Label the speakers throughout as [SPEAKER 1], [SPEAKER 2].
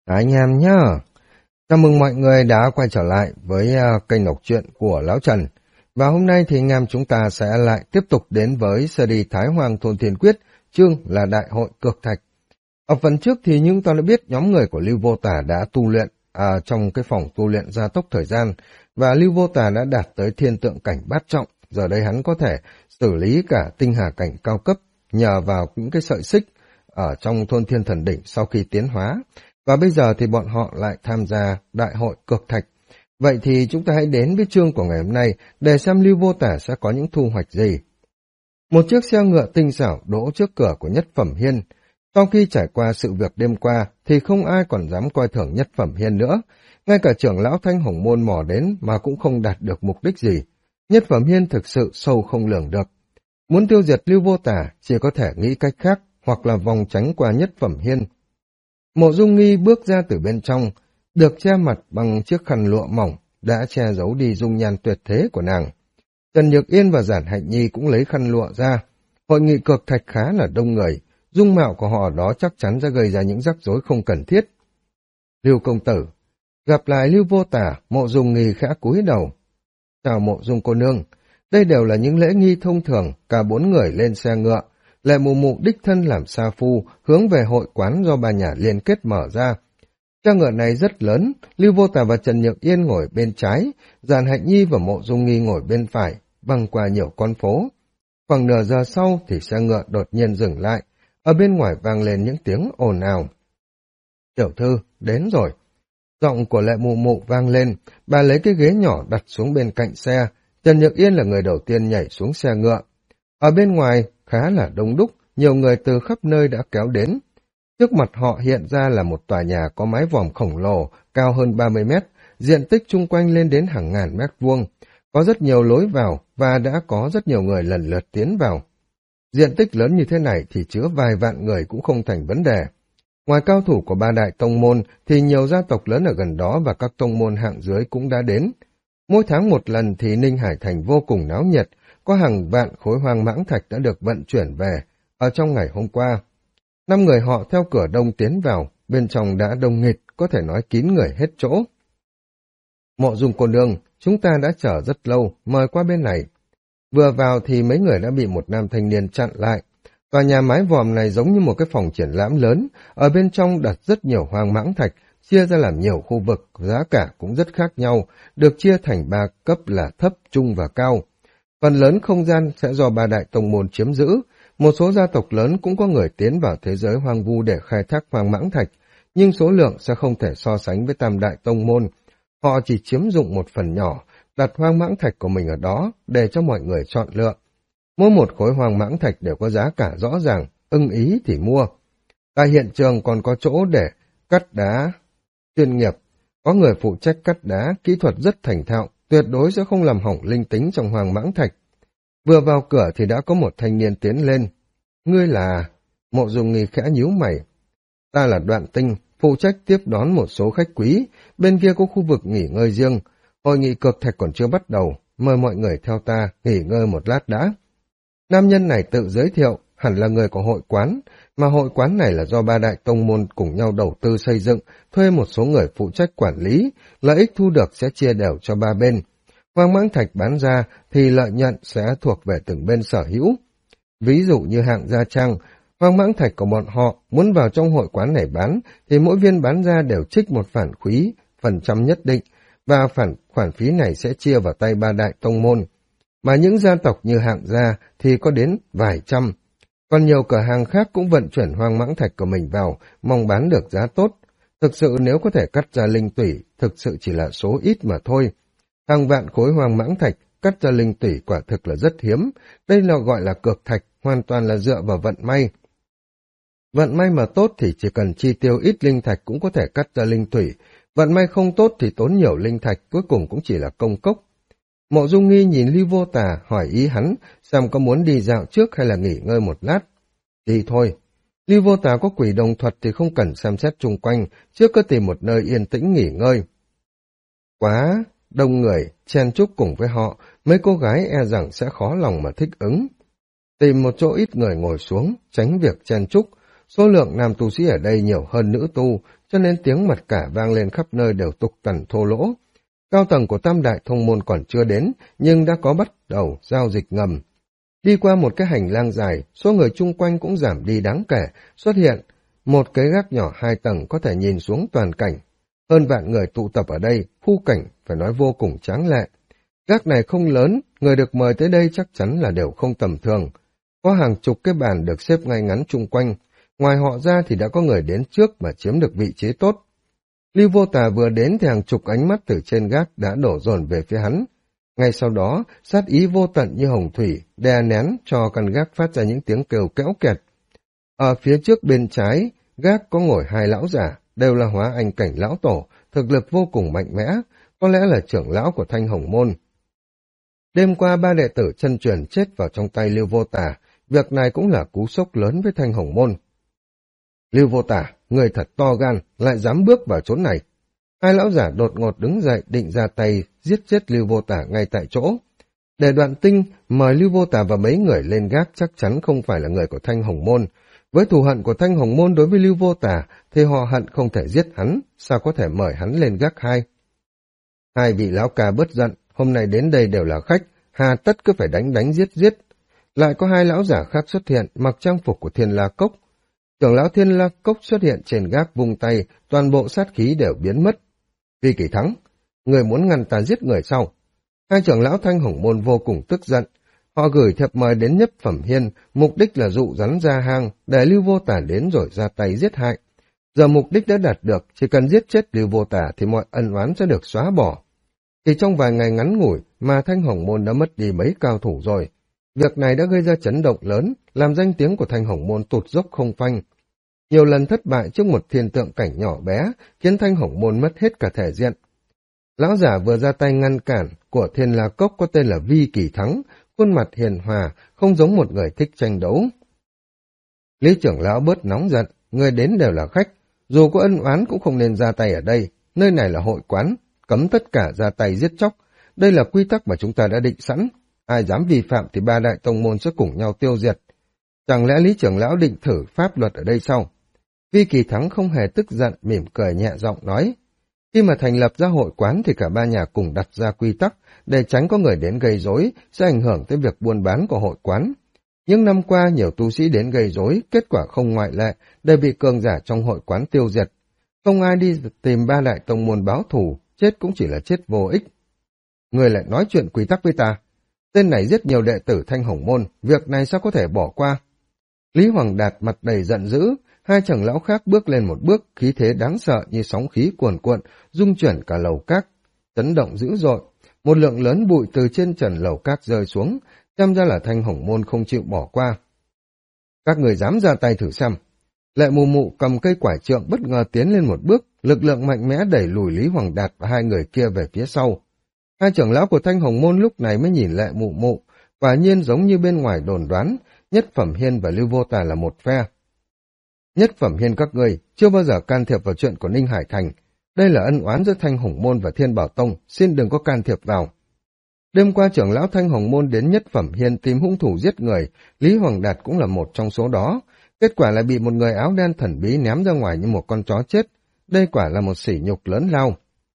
[SPEAKER 1] Anh em nhá, chào mừng mọi người đã quay trở lại với kênh đọc truyện của Lão Trần. Và hôm nay thì anh em chúng ta sẽ lại tiếp tục đến với series Thái Hoàng Thôn Thiên Quyết, chương là Đại hội Cược Thạch. Ở phần trước thì chúng ta đã biết nhóm người của Lưu Vô Tả đã tu luyện trong cái phòng tu luyện gia tốc thời gian, và Lưu Vô Tả đã đạt tới thiên tượng cảnh bát trọng. Giờ đây hắn có thể xử lý cả tinh hà cảnh cao cấp nhờ vào những cái sợi xích ở trong thôn Thiên Thần Đỉnh sau khi tiến hóa. Và bây giờ thì bọn họ lại tham gia Đại hội Cược Thạch. Vậy thì chúng ta hãy đến với chương của ngày hôm nay để xem Lưu Vô Tả sẽ có những thu hoạch gì. Một chiếc xe ngựa tinh xảo đỗ trước cửa của Nhất Phẩm Hiên. Sau khi trải qua sự việc đêm qua thì không ai còn dám coi thường Nhất Phẩm Hiên nữa. Ngay cả trưởng lão Thanh Hồng Môn mò đến mà cũng không đạt được mục đích gì. Nhất Phẩm Hiên thực sự sâu không lường được. Muốn tiêu diệt Lưu Vô Tả chỉ có thể nghĩ cách khác hoặc là vòng tránh qua Nhất Phẩm Hiên. Mộ Dung Nghi bước ra từ bên trong, được che mặt bằng chiếc khăn lụa mỏng, đã che giấu đi dung nhan tuyệt thế của nàng. Trần Nhược Yên và Giản Hạnh Nhi cũng lấy khăn lụa ra. Hội nghị cược thạch khá là đông người, dung mạo của họ đó chắc chắn sẽ gây ra những rắc rối không cần thiết. Lưu công tử, gặp lại Lưu Vô Tả, Mộ Dung Nghi khẽ cúi đầu. Chào Mộ Dung cô nương, đây đều là những lễ nghi thông thường, cả bốn người lên xe ngựa. Lệ Mù Mụ đích thân làm sa phu, hướng về hội quán do ba nhà liên kết mở ra. Xe ngựa này rất lớn, Lưu Vô Tả và Trần Nhược Yên ngồi bên trái, Giản Hạnh Nhi và Mộ Dung Nghi ngồi bên phải, băng qua nhiều con phố. Khoảng nửa giờ sau thì xe ngựa đột nhiên dừng lại, ở bên ngoài vang lên những tiếng ồn ào. Tiểu thư, đến rồi. Giọng của Lệ Mù Mụ vang lên, bà lấy cái ghế nhỏ đặt xuống bên cạnh xe, Trần Nhược Yên là người đầu tiên nhảy xuống xe ngựa. Ở bên ngoài khá là đông đúc, nhiều người từ khắp nơi đã kéo đến. Trước mặt họ hiện ra là một tòa nhà có mái vòm khổng lồ, cao hơn 30 mét, diện tích chung quanh lên đến hàng ngàn mét vuông. Có rất nhiều lối vào và đã có rất nhiều người lần lượt tiến vào. Diện tích lớn như thế này thì chứa vài vạn người cũng không thành vấn đề. Ngoài cao thủ của ba đại tông môn thì nhiều gia tộc lớn ở gần đó và các tông môn hạng dưới cũng đã đến. Mỗi tháng một lần thì Ninh Hải Thành vô cùng náo nhiệt, có hàng vạn khối hoang mãng thạch đã được vận chuyển về ở trong ngày hôm qua. 5 người họ theo cửa đông tiến vào, bên trong đã đông nghịt, có thể nói kín người hết chỗ. Mộ Dung cô nương, chúng ta đã chờ rất lâu, mời qua bên này. Vừa vào thì mấy người đã bị một nam thanh niên chặn lại. Tòa nhà mái vòm này giống như một cái phòng triển lãm lớn, ở bên trong đặt rất nhiều hoang mãng thạch, chia ra làm nhiều khu vực, giá cả cũng rất khác nhau, được chia thành 3 cấp là thấp, trung và cao. Phần lớn không gian sẽ do ba đại tông môn chiếm giữ, một số gia tộc lớn cũng có người tiến vào thế giới hoang vu để khai thác hoang mãng thạch, nhưng số lượng sẽ không thể so sánh với tam đại tông môn. Họ chỉ chiếm dụng một phần nhỏ, đặt hoang mãng thạch của mình ở đó để cho mọi người chọn lựa. Mỗi một khối hoang mãng thạch đều có giá cả rõ ràng, ưng ý thì mua. Tại hiện trường còn có chỗ để cắt đá chuyên nghiệp, có người phụ trách cắt đá, kỹ thuật rất thành thạo, tuyệt đối sẽ không làm hỏng linh tính trong hoang mãng thạch. Vừa vào cửa thì đã có một thanh niên tiến lên. Ngươi là... Mộ Dung Nghi khẽ nhíu mày. Ta là Đoạn Tinh, phụ trách tiếp đón một số khách quý, bên kia có khu vực nghỉ ngơi riêng. Hội nghị cược thạch còn chưa bắt đầu, mời mọi người theo ta nghỉ ngơi một lát đã. Nam nhân này tự giới thiệu, hẳn là người của hội quán, mà hội quán này là do ba đại tông môn cùng nhau đầu tư xây dựng, thuê một số người phụ trách quản lý, lợi ích thu được sẽ chia đều cho ba bên. Hoang mãng thạch bán ra thì lợi nhuận sẽ thuộc về từng bên sở hữu. Ví dụ như hạng gia trang, hoang mãng thạch của bọn họ muốn vào trong hội quán này bán, thì mỗi viên bán ra đều trích một khoản phí, phần trăm nhất định, và khoản phí này sẽ chia vào tay ba đại tông môn. Mà những gia tộc như hạng gia thì có đến vài trăm. Còn nhiều cửa hàng khác cũng vận chuyển hoang mãng thạch của mình vào, mong bán được giá tốt. Thực sự nếu có thể cắt ra linh tủy, thực sự chỉ là số ít mà thôi. Hàng vạn khối hoang mãng thạch, cắt ra linh tủy quả thực là rất hiếm. Đây là gọi là cược thạch, hoàn toàn là dựa vào vận may. Vận may mà tốt thì chỉ cần chi tiêu ít linh thạch cũng có thể cắt ra linh tủy. Vận may không tốt thì tốn nhiều linh thạch, cuối cùng cũng chỉ là công cốc. Mộ Dung Nghi nhìn Lưu Vô Tả hỏi ý hắn xem có muốn đi dạo trước hay là nghỉ ngơi một lát. Đi thôi. Lưu Vô Tả có quỷ đồng thuật thì không cần xem xét chung quanh, trước cứ tìm một nơi yên tĩnh nghỉ ngơi. Quá đông người, chen chúc cùng với họ, mấy cô gái e rằng sẽ khó lòng mà thích ứng. Tìm một chỗ ít người ngồi xuống, tránh việc chen chúc. số lượng nam tu sĩ ở đây nhiều hơn nữ tu, cho nên tiếng mặt cả vang lên khắp nơi đều tục tằn thô lỗ. Cao tầng của Tam Đại Tông Môn còn chưa đến, nhưng đã có bắt đầu giao dịch ngầm. Đi qua một cái hành lang dài, số người chung quanh cũng giảm đi đáng kể, xuất hiện một cái gác nhỏ 2 tầng có thể nhìn xuống toàn cảnh. Hơn vạn người tụ tập ở đây, khu cảnh phải nói vô cùng tráng lệ. Gác này không lớn, người được mời tới đây chắc chắn là đều không tầm thường. Có hàng chục cái bàn được xếp ngay ngắn chung quanh, ngoài họ ra thì đã có người đến trước mà chiếm được vị trí tốt. Lưu Vô Tà vừa đến thì hàng chục ánh mắt từ trên gác đã đổ dồn về phía hắn. Ngay sau đó, sát ý vô tận như hồng thủy, đè nén cho căn gác phát ra những tiếng kêu kéo kẹt. Ở phía trước bên trái, gác có ngồi 2 lão giả, đều là hóa anh cảnh lão tổ, thực lực vô cùng mạnh mẽ, có lẽ là trưởng lão của Thanh Hồng Môn. Đêm qua 3 đệ tử chân truyền chết vào trong tay Lưu Vô Tà, việc này cũng là cú sốc lớn với Thanh Hồng Môn. Lưu Vô Tà, người thật to gan, lại dám bước vào chốn này. 2 lão giả đột ngột đứng dậy định ra tay giết chết Lưu Vô Tà ngay tại chỗ. Để Đoạn Tinh mời Lưu Vô Tà và mấy người lên gác chắc chắn không phải là người của Thanh Hồng Môn. Với thù hận của Thanh Hồng Môn đối với Lưu Vô Tà thì họ hận không thể giết hắn, sao có thể mời hắn lên gác 2. 2 vị lão ca bớt giận, hôm nay đến đây đều là khách, hà tất cứ phải đánh đánh giết giết. Lại có 2 lão giả khác xuất hiện, mặc trang phục của Thiên La Cốc. Trưởng lão Thiên La Cốc xuất hiện trên gác vung tay, toàn bộ sát khí đều biến mất. Vi Kỳ Thắng, người muốn ngăn ta giết người sau. 2 trưởng lão Thanh Hồng Môn vô cùng tức giận. Họ gửi thiệp mời đến Nhất Phẩm Hiên, mục đích là dụ rắn ra hang, để Lưu Vô Tà đến rồi ra tay giết hại. Giờ mục đích đã đạt được, chỉ cần giết chết Lưu Vô Tà thì mọi ân oán sẽ được xóa bỏ. Chỉ trong vài ngày ngắn ngủi mà Thanh Hồng Môn đã mất đi mấy cao thủ rồi. Việc này đã gây ra chấn động lớn, làm danh tiếng của Thanh Hồng Môn tụt dốc không phanh. Nhiều lần thất bại trước một thiên tượng cảnh nhỏ bé, khiến Thanh Hồng Môn mất hết cả thể diện. Lão giả vừa ra tay ngăn cản của Thiên La Cốc có tên là Vi Kỳ Thắng, khuôn mặt hiền hòa, không giống một người thích tranh đấu. Lý trưởng lão bớt nóng giận, người đến đều là khách, dù có ân oán cũng không nên ra tay ở đây, nơi này là hội quán, cấm tất cả ra tay giết chóc, đây là quy tắc mà chúng ta đã định sẵn, ai dám vi phạm thì 3 đại tông môn sẽ cùng nhau tiêu diệt. Chẳng lẽ Lý trưởng lão định thử pháp luật ở đây sao? Vi Kỳ Thắng không hề tức giận, mỉm cười nhẹ giọng nói. Khi mà thành lập ra hội quán thì cả 3 nhà cùng đặt ra quy tắc để tránh có người đến gây rối, sẽ ảnh hưởng tới việc buôn bán của hội quán. Những năm qua nhiều tu sĩ đến gây rối, kết quả không ngoại lệ, đều bị cường giả trong hội quán tiêu diệt. Không ai đi tìm 3 đại tông môn báo thù, chết cũng chỉ là chết vô ích. Người lại nói chuyện quy tắc với ta. Tên này giết nhiều đệ tử Thanh Hồng Môn, việc này sao có thể bỏ qua? Lý Hoàng Đạt mặt đầy giận dữ, 2 trưởng lão khác bước lên một bước, khí thế đáng sợ như sóng khí cuồn cuộn, rung chuyển cả lầu các, chấn động dữ dội. Một lượng lớn bụi từ trên trần lầu các rơi xuống, xem ra là Thanh Hồng Môn không chịu bỏ qua. Các người dám ra tay thử xem. Lệ Mù Mụ cầm cây quải trượng bất ngờ tiến lên một bước, lực lượng mạnh mẽ đẩy lùi Lý Hoàng Đạt và 2 người kia về phía sau. 2 trưởng lão của Thanh Hồng Môn lúc này mới nhìn Lệ Mù Mụ, quả nhiên giống như bên ngoài đồn đoán, Nhất Phẩm Hiên và Lưu Vô Tà là một phe. Nhất Phẩm Hiên các ngươi chưa bao giờ can thiệp vào chuyện của Ninh Hải Thành. Đây là ân oán giữa Thanh Hồng Môn và Thiên Bảo Tông, xin đừng có can thiệp vào. Đêm qua trưởng lão Thanh Hồng Môn đến Nhất Phẩm Hiên tìm hung thủ giết người, Lý Hoàng Đạt cũng là một trong số đó. Kết quả là bị một người áo đen thần bí ném ra ngoài như một con chó chết. Đây quả là một sỉ nhục lớn lao.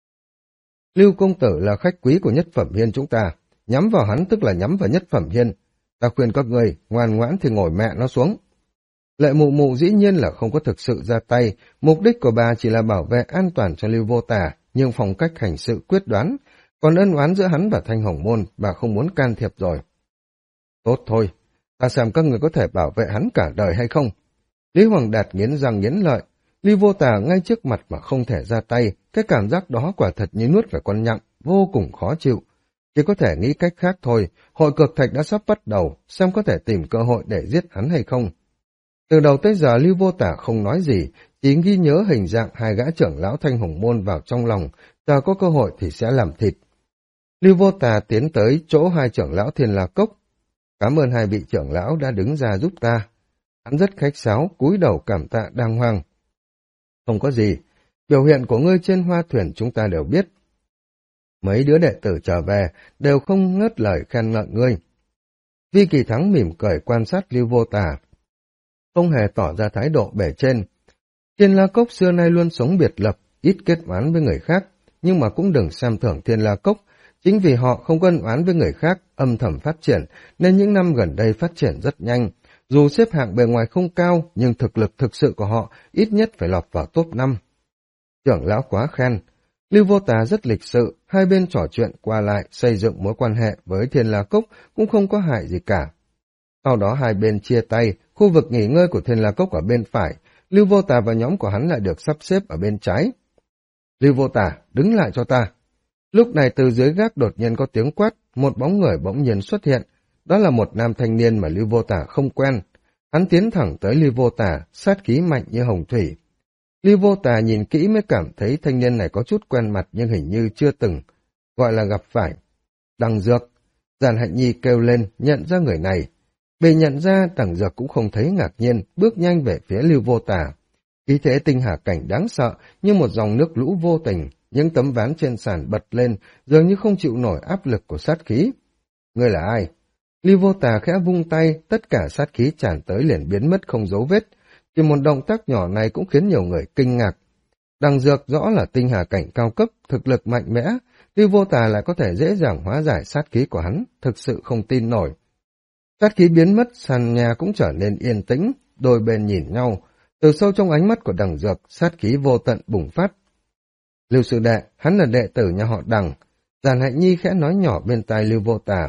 [SPEAKER 1] Lưu công tử là khách quý của Nhất Phẩm Hiên chúng ta, nhắm vào hắn tức là nhắm vào Nhất Phẩm Hiên. Ta khuyên các người ngoan ngoãn thì ngồi mẹ nó xuống. Lệ Mụ Mụ dĩ nhiên là không có thực sự ra tay, mục đích của bà chỉ là bảo vệ an toàn cho Lưu Vô Tà, nhưng phong cách hành sự quyết đoán, còn ân oán giữa hắn và Thanh Hồng Môn, bà không muốn can thiệp rồi. Tốt thôi, ta xem các người có thể bảo vệ hắn cả đời hay không. Lý Hoàng Đạt nghiến răng nghiến lợi, Lưu Vô Tà ngay trước mặt mà không thể ra tay, cái cảm giác đó quả thật như nuốt phải con nhặng, vô cùng khó chịu. Chỉ có thể nghĩ cách khác thôi, hội cược thạch đã sắp bắt đầu, xem có thể tìm cơ hội để giết hắn hay không. Từ đầu tới giờ Lưu Vô Tà không nói gì, chỉ ghi nhớ hình dạng 2 gã trưởng lão Thanh Hồng Môn vào trong lòng, chờ có cơ hội thì sẽ làm thịt. Lưu Vô Tà tiến tới chỗ 2 trưởng lão Thiên La Cốc. Cảm ơn 2 vị trưởng lão đã đứng ra giúp ta. Hắn rất khách sáo, cúi đầu cảm tạ đàng hoàng. Không có gì, biểu hiện của ngươi trên hoa thuyền chúng ta đều biết. Mấy đứa đệ tử trở về đều không ngớt lời khen ngợi ngươi. Vi Kỳ Thắng mỉm cười quan sát Lưu Vô Tà. không hề tỏ ra thái độ bề trên. Thiên La Cốc xưa nay luôn sống biệt lập, ít kết oán với người khác, nhưng mà cũng đừng xem thường Thiên La Cốc. Chính vì họ không có ân oán với người khác, âm thầm phát triển, nên những năm gần đây phát triển rất nhanh. Dù xếp hạng bề ngoài không cao, nhưng thực lực thực sự của họ ít nhất phải lọt vào top 5. Trưởng lão quá khen. Lưu Vô Tà rất lịch sự, hai bên trò chuyện qua lại, xây dựng mối quan hệ với Thiên La Cốc cũng không có hại gì cả. Sau đó hai bên chia tay, khu vực nghỉ ngơi của Thiên La Cốc ở bên phải, Lưu Vô Tà và nhóm của hắn lại được sắp xếp ở bên trái. Lưu Vô Tà, đứng lại cho ta. Lúc này từ dưới gác đột nhiên có tiếng quát, một bóng người bỗng nhiên xuất hiện. Đó là một nam thanh niên mà Lưu Vô Tà không quen. Hắn tiến thẳng tới Lưu Vô Tà, sát khí mạnh như hồng thủy. Lưu Vô Tà nhìn kỹ mới cảm thấy thanh niên này có chút quen mặt nhưng hình như chưa từng, gọi là gặp phải. Đằng Dược, Giản Hạnh Nhi kêu lên, nhận ra người này. Bị nhận ra, Đằng Dược cũng không thấy ngạc nhiên, bước nhanh về phía Lưu Vô Tà. Khí thế tinh hà cảnh đáng sợ, như một dòng nước lũ vô tình, những tấm ván trên sàn bật lên, dường như không chịu nổi áp lực của sát khí. Ngươi là ai? Lưu Vô Tà khẽ vung tay, tất cả sát khí tràn tới liền biến mất không dấu vết. Chỉ một động tác nhỏ này cũng khiến nhiều người kinh ngạc. Đằng Dược rõ là tinh hà cảnh cao cấp, thực lực mạnh mẽ, Lưu Vô Tà lại có thể dễ dàng hóa giải sát khí của hắn, thực sự không tin nổi. Sát khí biến mất, sàn nhà cũng trở nên yên tĩnh, đôi bên nhìn nhau. Từ sâu trong ánh mắt của Đằng Dược, sát khí vô tận bùng phát. Lưu sư đệ, hắn là đệ tử nhà họ Đằng. Giản Hạnh Nhi khẽ nói nhỏ bên tai Lưu Vô Tà.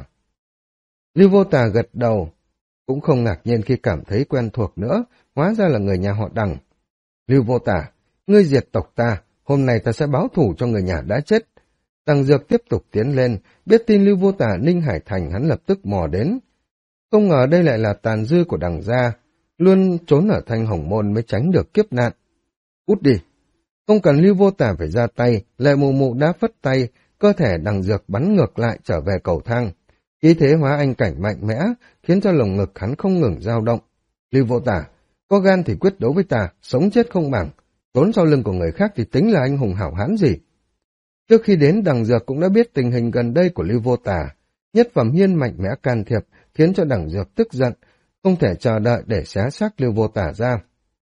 [SPEAKER 1] Lưu Vô Tà gật đầu, cũng không ngạc nhiên khi cảm thấy quen thuộc nữa, hóa ra là người nhà họ Đằng. Lưu Vô Tà, ngươi diệt tộc ta, hôm nay ta sẽ báo thù cho người nhà đã chết. Đằng Dược tiếp tục tiến lên, biết tin Lưu Vô Tà Ninh Hải Thành hắn lập tức mò đến. Không ngờ đây lại là tàn dư của Đằng gia, luôn trốn ở Thanh Hồng Môn mới tránh được kiếp nạn. Cút đi! Không cần Lưu Vô Tà phải ra tay, Lệ Mụ Mụ đã phất tay, cơ thể Đằng Dược bắn ngược lại trở về cầu thang. Khí thế hóa anh cảnh mạnh mẽ, khiến cho lồng ngực hắn không ngừng dao động. Lưu Vô Tà, có gan thì quyết đấu với ta, sống chết không bằng. Trốn sau lưng của người khác thì tính là anh hùng hảo hán gì. Trước khi đến, Đằng Dược cũng đã biết tình hình gần đây của Lưu Vô Tà. Nhất Phẩm Hiên mạnh mẽ can thiệp, khiến cho Đằng Dược tức giận, không thể chờ đợi để xé xác Lưu Vô Tà ra.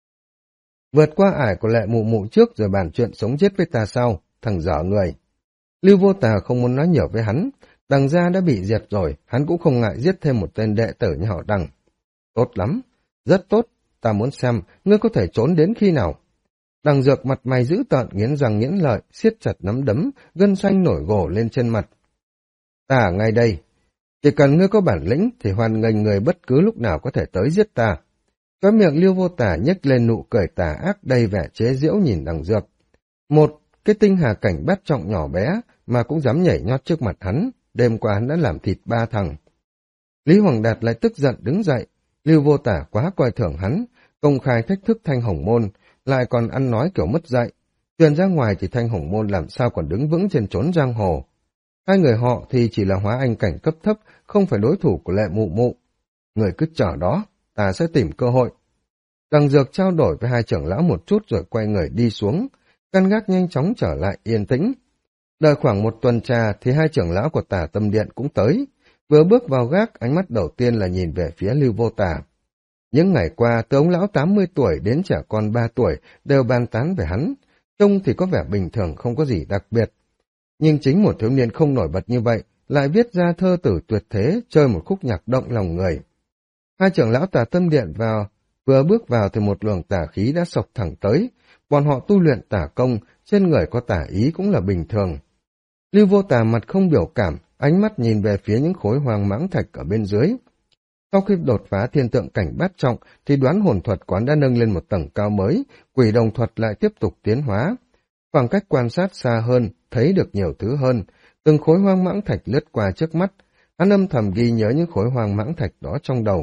[SPEAKER 1] Vượt qua ải của Lệ Mụ Mụ trước rồi bàn chuyện sống chết với ta sau, thằng dở người. Lưu Vô Tà không muốn nói nhiều với hắn, Đằng gia đã bị diệt rồi, hắn cũng không ngại giết thêm một tên đệ tử nhà họ Đằng. Tốt lắm, rất tốt, ta muốn xem ngươi có thể trốn đến khi nào. Đằng Dược mặt mày dữ tợn, nghiến răng nghiến lợi, siết chặt nắm đấm, gân xanh nổi gồ lên trên mặt. Ta ở ngay đây, chỉ cần ngươi có bản lĩnh thì hoan nghênh người bất cứ lúc nào có thể tới giết ta. Cái miệng Lưu Vô Tà nhếch lên nụ cười tà ác đầy vẻ chế giễu nhìn Đằng Dược. Một cái tinh hà cảnh bát trọng nhỏ bé mà cũng dám nhảy nhót trước mặt hắn, đêm qua hắn đã làm thịt 3 thằng. Lý Hoàng Đạt lại tức giận đứng dậy, Lưu Vô Tà quá coi thường hắn, công khai thách thức Thanh Hồng Môn, lại còn ăn nói kiểu mất dạy. Truyền ra ngoài thì Thanh Hồng Môn làm sao còn đứng vững trên chốn giang hồ. Hai người họ thì chỉ là hóa anh cảnh cấp thấp, không phải đối thủ của Lệ Mụ Mụ. Người cứ chờ đó, ta sẽ tìm cơ hội. Đằng Dược trao đổi với hai trưởng lão một chút rồi quay người đi xuống, căn gác nhanh chóng trở lại yên tĩnh. Đợi khoảng một tuần trà thì hai trưởng lão của Tà Tâm Điện cũng tới. Vừa bước vào gác, ánh mắt đầu tiên là nhìn về phía Lưu Vô Tà. Những ngày qua, từ ông lão 80 tuổi đến trẻ con 3 tuổi đều bàn tán về hắn. Trông thì có vẻ bình thường, không có gì đặc biệt. Nhưng chính một thiếu niên không nổi bật như vậy, lại viết ra thơ tử tuyệt thế, chơi một khúc nhạc động lòng người. Hai trưởng lão Tà Tâm Điện vừa bước vào thì một luồng tà khí đã sộc thẳng tới. Bọn họ tu luyện tà công, trên người có tà ý cũng là bình thường. Lưu Vô Tà mặt không biểu cảm, ánh mắt nhìn về phía những khối hoàng mãng thạch ở bên dưới. Sau khi đột phá thiên tượng cảnh bát trọng thì đoán hồn thuật quán đã nâng lên một tầng cao mới, quỷ đồng thuật lại tiếp tục tiến hóa. Khoảng cách quan sát xa hơn, thấy được nhiều thứ hơn, từng khối hoang mãng thạch lướt qua trước mắt, hắn âm thầm ghi nhớ những khối hoang mãng thạch đó trong đầu.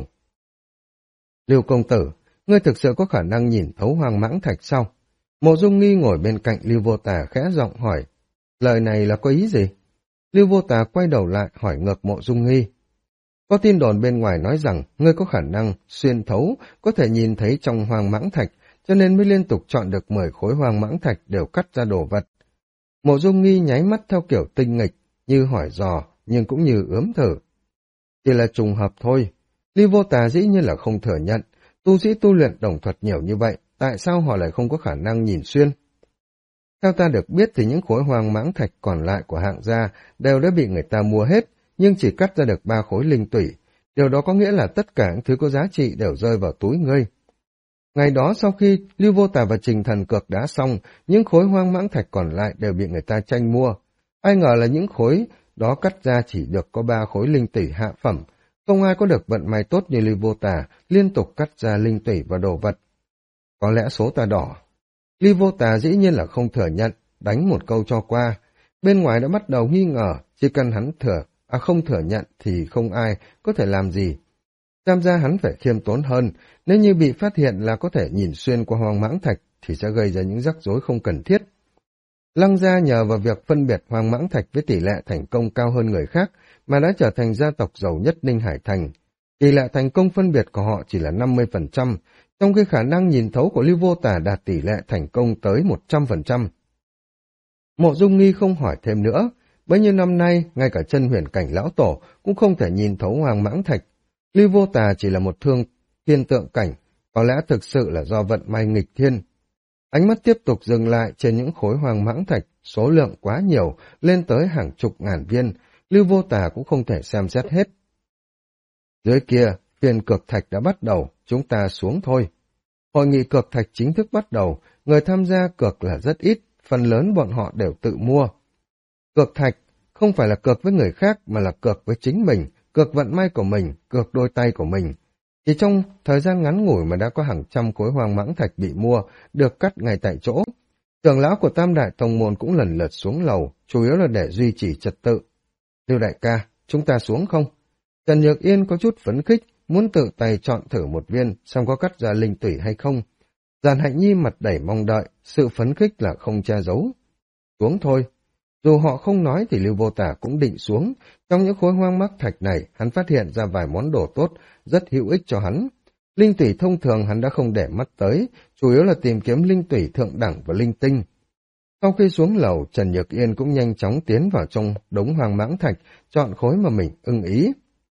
[SPEAKER 1] Lưu công tử, ngươi thực sự có khả năng nhìn thấu hoang mãng thạch sao? Mộ Dung Nghi ngồi bên cạnh Lưu Vô Tà khẽ giọng hỏi. Lời này là có ý gì? Lưu Vô Tà quay đầu lại hỏi ngược Mộ Dung Nghi. Có tin đồn bên ngoài nói rằng ngươi có khả năng xuyên thấu, có thể nhìn thấy trong hoang mãng thạch, cho nên mới liên tục chọn được 10 khối hoang mãng thạch đều cắt ra đồ vật. Mộ Dung Nghi nháy mắt theo kiểu tinh nghịch, như hỏi dò, nhưng cũng như ướm thử. Chỉ là trùng hợp thôi. Lưu Vô Tà dĩ nhiên là không thừa nhận, Tu sĩ tu luyện đồng thuật nhiều như vậy, tại sao họ lại không có khả năng nhìn xuyên? Theo ta được biết thì những khối hoang mãng thạch còn lại của hạng gia đều đã bị người ta mua hết, nhưng chỉ cắt ra được 3 khối linh tủy. Điều đó có nghĩa là tất cả những thứ có giá trị đều rơi vào túi ngươi. Ngày đó sau khi Lưu Vô Tà và Trình Thần cược đá xong, những khối hoang mãng thạch còn lại đều bị người ta tranh mua. Ai ngờ là những khối đó cắt ra chỉ được có 3 khối linh tủy hạ phẩm. Không ai có được vận may tốt như Lưu Vô Tà, liên tục cắt ra linh tủy và đồ vật. Có lẽ số ta đỏ. Lưu Vô Tà dĩ nhiên là không thừa nhận, đánh một câu cho qua. Bên ngoài đã bắt đầu nghi ngờ, chỉ cần hắn không thừa nhận thì không ai có thể làm gì. Xem ra hắn phải khiêm tốn hơn, nếu như bị phát hiện là có thể nhìn xuyên qua hoang mãng thạch thì sẽ gây ra những rắc rối không cần thiết. Lăng gia nhờ vào việc phân biệt hoang mãng thạch với tỷ lệ thành công cao hơn người khác mà đã trở thành gia tộc giàu nhất Ninh Hải Thành. Tỷ lệ thành công phân biệt của họ chỉ là 50%, trong khi khả năng nhìn thấu của Lưu Vô Tà đạt tỷ lệ thành công tới 100%. Mộ Dung Nghi không hỏi thêm nữa, bấy nhiêu năm nay ngay cả chân huyền cảnh lão tổ cũng không thể nhìn thấu hoang mãng thạch. Lưu Vô Tà chỉ là một thiên tượng cảnh, có lẽ thực sự là do vận may nghịch thiên. Ánh mắt tiếp tục dừng lại trên những khối hoang mãng thạch, số lượng quá nhiều, lên tới hàng chục ngàn viên, Lưu Vô Tà cũng không thể xem xét hết. Dưới kia, phiên cược thạch đã bắt đầu, chúng ta xuống thôi. Hội nghị cược thạch chính thức bắt đầu, người tham gia cược là rất ít, phần lớn bọn họ đều tự mua. Cược thạch không phải là cược với người khác mà là cược với chính mình, cược vận may của mình, cược đôi tay của mình. Chỉ trong thời gian ngắn ngủi mà đã có hàng trăm khối hoang mãng thạch bị mua, được cắt ngay tại chỗ. Trưởng lão của Tam Đại Tông Môn cũng lần lượt xuống lầu, chủ yếu là để duy trì trật tự. Lưu đại ca, chúng ta xuống không? Trần Nhược Yên có chút phấn khích, muốn tự tay chọn thử một viên, xem có cắt ra linh tủy hay không. Giàn Hạnh Nhi mặt đầy mong đợi, sự phấn khích là không che giấu. Xuống thôi. Dù họ không nói thì Lưu Vô Tà cũng định xuống. Trong những khối hoang mãng thạch này, hắn phát hiện ra vài món đồ tốt, rất hữu ích cho hắn. Linh tủy thông thường hắn đã không để mắt tới, chủ yếu là tìm kiếm linh tủy thượng đẳng và linh tinh. Sau khi xuống lầu, Trần Nhược Yên cũng nhanh chóng tiến vào trong đống hoang mãng thạch, chọn khối mà mình ưng ý.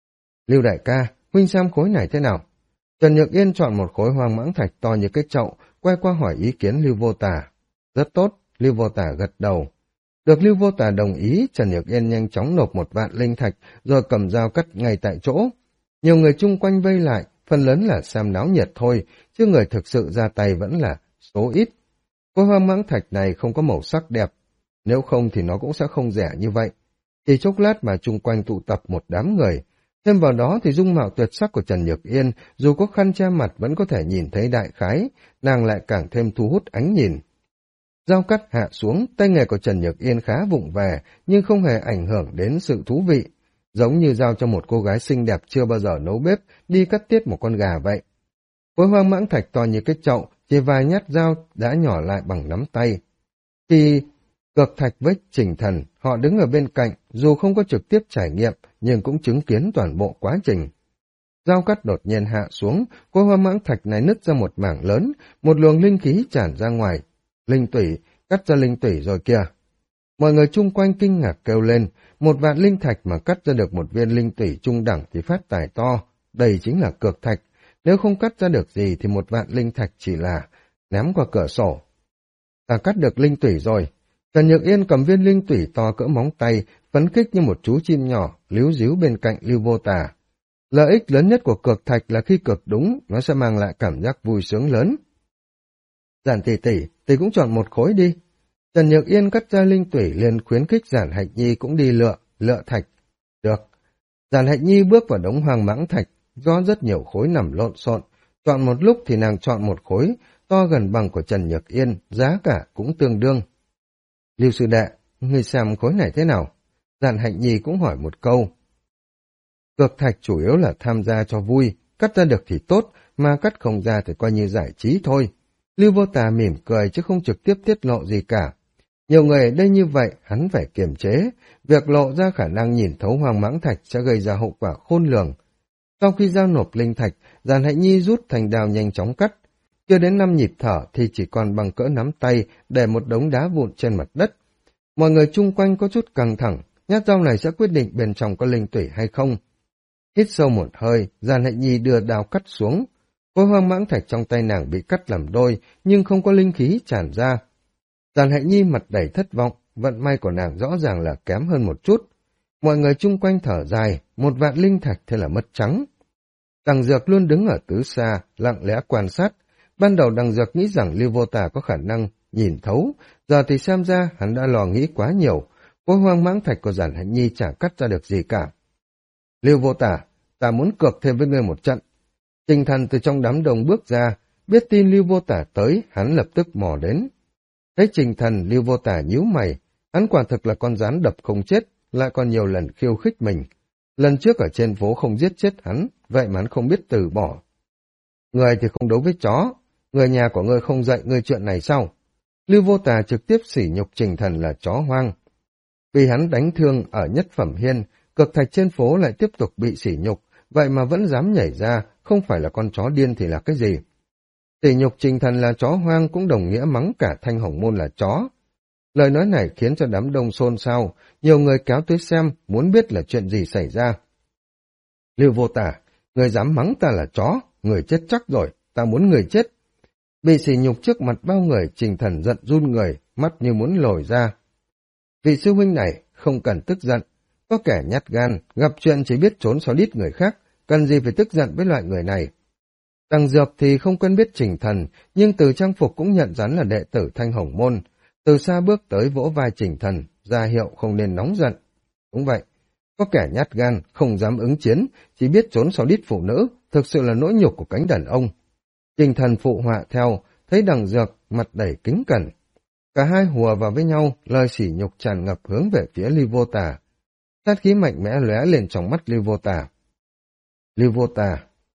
[SPEAKER 1] Lưu đại ca, huynh xem khối này thế nào? Trần Nhược Yên chọn một khối hoang mãng thạch to như cái chậu, quay qua hỏi ý kiến Lưu Vô Tà. Rất tốt, Lưu Vô Tà gật đầu. Được Lưu Vô Tà đồng ý, Trần Nhược Yên nhanh chóng nộp 1.000 linh thạch, rồi cầm dao cắt ngay tại chỗ. Nhiều người chung quanh vây lại, phần lớn là xem náo nhiệt thôi, chứ người thực sự ra tay vẫn là số ít. Khối hoang mãng thạch này không có màu sắc đẹp, nếu không thì nó cũng sẽ không rẻ như vậy. Chỉ chốc lát mà chung quanh tụ tập một đám người. Thêm vào đó thì dung mạo tuyệt sắc của Trần Nhược Yên, dù có khăn che mặt vẫn có thể nhìn thấy đại khái, nàng lại càng thêm thu hút ánh nhìn. Dao cắt hạ xuống, tay nghề của Trần Nhược Yên khá vụng về, nhưng không hề ảnh hưởng đến sự thú vị. Giống như giao cho một cô gái xinh đẹp chưa bao giờ nấu bếp, đi cắt tiết một con gà vậy. Khối hoang mãng thạch to như cái chậu, chỉ vài nhát dao đã nhỏ lại bằng nắm tay. Khi cược thạch với Trình Thần, họ đứng ở bên cạnh, dù không có trực tiếp trải nghiệm, nhưng cũng chứng kiến toàn bộ quá trình. Dao cắt đột nhiên hạ xuống, khối hoang mãng thạch này nứt ra một mảng lớn, một luồng linh khí tràn ra ngoài. Linh tủy, cắt ra linh tủy rồi kìa. Mọi người chung quanh kinh ngạc kêu lên, 1.000 linh thạch mà cắt ra được một viên linh tủy trung đẳng thì phát tài to, đây chính là cược thạch. Nếu không cắt ra được gì thì 1.000 linh thạch chỉ là ném qua cửa sổ. Ta cắt được linh tủy rồi. Trần Nhược Yên cầm viên linh tủy to cỡ móng tay, phấn khích như một chú chim nhỏ, líu díu bên cạnh Lưu Vô Tà. Lợi ích lớn nhất của cược thạch là khi cược đúng, nó sẽ mang lại cảm giác vui sướng lớn. Giản tỷ cũng chọn một khối đi. Trần Nhược Yên cắt ra linh tủy liền khuyến khích Giản Hạnh Nhi cũng đi lựa thạch. Được. Giản Hạnh Nhi bước vào đống hoang mãng thạch, do rất nhiều khối nằm lộn xộn. Chọn một lúc thì nàng chọn một khối, to gần bằng của Trần Nhược Yên, giá cả cũng tương đương. Lưu sư đệ, ngươi xem khối này thế nào? Giản Hạnh Nhi cũng hỏi một câu. Cược thạch chủ yếu là tham gia cho vui, cắt ra được thì tốt, mà cắt không ra thì coi như giải trí thôi. Lưu Vô Tà mỉm cười chứ không trực tiếp tiết lộ gì cả. Nhiều người ở đây như vậy, hắn phải kiềm chế. Việc lộ ra khả năng nhìn thấu hoang mãng thạch sẽ gây ra hậu quả khôn lường. Sau khi giao nộp linh thạch, Giản Hạnh Nhi rút thành đao nhanh chóng cắt. Chưa đến 5 nhịp thở thì chỉ còn bằng cỡ nắm tay để một đống đá vụn trên mặt đất. Mọi người chung quanh có chút căng thẳng, nhát dao này sẽ quyết định bên trong có linh tủy hay không. Hít sâu một hơi, Giản Hạnh Nhi đưa đao cắt xuống. Khối hoang mãng thạch trong tay nàng bị cắt làm đôi, nhưng không có linh khí tràn ra. Giản Hạnh Nhi mặt đầy thất vọng, vận may của nàng rõ ràng là kém hơn một chút. Mọi người chung quanh thở dài, 1 vạn linh thạch thế là mất trắng. Đằng Dược luôn đứng ở tứ xa, lặng lẽ quan sát. Ban đầu Đằng Dược nghĩ rằng Lưu Vô Tà có khả năng nhìn thấu, giờ thì xem ra hắn đã lo nghĩ quá nhiều. Khối hoang mãng thạch của Giản Hạnh Nhi chả cắt ra được gì cả. Lưu Vô Tà, ta muốn cược thêm với ngươi một trận. Trình Thần từ trong đám đông bước ra, biết tin Lưu Vô Tà tới, hắn lập tức mò đến. Thấy Trình Thần, Lưu Vô Tà nhíu mày, hắn quả thực là con rắn đập không chết, lại còn nhiều lần khiêu khích mình. Lần trước ở trên phố không giết chết hắn, vậy mà hắn không biết từ bỏ. Người thì không đấu với chó, người nhà của ngươi không dạy ngươi chuyện này sao? Lưu Vô Tà trực tiếp sỉ nhục Trình Thần là chó hoang. Vì hắn đánh thương ở nhất phẩm hiên, cực thạch trên phố lại tiếp tục bị sỉ nhục, vậy mà vẫn dám nhảy ra, không phải là con chó điên thì là cái gì? Sỉ nhục Trình Thần là chó hoang cũng đồng nghĩa mắng cả Thanh Hồng Môn là chó. Lời nói này khiến cho đám đông xôn xao, nhiều người kéo tới xem, muốn biết là chuyện gì xảy ra. Lưu Vô Tà, người dám mắng ta là chó, người chết chắc rồi, ta muốn người chết. Bị sỉ nhục trước mặt bao người, Trình Thần giận run người, mắt như muốn lồi ra. Vị sư huynh này không cần tức giận, có kẻ nhát gan, gặp chuyện chỉ biết trốn sau đít người khác, cần gì phải tức giận với loại người này. Đằng Dược thì không quen biết Trình Thần, nhưng từ trang phục cũng nhận hắn là đệ tử Thanh Hồng Môn. Từ xa bước tới vỗ vai Trình Thần, ra hiệu không nên nóng giận. Đúng vậy, có kẻ nhát gan, không dám ứng chiến, chỉ biết trốn sau đít phụ nữ, thực sự là nỗi nhục của cánh đàn ông. Trình Thần phụ họa theo, thấy Đằng Dược mặt đầy kính cẩn. Cả hai hùa vào với nhau, lời sỉ nhục tràn ngập hướng về phía Lưu Vô Tà. Sát khí mạnh mẽ lóe lên trong mắt Lưu Vô Tà. Lưu Vô Tà,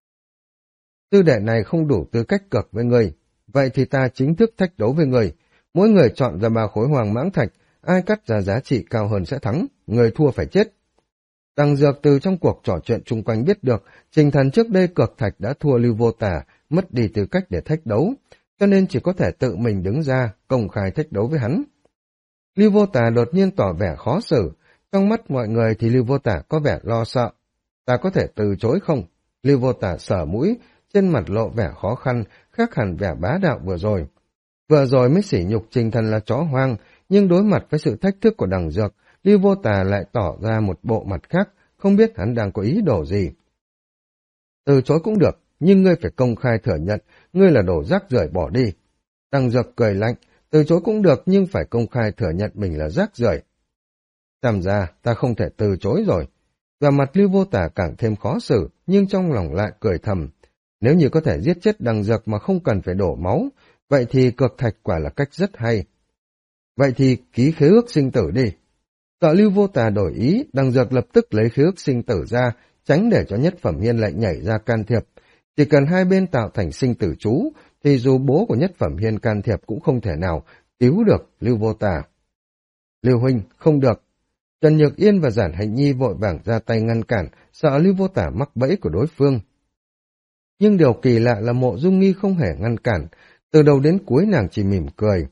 [SPEAKER 1] tư đệ này không đủ tư cách cược với người, vậy thì ta chính thức thách đấu với người. Mỗi người chọn ra 3 khối hoàng mãng thạch, ai cắt ra giá trị cao hơn sẽ thắng, người thua phải chết. Đằng Dược từ trong cuộc trò chuyện chung quanh biết được, Trình Thần trước đây cược thạch đã thua Lưu Vô Tà, mất đi tư cách để thách đấu, cho nên chỉ có thể tự mình đứng ra, công khai thách đấu với hắn. Lưu Vô Tà đột nhiên tỏ vẻ khó xử, trong mắt mọi người thì Lưu Vô Tà có vẻ lo sợ. Ta có thể từ chối không? Lưu Vô Tà sờ mũi, trên mặt lộ vẻ khó khăn, khác hẳn vẻ bá đạo vừa rồi. Vừa rồi mới sỉ nhục Trình Thần là chó hoang, nhưng đối mặt với sự thách thức của Đằng Dược, Lưu Vô Tà lại tỏ ra một bộ mặt khác, không biết hắn đang có ý đồ gì. Từ chối cũng được, nhưng ngươi phải công khai thừa nhận, ngươi là đồ rác rưởi bỏ đi. Đằng Dược cười lạnh, từ chối cũng được nhưng phải công khai thừa nhận mình là rác rưởi. Xem ra ta không thể từ chối rồi. Và mặt Lưu Vô Tà càng thêm khó xử, nhưng trong lòng lại cười thầm. Nếu như có thể giết chết Đằng Dược mà không cần phải đổ máu, vậy thì cược thạch quả là cách rất hay. Vậy thì ký khế ước sinh tử đi. Sợ Lưu Vô Tà đổi ý, Đằng Dược lập tức lấy khế ước sinh tử ra, tránh để cho Nhất Phẩm Hiên lại nhảy ra can thiệp. Chỉ cần hai bên tạo thành sinh tử chú, thì dù bố của Nhất Phẩm Hiên can thiệp cũng không thể nào cứu được Lưu Vô Tà. Lưu huynh, không được. Trần Nhược Yên và Giản Hạnh Nhi vội vàng ra tay ngăn cản, sợ Lưu Vô Tà mắc bẫy của đối phương. Nhưng điều kỳ lạ là Mộ Dung Nghi không hề ngăn cản, từ đầu đến cuối nàng chỉ mỉm cười.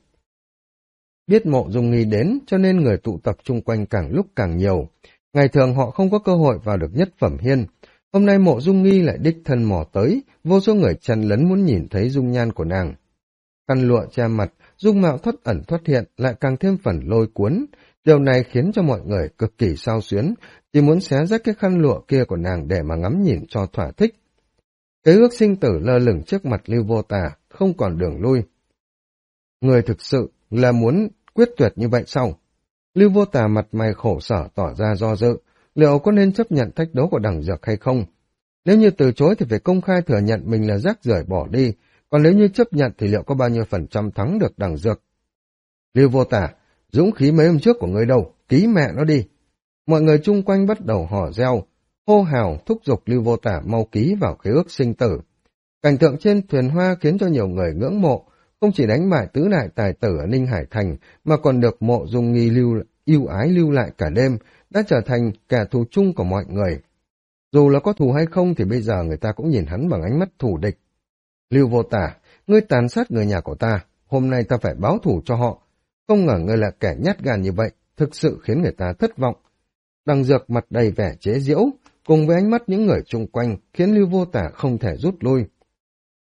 [SPEAKER 1] Biết Mộ Dung Nghi đến cho nên người tụ tập chung quanh càng lúc càng nhiều. Ngày thường họ không có cơ hội vào được Nhất Phẩm Hiên. Hôm nay Mộ Dung Nghi lại đích thân mò tới, vô số người chen lấn muốn nhìn thấy dung nhan của nàng. Khăn lụa che mặt, dung mạo thoát ẩn thoát hiện lại càng thêm phần lôi cuốn. Điều này khiến cho mọi người cực kỳ xao xuyến, chỉ muốn xé rách cái khăn lụa kia của nàng để mà ngắm nhìn cho thỏa thích. Cái ước sinh tử lơ lửng trước mặt Lưu Vô Tà, không còn đường lui. Người thực sự là muốn quyết tuyệt như vậy sao? Lưu Vô Tà mặt mày khổ sở tỏ ra do dự, liệu có nên chấp nhận thách đấu của Đằng Dược hay không? Nếu như từ chối thì phải công khai thừa nhận mình là rác rưởi bỏ đi, còn nếu như chấp nhận thì liệu có bao nhiêu % thắng được Đằng Dược? Lưu Vô Tà, dũng khí mấy hôm trước của ngươi đâu, ký mẹ nó đi. Mọi người chung quanh bắt đầu hò reo, hô hào thúc giục Lưu Vô Tà mau ký vào khế ước sinh tử. Cảnh tượng trên thuyền hoa khiến cho nhiều người ngưỡng mộ, không chỉ đánh bại tứ đại tài tử ở Ninh Hải Thành, mà còn được Mộ Dung Nghi ưu ái lưu lại cả đêm, đã trở thành kẻ thù chung của mọi người. Dù là có thù hay không thì bây giờ người ta cũng nhìn hắn bằng ánh mắt thù địch. Lưu Vô Tà, ngươi tàn sát người nhà của ta, hôm nay ta phải báo thù cho họ. Không ngờ ngươi là kẻ nhát gan như vậy, thực sự khiến người ta thất vọng. Đằng Dược mặt đầy vẻ chế giễu, cùng với ánh mắt những người chung quanh khiến Lưu Vô Tà không thể rút lui.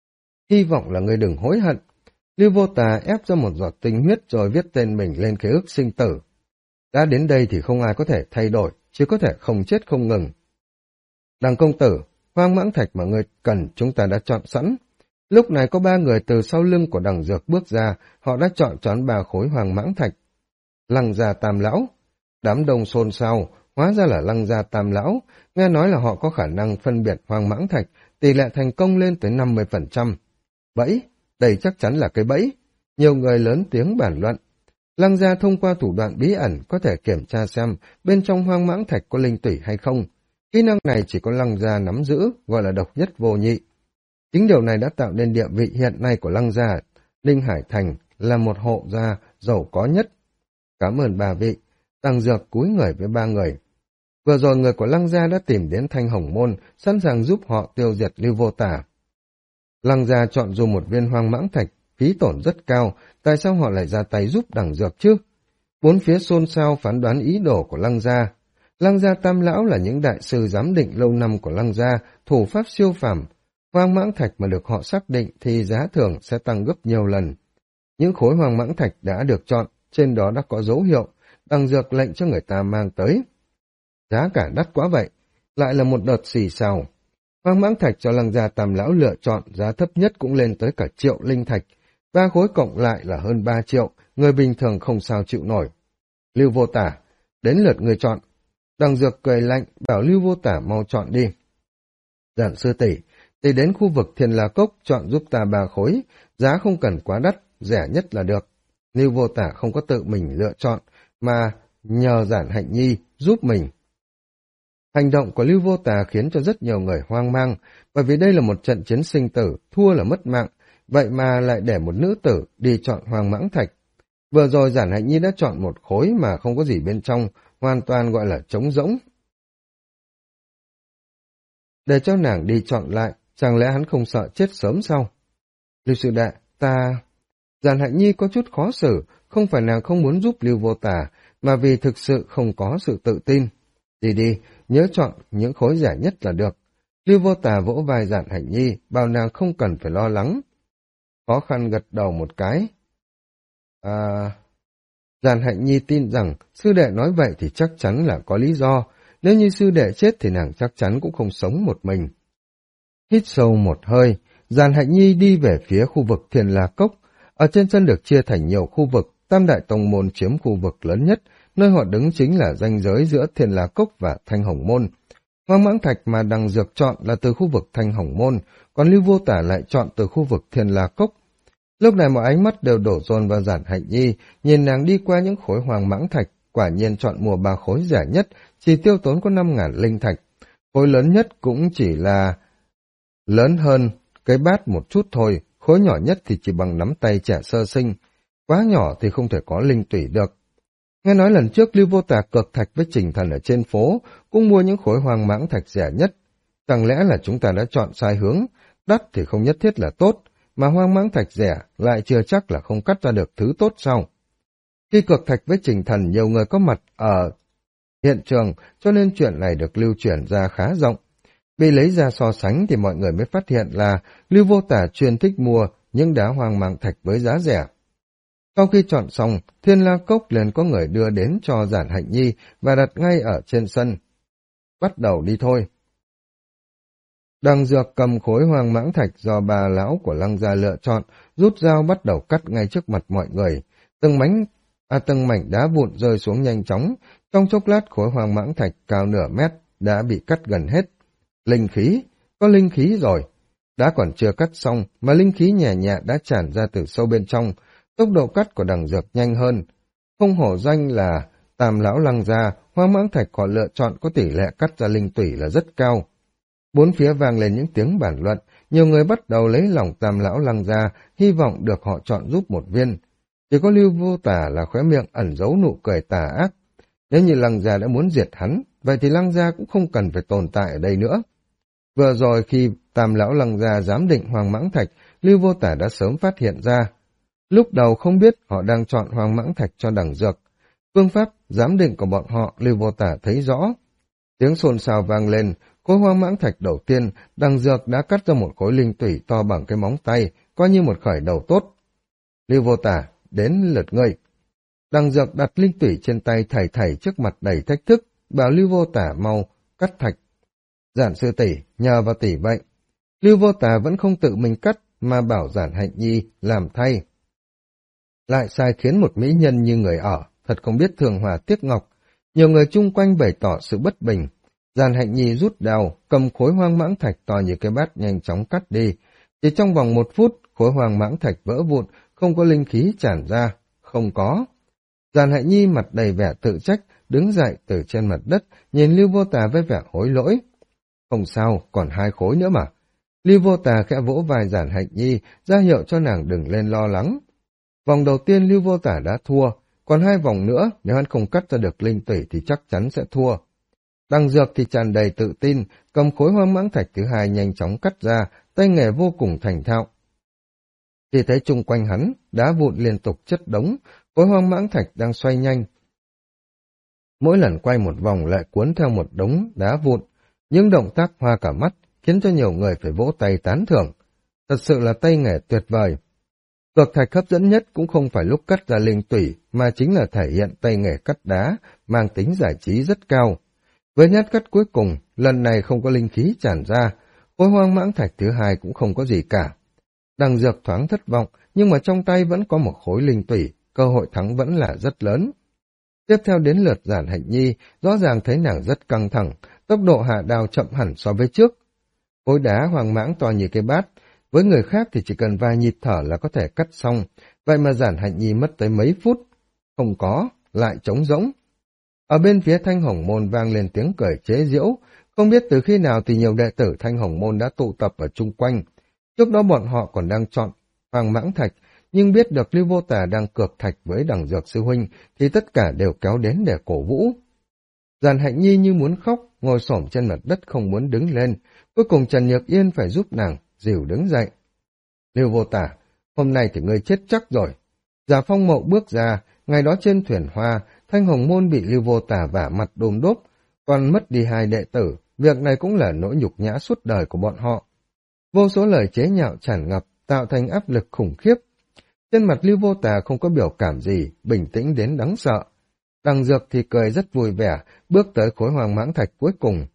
[SPEAKER 1] hy vọng là ngươi đừng hối hận. Lưu Vô Tà ép ra một giọt tinh huyết rồi viết tên mình lên khế ước sinh tử. Đã đến đây thì không ai có thể thay đổi, chỉ có thể không chết không ngừng. Đằng công tử, hoang mãng thạch mà ngươi cần chúng ta đã chọn sẵn. Lúc này có 3 người từ sau lưng của đằng dược bước ra, họ đã chọn choán 3 khối hoang mãng thạch. Lăng gia Tam lão, đám đông xôn xao, hóa ra là Lăng gia Tam lão, nghe nói là họ có khả năng phân biệt hoang mãng thạch, tỷ lệ thành công lên tới 50%. Bẫy, đây chắc chắn là cái bẫy. Nhiều người lớn tiếng bàn luận. Lăng gia thông qua thủ đoạn bí ẩn có thể kiểm tra xem bên trong hoang mãng thạch có linh tủy hay không. Kỹ năng này chỉ có Lăng gia nắm giữ, gọi là độc nhất vô nhị. Chính điều này đã tạo nên địa vị hiện nay của Lăng gia. Linh Hải Thành là một hộ gia giàu có nhất. Cảm ơn 3 vị. Đằng dược cúi người với 3 người. Vừa rồi người của Lăng gia đã tìm đến Thanh Hồng Môn, sẵn sàng giúp họ tiêu diệt Lưu Vô Tà. Lăng gia chọn dùng một viên hoang mãng thạch, phí tổn rất cao, tại sao họ lại ra tay giúp đằng dược chứ? Bốn phía xôn xao phán đoán ý đồ của Lăng gia. Lăng gia Tam lão là những đại sư giám định lâu năm của Lăng gia, thủ pháp siêu phàm. Hoang mãng thạch mà được họ xác định thì giá thưởng sẽ tăng gấp nhiều lần. Những khối hoang mãng thạch đã được chọn, trên đó đã có dấu hiệu, đằng dược lệnh cho người ta mang tới. Giá cả đắt quá vậy, lại là một đợt xì xào. Hoang mãng thạch cho Lăng gia Tam lão lựa chọn giá thấp nhất cũng lên tới cả 1.000.000 linh thạch, 3 khối cộng lại là hơn 3 triệu, người bình thường không sao chịu nổi. Lưu Vô Tả, đến lượt người chọn. Đằng dược cười lạnh, bảo Lưu Vô Tả mau chọn đi. Giản sư tỷ, thì đến khu vực Thiên La Cốc chọn giúp ta 3 khối, giá không cần quá đắt, rẻ nhất là được. Lưu Vô Tả không có tự mình lựa chọn, mà nhờ Giản Hạnh Nhi giúp mình. Hành động của Lưu Vô Tà khiến cho rất nhiều người hoang mang, bởi vì đây là một trận chiến sinh tử, thua là mất mạng, vậy mà lại để một nữ tử đi chọn hoang mãng thạch. Vừa rồi Giản Hạnh Nhi đã chọn một khối mà không có gì bên trong, hoàn toàn gọi là trống rỗng. Để cho nàng đi chọn lại, chẳng lẽ hắn không sợ chết sớm sao? Lưu sư đệ, Giản Hạnh Nhi có chút khó xử, không phải nàng không muốn giúp Lưu Vô Tà, mà vì thực sự không có sự tự tin. Đi, nhớ chọn những khối rẻ nhất là được. Lưu Vô Tà vỗ vai Giản Hạnh Nhi, bảo nàng không cần phải lo lắng. Khó khăn gật đầu một cái. Giản Hạnh Nhi tin rằng sư đệ nói vậy thì chắc chắn là có lý do. Nếu như sư đệ chết thì nàng chắc chắn cũng không sống một mình. Hít sâu một hơi, Giản Hạnh Nhi đi về phía khu vực Thiên La Cốc. Ở trên sân được chia thành nhiều khu vực, Tam Đại Tông Môn chiếm khu vực lớn nhất, nơi họ đứng chính là ranh giới giữa Thiên La Cốc và Thanh Hồng Môn. Hoang mãng thạch mà đằng dược chọn là từ khu vực Thanh Hồng Môn, còn Lưu Vô Tả lại chọn từ khu vực Thiên La Cốc. Lúc này mọi ánh mắt đều đổ dồn vào Giản Hạnh Nhi, nhìn nàng đi qua những khối hoang mãng thạch, quả nhiên chọn mua 3 khối rẻ nhất, chỉ tiêu tốn có 5.000 linh thạch. Khối lớn nhất cũng chỉ là lớn hơn cái bát một chút thôi, khối nhỏ nhất thì chỉ bằng nắm tay trẻ sơ sinh, quá nhỏ thì không thể có linh tủy được. Nghe nói lần trước Lưu Vô Tà cược thạch với Trình Thần ở trên phố, cũng mua những khối hoang mãng thạch rẻ nhất. Chẳng lẽ là chúng ta đã chọn sai hướng, đắt thì không nhất thiết là tốt, mà hoang mãng thạch rẻ lại chưa chắc là không cắt ra được thứ tốt sao? Khi cược thạch với Trình Thần, nhiều người có mặt ở hiện trường, cho nên chuyện này được lưu truyền ra khá rộng. Bị lấy ra so sánh thì mọi người mới phát hiện là Lưu Vô Tả chuyên thích mua những đá hoang mãng thạch với giá rẻ. Sau khi chọn xong, Thiên La Cốc liền có người đưa đến cho Giản Hạnh Nhi và đặt ngay ở trên sân. Bắt đầu đi thôi. Đằng dược cầm khối hoang mãng thạch do bà lão của Lăng gia lựa chọn, rút dao bắt đầu cắt ngay trước mặt mọi người. Từng mảnh đá vụn rơi xuống nhanh chóng, trong chốc lát khối hoang mãng thạch cao nửa mét đã bị cắt gần hết. Linh khí, có linh khí rồi. Đá còn chưa cắt xong mà linh khí nhẹ nhẹ đã tràn ra từ sâu bên trong. Tốc độ cắt của đằng dược nhanh hơn. Không hổ danh là Tam lão Lăng gia, hoang mãng thạch họ lựa chọn có tỷ lệ cắt ra linh tủy là rất cao. Bốn phía vang lên những tiếng bàn luận, nhiều người bắt đầu lấy lòng Tam lão Lăng gia, hy vọng được họ chọn giúp một viên. Chỉ có Lưu Vô Tả là khóe miệng ẩn giấu nụ cười tà ác. Nếu như Lăng gia đã muốn diệt hắn, vậy thì Lăng gia cũng không cần phải tồn tại ở đây nữa. Vừa rồi khi Tam lão Lăng gia giám định hoang mãng thạch, Lưu Vô Tả đã sớm phát hiện ra. Lúc đầu không biết họ đang chọn hoang mãng thạch cho đằng dược. Phương pháp giám định của bọn họ Lưu Vô Tả thấy rõ. Tiếng xôn xao vang lên, khối hoang mãng thạch đầu tiên, đằng dược đã cắt ra một khối linh tủy to bằng cái móng tay, coi như một khởi đầu tốt. Lưu Vô Tả, đến lượt ngươi. Đằng Dược đặt linh tủy trên tay thảy thảy trước mặt đầy thách thức, bảo Lưu Vô Tả mau cắt thạch. Giản sư tỷ, nhờ vào tỷ vậy. Lưu Vô Tả vẫn không tự mình cắt, mà bảo Giản Hạnh Nhi làm thay. Lại sai khiến một mỹ nhân như người ở, thật không biết thường hòa tiếc ngọc. Nhiều người chung quanh bày tỏ sự bất bình. Giản Hạnh Nhi rút đao, cầm khối hoang mãng thạch to như cái bát nhanh chóng cắt đi. Chỉ trong vòng 1 phút, khối hoang mãng thạch vỡ vụn, không có linh khí tràn ra. Không có. Giản Hạnh Nhi mặt đầy vẻ tự trách, đứng dậy từ trên mặt đất, nhìn Lưu Vô Tà với vẻ hối lỗi. Không sao, còn 2 khối nữa mà. Lưu Vô Tà khẽ vỗ vai Giản Hạnh Nhi, ra hiệu cho nàng đừng lên lo lắng. Vòng đầu tiên Lưu Vô Tả đã thua, còn 2 vòng nữa, nếu hắn không cắt ra được linh tủy thì chắc chắn sẽ thua. Đằng Dược thì tràn đầy tự tin, cầm khối hoang mãng thạch thứ 2 nhanh chóng cắt ra, tay nghề vô cùng thành thạo. Chỉ thấy chung quanh hắn, đá vụn liên tục chất đống, khối hoang mãng thạch đang xoay nhanh. Mỗi lần quay một vòng lại cuốn theo một đống đá vụn, những động tác hoa cả mắt, khiến cho nhiều người phải vỗ tay tán thưởng. Thật sự là tay nghề tuyệt vời. Cược thạch hấp dẫn nhất cũng không phải lúc cắt ra linh tủy, mà chính là thể hiện tay nghề cắt đá, mang tính giải trí rất cao. Với nhát cắt cuối cùng, lần này không có linh khí tràn ra, khối hoang mãng thạch thứ 2 cũng không có gì cả. Đằng Dược thoáng thất vọng, nhưng mà trong tay vẫn có một khối linh tủy, cơ hội thắng vẫn là rất lớn. Tiếp theo đến lượt Giản Hạnh Nhi, rõ ràng thấy nàng rất căng thẳng, tốc độ hạ đao chậm hẳn so với trước. Khối đá hoang mãng to như cái bát, với người khác thì chỉ cần vài nhịp thở là có thể cắt xong, vậy mà Giản Hạnh Nhi mất tới mấy phút. Không có, lại trống rỗng. Ở bên phía Thanh Hồng Môn vang lên tiếng cười chế giễu, không biết từ khi nào thì nhiều đệ tử Thanh Hồng Môn đã tụ tập ở chung quanh. Trước đó bọn họ còn đang chọn hoàng mãng thạch, nhưng biết được Lưu Vô Tà đang cược thạch với Đằng Dược sư huynh, thì tất cả đều kéo đến để cổ vũ. Giản Hạnh Nhi như muốn khóc, ngồi xổm trên mặt đất không muốn đứng lên, cuối cùng Trần Nhược Yên phải giúp nàng dìu đứng dậy. Lưu Vô Tả, hôm nay thì ngươi chết chắc rồi. Giả Phong Mậu bước ra, ngày đó trên thuyền hoa, Thanh Hồng Môn bị Lưu Vô Tả vả mặt đôm đốp, còn mất đi 2 đệ tử, việc này cũng là nỗi nhục nhã suốt đời của bọn họ. Vô số lời chế nhạo tràn ngập, tạo thành áp lực khủng khiếp. Trên mặt Lưu Vô Tà không có biểu cảm gì, bình tĩnh đến đáng sợ. Đằng Dược thì cười rất vui vẻ, bước tới khối hoàng mãng thạch cuối cùng.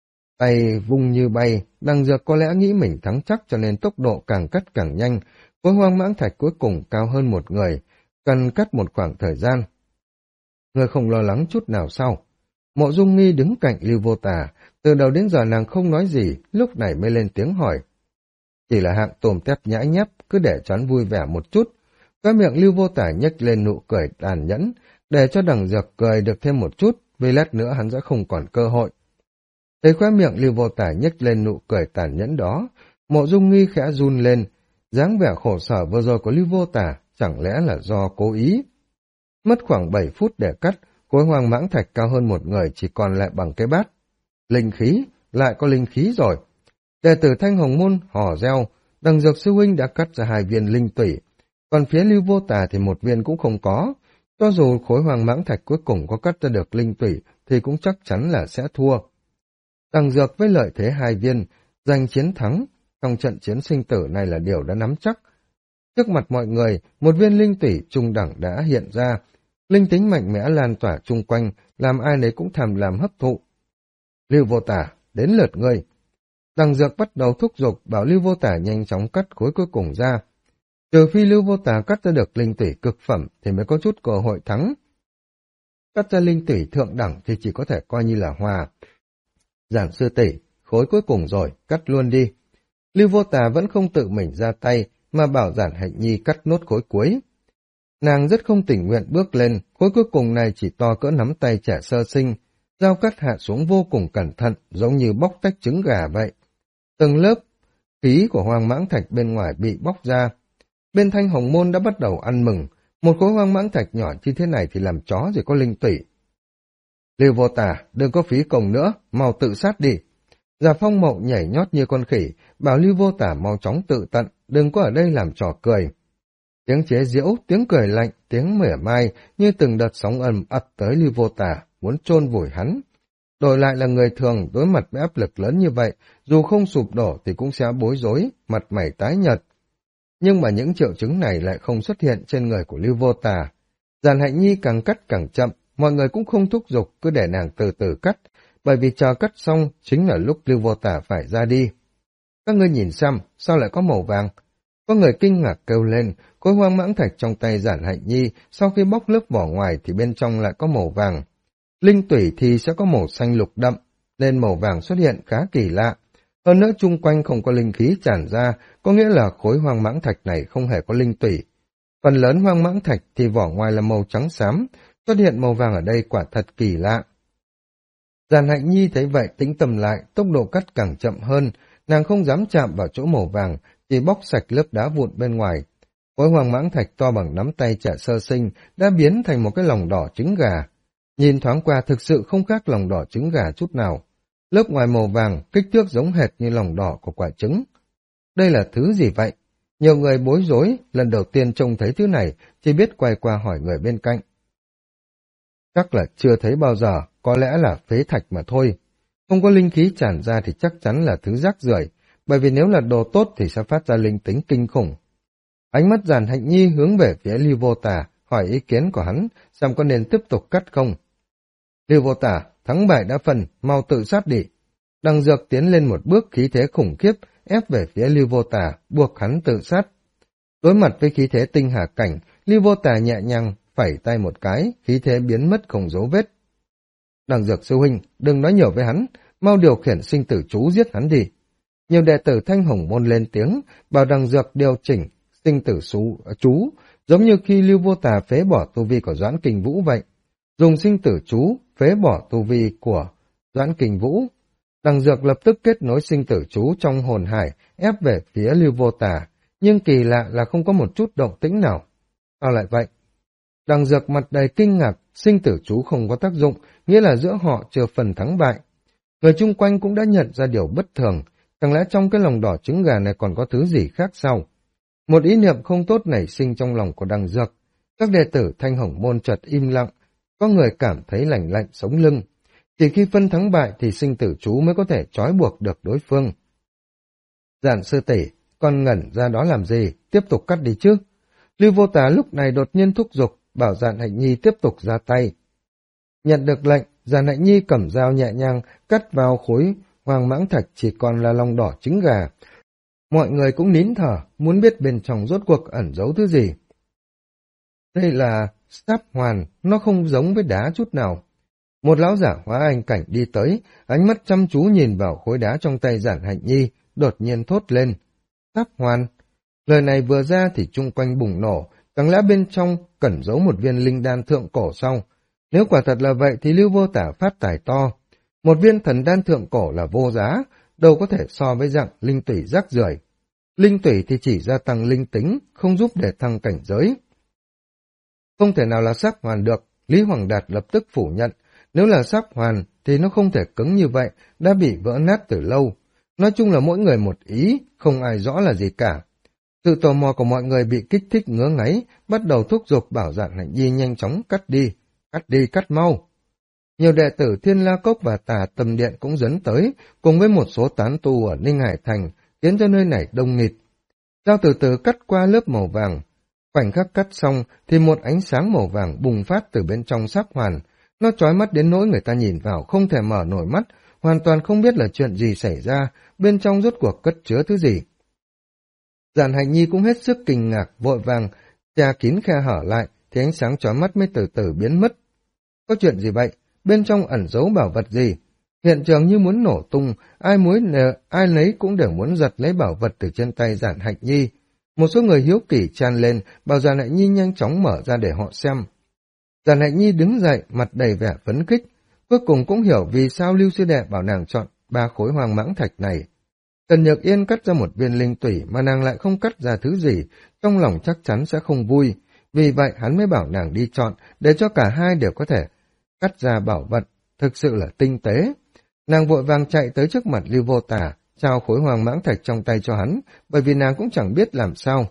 [SPEAKER 1] Tay vung như bay, Đằng Dược có lẽ nghĩ mình thắng chắc cho nên tốc độ càng cắt càng nhanh. Khối hoang mãng thạch cuối cùng cao hơn một người, cần cắt một khoảng thời gian. Người không lo lắng chút nào sau. Mộ Dung Nghi đứng cạnh Lưu Vô Tà, từ đầu đến giờ nàng không nói gì, lúc này mới lên tiếng hỏi. Chỉ là hạng tôm tép nhãi nhép, cứ để cho hắn vui vẻ một chút. Cái miệng Lưu Vô Tả nhếch lên nụ cười tàn nhẫn, để cho Đằng Dược cười được thêm một chút, vì lát nữa hắn sẽ không còn cơ hội. Thấy khóe miệng Lưu Vô Tả nhếch lên nụ cười tàn nhẫn đó, Mộ Dung Nghi khẽ run lên, dáng vẻ khổ sở vừa rồi của Lưu Vô Tả chẳng lẽ là do cố ý. Mất khoảng 7 phút để cắt, khối hoàng mãng thạch cao hơn một người chỉ còn lại bằng cái bát. Linh khí, lại có linh khí rồi. Đệ tử Thanh Hồng Môn hò reo, Đằng Dược sư huynh đã cắt ra 2 viên linh tủy, còn phía Lưu Vô Tà thì 1 viên cũng không có. Cho dù khối hoàng mãng thạch cuối cùng có cắt ra được linh tủy thì cũng chắc chắn là sẽ thua. Đằng Dược với lợi thế 2 viên, giành chiến thắng, trong trận chiến sinh tử này là điều đã nắm chắc. Trước mặt mọi người, 1 viên linh tủy trung đẳng đã hiện ra, linh tính mạnh mẽ lan tỏa chung quanh, làm ai nấy cũng thèm làm hấp thụ. Lưu Vô Tả, đến lượt ngươi. Đằng Dược bắt đầu thúc giục bảo Lưu Vô Tả nhanh chóng cắt khối cuối cùng ra. Trừ phi Lưu Vô Tả cắt ra được linh tủy cực phẩm thì mới có chút cơ hội thắng. Cắt ra linh tủy thượng đẳng thì chỉ có thể coi như là hòa. Giản sư tỷ, khối cuối cùng rồi, cắt luôn đi. Lưu Vô Tả vẫn không tự mình ra tay, mà bảo Giản Hạnh Nhi cắt nốt khối cuối. Nàng rất không tình nguyện bước lên, khối cuối cùng này chỉ to cỡ nắm tay trẻ sơ sinh, dao cắt hạ xuống vô cùng cẩn thận, giống như bóc tách trứng gà vậy. Từng lớp khí của hoang mãng thạch bên ngoài bị bóc ra. Bên Thanh Hồng Môn đã bắt đầu ăn mừng, một khối hoang mãng thạch nhỏ như thế này thì làm chó rồi có linh tủy. Lưu Vô Tả, đừng có phí công nữa, mau tự sát đi. Giả Phong Mậu nhảy nhót như con khỉ, bảo Lưu Vô Tả mau chóng tự tận, đừng có ở đây làm trò cười. Tiếng chế giễu, tiếng cười lạnh, tiếng mỉa mai như từng đợt sóng ầm ập tới Lưu Vô Tả, muốn chôn vùi hắn. Đổi lại là người thường đối mặt với áp lực lớn như vậy, dù không sụp đổ thì cũng sẽ bối rối, mặt mày tái nhợt. nhưng mà những triệu chứng này lại không xuất hiện trên người của Lưu Vô Tà. Giản Hạnh Nhi càng cắt càng chậm, mọi người cũng không thúc giục, cứ để nàng từ từ cắt, bởi vì chờ cắt xong chính là lúc Lưu Vô Tà phải ra đi. Các ngươi nhìn xem, sao lại có màu vàng? Có người kinh ngạc kêu lên, khối hoang mãng thạch trong tay Giản Hạnh Nhi, sau khi bóc lớp vỏ ngoài thì bên trong lại có màu vàng. Linh tủy thì sẽ có màu xanh lục đậm, nên màu vàng xuất hiện khá kỳ lạ. Hơn nữa chung quanh không có linh khí tràn ra, có nghĩa là khối hoang mãng thạch này không hề có linh tủy. Phần lớn hoang mãng thạch thì vỏ ngoài là màu trắng xám, xuất hiện màu vàng ở đây quả thật kỳ lạ. Giản Hạnh Nhi thấy vậy tĩnh tâm lại, tốc độ cắt càng chậm hơn, nàng không dám chạm vào chỗ màu vàng, chỉ bóc sạch lớp đá vụn bên ngoài. Khối hoang mãng thạch to bằng nắm tay trẻ sơ sinh đã biến thành một cái lòng đỏ trứng gà. Nhìn thoáng qua thực sự không khác lòng đỏ trứng gà chút nào. Lớp ngoài màu vàng, kích thước giống hệt như lòng đỏ của quả trứng. Đây là thứ gì vậy? Nhiều người bối rối, lần đầu tiên trông thấy thứ này, chỉ biết quay qua hỏi người bên cạnh. Chắc là chưa thấy bao giờ, có lẽ là phế thạch mà thôi. Không có linh khí tràn ra thì chắc chắn là thứ rác rưởi, bởi vì nếu là đồ tốt thì sẽ phát ra linh tính kinh khủng. Ánh mắt Giản Hạnh Nhi hướng về phía Lưu Vô Tà, hỏi ý kiến của hắn, xem có nên tiếp tục cắt không. Lưu Vô Tà, thắng bại đã phân, mau tự sát đi. Đằng Dược tiến lên một bước, khí thế khủng khiếp, ép về phía Lưu Vô Tà, buộc hắn tự sát. Đối mặt với khí thế tinh hà cảnh, Lưu Vô Tà nhẹ nhàng phẩy tay một cái, khí thế biến mất không dấu vết. Đằng Dược sư huynh, đừng nói nhiều với hắn, mau điều khiển sinh tử chú giết hắn đi. Nhiều đệ tử Thanh Hồng Môn lên tiếng, bảo Đằng Dược điều chỉnh sinh tử chú, giống như khi Lưu Vô Tà phế bỏ tu vi của Doãn Kình Vũ vậy. Dùng sinh tử chú phế bỏ tu vi của Doãn Kình Vũ. Đằng Dược lập tức kết nối sinh tử chú trong hồn hải, ép về phía Lưu Vô Tà, nhưng kỳ lạ là không có một chút động tĩnh nào. Sao lại vậy? Đằng Dược mặt đầy kinh ngạc, sinh tử chú không có tác dụng, nghĩa là giữa họ chưa phần thắng bại. Người chung quanh cũng đã nhận ra điều bất thường, chẳng lẽ trong cái lòng đỏ trứng gà này còn có thứ gì khác sao? Một ý niệm không tốt nảy sinh trong lòng của Đằng Dược. Các đệ tử Thanh Hồng Môn chợt im lặng, có người cảm thấy lạnh lạnh sống lưng. Chỉ khi phân thắng bại thì sinh tử chú mới có thể trói buộc được đối phương. Giản sư tỷ, con ngẩn ra đó làm gì, tiếp tục cắt đi chứ? Lưu Vô Tà lúc này đột nhiên thúc giục, bảo Giản Hạnh Nhi tiếp tục ra tay. Nhận được lệnh, Giản Hạnh Nhi cầm dao nhẹ nhàng cắt vào khối hoang mãng thạch chỉ còn là lòng đỏ trứng gà. Mọi người cũng nín thở, muốn biết bên trong rốt cuộc ẩn giấu thứ gì. Đây là sáp hoàn, nó không giống với đá chút nào. Một lão giả hóa anh cảnh đi tới, ánh mắt chăm chú nhìn vào khối đá trong tay Giản Hạnh Nhi, đột nhiên thốt lên. Sáp hoàn. Lời này vừa ra thì chung quanh bùng nổ, chẳng lẽ bên trong cẩn giấu một viên linh đan thượng cổ sau. Nếu quả thật là vậy thì Lưu Vô Tả phát tài to. Một viên thần đan thượng cổ là vô giá, đâu có thể so với dạng linh tủy rác rưởi. Linh tủy thì chỉ gia tăng linh tính, không giúp để thăng cảnh giới. Không thể nào là sắc hoàn được, Lý Hoàng Đạt lập tức phủ nhận. Nếu là sắc hoàn thì nó không thể cứng như vậy, đã bị vỡ nát từ lâu. Nói chung là mỗi người một ý, không ai rõ là gì cả. Sự tò mò của mọi người bị kích thích ngứa ngáy, bắt đầu thúc giục bảo Giản Hạnh Nhi nhanh chóng cắt đi, cắt mau. Nhiều đệ tử Thiên La Cốc và Tà Tâm Điện cũng dấn tới, cùng với một số tán tu ở Ninh Hải Thành, khiến cho nơi này đông nghịt. Dao từ từ cắt qua lớp màu vàng. Khoảnh khắc cắt xong thì một ánh sáng màu vàng bùng phát từ bên trong sắc hoàn. Nó chói mắt đến nỗi người ta nhìn vào không thể mở nổi mắt, hoàn toàn không biết là chuyện gì xảy ra, bên trong rốt cuộc cất chứa thứ gì. Giản Hạnh Nhi cũng hết sức kinh ngạc, vội vàng che kín khe hở lại, thì ánh sáng chói mắt mới từ từ biến mất. Có chuyện gì vậy? Bên trong ẩn giấu bảo vật gì? Hiện trường như muốn nổ tung, ai nấy cũng đều muốn giật lấy bảo vật từ trên tay Giản Hạnh Nhi. Một số người hiếu kỳ tràn lên, bảo Giản Hạnh Nhi nhanh chóng mở ra để họ xem. Giản Hạnh Nhi đứng dậy, mặt đầy vẻ phấn khích, cuối cùng cũng hiểu vì sao Lưu sư đệ bảo nàng chọn 3 khối hoang mãng thạch này. Tần Nhược Yên cắt ra một viên linh tủy mà nàng lại không cắt ra thứ gì, trong lòng chắc chắn sẽ không vui, vì vậy hắn mới bảo nàng đi chọn để cho cả hai đều có thể cắt ra bảo vật, thực sự là tinh tế. Nàng vội vàng chạy tới trước mặt Lưu Vô Tả, trao khối hoàng mãng thạch trong tay cho hắn, bởi vì nàng cũng chẳng biết làm sao.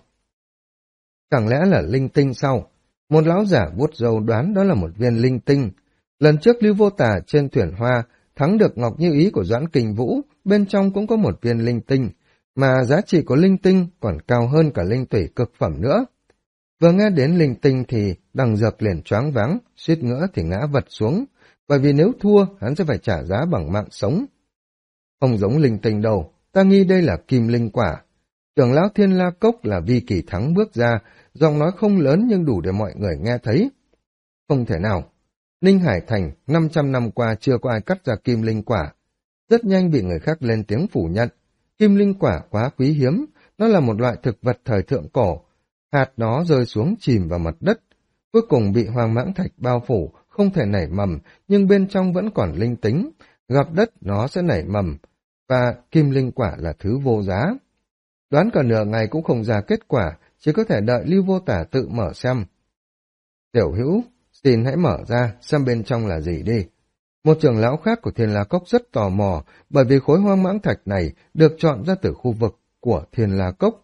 [SPEAKER 1] Chẳng lẽ là linh tinh sao? Một lão giả vuốt râu đoán đó là một viên linh tinh. Lần trước Lưu Vô Tả trên thuyền hoa thắng được Ngọc Như Ý của Doãn Kình Vũ, bên trong cũng có một viên linh tinh. mà giá trị của linh tinh còn cao hơn cả linh tủy cực phẩm nữa. Vừa nghe đến linh tinh thì Đằng Dược liền choáng váng, suýt nữa thì ngã vật xuống, bởi vì nếu thua hắn sẽ phải trả giá bằng mạng sống. Không giống linh tinh đâu, ta nghi đây là kim linh quả. Trưởng lão Thiên La Cốc là Vi Kỳ Thắng bước ra, giọng nói không lớn nhưng đủ để mọi người nghe thấy. Không thể nào, Ninh Hải Thành 500 năm qua chưa có ai cắt ra kim linh quả. Rất nhanh bị người khác lên tiếng phủ nhận. Kim linh quả quá quý hiếm, nó là một loại thực vật thời thượng cổ. Hạt nó rơi xuống chìm vào mặt đất, cuối cùng bị hoang mãng thạch bao phủ, không thể nảy mầm, nhưng bên trong vẫn còn linh tính. Gặp đất nó sẽ nảy mầm, và kim linh quả là thứ vô giá. Đoán cả nửa ngày cũng không ra kết quả, chỉ có thể đợi Lưu Vô Tả tự mở xem. Tiểu hữu, xin hãy mở ra, xem bên trong là gì đi. Một trưởng lão khác của Thiên La Cốc rất tò mò, bởi vì khối hoang mãng thạch này được chọn ra từ khu vực của Thiên La Cốc.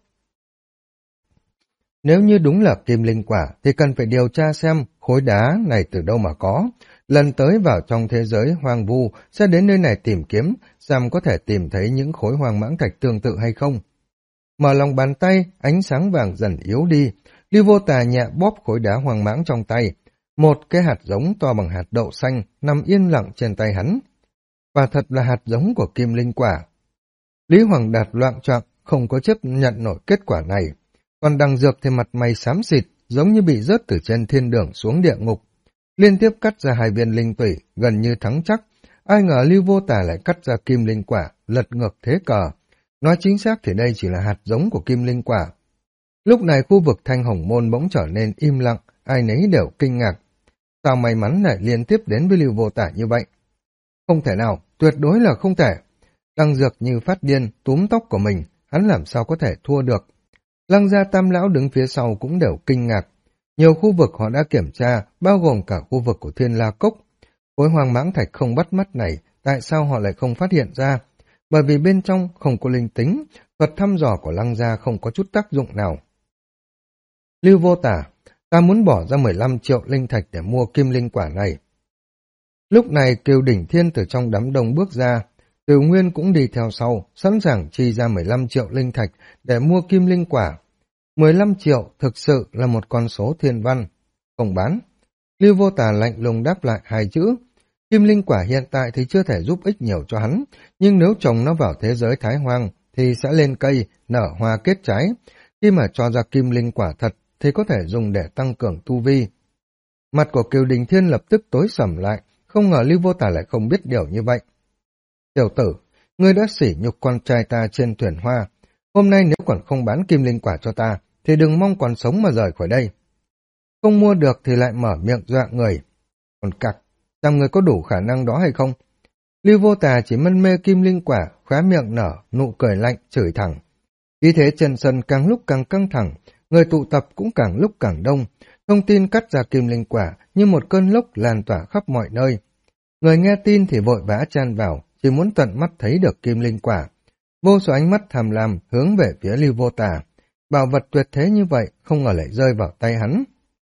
[SPEAKER 1] Nếu như đúng là kim linh quả, thì cần phải điều tra xem khối đá này từ đâu mà có. Lần tới vào trong thế giới hoang vu, sẽ đến nơi này tìm kiếm, xem có thể tìm thấy những khối hoang mãng thạch tương tự hay không. Mở lòng bàn tay, ánh sáng vàng dần yếu đi, Lưu Vô Tà nhẹ bóp khối đá hoang mãng trong tay. Một cái hạt giống to bằng hạt đậu xanh nằm yên lặng trên tay hắn. Và thật là hạt giống của kim linh quả. Lý Hoàng Đạt loạng choạng, không có chấp nhận nổi kết quả này. Còn Đằng Dược thì mặt mày xám xịt, giống như bị rớt từ trên thiên đường xuống địa ngục. Liên tiếp cắt ra 2 viên linh tủy, gần như thắng chắc. Ai ngờ Lưu Vô Tà lại cắt ra kim linh quả, lật ngược thế cờ. Nói chính xác thì đây chỉ là hạt giống của kim linh quả. Lúc này khu vực Thanh Hồng Môn bỗng trở nên im lặng, ai nấy đều kinh ngạc. Sao may mắn lại liên tiếp đến với Lưu Vô Tả như vậy? Không thể nào, tuyệt đối là không thể. Đằng Dược như phát điên, túm tóc của mình, hắn làm sao có thể thua được. Lăng Gia Tam Lão đứng phía sau cũng đều kinh ngạc. Nhiều khu vực họ đã kiểm tra, bao gồm cả khu vực của Thiên La Cốc. Khối hoang mãng thạch không bắt mắt này, tại sao họ lại không phát hiện ra? Bởi vì bên trong không có linh tính, thuật thăm dò của Lăng Gia không có chút tác dụng nào. Lưu Vô Tả, ta muốn bỏ ra 15 triệu linh thạch để mua kim linh quả này. Lúc này Kiều Đỉnh Thiên từ trong đám đông bước ra, Kiều Nguyên cũng đi theo sau, sẵn sàng chi ra 15 triệu linh thạch để mua kim linh quả. 15 triệu thực sự là một con số thiên văn. Không bán. Lưu Vô Tà lạnh lùng đáp lại 2 chữ. Kim linh quả hiện tại thì chưa thể giúp ích nhiều cho hắn, nhưng nếu trồng nó vào thế giới Thái Hoang thì sẽ lên cây, nở hoa kết trái. Khi mà cho ra kim linh quả thật thì có thể dùng để tăng cường tu vi. Mặt của Kiều Đình Thiên lập tức tối sầm lại, không ngờ Lưu Vô Tà lại không biết điều như vậy. Tiểu tử, ngươi đã sỉ nhục con trai ta trên thuyền hoa. Hôm nay nếu còn không bán kim linh quả cho ta, thì đừng mong còn sống mà rời khỏi đây. Không mua được thì lại mở miệng dọa người. Còn cặc, rằng người có đủ khả năng đó hay không? Lưu Vô Tà chỉ mân mê kim linh quả, khóe miệng nở, nụ cười lạnh, chửi thẳng. Vì thế trên sân càng lúc càng căng thẳng, người tụ tập cũng càng lúc càng đông. Thông tin cắt ra kim linh quả như một cơn lốc lan tỏa khắp mọi nơi. Người nghe tin thì vội vã chan vào, chỉ muốn tận mắt thấy được kim linh quả. Vô số ánh mắt tham lam hướng về phía Lưu Vô Tà. Bảo vật tuyệt thế như vậy không ngờ lại rơi vào tay hắn.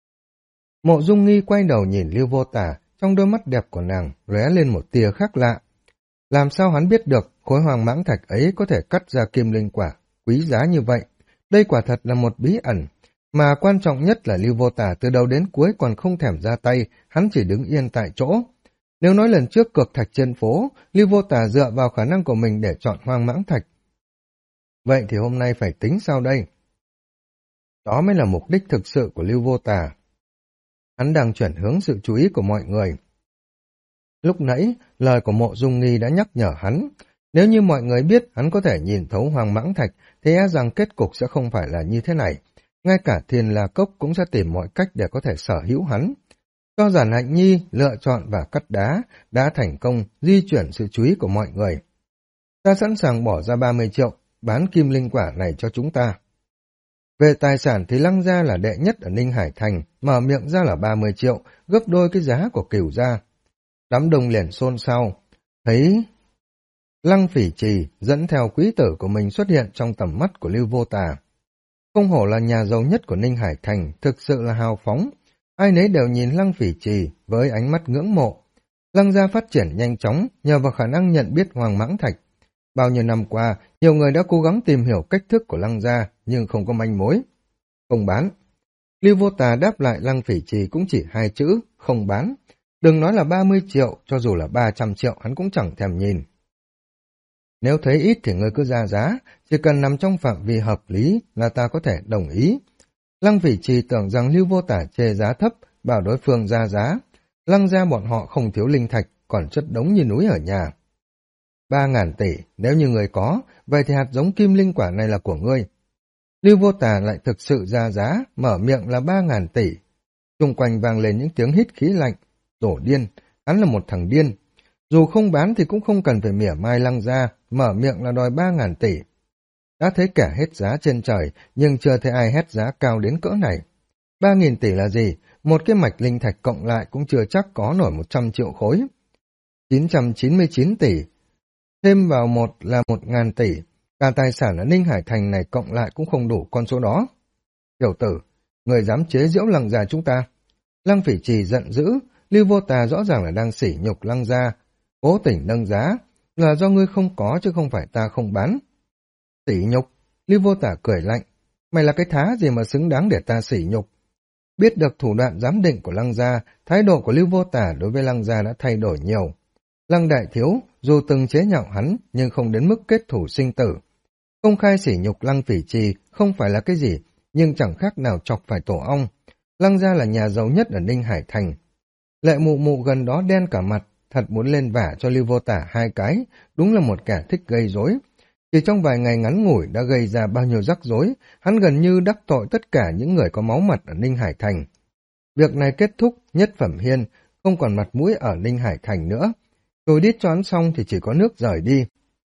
[SPEAKER 1] Mộ Dung Nghi quay đầu nhìn Lưu Vô Tà, trong đôi mắt đẹp của nàng lóe lên một tia khác lạ. Làm sao hắn biết được khối hoàng mãng thạch ấy có thể cắt ra kim linh quả quý giá như vậy? Đây quả thật là một bí ẩn, mà quan trọng nhất là Lưu Vô Tà từ đầu đến cuối còn không thèm ra tay, hắn chỉ đứng yên tại chỗ. Nếu nói lần trước cược thạch trên phố, Lưu Vô Tà dựa vào khả năng của mình để chọn hoang mãng thạch. Vậy thì hôm nay phải tính sao đây? Đó mới là mục đích thực sự của Lưu Vô Tà. Hắn đang chuyển hướng sự chú ý của mọi người. Lúc nãy, lời của Mộ Dung Nghi đã nhắc nhở hắn. Nếu như mọi người biết hắn có thể nhìn thấu hoàng mãng thạch, thì e rằng kết cục sẽ không phải là như thế này. Ngay cả Thiên La Cốc cũng sẽ tìm mọi cách để có thể sở hữu hắn. Cho Giản Hạnh Nhi lựa chọn và cắt đá, đã thành công di chuyển sự chú ý của mọi người. Ta sẵn sàng bỏ ra 30 triệu, bán kim linh quả này cho chúng ta. Về tài sản thì Lăng Gia là đệ nhất ở Ninh Hải Thành, mở miệng ra là 30 triệu, gấp đôi cái giá của Cửu Gia. Đám đông liền xôn xao, thấy Lăng Phỉ Trì dẫn theo quý tử của mình xuất hiện trong tầm mắt của Lưu Vô Tà. Không hổ là nhà giàu nhất của Ninh Hải Thành, thực sự là hào phóng. Ai nấy đều nhìn Lăng Phỉ Trì với ánh mắt ngưỡng mộ. Lăng Gia phát triển nhanh chóng nhờ vào khả năng nhận biết hoàng mãng thạch. Bao nhiêu năm qua, nhiều người đã cố gắng tìm hiểu cách thức của Lăng gia, nhưng không có manh mối. Không bán. Lưu Vô Tà đáp lại Lăng Phỉ Trì cũng chỉ 2 chữ, không bán. Đừng nói là 30 triệu, cho dù là 300 triệu hắn cũng chẳng thèm nhìn. Nếu thấy ít thì ngươi cứ ra giá, chỉ cần nằm trong phạm vi hợp lý là ta có thể đồng ý. Lăng Phỉ Trì tưởng rằng Lưu Vô Tà chê giá thấp, bảo đối phương ra giá. Lăng gia bọn họ không thiếu linh thạch, còn chất đống như núi ở nhà. 3.000 tỷ, nếu như người có, vậy thì hạt giống kim linh quả này là của ngươi. Lưu Vô Tà lại thực sự ra giá, mở miệng là 3.000 tỷ. Xung quanh vang lên những tiếng hít khí lạnh. Tổ điên, hắn là một thằng điên. Dù không bán thì cũng không cần phải mỉa mai Lăng gia, mở miệng là đòi 3.000 tỷ. Đã thấy kẻ hết giá trên trời, nhưng chưa thấy ai hét giá cao đến cỡ này. 3.000 tỷ là gì? Một cái mạch linh thạch cộng lại cũng chưa chắc có nổi 100 triệu khối. 999 tỷ. Thêm vào một là 1.000 tỷ. Cả tài sản ở Ninh Hải Thành này cộng lại cũng không đủ con số đó. Tiểu tử, người dám chế giễu Lăng gia chúng ta. Lăng Phỉ Trì giận dữ, Lưu Vô Tà rõ ràng là đang sỉ nhục Lăng gia. Cố tình nâng giá, là do ngươi không có chứ không phải ta không bán. Sỉ nhục, Lưu Vô Tà cười lạnh. Mày là cái thá gì mà xứng đáng để ta sỉ nhục? Biết được thủ đoạn giám định của Lăng gia, thái độ của Lưu Vô Tà đối với Lăng gia đã thay đổi nhiều. Lăng đại thiếu, dù từng chế nhạo hắn, nhưng không đến mức kết thủ sinh tử. Công khai sỉ nhục Lăng Phỉ Trì không phải là cái gì, nhưng chẳng khác nào chọc phải tổ ong. Lăng gia là nhà giàu nhất ở Ninh Hải Thành. Lệ Mụ Mụ gần đó đen cả mặt, thật muốn lên vả cho Lưu Vô Tả 2 cái, đúng là một kẻ thích gây rối. Chỉ trong vài ngày ngắn ngủi đã gây ra bao nhiêu rắc rối, hắn gần như đắc tội tất cả những người có máu mặt ở Ninh Hải Thành. Việc này kết thúc, Nhất Phẩm Hiên không còn mặt mũi ở Ninh Hải Thành nữa. Rồi đít cho hắn xong thì chỉ có nước rời đi.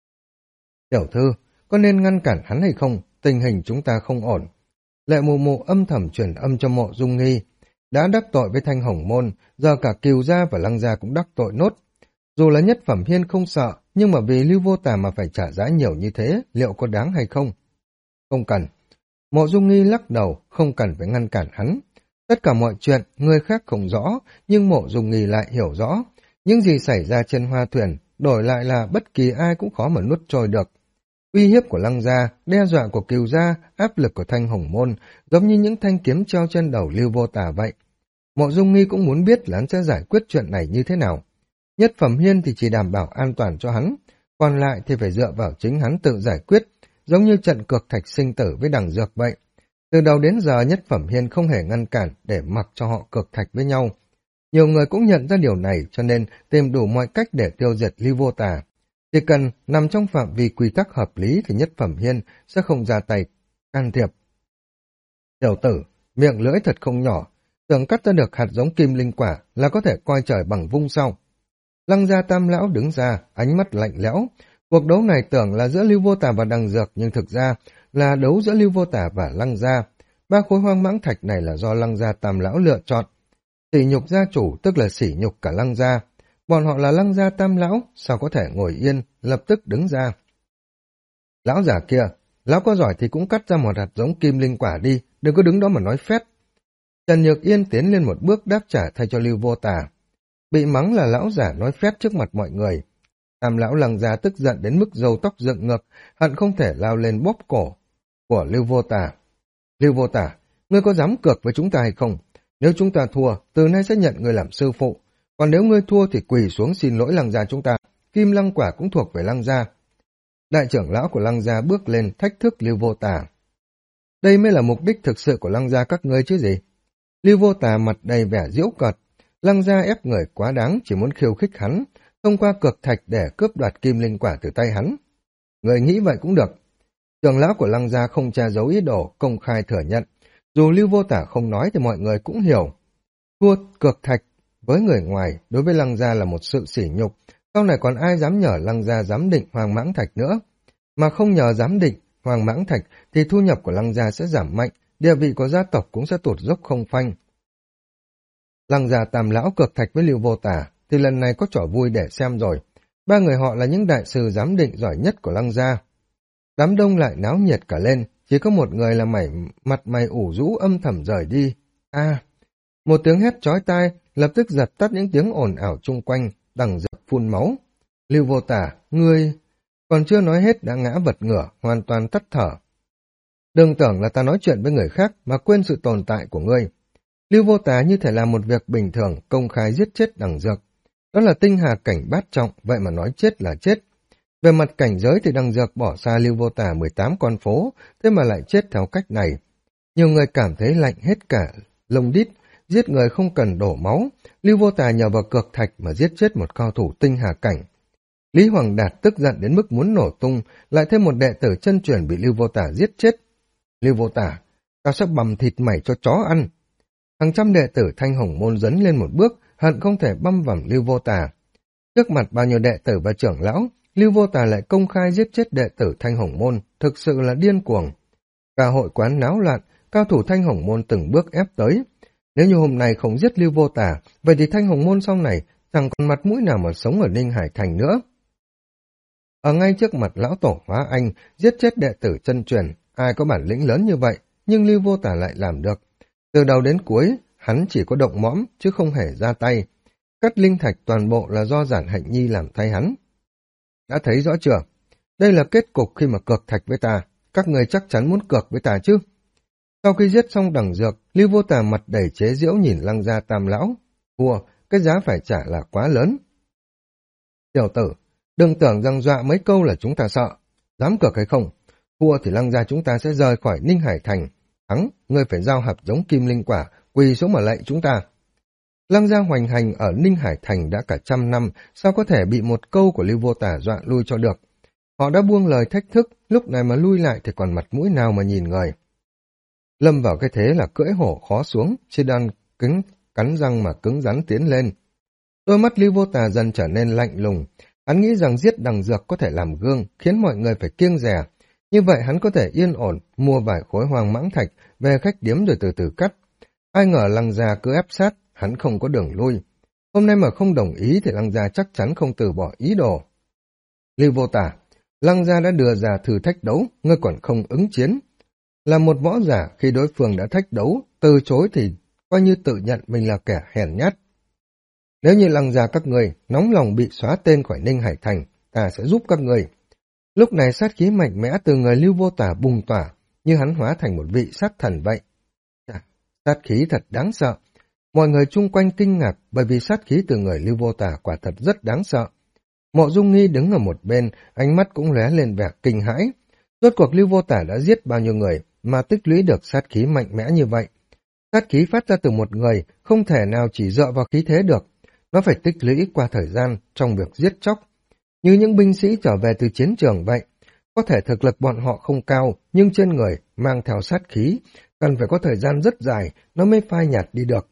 [SPEAKER 1] Tiểu thư, có nên ngăn cản hắn hay không? Tình hình chúng ta không ổn. Lệ Mụ Mụ âm thầm truyền âm cho Mộ Dung Nghi. Đã đắc tội với Thanh Hồng Môn, giờ cả Kiều gia và Lăng gia cũng đắc tội nốt. Dù là Nhất Phẩm Hiên không sợ, nhưng mà vì Lưu Vô Tà mà phải trả giá nhiều như thế, liệu có đáng hay không? Không cần. Mộ Dung Nghi lắc đầu, không cần phải ngăn cản hắn. Tất cả mọi chuyện, người khác không rõ, nhưng Mộ Dung Nghi lại hiểu rõ. Những gì xảy ra trên hoa thuyền, đổi lại là bất kỳ ai cũng khó mà nuốt trôi được. Uy hiếp của Lăng gia, đe dọa của Kiều gia, áp lực của Thanh Hồng Môn, giống như những thanh kiếm treo trên đầu Lưu Vô Tà vậy. Mộ Dung Nghi cũng muốn biết là hắn sẽ giải quyết chuyện này như thế nào. Nhất Phẩm Hiên thì chỉ đảm bảo an toàn cho hắn, còn lại thì phải dựa vào chính hắn tự giải quyết, giống như trận cược thạch sinh tử với đằng dược vậy. Từ đầu đến giờ Nhất Phẩm Hiên không hề ngăn cản để mặc cho họ cược thạch với nhau. Nhiều người cũng nhận ra điều này cho nên tìm đủ mọi cách để tiêu diệt Lưu Vô Tà. Chỉ cần nằm trong phạm vi quy tắc hợp lý thì Nhất Phẩm Hiên sẽ không ra tay can thiệp. Tiểu tử, miệng lưỡi thật không nhỏ, tưởng cắt ra được hạt giống kim linh quả là có thể coi trời bằng vung sau. Lăng gia Tam lão đứng ra, ánh mắt lạnh lẽo. Cuộc đấu này tưởng là giữa Lưu Vô Tà và đằng dược, nhưng thực ra là đấu giữa Lưu Vô Tà và Lăng gia. 3 khối hoang mãng thạch này là do Lăng gia Tam lão lựa chọn. Sỉ nhục gia chủ tức là sỉ nhục cả Lăng gia. Bọn họ là Lăng gia Tam lão, sao có thể ngồi yên, lập tức đứng ra. Lão già kia, lão có giỏi thì cũng cắt ra một hạt giống kim linh quả đi, đừng có đứng đó mà nói phét. Trần Nhược Yên tiến lên một bước đáp trả thay cho Lưu Vô Tà. Bị mắng là lão giả nói phét trước mặt mọi người. Tam lão Lăng gia tức giận đến mức râu tóc dựng ngược, hận không thể lao lên bóp cổ của Lưu Vô Tà. Lưu Vô Tà, ngươi có dám cược với chúng ta hay không? Nếu chúng ta thua, từ nay sẽ nhận ngươi làm sư phụ. Còn nếu ngươi thua thì quỳ xuống xin lỗi Lăng gia chúng ta. Kim lăng quả cũng thuộc về Lăng gia. Đại trưởng lão của Lăng gia bước lên thách thức Lưu Vô Tà. Đây mới là mục đích thực sự của Lăng gia các ngươi chứ gì? Lưu Vô Tà mặt đầy vẻ giễu cợt. Lăng gia ép người quá đáng, chỉ muốn khiêu khích hắn, thông qua cược thạch để cướp đoạt kim linh quả từ tay hắn. Người nghĩ vậy cũng được. Trưởng lão của Lăng gia không che giấu ý đồ, công khai thừa nhận. Dù Lưu Vô Tả không nói thì mọi người cũng hiểu. Thua cược thạch với người ngoài đối với Lăng gia là một sự sỉ nhục. Sau này còn ai dám nhờ Lăng gia giám định Hoàng Mãng Thạch nữa. Mà không nhờ giám định Hoàng Mãng Thạch thì thu nhập của Lăng gia sẽ giảm mạnh, địa vị của gia tộc cũng sẽ tụt dốc không phanh. Lăng gia Tam lão cược thạch với Lưu Vô Tả thì lần này có trò vui để xem rồi. 3 người họ là những đại sư giám định giỏi nhất của Lăng gia. Đám đông lại náo nhiệt cả lên, chỉ có một người là mặt mày ủ rũ âm thầm rời đi. Một tiếng hét chói tai lập tức giật tắt những tiếng ồn ào chung quanh, đằng dược phun máu. Lưu Vô Tả, ngươi... còn chưa nói hết đã ngã vật ngửa, hoàn toàn tắt thở. Đừng tưởng là ta nói chuyện với người khác mà quên sự tồn tại của ngươi. Lưu Vô Tà như thể làm một việc bình thường, công khai giết chết Đằng Dược. Đó là tinh hà cảnh bát trọng, vậy mà nói chết là chết. Về mặt cảnh giới thì Đằng Dược bỏ xa Lưu Vô Tà 18 con phố, thế mà lại chết theo cách này. Nhiều người cảm thấy lạnh hết cả lông đít, giết người không cần đổ máu. Lưu Vô Tà nhờ vào cược thạch mà giết chết một cao thủ tinh hà cảnh. Lý Hoàng Đạt tức giận đến mức muốn nổ tung, lại thêm một đệ tử chân truyền bị Lưu Vô Tà giết chết. Lưu Vô Tà, tao sẽ bầm thịt mày cho chó ăn. Hàng trăm đệ tử Thanh Hồng Môn dấn lên một bước, hận không thể băm vằm Lưu Vô Tà. Trước mặt bao nhiêu đệ tử và trưởng lão, Lưu Vô Tà lại công khai giết chết đệ tử Thanh Hồng Môn, thực sự là điên cuồng. Cả hội quán náo loạn, cao thủ Thanh Hồng Môn từng bước ép tới. Nếu như hôm nay không giết Lưu Vô Tà, vậy thì Thanh Hồng Môn sau này chẳng còn mặt mũi nào mà sống ở Ninh Hải Thành nữa. Ở ngay trước mặt lão tổ Hóa Anh, giết chết đệ tử chân truyền, ai có bản lĩnh lớn như vậy, nhưng Lưu Vô Tà lại làm được. Từ đầu đến cuối, hắn chỉ có động mõm, chứ không hề ra tay. Cắt linh thạch toàn bộ là do Giản Hạnh Nhi làm thay hắn. Đã thấy rõ chưa? Đây là kết cục khi mà cược thạch với ta. Các người chắc chắn muốn cược với ta chứ? Sau khi giết xong Đằng Dược, Lưu Vô Tà mặt đầy chế giễu nhìn Lăng Gia Tam Lão. Thua, cái giá phải trả là quá lớn. Tiểu tử, đừng tưởng rằng dọa mấy câu là chúng ta sợ. Dám cược hay không? Thua thì Lăng Gia chúng ta sẽ rời khỏi Ninh Hải Thành. Thắng, ngươi phải giao hạt giống kim linh quả, quỳ xuống mà lạy chúng ta. Lăng Gia hoành hành ở Ninh Hải Thành đã cả 100 năm, sao có thể bị một câu của Lưu Vô Tà dọa lui cho được. Họ đã buông lời thách thức, lúc này mà lui lại thì còn mặt mũi nào mà nhìn người. Lâm vào cái thế là cưỡi hổ khó xuống, chỉ đang cắn răng mà cứng rắn tiến lên. Đôi mắt Lưu Vô Tà dần trở nên lạnh lùng, hắn nghĩ rằng giết Đằng Dược có thể làm gương, khiến mọi người phải kiêng dè. Như vậy hắn có thể yên ổn, mua vài khối hoang mãng thạch, về khách điếm rồi từ từ cắt. Ai ngờ Lăng Gia cứ ép sát, hắn không có đường lui. Hôm nay mà không đồng ý thì Lăng Gia chắc chắn không từ bỏ ý đồ. Lưu Vô Tà, Lăng Gia đã đưa ra thử thách đấu, ngươi còn không ứng chiến. Là một võ giả, khi đối phương đã thách đấu, từ chối thì coi như tự nhận mình là kẻ hèn nhát. Nếu như Lăng Gia các người nóng lòng bị xóa tên khỏi Ninh Hải Thành, ta sẽ giúp các người. Lúc này sát khí mạnh mẽ từ người Lưu Vô Tà bùng tỏa, như hắn hóa thành một vị sát thần vậy. Sát khí thật đáng sợ. Mọi người chung quanh kinh ngạc bởi vì sát khí từ người Lưu Vô Tà quả thật rất đáng sợ. Mộ Dung Nghi đứng ở một bên, ánh mắt cũng lóe lên vẻ kinh hãi. Rốt cuộc Lưu Vô Tà đã giết bao nhiêu người mà tích lũy được sát khí mạnh mẽ như vậy. Sát khí phát ra từ một người không thể nào chỉ dựa vào khí thế được. Nó phải tích lũy qua thời gian trong việc giết chóc. Như những binh sĩ trở về từ chiến trường vậy. Có thể thực lực bọn họ không cao, nhưng trên người mang theo sát khí, cần phải có thời gian rất dài, nó mới phai nhạt đi được.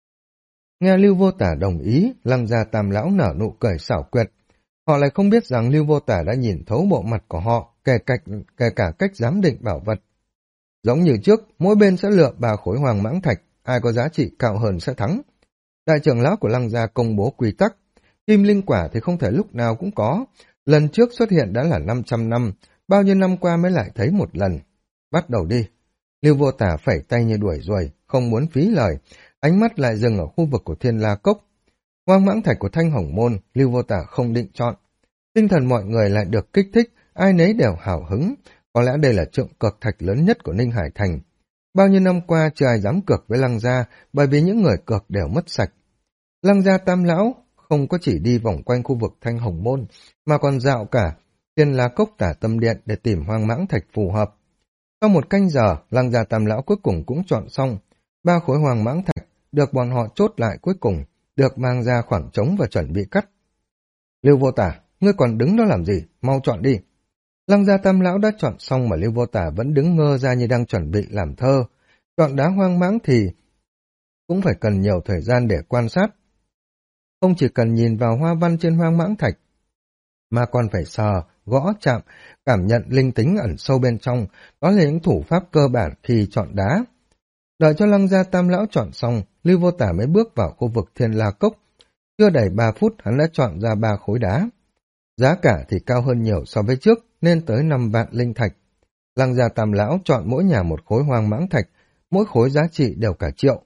[SPEAKER 1] Nghe Lưu Vô Tà đồng ý, Lăng Gia Tam Lão nở nụ cười xảo quyệt. Họ lại không biết rằng Lưu Vô Tà đã nhìn thấu bộ mặt của họ, kể cả cách giám định bảo vật. Giống như trước, mỗi bên sẽ lựa 3 khối hoàng mãng thạch, ai có giá trị cao hơn sẽ thắng. Đại trưởng lão của Lăng Gia công bố quy tắc. Kim linh quả thì không thể lúc nào cũng có. Lần trước xuất hiện đã là 500 năm, bao nhiêu năm qua mới lại thấy một lần. Bắt đầu đi. Lưu Vô Tà phẩy tay như đuổi ruồi, không muốn phí lời, ánh mắt lại dừng ở khu vực của Thiên La Cốc. Hoang mãng thạch của Thanh Hồng Môn, Lưu Vô Tà không định chọn. Tinh thần mọi người lại được kích thích, ai nấy đều hào hứng. Có lẽ đây là trượng cược thạch lớn nhất của Ninh Hải Thành. Bao nhiêu năm qua chưa ai dám cược với Lăng Gia, bởi vì những người cược đều mất sạch. Lăng Gia Tam Lão không có chỉ đi vòng quanh khu vực Thanh Hồng Môn, mà còn dạo cả Thiên La Cốc Tả Tâm Điện để tìm hoang mãng thạch phù hợp. Sau một canh giờ, Lăng Gia Tam Lão cuối cùng cũng chọn xong. 3 khối hoang mãng thạch được bọn họ chốt lại cuối cùng, được mang ra khoảng trống và chuẩn bị cắt. Lưu Vô Tà, ngươi còn đứng đó làm gì? Mau chọn đi. Lăng Gia Tam Lão đã chọn xong mà Lưu Vô Tà vẫn đứng ngơ ra như đang chuẩn bị làm thơ. Chọn đá hoang mãng thì cũng phải cần nhiều thời gian để quan sát. Không chỉ cần nhìn vào hoa văn trên hoang mãng thạch, mà còn phải sờ, gõ chạm, cảm nhận linh tính ẩn sâu bên trong, đó là những thủ pháp cơ bản khi chọn đá. Đợi cho Lăng Gia Tam Lão chọn xong, Lưu Vô Tà mới bước vào khu vực Thiên La Cốc. Chưa đầy 3 phút hắn đã chọn ra 3 khối đá. Giá cả thì cao hơn nhiều so với trước, nên tới 5 vạn linh thạch. Lăng Gia Tam Lão chọn mỗi nhà một khối hoang mãng thạch, mỗi khối giá trị đều cả triệu.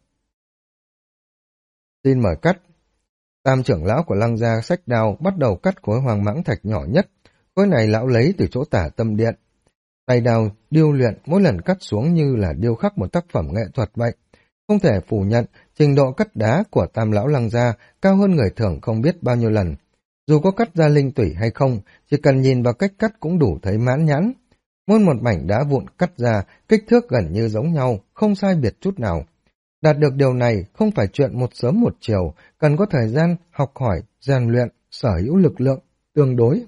[SPEAKER 1] Xin mời cắt. Tam trưởng lão của Lăng Gia xách đao bắt đầu cắt khối hoang mãng thạch nhỏ nhất. khối này lão lấy từ chỗ tả tâm điện. Tay đao điêu luyện mỗi lần cắt xuống như là điêu khắc một tác phẩm nghệ thuật vậy. Không thể phủ nhận, trình độ cắt đá của Tam lão Lăng gia cao hơn người thường không biết bao nhiêu lần. Dù có cắt ra linh tủy hay không, chỉ cần nhìn vào cách cắt cũng đủ thấy mãn nhãn. Mỗi một mảnh đá vụn cắt ra, kích thước gần như giống nhau, không sai biệt chút nào. Đạt được điều này không phải chuyện một sớm một chiều, cần có thời gian học hỏi, rèn luyện, sở hữu lực lượng, tương đối.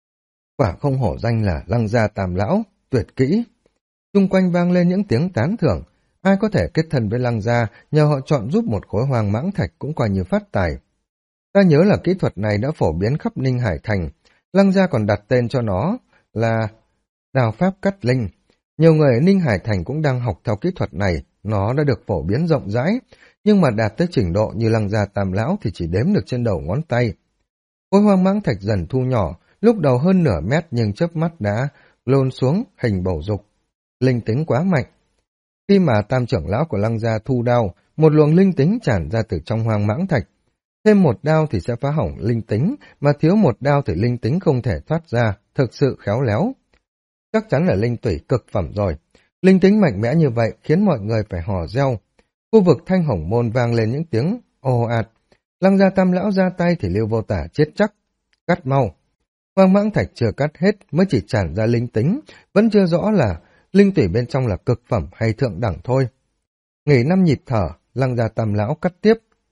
[SPEAKER 1] Quả không hổ danh là Lăng gia Tam lão, tuyệt kỹ. Xung quanh vang lên những tiếng tán thưởng, ai có thể kết thân với Lăng gia nhờ họ chọn giúp một khối hoàng mãng thạch cũng coi như phát tài. Ta nhớ là kỹ thuật này đã phổ biến khắp Ninh Hải Thành, Lăng gia còn đặt tên cho nó là đào pháp cắt linh. Nhiều người ở Ninh Hải Thành cũng đang học theo kỹ thuật này, nó đã được phổ biến rộng rãi, nhưng mà đạt tới trình độ như Lăng gia Tam lão thì chỉ đếm được trên đầu ngón tay. Khối hoang mãng thạch dần thu nhỏ, lúc đầu hơn nửa mét nhưng chớp mắt đã lôn xuống hình bầu dục. Linh tính quá mạnh. Khi mà Tam trưởng lão của Lăng gia thu đao, một luồng linh tính tràn ra từ trong hoang mãng thạch. Thêm một đao thì sẽ phá hỏng linh tính, mà thiếu một đao thì linh tính không thể thoát ra, thực sự khéo léo. Chắc chắn là linh tủy cực phẩm rồi. Linh tính mạnh mẽ như vậy khiến mọi người phải hò reo. Khu vực Thanh Hồng Môn vang lên những tiếng ồ ạt. Lăng gia Tam lão ra tay thì Lưu Vô Tả chết chắc. Cắt mau. Hoang mãng thạch chưa cắt hết mới chỉ tràn ra linh tính, vẫn chưa rõ là linh tủy bên trong là cực phẩm hay thượng đẳng thôi. Nghỉ 5 nhịp thở, Lăng gia Tam lão cắt tiếp.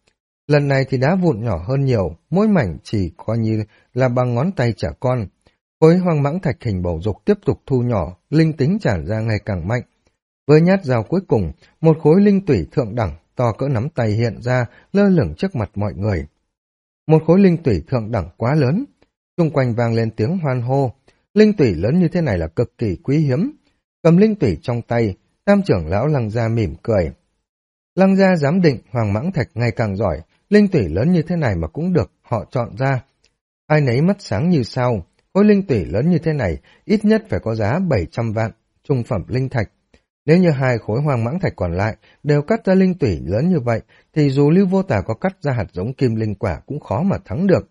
[SPEAKER 1] Lần này thì đá vụn nhỏ hơn nhiều, mỗi mảnh chỉ coi như là bằng ngón tay trẻ con. Khối hoang mãng thạch hình bầu dục tiếp tục thu nhỏ, linh tính tràn ra ngày càng mạnh. Với nhát dao cuối cùng, một khối linh tủy thượng đẳng to cỡ nắm tay hiện ra, lơ lửng trước mặt mọi người. Một khối linh tủy thượng đẳng quá lớn, xung quanh vang lên tiếng hoan hô. Linh tủy lớn như thế này là cực kỳ quý hiếm. Cầm linh tủy trong tay, Tam trưởng lão Lăng gia mỉm cười. Lăng gia giám định hoàng mãng thạch ngày càng giỏi, linh tủy lớn như thế này mà cũng được họ chọn ra. Ai nấy mắt sáng như sao, khối linh tủy lớn như thế này ít nhất phải có giá 700 vạn, trung phẩm linh thạch. Nếu như hai khối hoàng mãng thạch còn lại đều cắt ra linh tủy lớn như vậy, thì dù Lưu Vô Tả có cắt ra hạt giống kim linh quả cũng khó mà thắng được.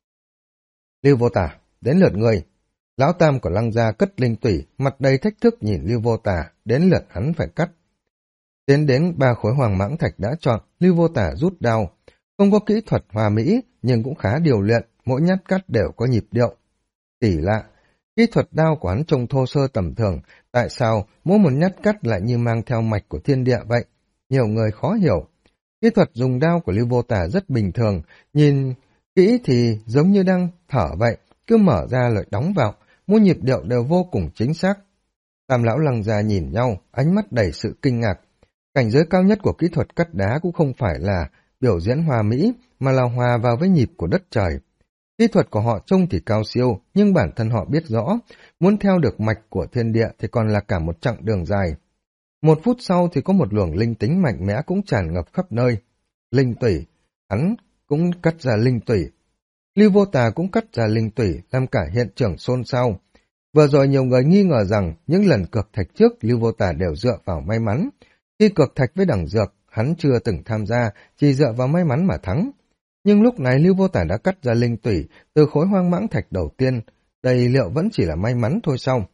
[SPEAKER 1] Lưu Vô Tả, đến lượt người. Lão Tam của Lăng gia cất linh tủy, mặt đầy thách thức nhìn Lưu Vô Tả, đến lượt hắn phải cắt. Tiến đến 3 khối hoàng mãng thạch đã chọn, Lưu Vô Tả rút đao. Không có kỹ thuật hòa mỹ, nhưng cũng khá điều luyện, mỗi nhát cắt đều có nhịp điệu. Tỷ lạ, kỹ thuật đao của hắn trông thô sơ tầm thường, tại sao mỗi một nhát cắt lại như mang theo mạch của thiên địa vậy? Nhiều người khó hiểu. Kỹ thuật dùng đao của Lưu Vô Tả rất bình thường, nhìn kỹ thì giống như đang thở vậy, cứ mở ra rồi đóng vào, mỗi nhịp điệu đều vô cùng chính xác. Tam lão Lăng gia nhìn nhau, ánh mắt đầy sự kinh ngạc. Cảnh giới cao nhất của kỹ thuật cắt đá cũng không phải là biểu diễn hòa mỹ, mà là hòa vào với nhịp của đất trời. Kỹ thuật của họ trông thì cao siêu, nhưng bản thân họ biết rõ, muốn theo được mạch của thiên địa thì còn là cả một chặng đường dài. 1 phút sau thì có một luồng linh tính mạnh mẽ cũng tràn ngập khắp nơi. Linh tủy, hắn cũng cắt ra linh tủy. Lưu Vô Tà cũng cắt ra linh tủy, làm cả hiện trường xôn xao. Vừa rồi nhiều người nghi ngờ rằng những lần cược thạch trước Lưu Vô Tà đều dựa vào may mắn. Khi cược thạch với đẳng dược, hắn chưa từng tham gia, chỉ dựa vào may mắn mà thắng. Nhưng lúc này Lưu Vô Tả đã cắt ra linh tủy từ khối hoang mãng thạch đầu tiên, đây liệu vẫn chỉ là may mắn thôi sao?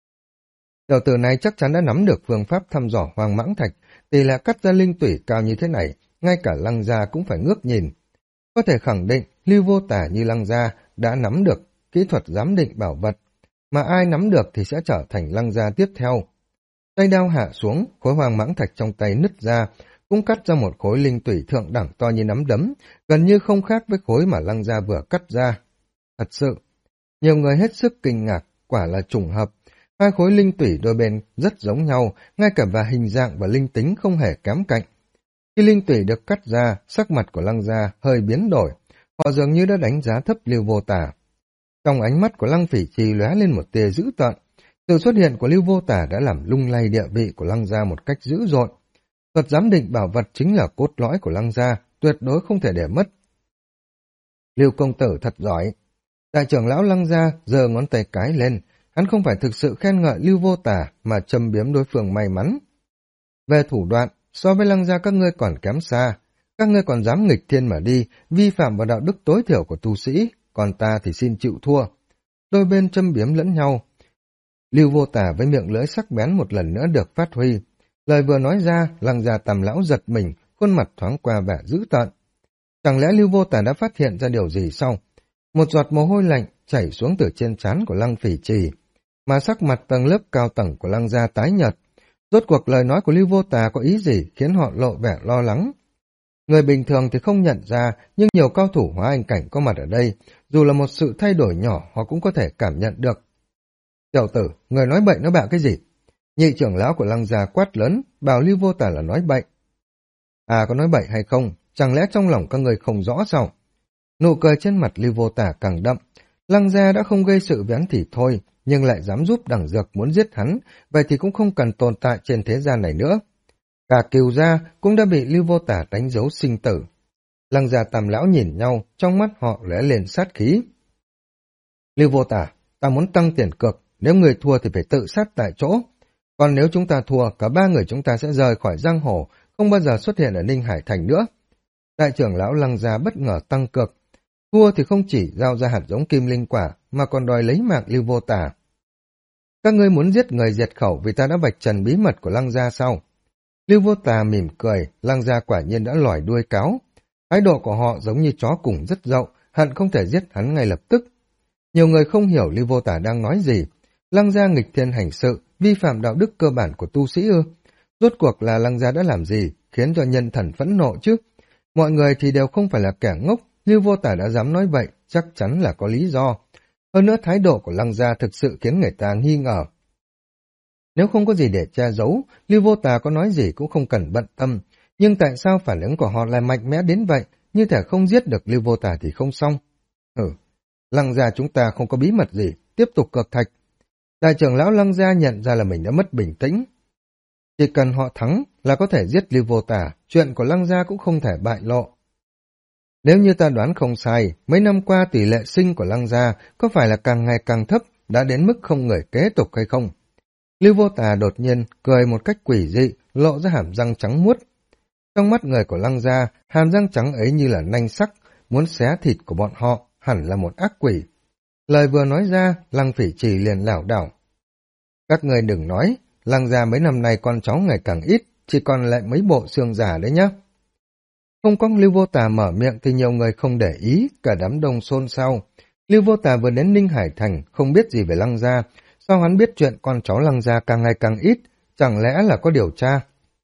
[SPEAKER 1] Tiểu tử này chắc chắn đã nắm được phương pháp thăm dò hoang mãng thạch, tỷ lệ cắt ra linh tủy cao như thế này, ngay cả Lăng gia cũng phải ngước nhìn. Có thể khẳng định Lưu Vô Tả như Lăng gia đã nắm được kỹ thuật giám định bảo vật, mà ai nắm được thì sẽ trở thành Lăng gia tiếp theo. Tay đao hạ xuống, khối hoang mãng thạch trong tay nứt ra, cũng cắt ra một khối linh tủy thượng đẳng to như nắm đấm, gần như không khác với khối mà Lăng gia vừa cắt ra. Thật sự, nhiều người hết sức kinh ngạc, quả là trùng hợp. Hai khối linh tủy đôi bên rất giống nhau, ngay cả về hình dạng và linh tính không hề kém cạnh. Khi linh tủy được cắt ra, sắc mặt của Lăng gia hơi biến đổi, họ dường như đã đánh giá thấp Lưu Vô Tả. Trong ánh mắt của Lăng Phỉ Trì lóe lên một tia dữ tợn, sự xuất hiện của Lưu Vô Tả đã làm lung lay địa vị của Lăng gia một cách dữ dội. Thuật giám định bảo vật chính là cốt lõi của Lăng gia, tuyệt đối không thể để mất. Lưu công tử thật giỏi. Đại trưởng lão Lăng gia giơ ngón tay cái lên, hắn không phải thực sự khen ngợi Lưu Vô Tả mà châm biếm đối phương may mắn. Về thủ đoạn, so với Lăng gia các ngươi còn kém xa, các ngươi còn dám nghịch thiên mà đi, vi phạm vào đạo đức tối thiểu của tu sĩ, còn ta thì xin chịu thua. đôi bên châm biếm lẫn nhau. Lưu Vô Tà với miệng lưỡi sắc bén một lần nữa được phát huy. Lời vừa nói ra, Lăng Gia Tam lão giật mình, khuôn mặt thoáng qua vẻ dữ tợn. Chẳng lẽ Lưu Vô Tà đã phát hiện ra điều gì sao? Một giọt mồ hôi lạnh chảy xuống từ trên trán của Lăng Phỉ Trì, mà sắc mặt tầng lớp cao tầng của Lăng Gia tái nhợt. Rốt cuộc lời nói của Lưu Vô Tà có ý gì khiến họ lộ vẻ lo lắng. Người bình thường thì không nhận ra, nhưng nhiều cao thủ hóa anh cảnh có mặt ở đây, dù là một sự thay đổi nhỏ họ cũng có thể cảm nhận được. Tiểu tử, người nói bậy nói bạ cái gì? Nhị trưởng lão của Lăng Gia quát lớn, bảo Lưu Vô Tà là nói bậy. À, có nói bậy hay không? Chẳng lẽ trong lòng các người không rõ sao? Nụ cười trên mặt Lưu Vô Tà càng đậm. Lăng Gia đã không gây sự với hắn thì thôi, nhưng lại dám giúp đẳng dược muốn giết hắn, vậy thì cũng không cần tồn tại trên thế gian này nữa. Cả Cừu Gia cũng đã bị Lưu Vô Tà đánh dấu sinh tử. Lăng Gia Tam lão nhìn nhau, trong mắt họ lóe lên sát khí. Lưu Vô Tà, ta muốn tăng tiền cược, nếu người thua thì phải tự sát tại chỗ. Còn nếu chúng ta thua, cả ba người chúng ta sẽ rời khỏi giang hồ, không bao giờ xuất hiện ở Ninh Hải Thành nữa. Đại trưởng lão Lăng Gia bất ngờ tăng cược. Thua thì không chỉ giao ra hạt giống kim linh quả, mà còn đòi lấy mạng Lưu Vô Tà. Các ngươi muốn giết người diệt khẩu vì ta đã vạch trần bí mật của Lăng Gia sao? Lưu Vô Tà mỉm cười, Lăng Gia quả nhiên đã lòi đuôi cáo. Thái độ của họ giống như chó cùng rất dậu, hận không thể giết hắn ngay lập tức. Nhiều người không hiểu Lưu Vô Tà đang nói gì. Lăng Gia nghịch thiên hành sự, vi phạm đạo đức cơ bản của tu sĩ ư? Rốt cuộc là Lăng Gia đã làm gì, khiến cho nhân thần phẫn nộ chứ? Mọi người thì đều không phải là kẻ ngốc, Lưu Vô Tà đã dám nói vậy, chắc chắn là có lý do. Hơn nữa thái độ của Lăng Gia thực sự khiến người ta nghi ngờ. Nếu không có gì để che giấu, Lưu Vô Tà có nói gì cũng không cần bận tâm. Nhưng tại sao phản ứng của họ lại mạnh mẽ đến vậy, như thể không giết được Lưu Vô Tà thì không xong? Lăng Gia chúng ta không có bí mật gì, tiếp tục cược thạch. Đại trưởng lão Lăng Gia nhận ra là mình đã mất bình tĩnh. Chỉ cần họ thắng là có thể giết Lưu Vô Tà, chuyện của Lăng Gia cũng không thể bại lộ. Nếu như ta đoán không sai, mấy năm qua tỷ lệ sinh của Lăng Gia có phải là càng ngày càng thấp, đã đến mức không người kế tục hay không? Lưu Vô Tà đột nhiên cười một cách quỷ dị, lộ ra hàm răng trắng muốt. Trong mắt người của Lăng Gia, hàm răng trắng ấy như là nanh sắc, muốn xé thịt của bọn họ, hẳn là một ác quỷ. Lời vừa nói ra, Lăng Phỉ Trì liền lảo đảo. Các người đừng nói, Lăng Gia mấy năm nay con cháu ngày càng ít, chỉ còn lại mấy bộ xương giả đấy nhá. Không có Lưu Vô Tà mở miệng thì nhiều người không để ý, cả đám đông xôn xao. Lưu Vô Tà vừa đến Ninh Hải Thành, không biết gì về Lăng Gia, sao hắn biết chuyện con cháu Lăng Gia càng ngày càng ít, chẳng lẽ là có điều tra?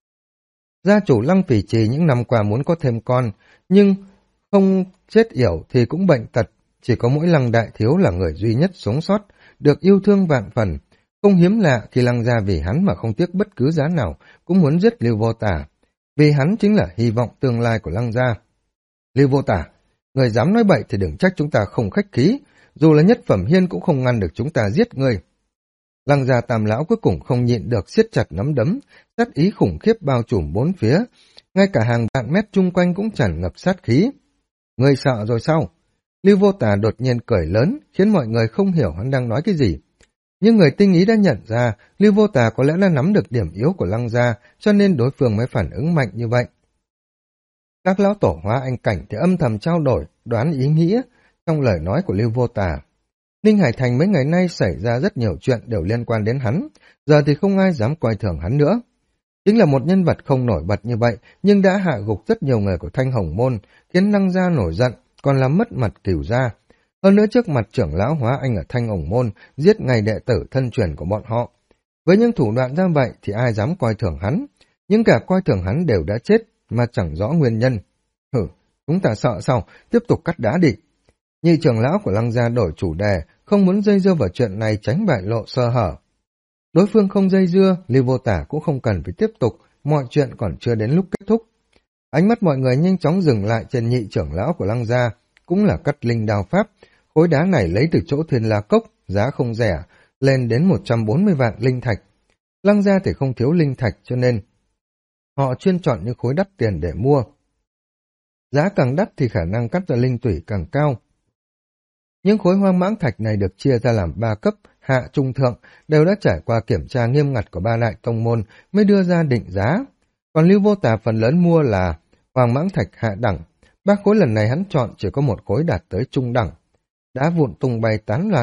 [SPEAKER 1] Gia chủ Lăng Phỉ Trì những năm qua muốn có thêm con, nhưng không chết yểu thì cũng bệnh tật, chỉ có mỗi Lăng Đại Thiếu là người duy nhất sống sót, được yêu thương vạn phần. Không hiếm lạ khi Lăng Gia vì hắn mà không tiếc bất cứ giá nào, cũng muốn giết Lưu Vô Tà, vì hắn chính là hy vọng tương lai của Lăng Gia. Lưu Vô Tà, người dám nói bậy thì đừng trách chúng ta không khách khí, dù là nhất phẩm hiên cũng không ngăn được chúng ta giết người. Lăng Gia Tam lão cuối cùng không nhịn được siết chặt nắm đấm, sát ý khủng khiếp bao trùm bốn phía, ngay cả hàng vạn mét chung quanh cũng tràn ngập sát khí. Người sợ rồi sao? Lưu Vô Tà đột nhiên cười lớn, khiến mọi người không hiểu hắn đang nói cái gì. Nhưng người tinh ý đã nhận ra, Lưu Vô Tà có lẽ đã nắm được điểm yếu của Lăng Gia, cho nên đối phương mới phản ứng mạnh như vậy. Các lão tổ hóa anh cảnh thì âm thầm trao đổi, đoán ý nghĩa trong lời nói của Lưu Vô Tà. Ninh Hải Thành mấy ngày nay xảy ra rất nhiều chuyện đều liên quan đến hắn, giờ thì không ai dám coi thường hắn nữa. Chính là một nhân vật không nổi bật như vậy, nhưng đã hạ gục rất nhiều người của Thanh Hồng Môn, khiến Lăng Gia nổi giận, còn làm mất mặt Cửu Gia. Hơn nữa trước mặt trưởng lão hóa anh ở Thanh Hồng Môn, giết ngay đệ tử thân truyền của bọn họ. Với những thủ đoạn ra vậy thì ai dám coi thường hắn, nhưng cả coi thường hắn đều đã chết, mà chẳng rõ nguyên nhân. Chúng ta sợ sao, tiếp tục cắt đá đi. Nhị trưởng lão của Lăng Gia đổi chủ đề, không muốn dây dưa vào chuyện này tránh bại lộ sơ hở. Đối phương không dây dưa, Lưu Vô Tà cũng không cần phải tiếp tục, mọi chuyện còn chưa đến lúc kết thúc. Ánh mắt mọi người nhanh chóng dừng lại trên nhị trưởng lão của Lăng Gia, cũng là cắt linh đao pháp. Khối đá này lấy từ chỗ Thiên La Cốc, giá không rẻ, lên đến 140 vạn linh thạch. Lăng Gia thì không thiếu linh thạch cho nên họ chuyên chọn những khối đắt tiền để mua. Giá càng đắt thì khả năng cắt ra linh tủy càng cao. Những khối hoang mãng thạch này được chia ra làm 3 cấp, hạ, trung, thượng, đều đã trải qua kiểm tra nghiêm ngặt của 3 đại tông môn mới đưa ra định giá. Còn Lưu Vô Tà phần lớn mua là hoang mãng thạch hạ đẳng, 3 khối lần này hắn chọn chỉ có một khối đạt tới trung đẳng. Đá vụn tung bay tán loạn,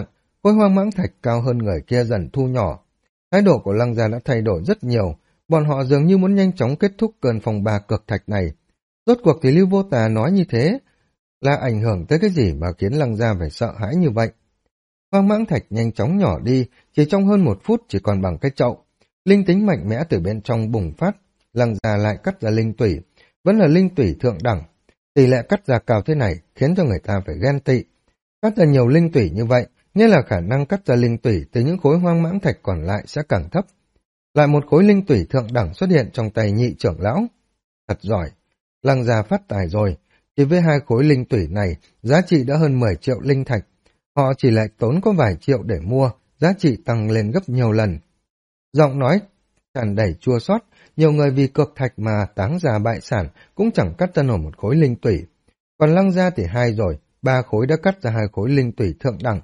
[SPEAKER 1] khối hoang mãng thạch cao hơn người kia dần thu nhỏ. Thái độ của Lăng gia đã thay đổi rất nhiều, bọn họ dường như muốn nhanh chóng kết thúc cơn phong ba cực thạch này. Rốt cuộc thì Lưu Vô Tà nói như thế là ảnh hưởng tới cái gì mà khiến Lăng gia phải sợ hãi như vậy? Hoang mãng thạch nhanh chóng nhỏ đi, chỉ trong hơn 1 phút chỉ còn bằng cái chậu. Linh tính mạnh mẽ từ bên trong bùng phát, Lăng gia lại cắt ra linh tủy, vẫn là linh tủy thượng đẳng. Tỷ lệ cắt ra cao thế này khiến cho người ta phải ghen tị. Cắt ra nhiều linh tủy như vậy, nghĩa là khả năng cắt ra linh tủy từ những khối hoang mãng thạch còn lại sẽ càng thấp. Lại một khối linh tủy thượng đẳng xuất hiện trong tay nhị trưởng lão. Thật giỏi, Lăng gia phát tài rồi. Chỉ với 2 khối linh tủy này, giá trị đã hơn 10 triệu linh thạch. Họ chỉ lại tốn có vài triệu để mua, giá trị tăng lên gấp nhiều lần. Giọng nói tràn đầy chua xót, nhiều người vì cược thạch mà táng ra bại sản cũng chẳng cắt ra nổi 1 khối linh tủy. Còn Lăng gia thì 2 rồi, 3 khối đã cắt ra 2 khối linh tủy thượng đẳng.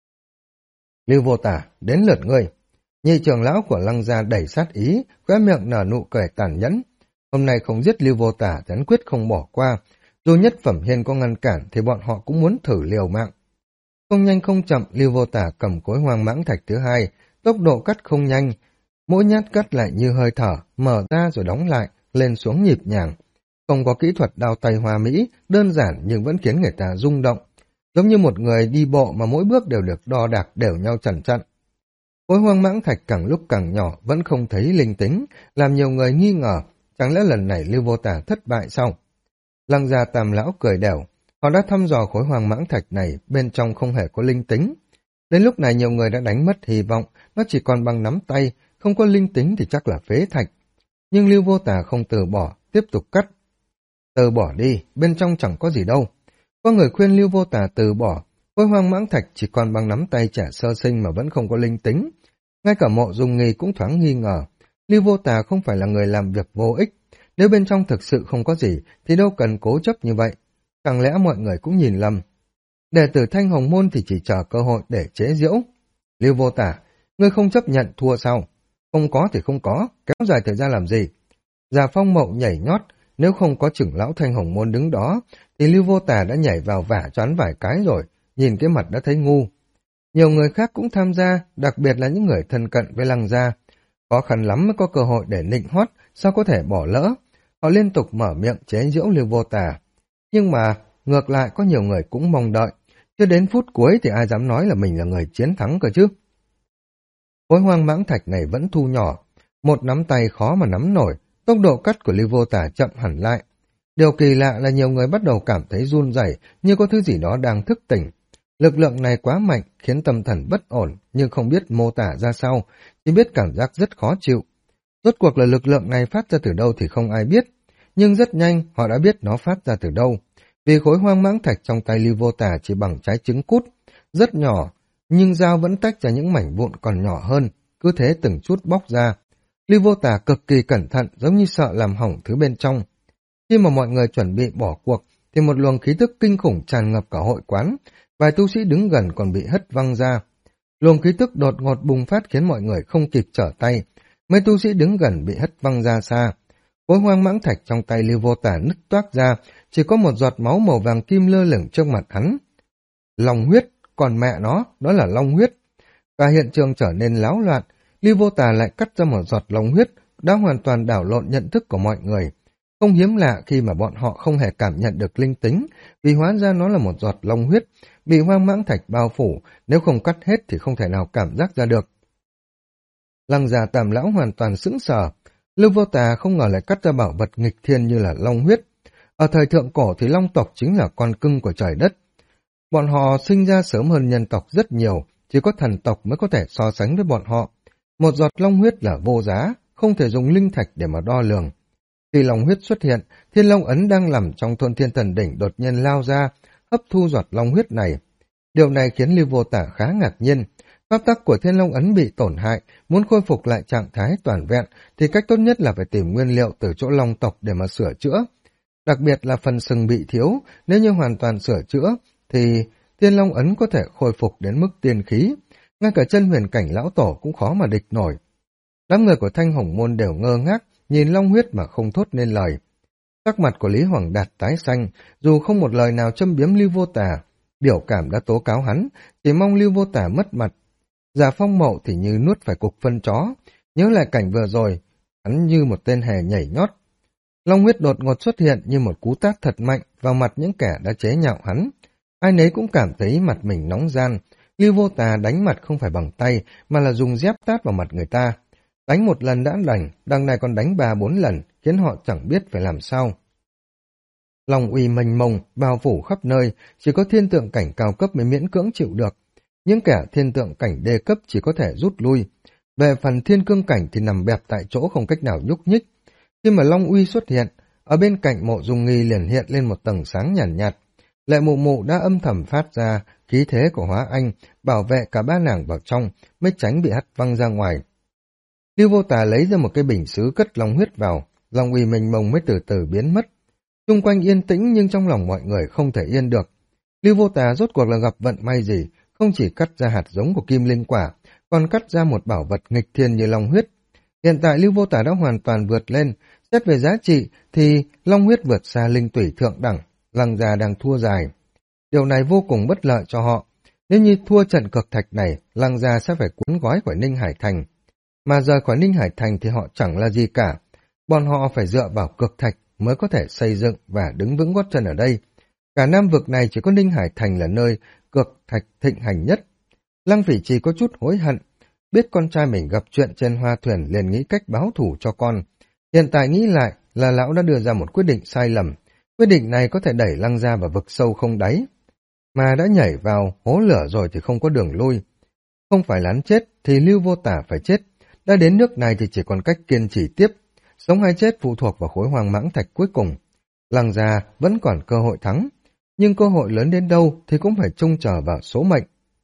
[SPEAKER 1] Lưu Vô Tả, đến lượt ngươi. Nhị trưởng lão của Lăng gia đẩy sát ý, khóe miệng nở nụ cười tàn nhẫn. Hôm nay không giết Lưu Vô Tả, hắn quyết không bỏ qua. Dù nhất phẩm hiên có ngăn cản thì bọn họ cũng muốn thử liều mạng. Không nhanh không chậm, Lưu Vô Tả cầm khối hoang mãng thạch thứ 2, tốc độ cắt không nhanh. Mỗi nhát cắt lại như hơi thở, mở ra rồi đóng lại, lên xuống nhịp nhàng. Không có kỹ thuật đao tay hoa mỹ, đơn giản nhưng vẫn khiến người ta rung động. Giống như một người đi bộ mà mỗi bước đều được đo đạc đều nhau chằn chặn. Khối hoang mãng thạch càng lúc càng nhỏ, vẫn không thấy linh tính, làm nhiều người nghi ngờ, chẳng lẽ lần này Lưu Vô Tả thất bại sao? Lăng gia Tam lão cười đẻo, họ đã thăm dò khối hoang mãng thạch này, bên trong không hề có linh tính. Đến lúc này nhiều người đã đánh mất hy vọng, nó chỉ còn bằng nắm tay, không có linh tính thì chắc là phế thạch. Nhưng Lưu Vô Tả không từ bỏ, tiếp tục cắt. Từ bỏ đi, bên trong chẳng có gì đâu. Có người khuyên Lưu Vô Tả từ bỏ, khối hoang mãng thạch chỉ còn bằng nắm tay trẻ sơ sinh mà vẫn không có linh tính. Ngay cả Mộ Dung Nghi cũng thoáng nghi ngờ, Lưu Vô Tả không phải là người làm việc vô ích, nếu bên trong thực sự không có gì thì đâu cần cố chấp như vậy. Chẳng lẽ mọi người cũng nhìn lầm? Đệ tử Thanh Hồng Môn thì chỉ chờ cơ hội để chế giễu. Lưu Vô Tả, ngươi không chấp nhận thua sao? Không có thì không có, kéo dài thời gian làm gì? Già Phong Mậu nhảy nhót, nếu không có trưởng lão Thanh Hồng Môn đứng đó, thì Lưu Vô Tả đã nhảy vào vả choán vài cái rồi, nhìn cái mặt đã thấy ngu. Nhiều người khác cũng tham gia, đặc biệt là những người thân cận với Lăng gia. Khó khăn lắm mới có cơ hội để nịnh hót, sao có thể bỏ lỡ? Họ liên tục mở miệng chế giễu Lưu Vô Tả. Nhưng mà, ngược lại có nhiều người cũng mong đợi, chưa đến phút cuối thì ai dám nói là mình là người chiến thắng cơ chứ? Khối hoang mãng thạch này vẫn thu nhỏ, một nắm tay khó mà nắm nổi, tốc độ cắt của Lưu Vô Tả chậm hẳn lại. Điều kỳ lạ là nhiều người bắt đầu cảm thấy run rẩy, như có thứ gì đó đang thức tỉnh. Lực lượng này quá mạnh, khiến tâm thần bất ổn, nhưng không biết mô tả ra sao, chỉ biết cảm giác rất khó chịu. Rốt cuộc là lực lượng này phát ra từ đâu thì không ai biết, nhưng rất nhanh họ đã biết nó phát ra từ đâu. Vì khối hoang mãng thạch trong tay Lưu Vô Tả chỉ bằng trái trứng cút, rất nhỏ, nhưng dao vẫn tách ra những mảnh vụn còn nhỏ hơn, cứ thế từng chút bóc ra. Lưu Vô Tả cực kỳ cẩn thận, giống như sợ làm hỏng thứ bên trong. Khi mà mọi người chuẩn bị bỏ cuộc, thì một luồng khí tức kinh khủng tràn ngập cả hội quán, vài tu sĩ đứng gần còn bị hất văng ra. Luồng khí tức đột ngột bùng phát khiến mọi người không kịp trở tay, mấy tu sĩ đứng gần bị hất văng ra xa. Khối hoang mãng thạch trong tay Lưu Vô Tả nứt toác ra, chỉ có một giọt máu màu vàng kim lơ lửng trước mặt hắn. Long huyết, còn mẹ nó, đó là long huyết. Cả hiện trường trở nên láo loạn, Lưu Vô Tả lại cắt ra một giọt long huyết, đã hoàn toàn đảo lộn nhận thức của mọi người. Không hiếm lạ khi mà bọn họ không hề cảm nhận được linh tính, vì hóa ra nó là một giọt long huyết, bị hoang mãng thạch bao phủ, nếu không cắt hết thì không thể nào cảm giác ra được. Lăng gia Tam lão hoàn toàn sững sờ, Lưu Vô Tả không ngờ lại cắt ra bảo vật nghịch thiên như là long huyết. Ở thời thượng cổ thì long tộc chính là con cưng của trời đất. Bọn họ sinh ra sớm hơn nhân tộc rất nhiều, chỉ có thần tộc mới có thể so sánh với bọn họ. Một giọt long huyết là vô giá, không thể dùng linh thạch để mà đo lường. Khi long huyết xuất hiện, Thiên Long ấn đang nằm trong thôn Thiên Thần đỉnh đột nhiên lao ra, hấp thu giọt long huyết này. Điều này khiến Lưu Vô Tả khá ngạc nhiên. Pháp tắc của Thiên Long ấn bị tổn hại, muốn khôi phục lại trạng thái toàn vẹn thì cách tốt nhất là phải tìm nguyên liệu từ chỗ long tộc để mà sửa chữa. Đặc biệt là phần sừng bị thiếu, nếu như hoàn toàn sửa chữa thì Thiên Long ấn có thể khôi phục đến mức tiên khí. Ngay cả chân huyền cảnh lão tổ cũng khó mà địch nổi. Đám người của Thanh Hồng Môn đều ngơ ngác, nhìn long huyết mà không thốt nên lời. Sắc mặt của Lý Hoàng Đạt tái xanh, dù không một lời nào châm biếm Lưu Vô Tả, biểu cảm đã tố cáo hắn, chỉ mong Lưu Vô Tả mất mặt. Giả Phong Mậu thì như nuốt phải cục phân chó, nhớ lại cảnh vừa rồi, hắn như một tên hề nhảy nhót. Long huyết đột ngột xuất hiện như một cú tát thật mạnh vào mặt những kẻ đã chế nhạo hắn. Ai nấy cũng cảm thấy mặt mình nóng ran. Lưu Vô Tà đánh mặt không phải bằng tay, mà là dùng dép tát vào mặt người ta. Đánh một lần đã đành, đằng này còn đánh 3-4 lần, khiến họ chẳng biết phải làm sao. Long uy mênh mông, bao phủ khắp nơi, chỉ có thiên tượng cảnh cao cấp mới miễn cưỡng chịu được. Những kẻ thiên tượng cảnh đê cấp chỉ có thể rút lui. Về phần thiên cương cảnh thì nằm bẹp tại chỗ không cách nào nhúc nhích. Khi mà Long uy xuất hiện, ở bên cạnh Mộ Dung Nghi liền hiện lên một tầng sáng nhàn nhạt. Lệ Mụ Mụ đã âm thầm phát ra khí thế của Hóa Anh, bảo vệ cả ba nàng vào trong, mới tránh bị hất văng ra ngoài. Lưu Vô Tà lấy ra một cái bình sứ cất long huyết vào, Long uy mênh mông mới từ từ biến mất. Xung quanh yên tĩnh nhưng trong lòng mọi người không thể yên được. Lưu Vô Tà rốt cuộc là gặp vận may gì, không chỉ cắt ra hạt giống của kim linh quả, còn cắt ra một bảo vật nghịch thiên như long huyết. Hiện tại Lưu Vô Tà đã hoàn toàn vượt lên, xét về giá trị thì long huyết vượt xa linh tủy thượng đẳng, Lăng gia đang thua dài. Điều này vô cùng bất lợi cho họ. Nếu như thua trận cực thạch này, Lăng gia sẽ phải cuốn gói khỏi Ninh Hải Thành. Mà rời khỏi Ninh Hải Thành thì họ chẳng là gì cả. Bọn họ phải dựa vào cực thạch mới có thể xây dựng và đứng vững gót chân ở đây. Cả Nam vực này chỉ có Ninh Hải Thành là nơi cực thạch thịnh hành nhất. Lăng Phỉ Trì có chút hối hận, biết con trai mình gặp chuyện trên hoa thuyền liền nghĩ cách báo thù cho con. Hiện tại nghĩ lại là lão đã đưa ra một quyết định sai lầm. Quyết định này có thể đẩy Lăng gia vào vực sâu không đáy. Mà đã nhảy vào hố lửa rồi thì không có đường lui. Không phải là hắn chết thì Lưu Vô Tả phải chết. Đã đến nước này thì chỉ còn cách kiên trì tiếp. Sống hay chết phụ thuộc vào khối hoàng mãng thạch cuối cùng. Lăng gia vẫn còn cơ hội thắng. Nhưng cơ hội lớn đến đâu thì cũng phải trông chờ vào số mệnh.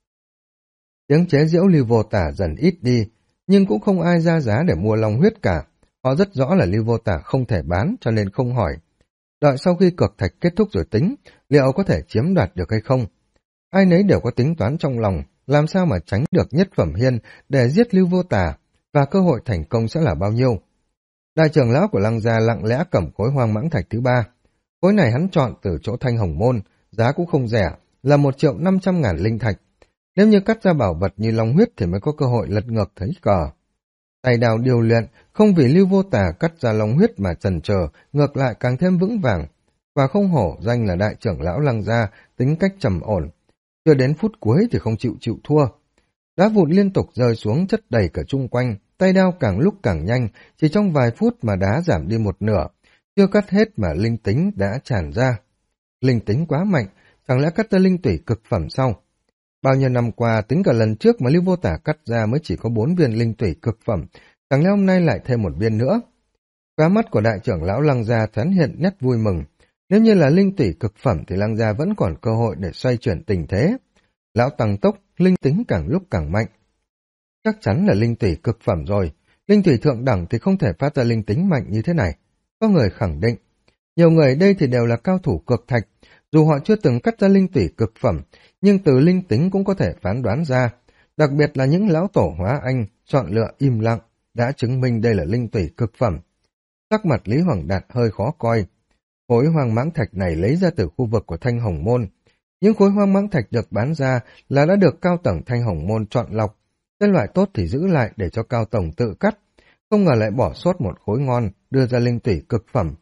[SPEAKER 1] Tiếng chế giễu Lưu Vô Tả dần ít đi, nhưng cũng không ai ra giá để mua long huyết cả. Họ rất rõ là Lưu Vô Tả không thể bán cho nên không hỏi. Đợi sau khi cực thạch kết thúc rồi tính, liệu có thể chiếm đoạt được hay không? Ai nấy đều có tính toán trong lòng, làm sao mà tránh được nhất phẩm hiên để giết Lưu Vô Tả, và cơ hội thành công sẽ là bao nhiêu? Đại trưởng lão của Lăng gia lặng lẽ cầm khối hoang mãng thạch thứ 3. Khối này hắn chọn từ chỗ Thanh Hồng Môn, giá cũng không rẻ, là 1.500.000 linh thạch. Nếu như cắt ra bảo vật như long huyết thì mới có cơ hội lật ngược thấy cờ. Tài đào điều luyện, không vì Lưu Vô Tả cắt ra long huyết mà chần chờ, ngược lại càng thêm vững vàng. Và không hổ danh là đại trưởng lão Lăng gia, tính cách trầm ổn. Chưa đến phút cuối thì không chịu thua. Đá vụn liên tục rơi xuống chất đầy cả chung quanh, tay đao càng lúc càng nhanh, chỉ trong vài phút mà đá giảm đi một nửa. Chưa cắt hết mà linh tính đã tràn ra. Linh tính quá mạnh, chẳng lẽ cắt ra linh tủy cực phẩm sau? Bao nhiêu năm qua, tính cả lần trước mà Lưu Vô Tả cắt ra mới chỉ có 4 viên linh tủy cực phẩm, chẳng lẽ hôm nay lại thêm một viên nữa? Khóe mắt của đại trưởng lão Lăng gia thoáng hiện nét vui mừng. Nếu như là linh tủy cực phẩm thì Lăng gia vẫn còn cơ hội để xoay chuyển tình thế. Lão tăng tốc, linh tính càng lúc càng mạnh. Chắc chắn là linh tủy cực phẩm rồi. Linh tủy thượng đẳng thì không thể phát ra linh tính mạnh như thế này. Có người khẳng định. Nhiều người ở đây thì đều là cao thủ cực thạch. Dù họ chưa từng cắt ra linh tủy cực phẩm, nhưng từ linh tính cũng có thể phán đoán ra. Đặc biệt là những lão tổ Hóa Anh chọn lựa im lặng, đã chứng minh đây là linh tủy cực phẩm. Sắc mặt Lý Hoàng Đạt hơi khó coi. Khối hoang mãng thạch này lấy ra từ khu vực của Thanh Hồng Môn. Những khối hoang mãng thạch được bán ra là đã được cao tầng Thanh Hồng Môn chọn lọc. Cái loại tốt thì giữ lại để cho cao tầng tự cắt. Không ngờ lại bỏ sót một khối ngon, đưa ra linh tủy cực phẩm.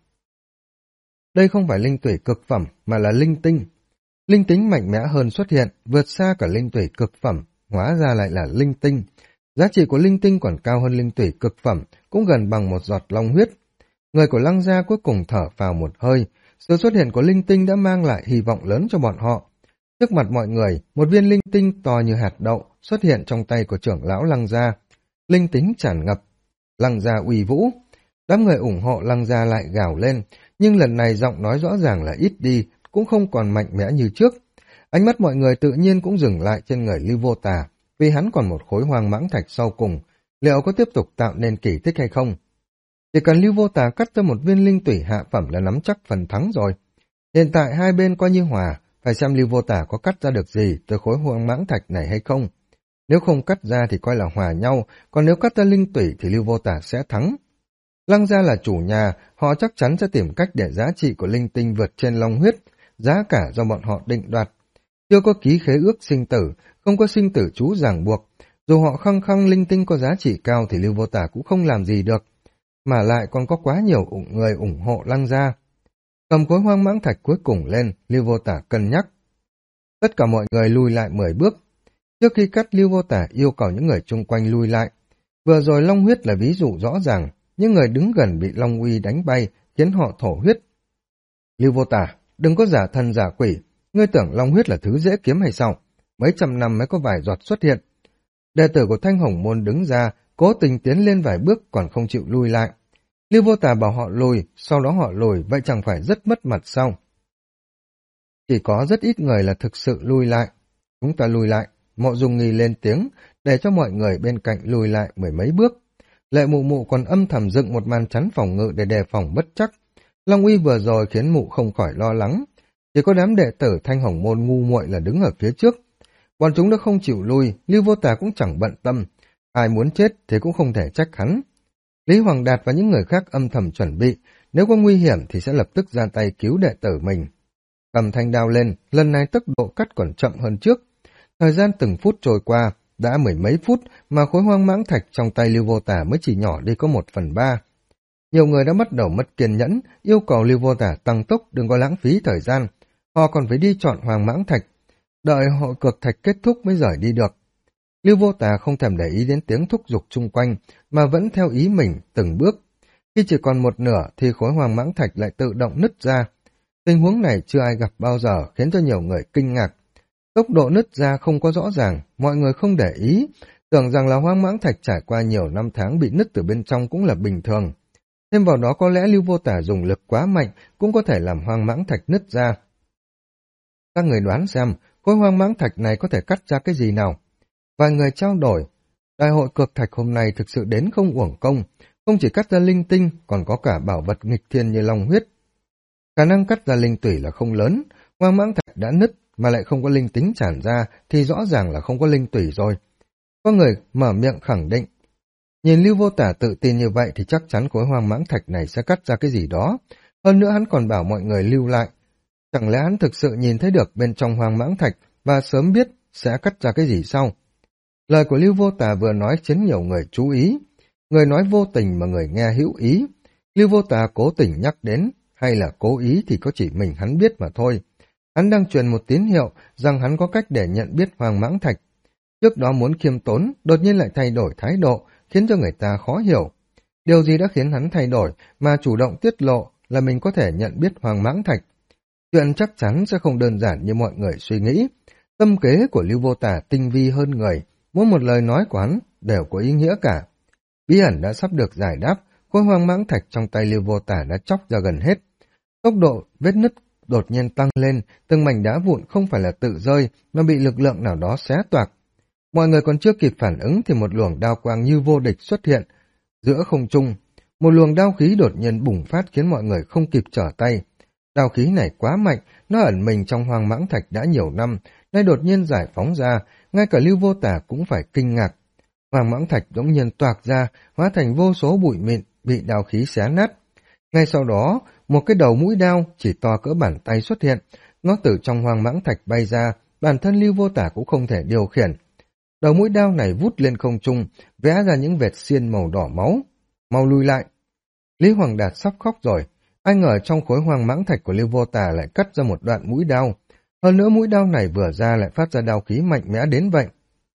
[SPEAKER 1] Đây không phải linh tủy cực phẩm, mà là linh tinh. Linh tính mạnh mẽ hơn xuất hiện, vượt xa cả linh tủy cực phẩm, hóa ra lại là linh tinh. Giá trị của linh tinh còn cao hơn linh tủy cực phẩm, cũng gần bằng một giọt long huyết. Người của Lăng gia cuối cùng thở phào một hơi, sự xuất hiện của linh tinh đã mang lại hy vọng lớn cho bọn họ. Trước mặt mọi người, một viên linh tinh to như hạt đậu xuất hiện trong tay của trưởng lão Lăng gia. Linh tính tràn ngập, Lăng gia uy vũ. Đám người ủng hộ Lăng gia lại gào lên, nhưng lần này giọng nói rõ ràng là ít đi, cũng không còn mạnh mẽ như trước. Ánh mắt mọi người tự nhiên cũng dừng lại trên người Lưu Vô Tả, vì hắn còn một khối hoang mãng thạch sau cùng, liệu có tiếp tục tạo nên kỳ tích hay không? Chỉ cần Lưu Vô Tả cắt ra một viên linh tủy hạ phẩm là nắm chắc phần thắng rồi. Hiện tại hai bên coi như hòa, phải xem Lưu Vô Tả có cắt ra được gì từ khối hoang mãng thạch này hay không. Nếu không cắt ra thì coi là hòa nhau, còn nếu cắt ra linh tủy thì Lưu Vô Tả sẽ thắng. Lăng gia là chủ nhà, họ chắc chắn sẽ tìm cách để giá trị của linh tinh vượt trên long huyết, giá cả do bọn họ định đoạt. chưa có ký khế ước sinh tử, không có sinh tử chú ràng buộc. Dù họ khăng khăng linh tinh có giá trị cao thì Lưu Vô Tả cũng không làm gì được, mà lại còn có quá nhiều người ủng hộ Lăng gia. Cầm khối hoang mãng thạch cuối cùng lên, Lưu Vô Tả cân nhắc. Tất cả mọi người lùi lại 10 bước. Trước khi cắt, Lưu Vô Tả yêu cầu những người chung quanh lùi lại. Vừa rồi long huyết là ví dụ rõ ràng, những người đứng gần bị long uy đánh bay, khiến họ thổ huyết. Lưu Vô Tả, đừng có giả thần giả quỷ, ngươi tưởng long huyết là thứ dễ kiếm hay sao? Mấy trăm năm mới có vài giọt xuất hiện. Đệ tử của Thanh Hồng Môn đứng ra, cố tình tiến lên vài bước còn không chịu lùi lại. Lưu Vô Tả bảo họ lùi, sau đó họ lùi, vậy chẳng phải rất mất mặt sao? Chỉ có rất ít người là thực sự lùi lại. Chúng ta lùi lại, Mộ Dung Nghi lên tiếng, để cho mọi người bên cạnh lùi lại 10 mấy bước. Lệ Mụ Mụ còn âm thầm dựng một màn chắn phòng ngự để đề phòng bất trắc. Long uy vừa rồi khiến Mụ không khỏi lo lắng. Chỉ có đám đệ tử Thanh Hồng Môn ngu muội là đứng ở phía trước. Bọn chúng đã không chịu lui, Lưu Vô Tả cũng chẳng bận tâm. Ai muốn chết thì cũng không thể trách hắn. Lý Hoàng Đạt và những người khác âm thầm chuẩn bị, nếu có nguy hiểm thì sẽ lập tức ra tay cứu đệ tử mình. Cầm thanh đao lên, lần này tốc độ cắt còn chậm hơn trước. Thời gian từng phút trôi qua, đã 10 mấy phút mà khối hoang mãng thạch trong tay Lưu Vô Tả mới chỉ nhỏ đi có 1/3. Nhiều người đã bắt đầu mất kiên nhẫn, yêu cầu Lưu Vô Tả tăng tốc, đừng có lãng phí thời gian. Họ còn phải đi chọn hoang mãng thạch, đợi hội cược thạch kết thúc mới rời đi được. Lưu Vô Tả không thèm để ý đến tiếng thúc giục chung quanh, mà vẫn theo ý mình từng bước. Khi chỉ còn một nửa thì khối hoang mãng thạch lại tự động nứt ra. Tình huống này chưa ai gặp bao giờ, khiến cho nhiều người kinh ngạc. Tốc độ nứt ra không có rõ ràng, mọi người không để ý, tưởng rằng là hoang mãng thạch trải qua nhiều năm tháng bị nứt từ bên trong cũng là bình thường. Thêm vào đó có lẽ Lưu Vô Tả dùng lực quá mạnh cũng có thể làm hoang mãng thạch nứt ra. Các người đoán xem, khối hoang mãng thạch này có thể cắt ra cái gì nào? Vài người trao đổi, đại hội cược thạch hôm nay thực sự đến không uổng công, không chỉ cắt ra linh tinh, còn có cả bảo vật nghịch thiên như long huyết. Khả năng cắt ra linh tủy là không lớn, hoang mãng thạch đã nứt mà lại không có linh tính tràn ra thì rõ ràng là không có linh tủy rồi. Có người mở miệng khẳng định. Nhìn Lưu Vô Tả tự tin như vậy thì chắc chắn khối hoang mãng thạch này sẽ cắt ra cái gì đó. Hơn nữa hắn còn bảo mọi người lưu lại. Chẳng lẽ hắn thực sự nhìn thấy được bên trong hoang mãng thạch và sớm biết sẽ cắt ra cái gì sau? Lời của Lưu Vô Tả vừa nói khiến nhiều người chú ý. Người nói vô tình mà người nghe hữu ý. Lưu Vô Tả cố tình nhắc đến, hay là cố ý thì có chỉ mình hắn biết mà thôi. Hắn đang truyền một tín hiệu rằng hắn có cách để nhận biết hoang mãng thạch. Trước đó muốn khiêm tốn, đột nhiên lại thay đổi thái độ, khiến cho người ta khó hiểu. Điều gì đã khiến hắn thay đổi mà chủ động tiết lộ là mình có thể nhận biết hoang mãng thạch? Chuyện chắc chắn sẽ không đơn giản như mọi người suy nghĩ. Tâm kế của Lưu Vô Tả tinh vi hơn người, mỗi một lời nói của hắn đều có ý nghĩa cả. Bí ẩn đã sắp được giải đáp, khối hoang mãng thạch trong tay Lưu Vô Tả đã chóc ra gần hết. Tốc độ vết nứt đột nhiên tăng lên, từng mảnh đá vụn không phải là tự rơi mà bị lực lượng nào đó xé toạc. Mọi người còn chưa kịp phản ứng thì một luồng đao quang như vô địch xuất hiện giữa không trung. Một luồng đao khí đột nhiên bùng phát khiến mọi người không kịp trở tay. Đao khí này quá mạnh, nó ẩn mình trong hoang mãng thạch đã nhiều năm, nay đột nhiên giải phóng ra, ngay cả Lưu Vô Tả cũng phải kinh ngạc. Hoang mãng thạch đột nhiên toạc ra, hóa thành vô số bụi mịn, bị đao khí xé nát. Ngay sau đó, một cái đầu mũi đao chỉ to cỡ bàn tay xuất hiện, nó từ trong hoang mãng thạch bay ra, bản thân Lưu Vô Tả cũng không thể điều khiển. Đầu mũi đao này vút lên không trung, vẽ ra những vệt xiên màu đỏ máu. Mau lui lại. Lý Hoàng Đạt sắp khóc rồi. Ai ngờ trong khối hoang mãng thạch của Lưu Vô Tả lại cắt ra một đoạn mũi đao. Hơn nữa mũi đao này vừa ra lại phát ra đao khí mạnh mẽ đến vậy.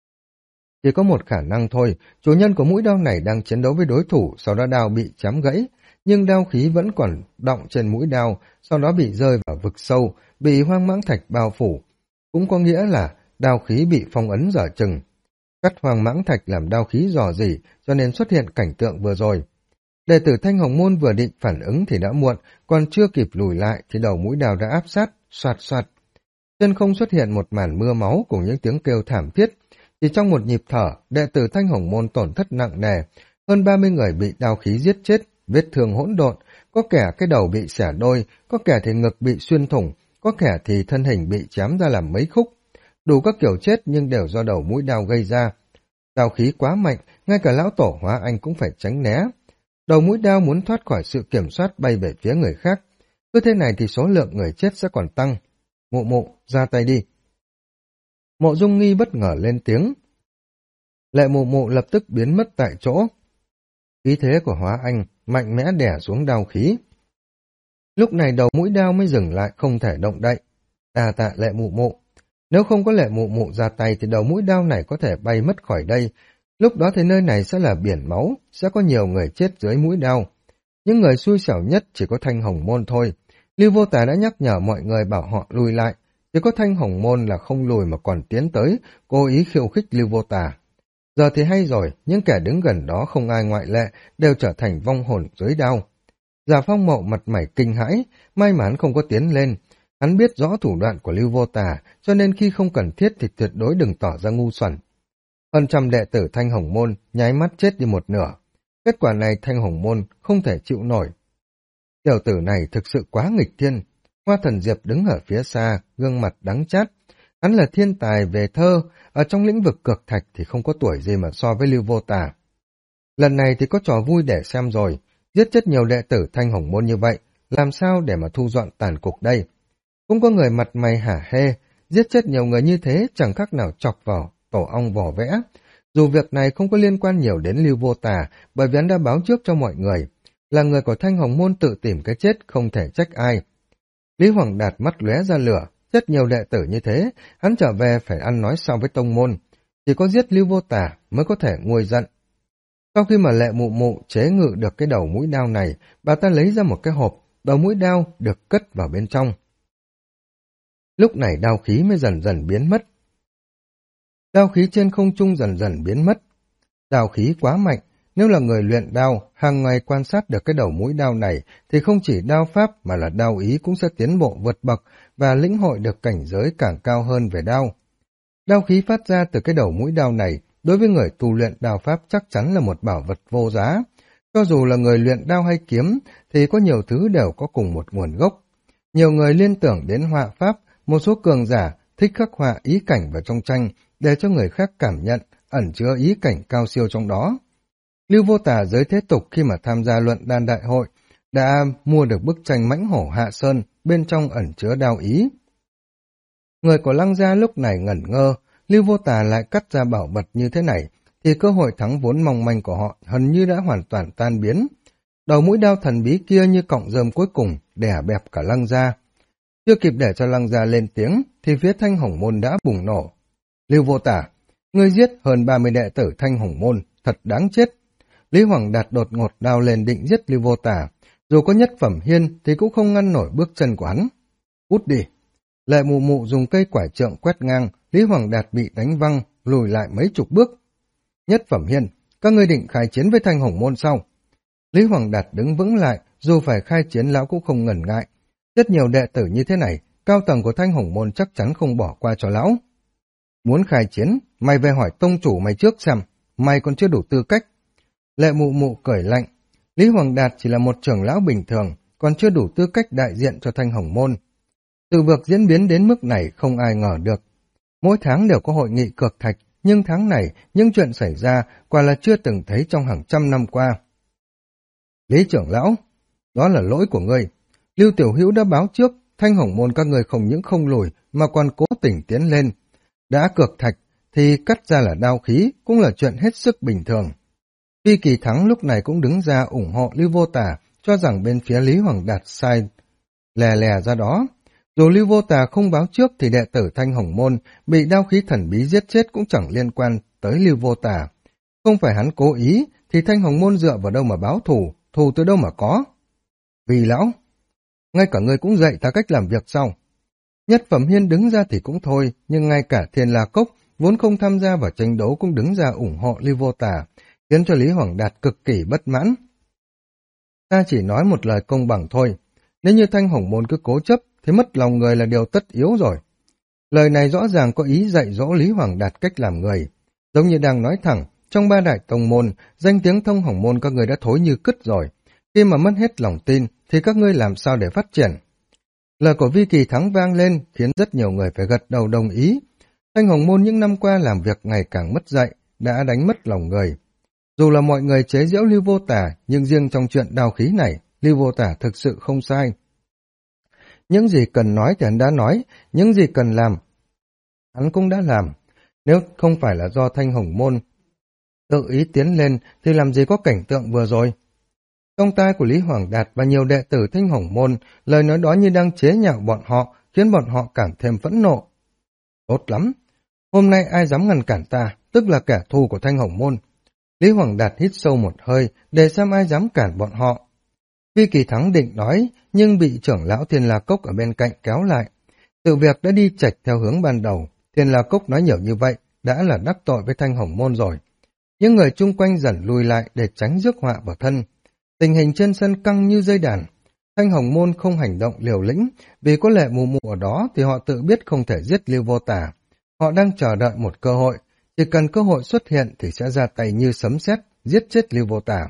[SPEAKER 1] Chỉ có một khả năng thôi, chủ nhân của mũi đao này đang chiến đấu với đối thủ, sau đó đao bị chém gãy, nhưng đao khí vẫn còn đọng trên mũi đao, sau đó bị rơi vào vực sâu, bị hoang mãng thạch bao phủ. Cũng có nghĩa là đao khí bị phong ấn dở chừng. Cắt hoang mãng thạch làm đao khí dò dỉ, cho nên xuất hiện cảnh tượng vừa rồi. Đệ tử Thanh Hồng Môn vừa định phản ứng thì đã muộn, còn chưa kịp lùi lại thì đầu mũi đao đã áp sát, xoạt xoạt. Trên không xuất hiện một màn mưa máu cùng những tiếng kêu thảm thiết. Chỉ trong một nhịp thở, đệ tử Thanh Hồng Môn tổn thất nặng nề, hơn 30 người bị đao khí giết chết, vết thương hỗn độn, có kẻ cái đầu bị xẻ đôi, có kẻ thì ngực bị xuyên thủng, có kẻ thì thân hình bị chém ra làm mấy khúc. Đủ các kiểu chết nhưng đều do đầu mũi đao gây ra. Đao khí quá mạnh, ngay cả lão tổ Hóa Anh cũng phải tránh né. Đầu mũi đao muốn thoát khỏi sự kiểm soát bay về phía người khác. Cứ thế này thì số lượng người chết sẽ còn tăng. Mụ mụ, ra tay đi. Mộ Dung Nghi bất ngờ lên tiếng. Lệ Mụ Mụ lập tức biến mất tại chỗ. Khí thế của Hóa Anh mạnh mẽ đè xuống đao khí. Lúc này đầu mũi đao mới dừng lại, không thể động đậy. Đa tạ Lệ Mụ Mụ. Nếu không có Lệ Mụ Mụ ra tay thì đầu mũi đao này có thể bay mất khỏi đây. Lúc đó thì nơi này sẽ là biển máu, sẽ có nhiều người chết dưới mũi đao. Những người xui xẻo nhất chỉ có Thanh Hồng Môn thôi. Lưu Vô Tà đã nhắc nhở mọi người bảo họ lùi lại. Chỉ có Thanh Hồng Môn là không lùi mà còn tiến tới, cố ý khiêu khích Lưu Vô Tà. Giờ thì hay rồi, những kẻ đứng gần đó không ai ngoại lệ, đều trở thành vong hồn dưới đao. Giả Phong Mậu mặt mày kinh hãi, may mắn không có tiến lên. Hắn biết rõ thủ đoạn của Lưu Vô Tà, cho nên khi không cần thiết thì tuyệt đối đừng tỏ ra ngu xuẩn. Hơn trăm đệ tử Thanh Hồng Môn nháy mắt chết đi một nửa. Kết quả này Thanh Hồng Môn không thể chịu nổi. Tiểu tử này thực sự quá nghịch thiên. Hoa Thần Diệp đứng ở phía xa, gương mặt đắng chát. Hắn là thiên tài về thơ, ở trong lĩnh vực cực thạch thì không có tuổi gì mà so với Lưu Vô Tà. Lần này thì có trò vui để xem rồi, giết chết nhiều đệ tử Thanh Hồng Môn như vậy, làm sao để mà thu dọn tàn cục đây? Cũng có người mặt mày hả hê, giết chết nhiều người như thế chẳng khác nào chọc vào tổ ong vỏ vẽ. Dù việc này không có liên quan nhiều đến Lưu Vô Tà, bởi vì hắn đã báo trước cho mọi người. Là người của Thanh Hồng Môn tự tìm cái chết, không thể trách ai. Lý Hoàng Đạt mắt lóe ra lửa, rất nhiều đệ tử như thế, hắn trở về phải ăn nói sao với tông môn. Chỉ có giết Lưu Vô Tà mới có thể nguôi giận. Sau khi mà Lệ Mụ Mụ chế ngự được cái đầu mũi đao này, bà ta lấy ra một cái hộp, đầu mũi đao được cất vào bên trong. Lúc này đao khí mới dần dần biến mất. Đao khí trên không trung dần dần biến mất. Đao khí quá mạnh, nếu là người luyện đao, hàng ngày quan sát được cái đầu mũi đao này, thì không chỉ đao pháp mà là đao ý cũng sẽ tiến bộ vượt bậc và lĩnh hội được cảnh giới càng cao hơn về đao. Đao khí phát ra từ cái đầu mũi đao này, đối với người tu luyện đao pháp chắc chắn là một bảo vật vô giá. Cho dù là người luyện đao hay kiếm, thì có nhiều thứ đều có cùng một nguồn gốc. Nhiều người liên tưởng đến họa pháp, một số cường giả thích khắc họa ý cảnh vào trong tranh để cho người khác cảm nhận, ẩn chứa ý cảnh cao siêu trong đó. Lưu Vô Tà giới thế tục khi mà tham gia luận đan đại hội đã mua được bức tranh mãnh hổ Hạ Sơn, bên trong ẩn chứa đao ý. Người của Lăng gia lúc này ngẩn ngơ, Lưu Vô Tà lại cắt ra bảo vật như thế này, thì cơ hội thắng vốn mong manh của họ gần như đã hoàn toàn tan biến. Đầu mũi đao thần bí kia như cọng rơm cuối cùng, đè bẹp cả Lăng gia. Chưa kịp để cho Lăng gia lên tiếng, thì phía Thanh Hồng Môn đã bùng nổ. Lưu Vô Tà, ngươi giết hơn 30 đệ tử Thanh Hồng Môn, thật đáng chết. Lý Hoàng Đạt đột ngột đao lên định giết Lưu Vô Tà, dù có nhất phẩm hiên thì cũng không ngăn nổi bước chân của hắn. Cút đi! Lệ Mụ Mụ dùng cây quải trượng quét ngang, Lý Hoàng Đạt bị đánh văng, lùi lại mấy chục bước. Nhất phẩm hiên, các ngươi định khai chiến với Thanh Hồng Môn sau? Lý Hoàng Đạt đứng vững lại, dù phải khai chiến lão cũng không ngần ngại. Rất nhiều đệ tử như thế này, cao tầng của Thanh Hồng Môn chắc chắn không bỏ qua cho lão. Muốn khai chiến, mày về hỏi tông chủ mày trước xem, mày còn chưa đủ tư cách. Lệ Mụ Mụ cười lạnh, Lý Hoàng Đạt chỉ là một trưởng lão bình thường, còn chưa đủ tư cách đại diện cho Thanh Hồng Môn. Sự việc diễn biến đến mức này không ai ngờ được. Mỗi tháng đều có hội nghị cược thạch, nhưng tháng này những chuyện xảy ra quả là chưa từng thấy trong hàng trăm năm qua. Lý trưởng lão, đó là lỗi của ngươi. Lưu Tiểu Hữu đã báo trước, Thanh Hồng Môn các người không những không lùi mà còn cố tình tiến lên. Đã cược thạch thì cắt ra là đao khí cũng là chuyện hết sức bình thường. Vi Kỳ Thắng lúc này cũng đứng ra ủng hộ Lưu Vô Tà, cho rằng bên phía Lý Hoàng Đạt sai lè lè ra đó. Dù Lưu Vô Tà không báo trước thì đệ tử Thanh Hồng Môn bị đao khí thần bí giết chết cũng chẳng liên quan tới Lưu Vô Tà. Không phải hắn cố ý thì Thanh Hồng Môn dựa vào đâu mà báo thù, thù từ đâu mà có. Vì lão, ngay cả ngươi cũng dạy ta cách làm việc sao? Nhất phẩm hiên đứng ra thì cũng thôi, nhưng ngay cả Thiên La Cốc vốn không tham gia vào tranh đấu cũng đứng ra ủng hộ Lưu Vô Tà, khiến cho Lý Hoàng Đạt cực kỳ bất mãn. Ta chỉ nói một lời công bằng thôi, nếu như Thanh Hồng Môn cứ cố chấp thì mất lòng người là điều tất yếu rồi. Lời này rõ ràng có ý dạy dỗ Lý Hoàng Đạt cách làm người, giống như đang nói thẳng, trong ba đại tông môn, danh tiếng Thanh Hồng Môn các người đã thối như cứt rồi, khi mà mất hết lòng tin thì các ngươi làm sao để phát triển. Lời của Vi Kỳ Thắng vang lên khiến rất nhiều người phải gật đầu đồng ý. Thanh Hồng Môn những năm qua làm việc ngày càng mất dạy, đã đánh mất lòng người. Dù là mọi người chế giễu Lưu Vô Tà, nhưng riêng trong chuyện đao khí này, Lưu Vô Tà thực sự không sai. Những gì cần nói thì hắn đã nói, những gì cần làm hắn cũng đã làm. Nếu không phải là do Thanh Hồng Môn tự ý tiến lên thì làm gì có cảnh tượng vừa rồi. Trong tai của Lý Hoàng Đạt và nhiều đệ tử Thanh Hồng Môn, lời nói đó như đang chế nhạo bọn họ, khiến bọn họ càng thêm phẫn nộ. Tốt lắm, hôm nay ai dám ngăn cản ta, tức là kẻ thù của Thanh Hồng Môn. Lý Hoàng Đạt hít sâu một hơi, để xem ai dám cản bọn họ. Vi Kỳ Thắng định nói, nhưng bị trưởng lão Thiên La Cốc ở bên cạnh kéo lại. Sự việc đã đi chệch theo hướng ban đầu, Thiên La Cốc nói nhiều như vậy, đã là đắc tội với Thanh Hồng Môn rồi. Những người chung quanh dần lùi lại để tránh rước họa vào thân. Tình hình trên sân căng như dây đàn. Thanh Hồng Môn không hành động liều lĩnh, vì có Lệ Mù Mù ở đó thì họ tự biết không thể giết Lưu Vô Tả. Họ đang chờ đợi một cơ hội, chỉ cần cơ hội xuất hiện thì sẽ ra tay như sấm sét giết chết Lưu Vô Tả.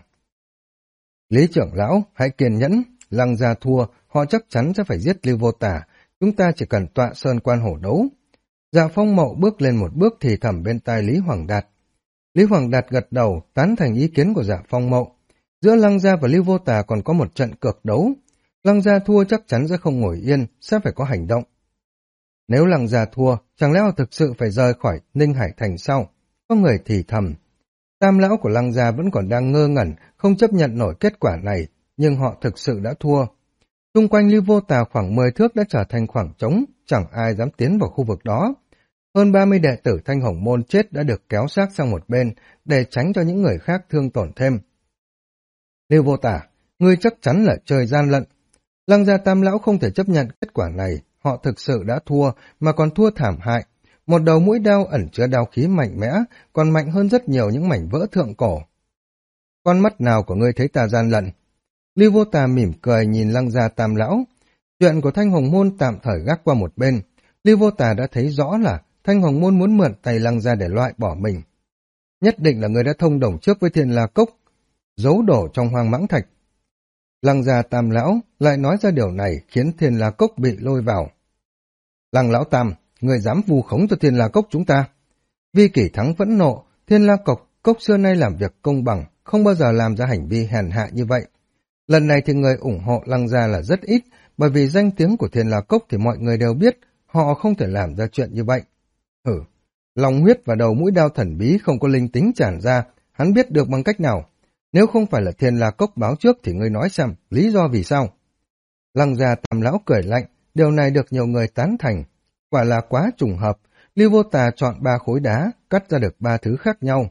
[SPEAKER 1] Lý trưởng lão, hãy kiên nhẫn, Lăng gia thua, họ chắc chắn sẽ phải giết Lưu Vô Tả, chúng ta chỉ cần tọa sơn quan hổ đấu. Dạ Phong Mậu bước lên một bước thì thầm bên tai Lý Hoàng Đạt. Lý Hoàng Đạt gật đầu, tán thành ý kiến của Dạ Phong Mậu. Giữa Lăng gia và Lưu Vô Tả còn có một trận cược đấu. Lăng gia thua chắc chắn sẽ không ngồi yên, sẽ phải có hành động. Nếu Lăng gia thua, chẳng lẽ họ thực sự phải rời khỏi Ninh Hải Thành sao? Có người thì thầm. Tam lão của Lăng gia vẫn còn đang ngơ ngẩn, không chấp nhận nổi kết quả này, nhưng họ thực sự đã thua. Xung quanh Lưu Vô Tà khoảng 10 thước đã trở thành khoảng trống, chẳng ai dám tiến vào khu vực đó. Hơn 30 đệ tử Thanh Hồng Môn chết đã được kéo xác sang một bên, để tránh cho những người khác thương tổn thêm. Lưu Vô Tà, ngươi chắc chắn là chơi gian lận. Lăng gia Tam lão không thể chấp nhận kết quả này, họ thực sự đã thua, mà còn thua thảm hại. Một đầu mũi đao ẩn chứa đao khí mạnh mẽ, còn mạnh hơn rất nhiều những mảnh vỡ thượng cổ. Con mắt nào của ngươi thấy ta gian lận? Lưu Vô Tà mỉm cười nhìn Lăng gia Tam lão. Chuyện của Thanh Hồng Môn tạm thời gác qua một bên. Lưu Vô Tà đã thấy rõ là Thanh Hồng Môn muốn mượn tay Lăng gia để loại bỏ mình. Nhất định là người đã thông đồng trước với Thiên La Cốc, giấu đổ trong Hoang Mãng Thạch. Lăng gia Tam lão lại nói ra điều này khiến Thiên La Cốc bị lôi vào. Lăng lão Tam, người dám vu khống cho Thiên La Cốc chúng ta? Vi Kỷ Thắng phẫn nộ, Thiên La Cốc xưa nay làm việc công bằng, không bao giờ làm ra hành vi hèn hạ như vậy. Lần này thì người ủng hộ Lăng gia là rất ít, bởi vì danh tiếng của Thiên La Cốc thì mọi người đều biết, họ không thể làm ra chuyện như vậy. Lòng huyết và đầu mũi đao thần bí không có linh tính tràn ra, hắn biết được bằng cách nào? Nếu không phải là Thiên La Cốc báo trước thì ngươi nói xem, lý do vì sao? Lăng gia Tam lão cười lạnh, điều này được nhiều người tán thành. Quả là quá trùng hợp, Lưu Vô Tà chọn 3 khối đá, cắt ra được 3 thứ khác nhau.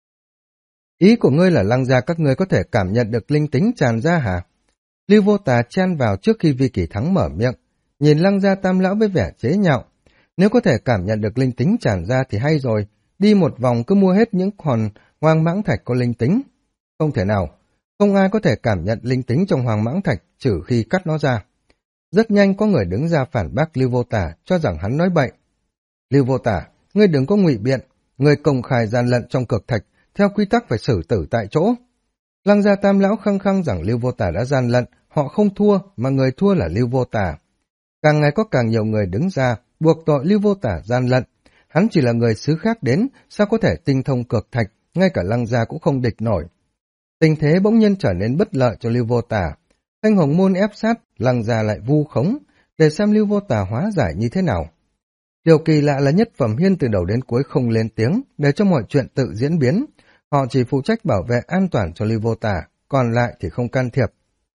[SPEAKER 1] Ý của ngươi là Lăng gia các ngươi có thể cảm nhận được linh tính tràn ra hả? Lưu Vô Tà chen vào trước khi Vi Kỷ Thắng mở miệng, nhìn Lăng gia Tam lão với vẻ chế nhạo. Nếu có thể cảm nhận được linh tính tràn ra thì hay rồi, đi một vòng cứ mua hết những hòn Hoang Mãng Thạch có linh tính. Không thể nào, không ai có thể cảm nhận linh tính trong Hoang Mãng Thạch trừ khi cắt nó ra. Rất nhanh có người đứng ra phản bác Lưu Vô Tà, cho rằng hắn nói bậy. Lưu Vô Tà, ngươi đừng có ngụy biện, ngươi công khai gian lận trong cược thạch, theo quy tắc phải xử tử tại chỗ. Lăng gia Tam lão khăng khăng rằng Lưu Vô Tà đã gian lận, họ không thua mà người thua là Lưu Vô Tà. Càng ngày có càng nhiều người đứng ra buộc tội Lưu Vô Tà gian lận. Hắn chỉ là người xứ khác đến, sao có thể tinh thông cược thạch, ngay cả Lăng gia cũng không địch nổi. Tình thế bỗng nhiên trở nên bất lợi cho Lưu Vô Tà. Thanh Hồng Môn ép sát, Lăng gia lại vu khống, để xem Lưu Vô Tà hóa giải như thế nào. Điều kỳ lạ là Nhất Phẩm Hiên từ đầu đến cuối không lên tiếng, để cho mọi chuyện tự diễn biến. Họ chỉ phụ trách bảo vệ an toàn cho Lưu Vô Tà, còn lại thì không can thiệp.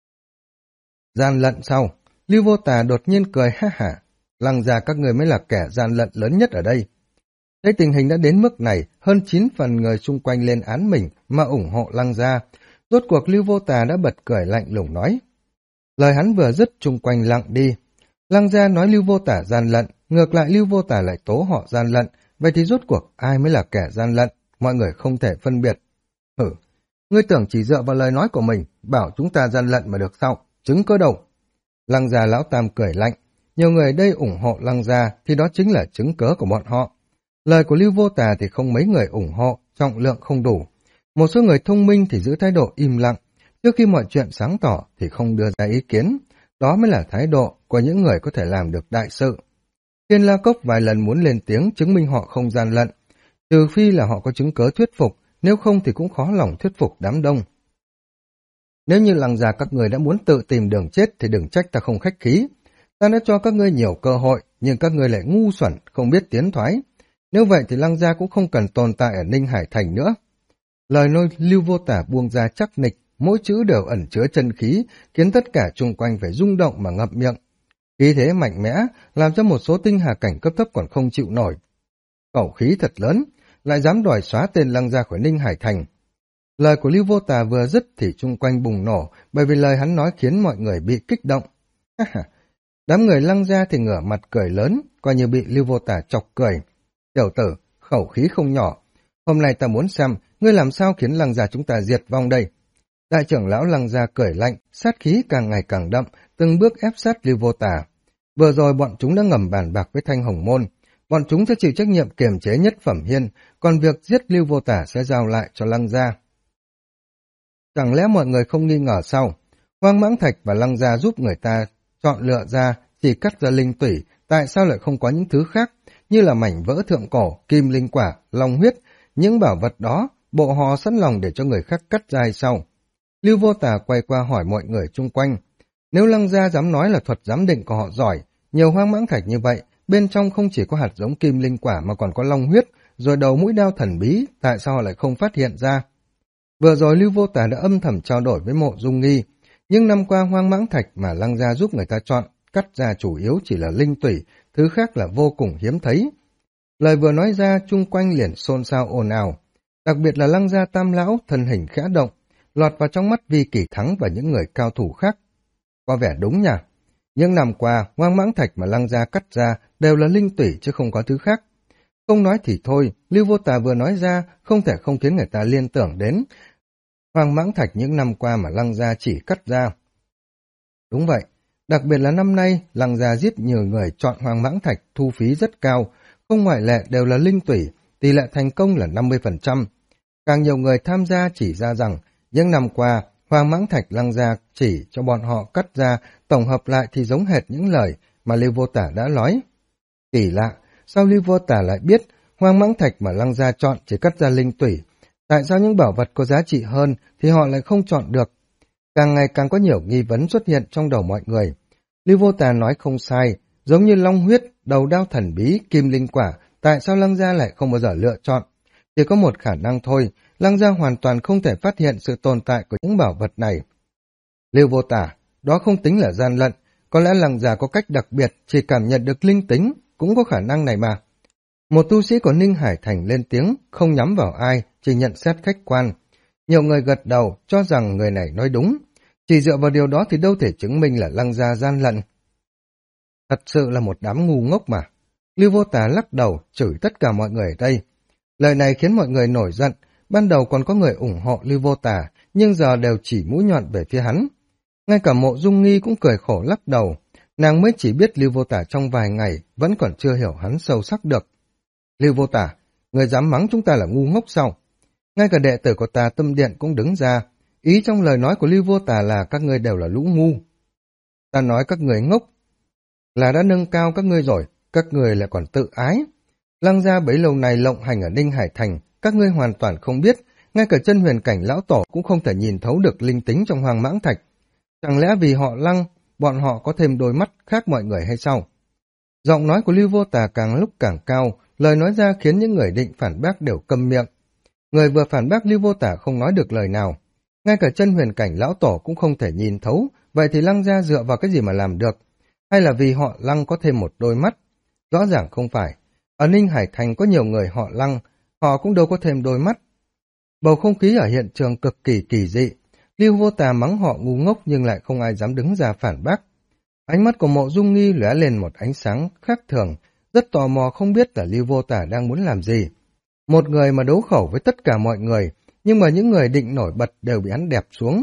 [SPEAKER 1] Gian lận sau, Lưu Vô Tà đột nhiên cười ha hả. Lăng gia các người mới là kẻ gian lận lớn nhất ở đây. Thấy tình hình đã đến mức này, hơn 9 phần người xung quanh lên án mình mà ủng hộ Lăng gia. Rốt cuộc Lưu Vô Tà đã bật cười lạnh lùng nói. Lời hắn vừa dứt chung quanh lặng đi. Lăng gia nói Lưu Vô Tà gian lận, ngược lại Lưu Vô Tà lại tố họ gian lận. Vậy thì rốt cuộc ai mới là kẻ gian lận? Mọi người không thể phân biệt. Ngươi tưởng chỉ dựa vào lời nói của mình, bảo chúng ta gian lận mà được sao? Chứng cơ đâu? Lăng gia lão Tam cười lạnh. Nhiều người đây ủng hộ Lăng gia thì đó chính là chứng cớ của bọn họ. Lời của Lưu Vô Tà thì không mấy người ủng hộ, trọng lượng không đủ. Một số người thông minh thì giữ thái độ im lặng, trước khi mọi chuyện sáng tỏ thì không đưa ra ý kiến. Đó mới là thái độ của những người có thể làm được đại sự. Thiên La Cốc vài lần muốn lên tiếng chứng minh họ không gian lận, trừ phi là họ có chứng cớ thuyết phục, nếu không thì cũng khó lòng thuyết phục đám đông. Nếu như Lăng gia các người đã muốn tự tìm đường chết thì đừng trách ta không khách khí. Ta đã cho các ngươi nhiều cơ hội, nhưng các ngươi lại ngu xuẩn, không biết tiến thoái. Nếu vậy thì Lăng gia cũng không cần tồn tại ở Ninh Hải Thành nữa. Lời nói Lưu Vô Tả buông ra chắc nịch, mỗi chữ đều ẩn chứa chân khí, khiến tất cả chung quanh phải rung động mà ngậm miệng. Khí thế mạnh mẽ, làm cho một số tinh hà cảnh cấp thấp còn không chịu nổi. Khẩu khí thật lớn, lại dám đòi xóa tên Lăng gia khỏi Ninh Hải Thành. Lời của Lưu Vô Tà vừa dứt thì chung quanh bùng nổ, bởi vì lời hắn nói khiến mọi người bị kích động. Đám người Lăng gia thì ngửa mặt cười lớn, coi như bị Lưu Vô Tà chọc cười. Tiểu tử, khẩu khí không nhỏ. Hôm nay ta muốn xem, ngươi làm sao khiến Lăng gia chúng ta diệt vong đây. Đại trưởng lão Lăng gia cười lạnh, sát khí càng ngày càng đậm, từng bước ép sát Lưu Vô Tà. Vừa rồi bọn chúng đã ngầm bàn bạc với Thanh Hồng Môn. Bọn chúng sẽ chịu trách nhiệm kiềm chế nhất phẩm hiên, còn việc giết Lưu Vô Tả sẽ giao lại cho Lăng gia. Chẳng lẽ mọi người không nghi ngờ sao? Hoang Mãng Thạch và Lăng gia giúp người ta chọn lựa ra, chỉ cắt ra linh tủy, tại sao lại không có những thứ khác, như là mảnh vỡ thượng cổ, kim linh quả, long huyết, những bảo vật đó, bộ họ sẵn lòng để cho người khác cắt ra hay sao? Lưu Vô Tả quay qua hỏi mọi người chung quanh. Nếu Lăng gia dám nói là thuật giám định của họ giỏi, nhiều Hoang Mãng Thạch như vậy, bên trong không chỉ có hạt giống kim linh quả mà còn có long huyết, rồi đầu mũi đao thần bí, tại sao họ lại không phát hiện ra? Vừa rồi Lưu Vô Tả đã âm thầm trao đổi với Mộ Dung Nghi, nhưng năm qua Hoang Mãng Thạch mà Lăng gia giúp người ta chọn, cắt ra chủ yếu chỉ là linh tủy, thứ khác là vô cùng hiếm thấy. Lời vừa nói ra, chung quanh liền xôn xao ồn ào, đặc biệt là Lăng gia tam lão thân hình khẽ động, lọt vào trong mắt Vi Kỳ Thắng và những người cao thủ khác. Có vẻ đúng nhỉ? Nhưng năm qua, Hoang Mãng Thạch mà Lăng gia cắt ra đều là linh tủy chứ không có thứ khác. Không nói thì thôi, Lưu Vô Tà vừa nói ra không thể không khiến người ta liên tưởng đến Hoang Mãng Thạch những năm qua mà Lăng gia chỉ cắt ra. Đúng vậy, đặc biệt là năm nay Lăng gia giết nhiều người chọn Hoang Mãng Thạch thu phí rất cao, không ngoại lệ đều là linh tủy, tỷ lệ thành công là 50%. Càng nhiều người tham gia chỉ ra rằng những năm qua Hoang Mãng Thạch Lăng gia chỉ cho bọn họ cắt ra, tổng hợp lại thì giống hệt những lời mà Lưu Vô Tả đã nói. Kỳ lạ, sao Lưu Vô Tả lại biết Hoang Mãng Thạch mà Lăng gia chọn chỉ cắt ra linh tủy? Tại sao những bảo vật có giá trị hơn thì họ lại không chọn được? Càng ngày càng có nhiều nghi vấn xuất hiện trong đầu mọi người. Lưu Vô Tả nói không sai, giống như long huyết, đầu đao thần bí, kim linh quả, tại sao Lăng gia lại không bao giờ lựa chọn? Chỉ có một khả năng thôi, Lăng gia hoàn toàn không thể phát hiện sự tồn tại của những bảo vật này. Lưu Vô Tả, đó không tính là gian lận, có lẽ Lăng gia có cách đặc biệt, chỉ cảm nhận được linh tính, cũng có khả năng này mà. Một tu sĩ của Ninh Hải Thành lên tiếng, không nhắm vào ai, chỉ nhận xét khách quan. Nhiều người gật đầu, cho rằng người này nói đúng. Chỉ dựa vào điều đó thì đâu thể chứng minh là Lăng gia gian lận. Thật sự là một đám ngu ngốc mà. Lưu Vô Tả lắc đầu, chửi tất cả mọi người ở đây. Lời này khiến mọi người nổi giận, ban đầu còn có người ủng hộ Lưu Vô Tả, nhưng giờ đều chỉ mũi nhọn về phía hắn. Ngay cả Mộ Dung Nghi cũng cười khổ lắc đầu, nàng mới chỉ biết Lưu Vô Tả trong vài ngày, vẫn còn chưa hiểu hắn sâu sắc được. Lưu Vô Tả, người dám mắng chúng ta là ngu ngốc sao? Ngay cả đệ tử của Tà Tâm Điện cũng đứng ra, ý trong lời nói của Lưu Vô Tả là các ngươi đều là lũ ngu. Ta nói các người ngốc, là đã nâng cao các ngươi rồi, các người lại còn tự ái. Lăng gia bấy lâu nay lộng hành ở Ninh Hải Thành, các ngươi hoàn toàn không biết, ngay cả chân huyền cảnh lão tổ cũng không thể nhìn thấu được linh tính trong Hoang Mãng Thạch. Chẳng lẽ vì họ Lăng, bọn họ có thêm đôi mắt khác mọi người hay sao? Giọng nói của Lưu Vô Tả càng lúc càng cao, lời nói ra khiến những người định phản bác đều câm miệng. Người vừa phản bác Lưu Vô Tả không nói được lời nào. Ngay cả chân huyền cảnh lão tổ cũng không thể nhìn thấu, vậy thì Lăng gia dựa vào cái gì mà làm được? Hay là vì họ Lăng có thêm một đôi mắt? Rõ ràng không phải. Ở Ninh Hải Thành có nhiều người họ Lăng, họ cũng đâu có thêm đôi mắt. Bầu không khí ở hiện trường cực kỳ kỳ dị. Lưu Vô Tà mắng họ ngu ngốc nhưng lại không ai dám đứng ra phản bác. Ánh mắt của Mộ Dung Nghi lóe lên một ánh sáng khác thường, rất tò mò không biết là Lưu Vô Tả đang muốn làm gì. Một người mà đấu khẩu với tất cả mọi người, nhưng mà những người định nổi bật đều bị hắn đẹp xuống.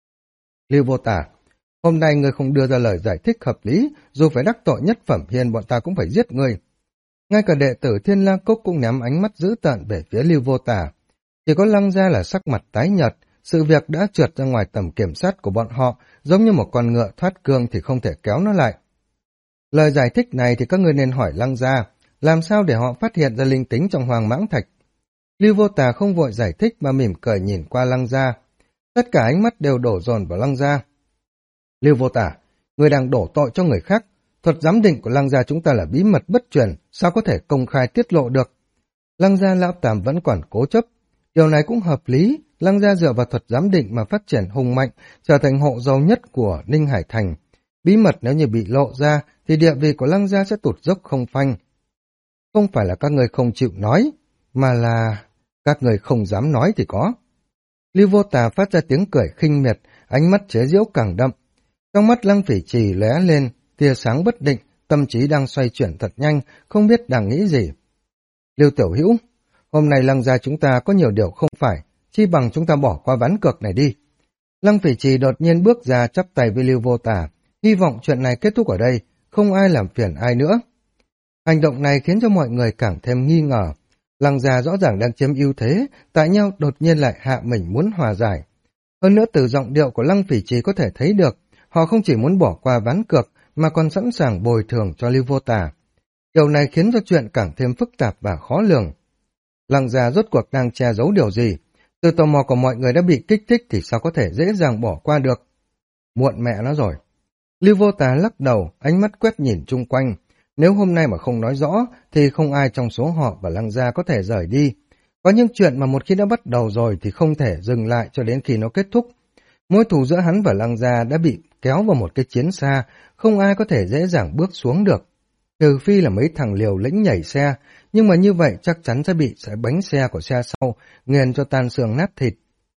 [SPEAKER 1] Lưu Vô Tả, hôm nay ngươi không đưa ra lời giải thích hợp lý, dù phải đắc tội nhất phẩm hiên bọn ta cũng phải giết ngươi. Ngay cả đệ tử Thiên La Cốc cũng ném ánh mắt dữ tợn về phía Lưu Vô Tả. Chỉ có Lăng gia là sắc mặt tái nhợt, sự việc đã trượt ra ngoài tầm kiểm soát của bọn họ, giống như một con ngựa thoát cương thì không thể kéo nó lại. Lời giải thích này thì các ngươi nên hỏi Lăng gia, làm sao để họ phát hiện ra linh tính trong Hoang Mãng Thạch. Lưu Vô Tà không vội giải thích mà mỉm cười nhìn qua Lăng gia. Tất cả ánh mắt đều đổ dồn vào Lăng gia. Lưu Vô Tả, người đang đổ tội cho người khác. Thuật giám định của Lăng gia chúng ta là bí mật bất truyền, sao có thể công khai tiết lộ được? Lăng gia lão tam vẫn còn cố chấp. Điều này cũng hợp lý, Lăng gia dựa vào thuật giám định mà phát triển hùng mạnh, trở thành hộ giàu nhất của Ninh Hải Thành. Bí mật nếu như bị lộ ra, thì địa vị của Lăng gia sẽ tụt dốc không phanh. Không phải là các người không chịu nói, mà là các người không dám nói thì có. Lưu Vô Tà phát ra tiếng cười khinh miệt, ánh mắt chế giễu càng đậm. Trong mắt Lăng Phỉ Trì lóe lên, tia sáng bất định, tâm trí đang xoay chuyển thật nhanh, không biết đang nghĩ gì. Lưu Tiểu Hữu, hôm nay Lăng gia chúng ta có nhiều điều không phải, chi bằng chúng ta bỏ qua ván cược này đi. Lăng Phỉ Trì đột nhiên bước ra chắp tay với Lưu Vô Tà, hy vọng chuyện này kết thúc ở đây, không ai làm phiền ai nữa. Hành động này khiến cho mọi người càng thêm nghi ngờ. Lăng gia rõ ràng đang chiếm ưu thế, tại nhau đột nhiên lại hạ mình muốn hòa giải. Hơn nữa từ giọng điệu của Lăng Phỉ Trì có thể thấy được, họ không chỉ muốn bỏ qua ván cược, mà còn sẵn sàng bồi thường cho Lưu Vô Tà. Điều này khiến cho chuyện càng thêm phức tạp và khó lường. Lăng gia rốt cuộc đang che giấu điều gì? Từ tò mò của mọi người đã bị kích thích thì sao có thể dễ dàng bỏ qua được? Muộn mẹ nó rồi. Lưu Vô Tà lắc đầu, ánh mắt quét nhìn chung quanh. Nếu hôm nay mà không nói rõ, thì không ai trong số họ và Lăng gia có thể rời đi. Có những chuyện mà một khi đã bắt đầu rồi thì không thể dừng lại cho đến khi nó kết thúc. Mối thù giữa hắn và Lăng gia đã bị kéo vào một cái chiến xa, không ai có thể dễ dàng bước xuống được. Trừ phi là mấy thằng liều lĩnh nhảy xe, nhưng mà như vậy chắc chắn sẽ bị bánh xe của xe sau, nghiền cho tan xương nát thịt.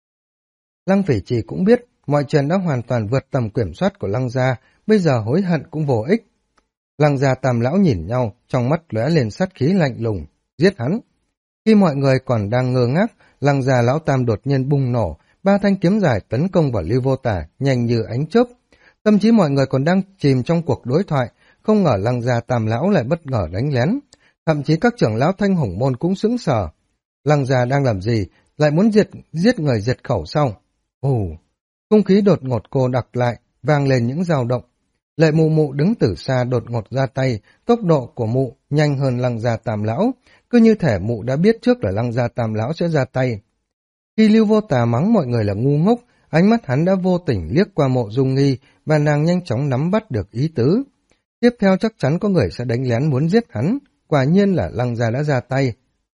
[SPEAKER 1] Lăng Phỉ Trì cũng biết, mọi chuyện đã hoàn toàn vượt tầm kiểm soát của Lăng gia, bây giờ hối hận cũng vô ích. Lăng gia tam lão nhìn nhau, trong mắt lóe lên sát khí lạnh lùng, giết hắn. Khi mọi người còn đang ngơ ngác, Lăng gia lão tam đột nhiên bùng nổ, 3 thanh kiếm dài tấn công vào Lưu Vô Tà, nhanh như ánh chớp. Tâm trí mọi người còn đang chìm trong cuộc đối thoại, không ngờ Lăng gia tam lão lại bất ngờ đánh lén. Thậm chí các trưởng lão Thanh Hùng môn cũng sững sờ. Lăng gia đang làm gì, lại muốn giết người diệt khẩu sau. Ồ, không khí đột ngột cô đặc lại, vang lên những dao động. Lệ Mụ Mụ đứng từ xa đột ngột ra tay, tốc độ của mụ nhanh hơn Lăng gia tam lão, cứ như thể mụ đã biết trước là Lăng gia tam lão sẽ ra tay. Khi Lưu Vô Tà mắng mọi người là ngu ngốc, ánh mắt hắn đã vô tình liếc qua Mộ Dung Nghi và nàng nhanh chóng nắm bắt được ý tứ. Tiếp theo chắc chắn có người sẽ đánh lén muốn giết hắn, quả nhiên là Lăng gia đã ra tay.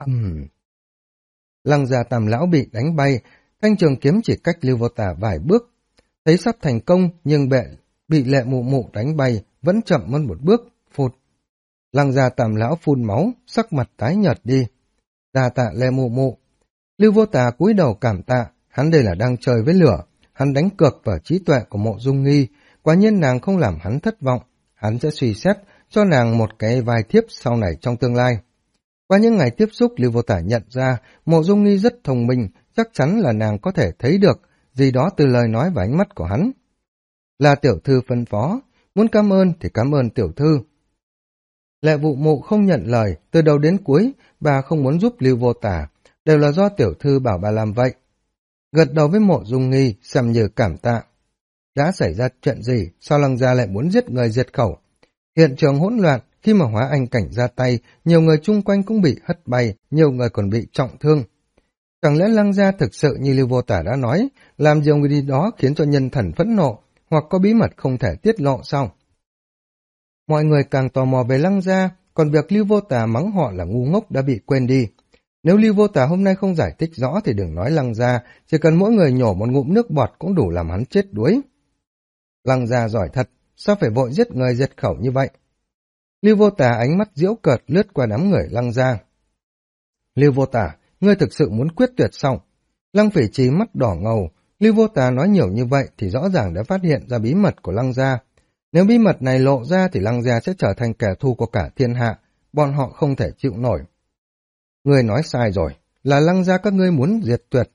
[SPEAKER 1] Lăng gia tam lão bị đánh bay, thanh trường kiếm chỉ cách Lưu Vô Tà vài bước. Thấy sắp thành công nhưng bị Lệ Mụ Mụ đánh bay, vẫn chậm hơn một bước, phụt. Lăng gia tam lão phun máu, sắc mặt tái nhợt đi. Đa tạ Lệ Mụ Mụ. Lưu Vô Tà cúi đầu cảm tạ, hắn đây là đang chơi với lửa, hắn đánh cược vào trí tuệ của Mộ Dung Nghi, quả nhiên nàng không làm hắn thất vọng, hắn sẽ suy xét cho nàng một cái vai thiếp sau này trong tương lai. Qua những ngày tiếp xúc, Lưu Vô Tà nhận ra Mộ Dung Nghi rất thông minh, chắc chắn là nàng có thể thấy được gì đó từ lời nói và ánh mắt của hắn. Là tiểu thư phân phó, muốn cảm ơn thì cảm ơn tiểu thư. Lệ Vụ Mụ không nhận lời, từ đầu đến cuối, bà không muốn giúp Lưu Vô Tà, đều là do tiểu thư bảo bà làm vậy. Gật đầu với Mộ Dung Nghi, xem như cảm tạ. Đã xảy ra chuyện gì, sao Lăng gia lại muốn giết người diệt khẩu? Hiện trường hỗn loạn, khi mà Hóa Anh Cảnh ra tay, nhiều người chung quanh cũng bị hất bay, nhiều người còn bị trọng thương. Chẳng lẽ Lăng gia thực sự như Lưu Vô Tả đã nói, làm điều gì đó khiến cho nhân thần phẫn nộ, hoặc có bí mật không thể tiết lộ sao? Mọi người càng tò mò về Lăng gia, còn việc Lưu Vô Tả mắng họ là ngu ngốc đã bị quên đi. Nếu Lưu Vô Tả hôm nay không giải thích rõ thì đừng nói Lăng gia, chỉ cần mỗi người nhổ một ngụm nước bọt cũng đủ làm hắn chết đuối. Lăng gia giỏi thật, sao phải vội giết người diệt khẩu như vậy? Lưu Vô Tả ánh mắt giễu cợt lướt qua đám người Lăng gia. Lưu Vô Tả, ngươi thực sự muốn quyết tuyệt sao? Lăng Phỉ Trì mắt đỏ ngầu, Lưu Vô Tả nói nhiều như vậy thì rõ ràng đã phát hiện ra bí mật của Lăng gia. Nếu bí mật này lộ ra thì Lăng gia sẽ trở thành kẻ thù của cả thiên hạ, bọn họ không thể chịu nổi. Ngươi nói sai rồi, là Lăng gia các ngươi muốn diệt tuyệt.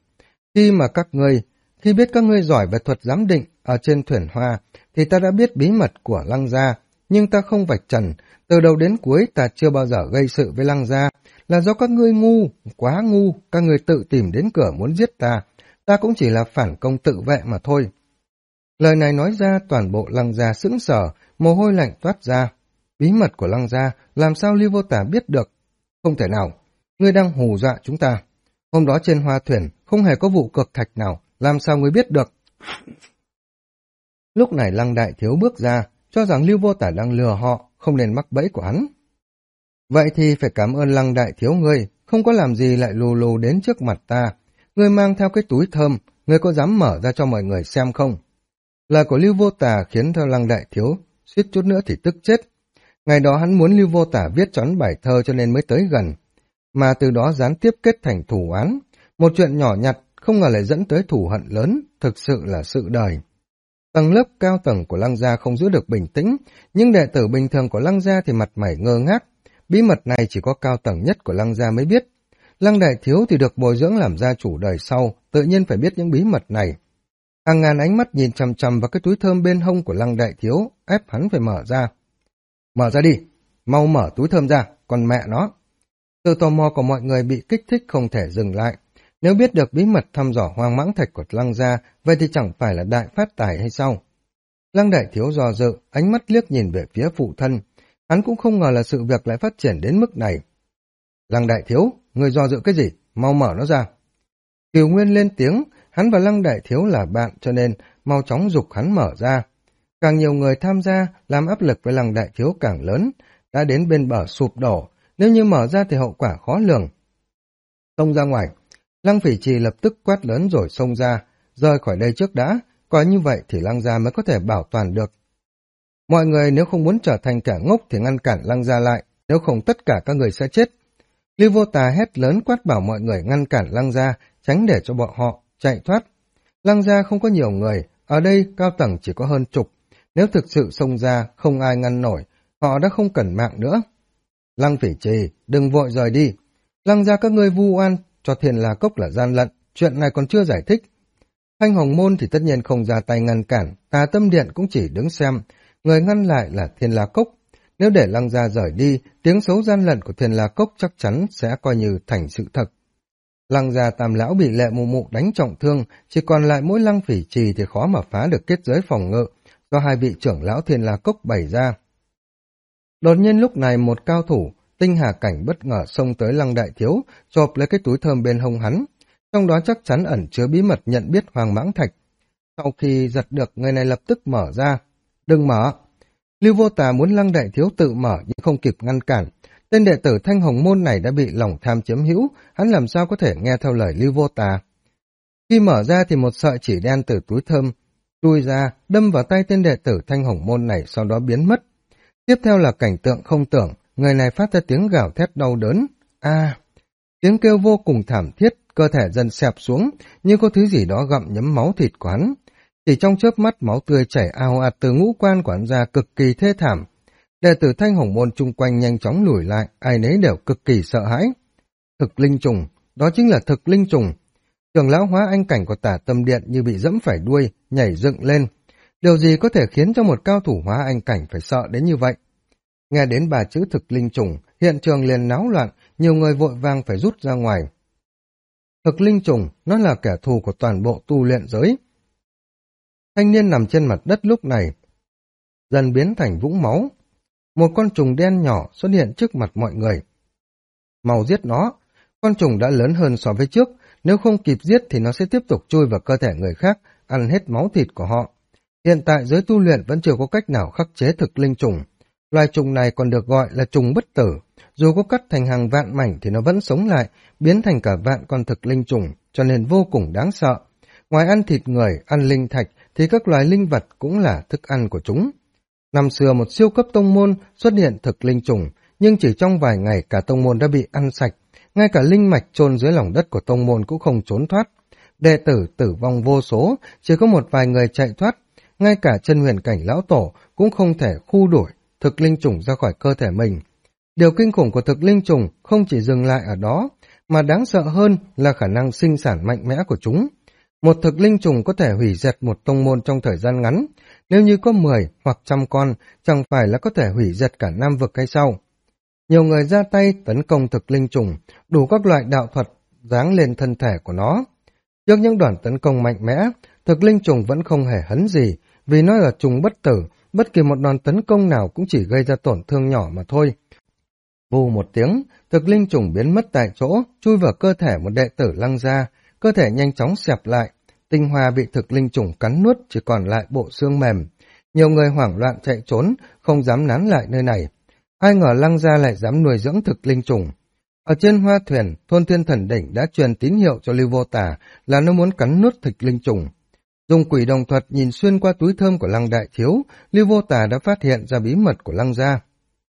[SPEAKER 1] Khi biết các ngươi giỏi về thuật giám định ở trên thuyền hoa, thì ta đã biết bí mật của Lăng gia, nhưng ta không vạch trần, từ đầu đến cuối ta chưa bao giờ gây sự với Lăng gia, là do các ngươi ngu, quá ngu, các ngươi tự tìm đến cửa muốn giết ta, ta cũng chỉ là phản công tự vệ mà thôi. Lời này nói ra toàn bộ Lăng gia sững sờ, mồ hôi lạnh toát ra. Bí mật của Lăng gia, làm sao Lưu Vô Tả biết được? Không thể nào, ngươi đang hù dọa chúng ta. Hôm đó trên hoa thuyền không hề có vụ cược thạch nào, làm sao ngươi biết được? Lúc này Lăng Đại Thiếu bước ra, cho rằng Lưu Vô Tả đang lừa họ, không nên mắc bẫy của hắn. Vậy thì phải cảm ơn Lăng Đại Thiếu ngươi, không có làm gì lại lù lù đến trước mặt ta. Ngươi mang theo cái túi thơm, ngươi có dám mở ra cho mọi người xem không? Lời của Lưu Vô Tà khiến cho Lăng Đại Thiếu suýt chút nữa thì tức chết. Ngày đó hắn muốn Lưu Vô Tà viết choán bài thơ cho nên mới tới gần, mà từ đó gián tiếp kết thành thù oán. Một chuyện nhỏ nhặt không ngờ lại dẫn tới thù hận lớn, thực sự là sự đời. Tầng lớp cao tầng của Lăng gia không giữ được bình tĩnh, nhưng đệ tử bình thường của Lăng gia thì mặt mày ngơ ngác. Bí mật này chỉ có cao tầng nhất của Lăng gia mới biết. Lăng Đại Thiếu thì được bồi dưỡng làm gia chủ đời sau, tự nhiên phải biết những bí mật này. Hàng ngàn ánh mắt nhìn chằm chằm vào cái túi thơm bên hông của Lăng Đại Thiếu, ép hắn phải mở ra. Mở ra đi, mau mở túi thơm ra, còn mẹ nó. Sự tò mò của mọi người bị kích thích không thể dừng lại. Nếu biết được bí mật thăm dò hoang mãng thạch của Lăng gia, vậy thì chẳng phải là đại phát tài hay sao? Lăng Đại Thiếu do dự, ánh mắt liếc nhìn về phía phụ thân. Hắn cũng không ngờ là sự việc lại phát triển đến mức này. Lăng Đại Thiếu, người do dự cái gì? Mau mở nó ra. Kiều Nguyên lên tiếng, hắn và Lăng Đại Thiếu là bạn cho nên mau chóng giục hắn mở ra. Càng nhiều người tham gia, làm áp lực với Lăng Đại Thiếu càng lớn, đã đến bên bờ sụp đổ, nếu như mở ra thì hậu quả khó lường. Xông ra ngoài, Lăng Phỉ Trì lập tức quát lớn rồi xông ra, rời khỏi đây trước đã, có như vậy thì Lăng gia mới có thể bảo toàn được. Mọi người nếu không muốn trở thành kẻ ngốc thì ngăn cản Lăng gia lại, nếu không tất cả các người sẽ chết. Lưu Vô Tà hét lớn quát bảo mọi người ngăn cản Lăng gia, tránh để cho bọn họ chạy thoát. Lăng gia không có nhiều người, ở đây cao tầng chỉ có hơn chục, nếu thực sự xông ra không ai ngăn nổi, họ đã không cần mạng nữa. Lăng Phỉ Trì, đừng vội rời đi. Lăng gia các ngươi vu oan cho Thiên La Cốc là gian lận, chuyện này còn chưa giải thích. Thanh Hồng Môn thì tất nhiên không ra tay ngăn cản, Tà Tâm Điện cũng chỉ đứng xem, người ngăn lại là Thiên La Cốc. Nếu để Lăng gia rời đi, tiếng xấu gian lận của Thiên La Cốc chắc chắn sẽ coi như thành sự thật. Lăng gia Tam lão bị Lệ Mụ Mụ đánh trọng thương, chỉ còn lại mỗi Lăng Phỉ Trì thì khó mà phá được kết giới phòng ngự do hai vị trưởng lão Thiên La Cốc bày ra. Đột nhiên lúc này một cao thủ Tinh Hà Cảnh bất ngờ xông tới Lăng Đại Thiếu, chộp lấy cái túi thơm bên hông hắn, trong đó chắc chắn ẩn chứa bí mật nhận biết Hoàng Mãng Thạch. Sau khi giật được, người này lập tức mở ra. Đừng mở! Lưu Vô Tà muốn Lăng Đại Thiếu tự mở nhưng không kịp ngăn cản. Tên đệ tử Thanh Hồng Môn này đã bị lòng tham chiếm hữu, hắn làm sao có thể nghe theo lời Lưu Vô Tà. Khi mở ra thì một sợi chỉ đen từ túi thơm chui ra, đâm vào tay tên đệ tử Thanh Hồng Môn này, sau đó biến mất. Tiếp theo là cảnh tượng không tưởng, người này phát ra tiếng gào thét đau đớn. Tiếng kêu vô cùng thảm thiết, cơ thể dần xẹp xuống, như có thứ gì đó gặm nhấm máu thịt của hắn. Chỉ trong chớp mắt máu tươi chảy ào ạt từ ngũ quan của hắn ra, cực kỳ thê thảm. Đệ tử Thanh Hồng Môn chung quanh nhanh chóng lùi lại, ai nấy đều cực kỳ sợ hãi. Thực linh trùng, đó chính là thực linh trùng. Trưởng lão Hóa Anh Cảnh của Tả Tâm Điện như bị dẫm phải đuôi, nhảy dựng lên. Điều gì có thể khiến cho một cao thủ Hóa Anh Cảnh phải sợ đến như vậy? Nghe đến bà chữ thực linh trùng, hiện trường liền náo loạn, nhiều người vội vàng phải rút ra ngoài. Thực linh trùng, nó là kẻ thù của toàn bộ tu luyện giới. Thanh niên nằm trên mặt đất lúc này, dần biến thành vũng máu. Một con trùng đen nhỏ xuất hiện trước mặt mọi người. Mau giết nó, con trùng đã lớn hơn so với trước, nếu không kịp giết thì nó sẽ tiếp tục chui vào cơ thể người khác, ăn hết máu thịt của họ. Hiện tại giới tu luyện vẫn chưa có cách nào khắc chế thực linh trùng. Loài trùng này còn được gọi là trùng bất tử, dù có cắt thành hàng vạn mảnh thì nó vẫn sống lại, biến thành cả vạn con thực linh trùng, cho nên vô cùng đáng sợ. Ngoài ăn thịt người, ăn linh thạch thì các loài linh vật cũng là thức ăn của chúng. Năm xưa một siêu cấp tông môn xuất hiện thực linh trùng, nhưng chỉ trong vài ngày cả tông môn đã bị ăn sạch, ngay cả linh mạch chôn dưới lòng đất của tông môn cũng không trốn thoát. Đệ tử tử vong vô số, chỉ có một vài người chạy thoát, ngay cả chân huyền cảnh lão tổ cũng không thể khu đuổi thực linh trùng ra khỏi cơ thể mình. Điều kinh khủng của thực linh trùng không chỉ dừng lại ở đó, mà đáng sợ hơn là khả năng sinh sản mạnh mẽ của chúng. Một thực linh trùng có thể hủy diệt một tông môn trong thời gian ngắn, nếu như có 10 hoặc 100 con, chẳng phải là có thể hủy diệt cả Nam vực hay sao? Nhiều người ra tay tấn công thực linh trùng, đủ các loại đạo thuật giáng lên thân thể của nó. Trước những đòn tấn công mạnh mẽ, thực linh trùng vẫn không hề hấn gì, vì nó là trùng bất tử, bất kỳ một đòn tấn công nào cũng chỉ gây ra tổn thương nhỏ mà thôi. Vù một tiếng, thực linh trùng biến mất tại chỗ, chui vào cơ thể một đệ tử Lăng gia, cơ thể nhanh chóng xẹp lại, tinh hoa bị thực linh trùng cắn nuốt, chỉ còn lại bộ xương mềm. Nhiều người hoảng loạn chạy trốn, không dám nán lại nơi này. Ai ngờ Lăng gia lại dám nuôi dưỡng thực linh trùng. Ở trên hoa thuyền, thôn thiên thần đỉnh đã truyền tín hiệu cho Lưu Vô Tà là nó muốn cắn nuốt thịt linh trùng. Dùng quỷ đồng thuật nhìn xuyên qua túi thơm của Lăng Đại Thiếu, Lưu Vô Tà đã phát hiện ra bí mật của Lăng gia.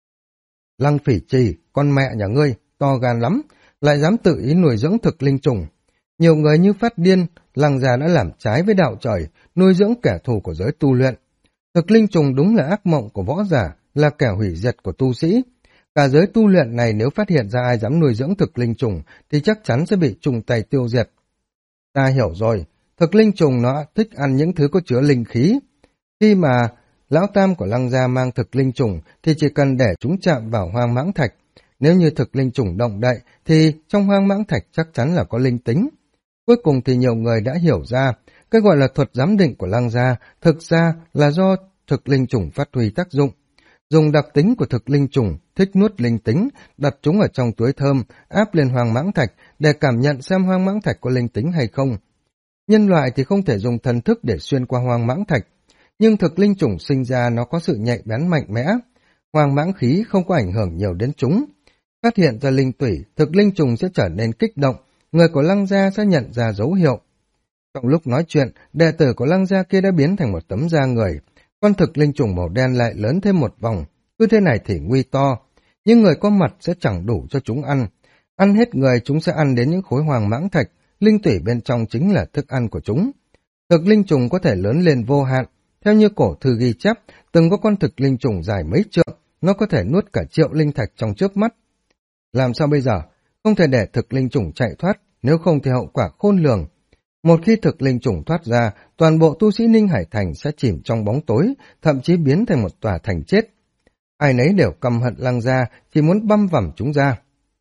[SPEAKER 1] Lăng Phỉ Trì, con mẹ nhà ngươi, to gan lắm, lại dám tự ý nuôi dưỡng thực linh trùng. Nhiều người như phát điên, Lăng gia đã làm trái với đạo trời, nuôi dưỡng kẻ thù của giới tu luyện. Thực linh trùng đúng là ác mộng của võ giả, là kẻ hủy diệt của tu sĩ. Cả giới tu luyện này nếu phát hiện ra ai dám nuôi dưỡng thực linh trùng thì chắc chắn sẽ bị trùng tay tiêu diệt. Ta hiểu rồi, thực linh trùng nó thích ăn những thứ có chứa linh khí. Khi mà lão tam của Lăng gia mang thực linh trùng thì chỉ cần để chúng chạm vào hoang mãng thạch. Nếu như thực linh trùng động đậy thì trong hoang mãng thạch chắc chắn là có linh tính. Cuối cùng thì nhiều người đã hiểu ra, cái gọi là thuật giám định của Lăng gia thực ra là do thực linh trùng phát huy tác dụng. Dùng đặc tính của thực linh trùng, thích nuốt linh tính, đặt chúng ở trong túi thơm, áp lên hoang mãng thạch để cảm nhận xem hoang mãng thạch có linh tính hay không. Nhân loại thì không thể dùng thần thức để xuyên qua hoang mãng thạch, nhưng thực linh trùng sinh ra nó có sự nhạy bén mạnh mẽ. Hoang mãng khí không có ảnh hưởng nhiều đến chúng. Phát hiện ra linh tủy, thực linh trùng sẽ trở nên kích động, người của Lăng gia sẽ nhận ra dấu hiệu. Trong lúc nói chuyện, đệ tử của Lăng gia kia đã biến thành một tấm da người. Con thực linh trùng màu đen lại lớn thêm một vòng, cứ thế này thì nguy to. Nhưng người có mặt sẽ chẳng đủ cho chúng ăn. Ăn hết người chúng sẽ ăn đến những khối hoàng mãng thạch, linh tủy bên trong chính là thức ăn của chúng. Thực linh trùng có thể lớn lên vô hạn. Theo như cổ thư ghi chép, từng có con thực linh trùng dài mấy trượng, nó có thể nuốt cả triệu linh thạch trong chớp mắt. Làm sao bây giờ? Không thể để thực linh trùng chạy thoát, nếu không thì hậu quả khôn lường. Một khi thực linh trùng thoát ra, toàn bộ tu sĩ Ninh Hải Thành sẽ chìm trong bóng tối, thậm chí biến thành một tòa thành chết. Ai nấy đều căm hận Lăng gia, chỉ muốn băm vằm chúng ra.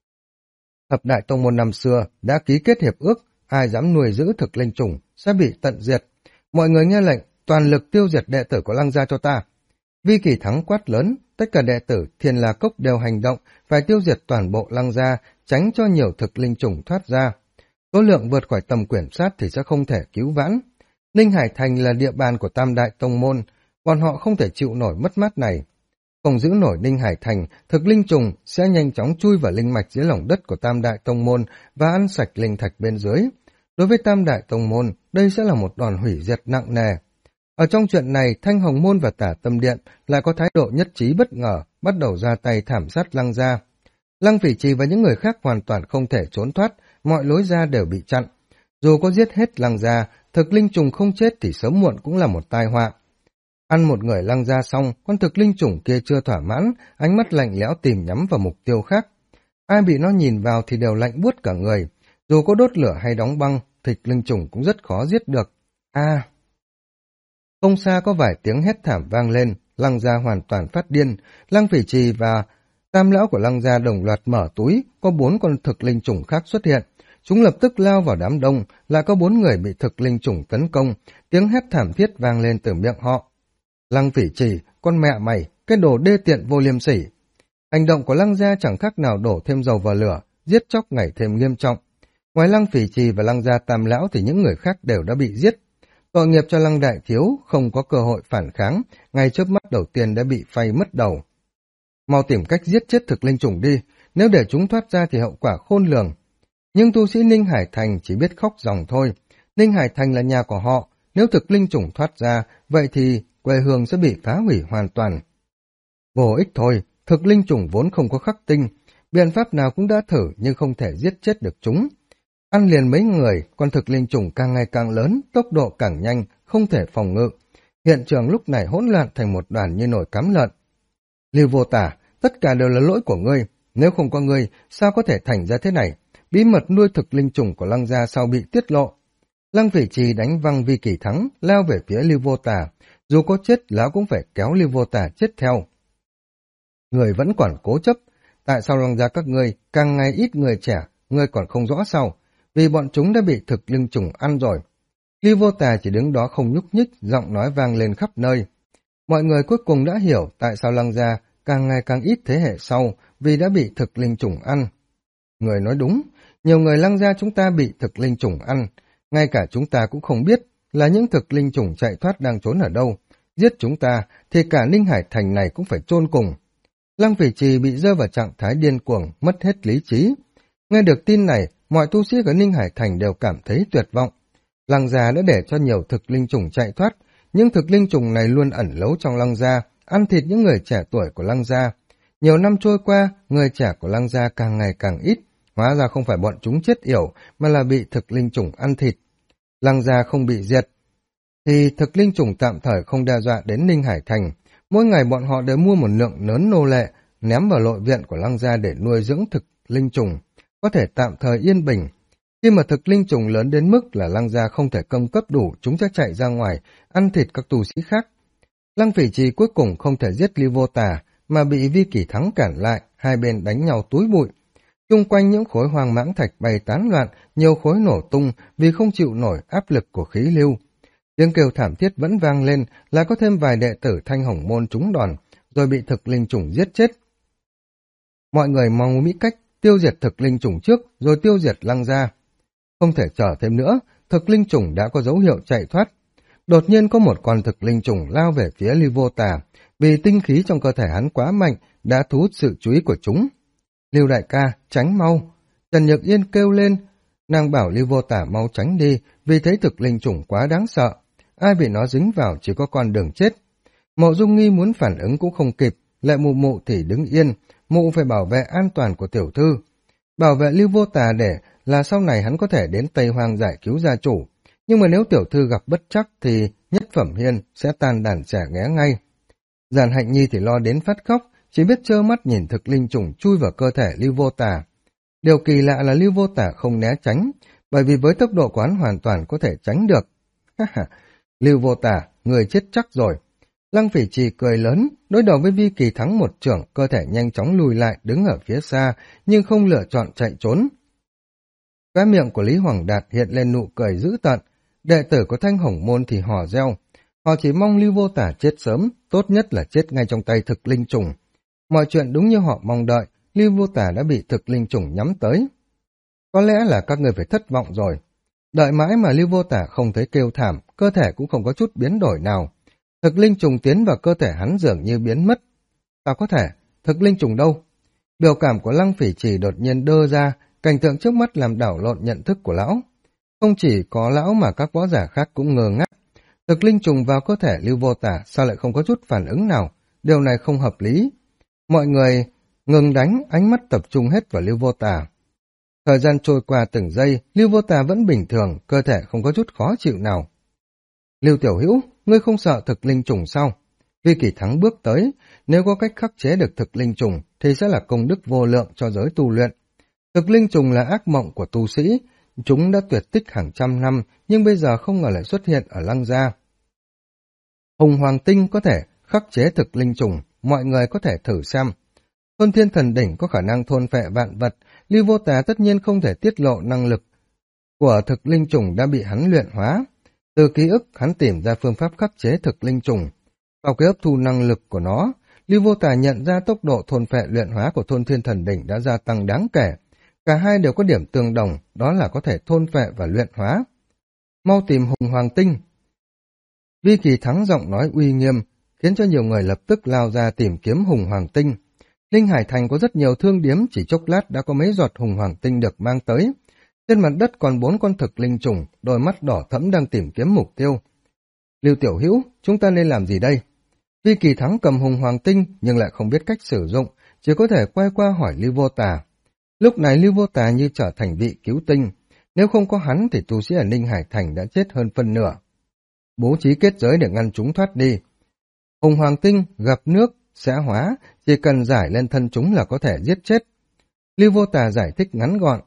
[SPEAKER 1] Thập đại tông môn năm xưa đã ký kết hiệp ước, ai dám nuôi giữ thực linh trùng sẽ bị tận diệt. Mọi người nghe lệnh, toàn lực tiêu diệt đệ tử của Lăng gia cho ta. Vi Kỳ Thắng quát lớn, tất cả đệ tử Thiên La Cốc đều hành động, phải tiêu diệt toàn bộ Lăng gia, tránh cho nhiều thực linh trùng thoát ra. Số lượng vượt khỏi tầm quyển sát thì sẽ không thể cứu vãn. Ninh Hải Thành là địa bàn của Tam Đại Tông Môn, bọn họ không thể chịu nổi mất mát này. Không giữ nổi Ninh Hải Thành, thực linh trùng sẽ nhanh chóng chui vào linh mạch dưới lòng đất của Tam Đại Tông Môn và ăn sạch linh thạch bên dưới. Đối với Tam Đại Tông Môn, đây sẽ là một đòn hủy diệt nặng nề. Ở trong chuyện này, Thanh Hồng Môn và Tả Tâm Điện lại có thái độ nhất trí bất ngờ, bắt đầu ra tay thảm sát Lăng gia. Lăng Phỉ Trì và những người khác hoàn toàn không thể trốn thoát, mọi lối ra đều bị chặn. Dù có giết hết Lăng gia, thực linh trùng không chết thì sớm muộn cũng là một tai họa. Ăn một người Lăng gia xong, con thực linh trùng kia chưa thỏa mãn, ánh mắt lạnh lẽo tìm nhắm vào mục tiêu khác. Ai bị nó nhìn vào thì đều lạnh buốt cả người. Dù có đốt lửa hay đóng băng, thịt linh trùng cũng rất khó giết được. Không xa có vài tiếng hét thảm vang lên, Lăng gia hoàn toàn phát điên. Lăng Phỉ Trì và tam lão của Lăng gia đồng loạt mở túi, có 4 con thực linh trùng khác xuất hiện. Chúng lập tức lao vào đám đông, lại có 4 người bị thực linh trùng tấn công, tiếng hét thảm thiết vang lên từ miệng họ. Lăng Phỉ Trì, con mẹ mày, cái đồ đê tiện vô liêm sỉ. Hành động của Lăng gia chẳng khác nào đổ thêm dầu vào lửa, giết chóc ngày thêm nghiêm trọng. Ngoài Lăng Phỉ Trì và Lăng gia tam lão thì những người khác đều đã bị giết. Tội nghiệp cho Lăng Đại Thiếu không có cơ hội phản kháng, ngay chớp mắt đầu tiên đã bị phay mất đầu. Mau tìm cách giết chết thực linh trùng đi, nếu để chúng thoát ra thì hậu quả khôn lường. Nhưng tu sĩ Ninh Hải Thành chỉ biết khóc ròng thôi. Ninh Hải Thành là nhà của họ, nếu thực linh trùng thoát ra, vậy thì quê hương sẽ bị phá hủy hoàn toàn. Vô ích thôi, thực linh trùng vốn không có khắc tinh, biện pháp nào cũng đã thử nhưng không thể giết chết được chúng. Ăn liền mấy người, con thực linh trùng càng ngày càng lớn, tốc độ càng nhanh, không thể phòng ngự. Hiện trường lúc này hỗn loạn thành một đoàn như nồi cám lợn. Lưu Vô Tả, tất cả đều là lỗi của ngươi, nếu không có ngươi, sao có thể thành ra thế này? Bí mật nuôi thực linh trùng của Lăng gia sao bị tiết lộ? Lăng Phỉ Trì đánh văng Vi Kỳ Thắng, lao về phía Lưu Vô Tả, dù có chết lão cũng phải kéo Lưu Vô Tả chết theo. Người vẫn còn cố chấp, tại sao Lăng gia các ngươi càng ngày ít người trẻ, ngươi còn không rõ sao? Vì bọn chúng đã bị thực linh trùng ăn rồi. Lưu Vô Tà chỉ đứng đó không nhúc nhích, giọng nói vang lên khắp nơi. Mọi người cuối cùng đã hiểu tại sao Lăng gia càng ngày càng ít thế hệ sau vì đã bị thực linh trùng ăn. Người nói đúng, nhiều người Lăng gia chúng ta bị thực linh trùng ăn, ngay cả chúng ta cũng không biết là những thực linh trùng chạy thoát đang trốn ở đâu. Giết chúng ta thì cả Ninh Hải Thành này cũng phải chôn cùng. Lăng Phỉ Trì bị rơi vào trạng thái điên cuồng, mất hết lý trí. Nghe được tin này, mọi tu sĩ ở Ninh Hải Thành đều cảm thấy tuyệt vọng. Lăng gia đã để cho nhiều thực linh trùng chạy thoát, nhưng thực linh trùng này luôn ẩn lấu trong Lăng gia, ăn thịt những người trẻ tuổi của Lăng gia. Nhiều năm trôi qua, người trẻ của Lăng gia càng ngày càng ít, hóa ra không phải bọn chúng chết yểu, mà là bị thực linh trùng ăn thịt. Lăng gia không bị diệt, thì thực linh trùng tạm thời không đe dọa đến Ninh Hải Thành. Mỗi ngày bọn họ đều mua một lượng lớn nô lệ, ném vào nội viện của Lăng gia để nuôi dưỡng thực linh trùng, có thể tạm thời yên bình. Khi mà thực linh trùng lớn đến mức là Lăng gia không thể cung cấp đủ, chúng sẽ chạy ra ngoài, ăn thịt các tu sĩ khác. Lăng Phỉ Trì cuối cùng không thể giết Lưu Vô Tà, mà bị Vi Kỳ Thắng cản lại, hai bên đánh nhau túi bụi. Chung quanh những khối hoang mãng thạch bay tán loạn, nhiều khối nổ tung vì không chịu nổi áp lực của khí lưu. Tiếng kêu thảm thiết vẫn vang lên, là có thêm vài đệ tử Thanh Hồng Môn trúng đòn, rồi bị thực linh trùng giết chết. Mọi người mong nghĩ cách tiêu diệt thực linh trùng trước, rồi tiêu diệt Lăng gia. Không thể chờ thêm nữa, thực linh trùng đã có dấu hiệu chạy thoát. Đột nhiên có một con thực linh trùng lao về phía Lưu Vô Tà, vì tinh khí trong cơ thể hắn quá mạnh, đã thu hút sự chú ý của chúng. Lưu đại ca, tránh mau! Trần Nhược Yên kêu lên, nàng bảo Lưu Vô Tà mau tránh đi, vì thấy thực linh trùng quá đáng sợ. Ai bị nó dính vào chỉ có con đường chết. Mộ Dung Nghi muốn phản ứng cũng không kịp, Lệ Mụ Mụ thì đứng yên, mụ phải bảo vệ an toàn của tiểu thư. Bảo vệ Lưu Vô Tà để là sau này hắn có thể đến Tây Hoang giải cứu gia chủ. Nhưng mà nếu tiểu thư gặp bất trắc thì Nhất Phẩm Hiên sẽ tan đàn xẻ nghé ngay. Giản Hạnh Nhi thì lo đến phát khóc, chỉ biết trơ mắt nhìn thực linh trùng chui vào cơ thể Lưu Vô Tà. Điều kỳ lạ là Lưu Vô Tà không né tránh, bởi vì với tốc độ của hắn hoàn toàn có thể tránh được. Lưu Vô Tà, người chết chắc rồi. Lăng Phỉ Trì cười lớn, đối đầu với Vi Kỳ Thắng một chưởng, cơ thể nhanh chóng lùi lại đứng ở phía xa, nhưng không lựa chọn chạy trốn. Cái miệng của Lý Hoàng Đạt hiện lên nụ cười dữ tợn, đệ tử của Thanh Hồng Môn thì hò reo. Họ chỉ mong Lưu Vô Tà chết sớm, tốt nhất là chết ngay trong tay thực linh trùng. Mọi chuyện đúng như họ mong đợi, Lưu Vô Tà đã bị thực linh trùng nhắm tới. Có lẽ là các người phải thất vọng rồi. Đợi mãi mà Lưu Vô Tà không thấy kêu thảm, cơ thể cũng không có chút biến đổi nào. Thực linh trùng tiến vào cơ thể hắn dường như biến mất. Sao có thể? Thực linh trùng đâu? Biểu cảm của Lăng Phỉ Trì đột nhiên đơ ra, cảnh tượng trước mắt làm đảo lộn nhận thức của lão. Không chỉ có lão mà các võ giả khác cũng ngơ ngác. Thực linh trùng vào cơ thể Lưu Vô Tà sao lại không có chút phản ứng nào? Điều này không hợp lý. Mọi người ngừng đánh, ánh mắt tập trung hết vào Lưu Vô Tà. Thời gian trôi qua từng giây, Lưu Vô Tà vẫn bình thường, cơ thể không có chút khó chịu nào. Lưu Tiểu Hữu, ngươi không sợ thực linh trùng sao? Vi Kỳ Thắng bước tới, nếu có cách khắc chế được thực linh trùng thì sẽ là công đức vô lượng cho giới tu luyện. Thực linh trùng là ác mộng của tu sĩ, chúng đã tuyệt tích hàng trăm năm, nhưng bây giờ không ngờ lại xuất hiện ở Lăng gia. Hùng Hoàng Tinh có thể khắc chế thực linh trùng, mọi người có thể thử xem. Thôn Thiên Thần Đỉnh có khả năng thôn phệ vạn vật, Lưu Vô Tà tất nhiên không thể tiết lộ năng lực của thực linh trùng đã bị hắn luyện hóa. Từ ký ức, hắn tìm ra phương pháp khắc chế thực linh trùng. Sau khi hấp thu năng lực của nó, Lưu Vô Tà nhận ra tốc độ thôn phệ luyện hóa của Thôn Thiên Thần Đỉnh đã gia tăng đáng kể. Cả hai đều có điểm tương đồng, đó là có thể thôn phệ và luyện hóa. Mau tìm Hùng Hoàng Tinh. Vi Kỳ Thắng giọng nói uy nghiêm, khiến cho nhiều người lập tức lao ra tìm kiếm Hùng Hoàng Tinh. Linh Hải Thành có rất nhiều thương điếm, chỉ chốc lát đã có mấy giọt Hùng Hoàng Tinh được mang tới. Trên mặt đất còn 4 con thực linh trùng, đôi mắt đỏ thẫm đang tìm kiếm mục tiêu. Lưu Tiểu Hữu, chúng ta nên làm gì đây? Vi Kỳ Thắng cầm Hùng Hoàng Tinh nhưng lại không biết cách sử dụng, chỉ có thể quay qua hỏi Lưu Vô Tà. Lúc này Lưu Vô Tà như trở thành vị cứu tinh, nếu không có hắn thì tu sĩ ở Ninh Hải Thành đã chết hơn phân nửa. Bố trí kết giới để ngăn chúng thoát đi. Hùng Hoàng Tinh gặp nước, sẽ hóa, chỉ cần giải lên thân chúng là có thể giết chết. Lưu Vô Tà giải thích ngắn gọn.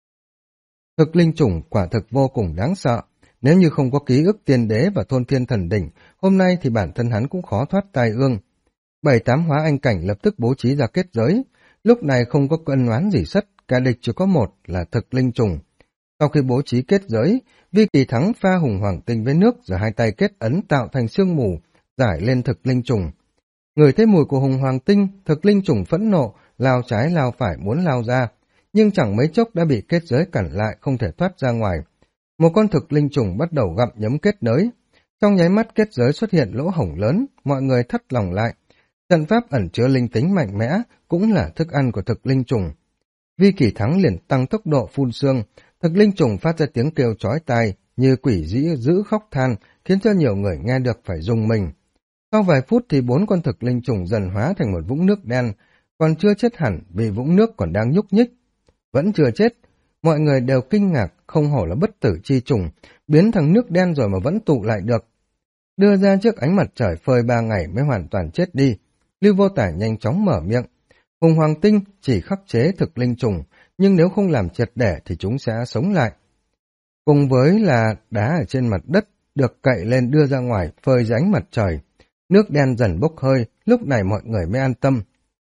[SPEAKER 1] Thực linh chủng quả thực vô cùng đáng sợ. Nếu như không có ký ức tiên đế và thôn thiên thần đỉnh, hôm nay thì bản thân hắn cũng khó thoát tai ương. 7-8 hóa anh cảnh lập tức bố trí ra kết giới. Lúc này không có cân oán gì sất, cả địch chỉ có một là thực linh trùng. Sau khi bố trí kết giới, Vi Kỳ Thắng pha Hùng Hoàng Tinh với nước rồi hai tay kết ấn tạo thành sương mù, giải lên thực linh trùng. Ngửi thấy mùi của Hùng Hoàng Tinh, thực linh trùng phẫn nộ, lao trái lao phải muốn lao ra, nhưng chẳng mấy chốc đã bị kết giới cản lại, không thể thoát ra ngoài. Một con thực linh trùng bắt đầu gặm nhấm kết nới. Trong nháy mắt kết giới xuất hiện lỗ hổng lớn, mọi người thất lòng lại. Trận pháp ẩn chứa linh tính mạnh mẽ cũng là thức ăn của thực linh trùng. Vi Kỳ Thắng liền tăng tốc độ phun sương, thực linh trùng phát ra tiếng kêu chói tai như quỷ dữ khóc than, khiến cho nhiều người nghe được phải rùng mình. Sau vài phút thì 4 con thực linh trùng dần hóa thành một vũng nước đen, còn chưa chết hẳn vì vũng nước còn đang nhúc nhích. Vẫn chưa chết, mọi người đều kinh ngạc, không hổ là bất tử chi trùng, biến thành nước đen rồi mà vẫn tụ lại được. Đưa ra trước ánh mặt trời phơi 3 ngày mới hoàn toàn chết đi. Lưu Vô Tả nhanh chóng mở miệng. Hùng Hoàng Tinh chỉ khắc chế thực linh trùng, nhưng nếu không làm triệt để thì chúng sẽ sống lại. Cùng với là đá ở trên mặt đất được cậy lên đưa ra ngoài phơi dưới ánh mặt trời. Nước đen dần bốc hơi, lúc này mọi người mới an tâm.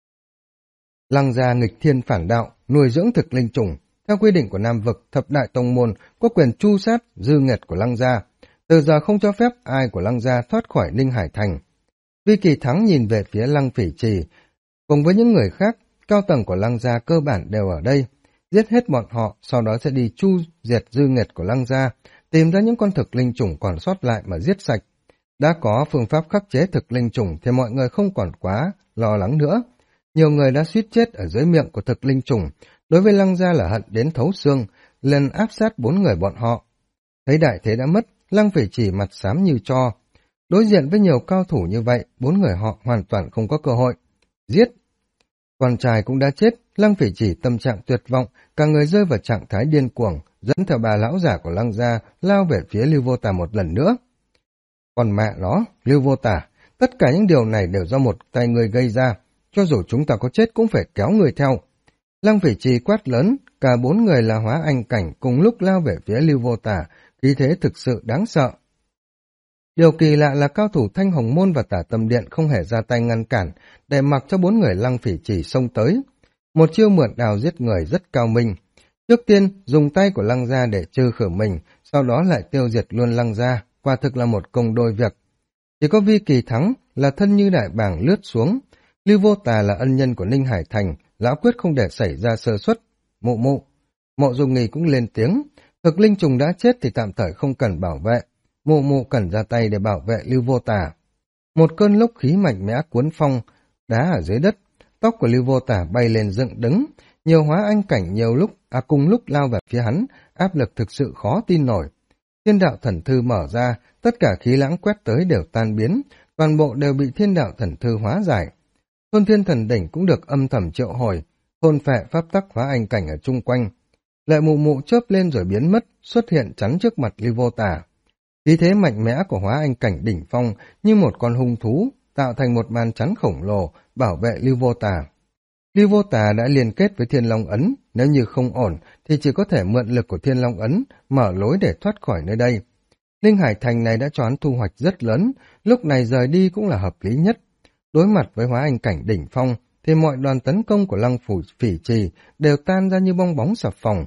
[SPEAKER 1] Lăng gia nghịch thiên phản đạo, nuôi dưỡng thực linh trùng. Theo quy định của Nam Vực, thập đại tông môn có quyền tru sát dư nghiệt của Lăng gia. Từ giờ không cho phép ai của Lăng gia thoát khỏi Ninh Hải Thành. Vi Kỳ Thắng nhìn về phía Lăng Phỉ Trì. Cùng với những người khác, cao tầng của Lăng gia cơ bản đều ở đây. Giết hết bọn họ, sau đó sẽ đi chu diệt dư nghiệt của Lăng gia, tìm ra những con thực linh trùng còn sót lại mà giết sạch. Đã có phương pháp khắc chế thực linh trùng thì mọi người không còn quá lo lắng nữa. Nhiều người đã suýt chết ở dưới miệng của thực linh trùng, đối với Lăng gia là hận đến thấu xương, liền áp sát 4 người bọn họ. Thấy đại thế đã mất, Lăng Phỉ Trì mặt xám như tro. Đối diện với nhiều cao thủ như vậy, 4 người họ hoàn toàn không có cơ hội. Giết! Con trai cũng đã chết, Lăng Phỉ Trì tâm trạng tuyệt vọng, cả người rơi vào trạng thái điên cuồng, dẫn theo 3 lão giả của Lăng gia lao về phía Lưu Vô Tả một lần nữa. Còn mẹ nó, Lưu Vô Tả, tất cả những điều này đều do một tay người gây ra, cho dù chúng ta có chết cũng phải kéo người theo. Lăng Phỉ Trì quát lớn, cả 4 người là hóa anh cảnh cùng lúc lao về phía Lưu Vô Tả, khí thế thực sự đáng sợ. Điều kỳ lạ là cao thủ Thanh Hồng Môn và Tả Tâm Điện không hề ra tay ngăn cản, để mặc cho 4 người Lăng Phỉ Trì xông tới. Một chiêu mượn đào giết người rất cao minh. Trước tiên, dùng tay của Lăng gia để trừ khử mình, sau đó lại tiêu diệt luôn Lăng gia, quả thực là một công đôi việc. Chỉ có Vi Kỳ Thắng là thân như đại bàng lướt xuống. Lưu Vô Tà là ân nhân của Ninh Hải Thành, lão quyết không để xảy ra sơ suất. Mộ Dung Nghi cũng lên tiếng, thực linh trùng đã chết thì tạm thời không cần bảo vệ. Mụ cần ra tay để bảo vệ Lưu Vô Tà. Một cơn lốc khí mạnh mẽ cuốn phong, đá ở dưới đất, tóc của Lưu Vô Tà bay lên dựng đứng, nhiều hóa anh cảnh cùng lúc lao về phía hắn, áp lực thực sự khó tin nổi. Thiên đạo thần thư mở ra, tất cả khí lãng quét tới đều tan biến, toàn bộ đều bị thiên đạo thần thư hóa giải. Thôn Thiên Thần Đỉnh cũng được âm thầm triệu hồi, thôn phệ pháp tắc hóa anh cảnh ở chung quanh. Lệ mụ chớp lên rồi biến mất, xuất hiện chắn trước mặt Lưu Vô Tà. Khí thế mạnh mẽ của hóa anh cảnh đỉnh phong như một con hung thú, tạo thành một màn chắn khổng lồ, bảo vệ Lưu Vô Tà. Lưu Vô Tà đã liên kết với Thiên Long Ấn, nếu như không ổn thì chỉ có thể mượn lực của Thiên Long Ấn, mở lối để thoát khỏi nơi đây. Ninh Hải Thành này đã cho hắn thu hoạch rất lớn, lúc này rời đi cũng là hợp lý nhất. Đối mặt với hóa anh cảnh đỉnh phong, thì mọi đoàn tấn công của Lăng Phỉ Trì đều tan ra như bong bóng xà phòng.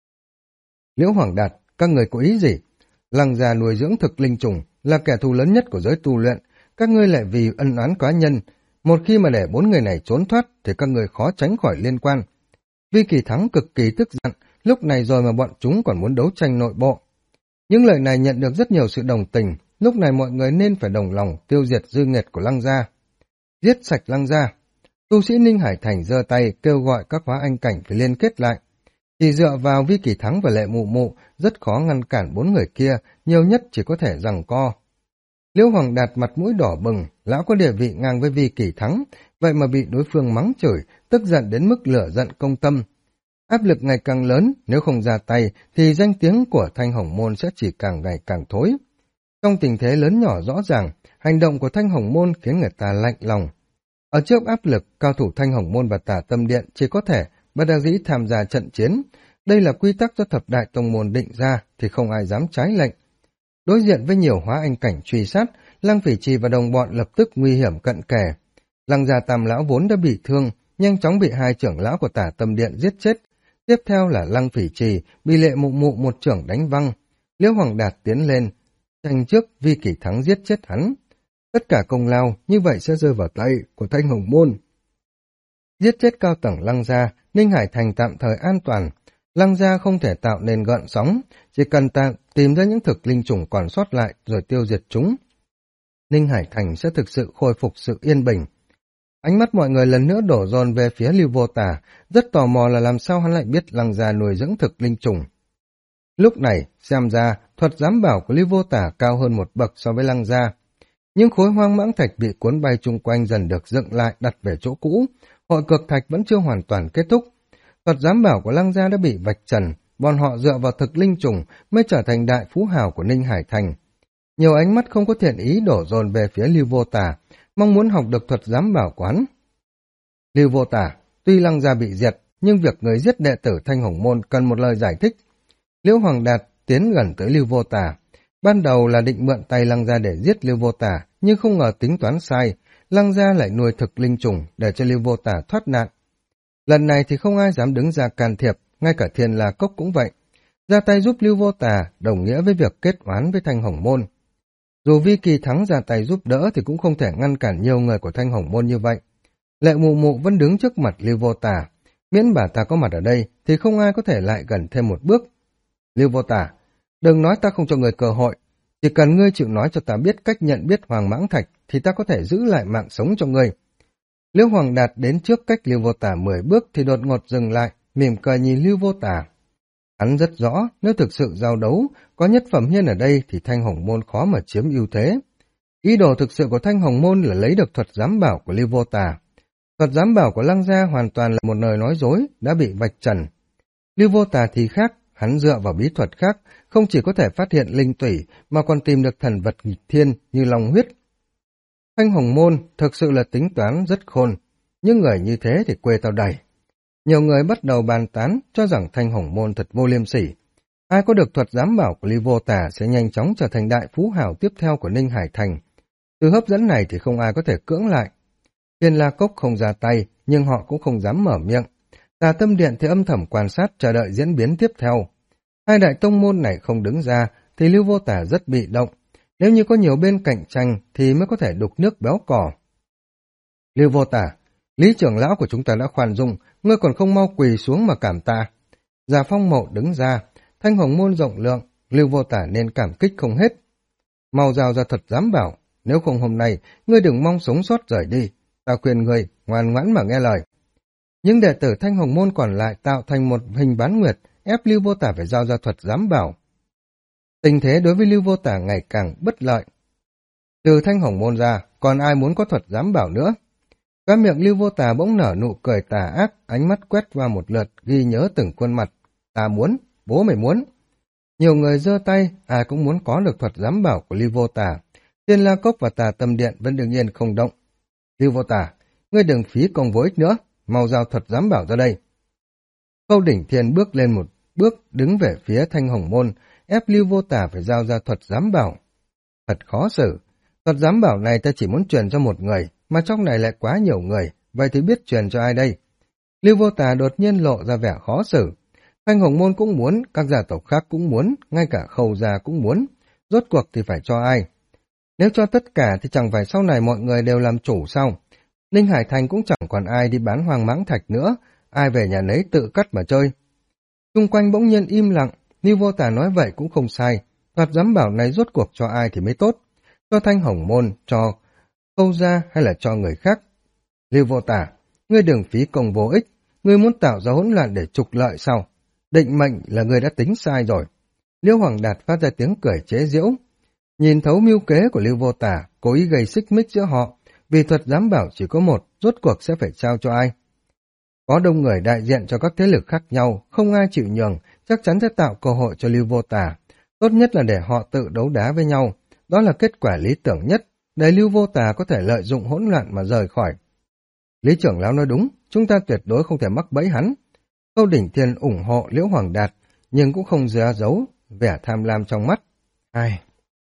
[SPEAKER 1] Liễu Hoàng Đạt, các người có ý gì? Lăng gia nuôi dưỡng thực linh trùng là kẻ thù lớn nhất của giới tu luyện, các ngươi lại vì ân oán cá nhân. Một khi mà để 4 người này trốn thoát thì các người khó tránh khỏi liên quan. Vi Kỳ Thắng cực kỳ tức giận, lúc này rồi mà bọn chúng còn muốn đấu tranh nội bộ. Những lời này nhận được rất nhiều sự đồng tình, lúc này mọi người nên phải đồng lòng tiêu diệt dư nghiệt của Lăng gia. Giết sạch Lăng gia. Tu sĩ Ninh Hải Thành giơ tay kêu gọi các hóa anh cảnh phải liên kết lại. Chỉ dựa vào Vi Kỳ Thắng và Lệ Mụ rất khó ngăn cản 4 người kia, nhiều nhất chỉ có thể giằng co. Liễu Hoàng Đạt mặt mũi đỏ bừng, lão có địa vị ngang với Vi Kỳ Thắng, vậy mà bị đối phương mắng chửi, tức giận đến mức lửa giận công tâm. Áp lực ngày càng lớn, nếu không ra tay thì danh tiếng của Thanh Hồng Môn sẽ chỉ càng ngày càng thối. Trong tình thế lớn nhỏ rõ ràng, hành động của Thanh Hồng Môn khiến người ta lạnh lòng. Ở trước áp lực, cao thủ Thanh Hồng Môn và Tả Tâm Điện chỉ có thể bất đắc dĩ tham gia trận chiến. Đây là quy tắc do thập đại tông môn định ra thì không ai dám trái lệnh. Đối diện với nhiều hóa anh cảnh truy sát, Lăng Phỉ Trì và đồng bọn lập tức nguy hiểm cận kề. Lăng gia Tam lão vốn đã bị thương, nhanh chóng bị 2 trưởng lão của Tả Tâm Điện giết chết. Tiếp theo là Lăng Phỉ Trì bị Lệ Mụ một trưởng đánh văng. Liễu Hoàng Đạt tiến lên, tranh trước Vi Kỳ Thắng giết chết hắn. Tất cả công lao như vậy sẽ rơi vào tay của Thanh Hồng Môn. Giết chết cao tầng Lăng gia, Ninh Hải Thành tạm thời an toàn. Lăng gia không thể tạo nên gợn sóng, chỉ cần tìm ra những thực linh trùng còn sót lại rồi tiêu diệt chúng. Ninh Hải Thành sẽ thực sự khôi phục sự yên bình. Ánh mắt mọi người lần nữa đổ dồn về phía Lưu Vô Tà, rất tò mò là làm sao hắn lại biết Lăng gia nuôi dưỡng thực linh trùng. Lúc này, xem ra, thuật giám bảo của Lưu Vô Tà cao hơn một bậc so với Lăng gia. Những khối hoang mãng thạch bị cuốn bay chung quanh dần được dựng lại đặt về chỗ cũ, hội cược thạch vẫn chưa hoàn toàn kết thúc. Thuật giám bảo của Lăng gia đã bị vạch trần, bọn họ dựa vào thực linh trùng mới trở thành đại phú hào của Ninh Hải Thành. Nhiều ánh mắt không có thiện ý đổ dồn về phía Lưu Vô Tà, mong muốn học được thuật giám bảo của hắn. Lưu Vô Tà, tuy Lăng gia bị diệt, nhưng việc người giết đệ tử Thanh Hồng Môn cần một lời giải thích. Liễu Hoàng Đạt tiến gần tới Lưu Vô Tà. Ban đầu là định mượn tay Lăng gia để giết Lưu Vô Tà, nhưng không ngờ tính toán sai, Lăng gia lại nuôi thực linh trùng để cho Lưu Vô Tà thoát nạn. Lần này thì không ai dám đứng ra can thiệp, ngay cả Thiên La Cốc cũng vậy. Ra tay giúp Lưu Vô Tà đồng nghĩa với việc kết oán với Thanh Hồng Môn. Dù Vi Kỳ Thắng ra tay giúp đỡ thì cũng không thể ngăn cản nhiều người của Thanh Hồng Môn như vậy. Lệ Mụ Mụ vẫn đứng trước mặt Lưu Vô Tà, miễn bà ta có mặt ở đây thì không ai có thể lại gần thêm một bước. Lưu Vô Tà, đừng nói ta không cho người cơ hội, chỉ cần ngươi chịu nói cho ta biết cách nhận biết Hoàng Mãng Thạch thì ta có thể giữ lại mạng sống cho ngươi. Liễu Hoàng Đạt đến trước cách Lưu Vô Tà 10 bước thì đột ngột dừng lại, mỉm cười nhìn Lưu Vô Tà. Hắn rất rõ, nếu thực sự giao đấu, có Nhất Phẩm Hiên ở đây thì Thanh Hồng Môn khó mà chiếm ưu thế. Ý đồ thực sự của Thanh Hồng Môn là lấy được thuật giám bảo của Lưu Vô Tà. Thuật giám bảo của Lăng gia hoàn toàn là một lời nói dối, đã bị vạch trần. Lưu Vô Tà thì khác, hắn dựa vào bí thuật khác, không chỉ có thể phát hiện linh tủy mà còn tìm được thần vật nghịch thiên như long huyết. Thanh Hồng Môn thực sự là tính toán rất khôn, những người như thế thì quê tao đầy. Nhiều người bắt đầu bàn tán cho rằng Thanh Hồng Môn thật vô liêm sỉ. Ai có được thuật giám bảo của Lưu Vô Tà sẽ nhanh chóng trở thành đại phú hào tiếp theo của Ninh Hải Thành. Từ hấp dẫn này thì không ai có thể cưỡng lại. Thiên La Cốc không ra tay, nhưng họ cũng không dám mở miệng. Tà Tâm Điện thì âm thầm quan sát chờ đợi diễn biến tiếp theo. Hai đại tông môn này không đứng ra thì Lưu Vô Tà rất bị động. Nếu như có nhiều bên cạnh tranh thì mới có thể đục nước béo cò. Lưu Vô Tà, Lý trưởng lão của chúng ta đã khoan dung, ngươi còn không mau quỳ xuống mà cảm tạ. Già Phong Mậu đứng ra, Thanh Hồng Môn rộng lượng, Lưu Vô Tà nên cảm kích không hết. Mau giao ra thuật giám bảo, nếu không hôm nay ngươi đừng mong sống sót rời đi. Ta khuyên ngươi ngoan ngoãn mà nghe lời. Những đệ tử Thanh Hồng Môn còn lại tạo thành một hình bán nguyệt, ép Lưu Vô Tà phải giao ra thuật giám bảo. Tình thế đối với Lưu Vô Tà ngày càng bất lợi. Từ Thanh Hồng Môn ra, còn ai muốn có thuật giám bảo nữa? Cái miệng Lưu Vô Tà bỗng nở nụ cười tà ác, ánh mắt quét qua một lượt, ghi nhớ từng khuôn mặt. Ta muốn, bố mày muốn. Nhiều người giơ tay, ai cũng muốn có được thuật giám bảo của Lưu Vô Tà. Thiên La Cốc và Tà Tâm Điện vẫn đương nhiên không động. Lưu Vô Tà, ngươi đừng phí công vô ích nữa, mau giao thuật giám bảo ra đây. Khâu Đỉnh Thiên bước lên một bước, đứng về phía Thanh Hồng Môn, ép Lưu Vô Tà phải giao ra thuật giám bảo. Thật khó xử, thuật giám bảo này ta chỉ muốn truyền cho một người, mà trong này lại quá nhiều người, vậy thì biết truyền cho ai đây? Lưu Vô Tà đột nhiên lộ ra vẻ khó xử. Thanh Hồng Môn cũng muốn, các gia tộc khác cũng muốn, ngay cả Khâu gia cũng muốn. Rốt cuộc thì phải cho ai? Nếu cho tất cả thì chẳng phải sau này mọi người đều làm chủ sao? Ninh Hải Thành cũng chẳng còn ai đi bán Hoàng Mãng Thạch nữa, ai về nhà nấy tự cắt mà chơi. Xung quanh bỗng nhiên im lặng, Lưu Vô Tà nói vậy cũng không sai, thuật giám bảo này rốt cuộc cho ai thì mới tốt, cho Thanh Hồng Môn, cho Khâu gia hay là cho người khác. Lưu Vô Tà, ngươi đừng phí công vô ích, ngươi muốn tạo ra hỗn loạn để trục lợi sao? Định mệnh là ngươi đã tính sai rồi. Liễu Hoàng Đạt phát ra tiếng cười chế giễu. Nhìn thấu mưu kế của Lưu Vô Tà, cố ý gây xích mích giữa họ, vì thuật giám bảo chỉ có một, rốt cuộc sẽ phải trao cho ai? Có đông người đại diện cho các thế lực khác nhau, không ai chịu nhường, chắc chắn sẽ tạo cơ hội cho Lưu Vô Tà. Tốt nhất là để họ tự đấu đá với nhau, đó là kết quả lý tưởng nhất, để Lưu Vô Tà có thể lợi dụng hỗn loạn mà rời khỏi. Lý trưởng lão nói đúng, chúng ta tuyệt đối không thể mắc bẫy hắn. Khâu Đỉnh Thiên ủng hộ Liễu Hoàng Đạt, nhưng cũng không ra giấu vẻ tham lam trong mắt. Ai?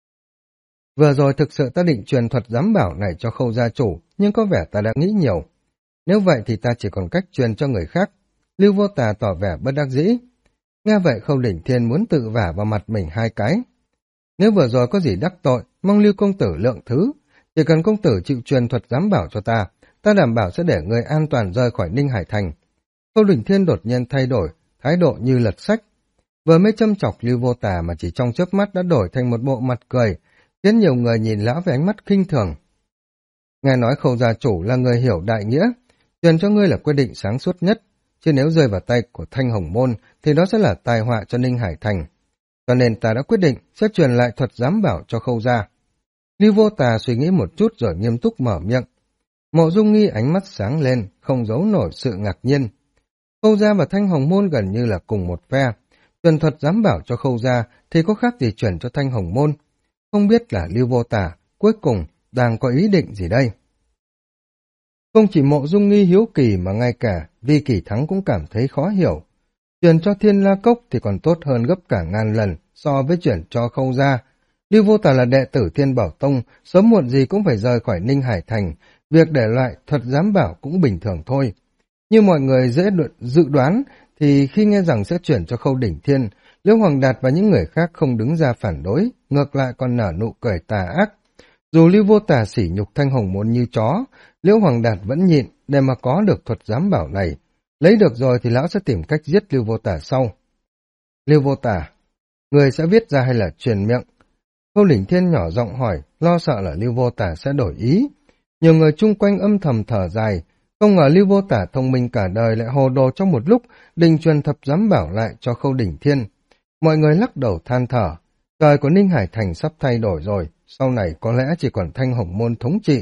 [SPEAKER 1] Vừa rồi thực sự ta định truyền thuật giám bảo này cho Khâu gia chủ, nhưng có vẻ ta đã nghĩ nhiều. Nếu vậy thì ta chỉ còn cách truyền cho người khác. Lưu Vô Tà tỏ vẻ bất đắc dĩ. Nghe vậy Khâu Đỉnh Thiên muốn tự vả vào mặt mình 2 cái. Nếu vừa rồi có gì đắc tội, mong Lưu công tử lượng thứ. Chỉ cần công tử chịu truyền thuật giám bảo cho ta, ta đảm bảo sẽ để người an toàn rời khỏi Ninh Hải Thành. Khâu Đỉnh Thiên đột nhiên thay đổi, thái độ như lật sách. Vừa mới châm chọc Lưu Vô Tà mà chỉ trong chớp mắt đã đổi thành một bộ mặt cười, khiến nhiều người nhìn lão với ánh mắt khinh thường. Nghe nói Khâu gia chủ là người hiểu đại nghĩa, truyền cho ngươi là quyết định sáng suốt nhất, chứ nếu rơi vào tay của Thanh Hồng Môn thì đó sẽ là tai họa cho Ninh Hải Thành. Cho nên ta đã quyết định sẽ truyền lại thuật giám bảo cho Khâu gia. Lưu Vô Tà suy nghĩ một chút rồi nghiêm túc mở miệng. Mộ Dung Nghi ánh mắt sáng lên, không giấu nổi sự ngạc nhiên. Khâu gia và Thanh Hồng Môn gần như là cùng một phe. Truyền thuật giám bảo cho Khâu gia thì có khác gì chuyển cho Thanh Hồng Môn. Không biết là Lưu Vô Tà cuối cùng đang có ý định gì đây? Không chỉ Mộ Dung Nghi hiếu kỳ mà ngay cả Vi Kỳ Thắng cũng cảm thấy khó hiểu. Chuyển cho Thiên La Cốc thì còn tốt hơn gấp cả ngàn lần so với chuyển cho Khâu gia. Lưu Vô Tà là đệ tử Thiên Bảo Tông, sớm muộn gì cũng phải rời khỏi Ninh Hải Thành, việc để lại thuật giám bảo cũng bình thường thôi. Như mọi người dễ dự đoán, thì khi nghe rằng sẽ chuyển cho Khâu Đỉnh Thiên, Liễu Hoàng Đạt và những người khác không đứng ra phản đối, ngược lại còn nở nụ cười tà ác. Dù Lưu Vô Tà sỉ nhục Thanh Hồng Môn như chó, Liễu Hoàng Đạt vẫn nhịn để mà có được thuật giám bảo này. Lấy được rồi thì lão sẽ tìm cách giết Lưu Vô Tà sau. Lưu Vô Tà, người sẽ viết ra hay là truyền miệng? Khâu Đỉnh Thiên nhỏ giọng hỏi, lo sợ là Lưu Vô Tà sẽ đổi ý. Nhiều người chung quanh âm thầm thở dài, không ngờ Lưu Vô Tà thông minh cả đời lại hồ đồ trong một lúc, định truyền thập giám bảo lại cho Khâu Đỉnh Thiên. Mọi người lắc đầu than thở, trời của Ninh Hải Thành sắp thay đổi rồi, sau này có lẽ chỉ còn Thanh Hồng Môn thống trị.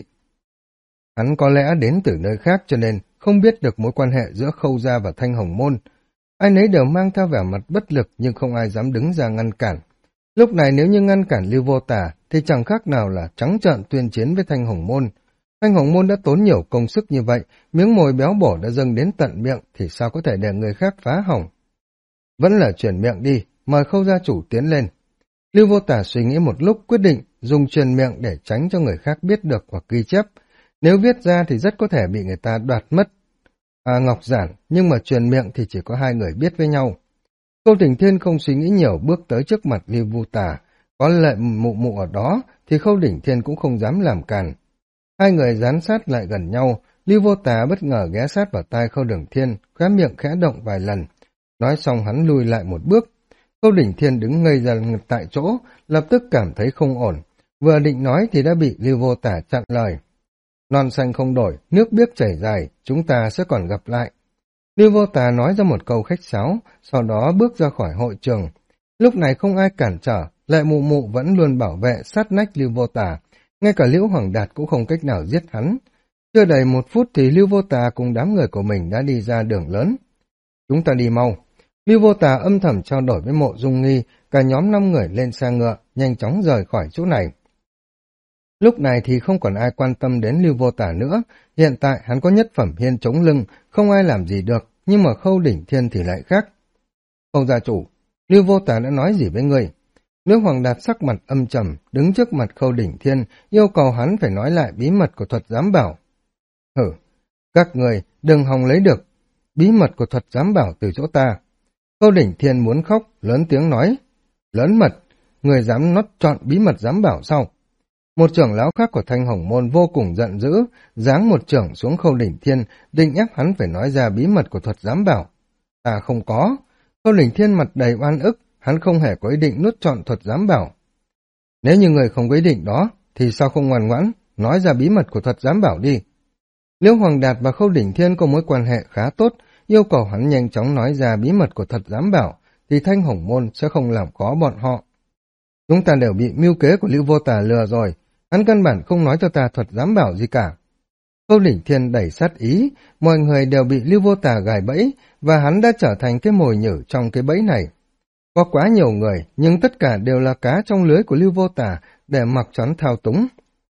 [SPEAKER 1] Hắn có lẽ đến từ nơi khác cho nên không biết được mối quan hệ giữa Khâu gia và Thanh Hồng Môn. Ai nấy đều mang theo vẻ mặt bất lực nhưng không ai dám đứng ra ngăn cản. Lúc này nếu như ngăn cản Lưu Vô Tà thì chẳng khác nào là trắng trợn tuyên chiến với Thanh Hồng Môn. Thanh Hồng Môn đã tốn nhiều công sức như vậy, miếng mồi béo bổ đã dâng đến tận miệng thì sao có thể để người khác phá hỏng. Vẫn là chuyển miệng đi, mời Khâu gia chủ tiến lên. Lưu Vô Tà suy nghĩ một lúc quyết định dùng truyền miệng để tránh cho người khác biết được hoặc ghi chép. Nếu viết ra thì rất có thể bị người ta đoạt mất ngọc giản, nhưng mà truyền miệng thì chỉ có hai người biết với nhau. Khâu Đỉnh Thiên không suy nghĩ nhiều bước tới trước mặt Lưu Vô Tà. Có Lệ Mụ Mụ ở đó thì Khâu Đỉnh Thiên cũng không dám làm càn. Hai người dán sát lại gần nhau, Lưu Vô Tà bất ngờ ghé sát vào tai Khâu Đỉnh Thiên, khóe miệng khẽ động vài lần. Nói xong hắn lùi lại một bước. Khâu Đỉnh Thiên đứng ngây ra tại chỗ, lập tức cảm thấy không ổn. Vừa định nói thì đã bị Lưu Vô Tà chặn lời. Non xanh không đổi, nước biếc chảy dài, chúng ta sẽ còn gặp lại. Lưu Vô Tà nói ra một câu khách sáo, sau đó bước ra khỏi hội trường. Lúc này không ai cản trở, Lệ Mụ Mụ vẫn luôn bảo vệ sát nách Lưu Vô Tà. Ngay cả Liễu Hoàng Đạt cũng không cách nào giết hắn. Chưa đầy 1 phút thì Lưu Vô Tà cùng đám người của mình đã đi ra đường lớn. Chúng ta đi mau. Lưu Vô Tà âm thầm trao đổi với Mộ Dung Nghi, cả nhóm 5 người lên xe ngựa, nhanh chóng rời khỏi chỗ này. Lúc này thì không còn ai quan tâm đến Lưu Vô Tà nữa, hiện tại hắn có nhất phẩm hiên chống lưng, không ai làm gì được, nhưng mà Khâu Đỉnh Thiên thì lại khác. Khâu gia chủ, Lưu Vô Tà đã nói gì với người? Liễu Hoàng Đạt sắc mặt âm trầm, đứng trước mặt Khâu Đỉnh Thiên, yêu cầu hắn phải nói lại bí mật của thuật giám bảo. Hử, các người đừng hòng lấy được bí mật của thuật giám bảo từ chỗ ta. Khâu Đỉnh Thiên muốn khóc, lớn tiếng nói, lớn mật, người dám nót chọn bí mật giám bảo sao? Một trưởng lão khác của Thanh Hồng Môn vô cùng giận dữ, giáng một trưởng xuống Khâu Đỉnh Thiên, định ép hắn phải nói ra bí mật của thuật giám bảo. Ta không có. Khâu Đỉnh Thiên mặt đầy oan ức, hắn không hề có ý định nuốt trọn thuật giám bảo. Nếu như người không có ý định đó, thì sao không ngoan ngoãn, nói ra bí mật của thuật giám bảo đi. Liễu Hoàng Đạt và Khâu Đỉnh Thiên có mối quan hệ khá tốt, yêu cầu hắn nhanh chóng nói ra bí mật của thuật giám bảo, thì Thanh Hồng Môn sẽ không làm khó bọn họ. Chúng ta đều bị mưu kế của Lưu Vô Tà lừa rồi, hắn căn bản không nói cho ta thuật giám bảo gì cả. Khâu Đỉnh Thiên đẩy sát ý, mọi người đều bị Lưu Vô Tà gài bẫy, và hắn đã trở thành cái mồi nhử trong cái bẫy này. Có quá nhiều người, nhưng tất cả đều là cá trong lưới của Lưu Vô Tà để mặc choán thao túng.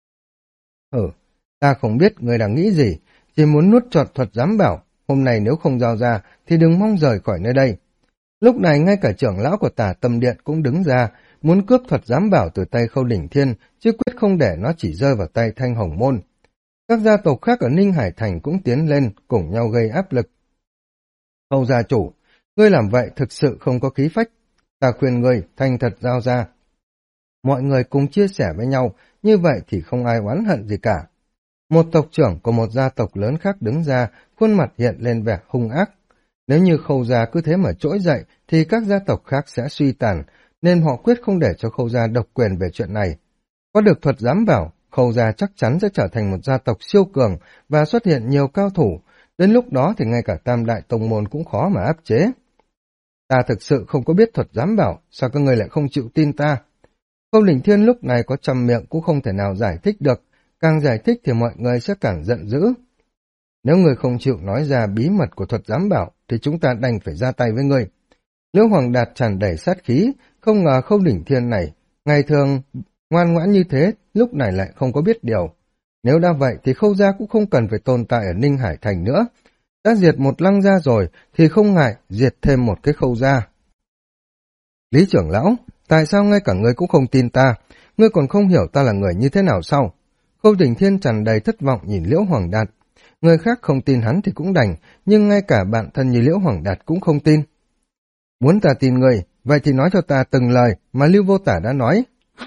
[SPEAKER 1] Ta không biết người đang nghĩ gì, chỉ muốn nuốt trọn thuật giám bảo, hôm nay nếu không giao ra thì đừng mong rời khỏi nơi đây. Lúc này ngay cả trưởng lão của Tả Tâm Điện cũng đứng ra, muốn cướp thuật giám bảo từ tay Khâu Đỉnh Thiên, chứ quyết không để nó chỉ rơi vào tay Thanh Hồng Môn. Các gia tộc khác ở Ninh Hải Thành cũng tiến lên, cùng nhau gây áp lực. Khâu gia chủ, ngươi làm vậy thực sự không có khí phách, ta khuyên ngươi thành thật giao ra. Mọi người cùng chia sẻ với nhau, như vậy thì không ai oán hận gì cả. Một tộc trưởng của một gia tộc lớn khác đứng ra, khuôn mặt hiện lên vẻ hung ác. Nếu như Khâu gia cứ thế mà trỗi dậy, thì các gia tộc khác sẽ suy tàn, nên họ quyết không để cho Khâu gia độc quyền về chuyện này. Có được thuật giám bảo, Khâu gia chắc chắn sẽ trở thành một gia tộc siêu cường và xuất hiện nhiều cao thủ. Đến lúc đó thì ngay cả tam đại tông môn cũng khó mà áp chế. Ta thực sự không có biết thuật giám bảo, sao các ngươi lại không chịu tin ta? Khâu Đỉnh Thiên lúc này có trăm miệng cũng không thể nào giải thích được, càng giải thích thì mọi người sẽ càng giận dữ. Nếu ngươi không chịu nói ra bí mật của thuật giám bảo, thì chúng ta đành phải ra tay với ngươi. Liễu Hoàng Đạt tràn đầy sát khí, không ngờ Khâu Đỉnh Thiên này, ngày thường ngoan ngoãn như thế, lúc này lại không có biết điều. Nếu đã vậy thì Khâu gia cũng không cần phải tồn tại ở Ninh Hải Thành nữa. Đã diệt một Lăng gia rồi, thì không ngại diệt thêm một cái Khâu gia. Lý trưởng lão, tại sao ngay cả ngươi cũng không tin ta? Ngươi còn không hiểu ta là người như thế nào sao? Khâu Đỉnh Thiên tràn đầy thất vọng nhìn Liễu Hoàng Đạt. Người khác không tin hắn thì cũng đành, nhưng ngay cả bạn thân như Liễu Hoàng Đạt cũng không tin. Muốn ta tin ngươi, vậy thì nói cho ta từng lời mà Lưu Vô Tả đã nói.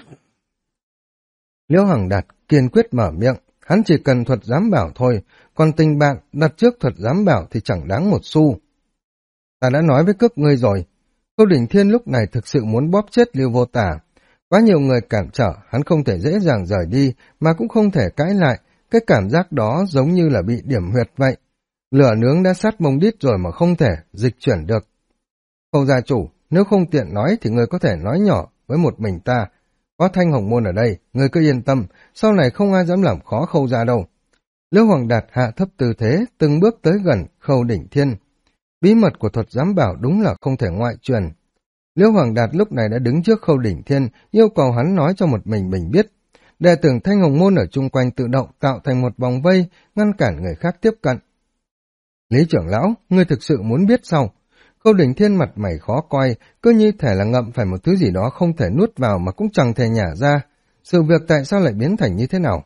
[SPEAKER 1] Liễu Hoàng Đạt kiên quyết mở miệng, hắn chỉ cần thuật giám bảo thôi, còn tình bạn đặt trước thuật giám bảo thì chẳng đáng một xu. Ta đã nói với cước ngươi rồi. Khâu Đỉnh Thiên lúc này thực sự muốn bóp chết Lưu Vô Tả. Quá nhiều người cản trở, hắn không thể dễ dàng rời đi, mà cũng không thể cãi lại. Cái cảm giác đó giống như là bị điểm huyệt vậy. Lửa nướng đã sát mông đít rồi mà không thể dịch chuyển được. Khâu gia chủ, nếu không tiện nói thì người có thể nói nhỏ với một mình ta. Có Thanh Hồng Môn ở đây, người cứ yên tâm, sau này không ai dám làm khó Khâu gia đâu. Liễu Hoàng Đạt hạ thấp tư thế, từng bước tới gần Khâu Đỉnh Thiên. Bí mật của thuật giám bảo đúng là không thể ngoại truyền. Liễu Hoàng Đạt lúc này đã đứng trước Khâu Đỉnh Thiên, yêu cầu hắn nói cho một mình biết. Đệ tử Thanh Hồng Môn ở chung quanh tự động tạo thành một vòng vây, ngăn cản người khác tiếp cận. Lý trưởng lão, ngươi thực sự muốn biết sao? Khâu Đỉnh Thiên mặt mày khó coi, cứ như thể là ngậm phải một thứ gì đó không thể nuốt vào mà cũng chẳng thể nhả ra. Sự việc tại sao lại biến thành như thế nào?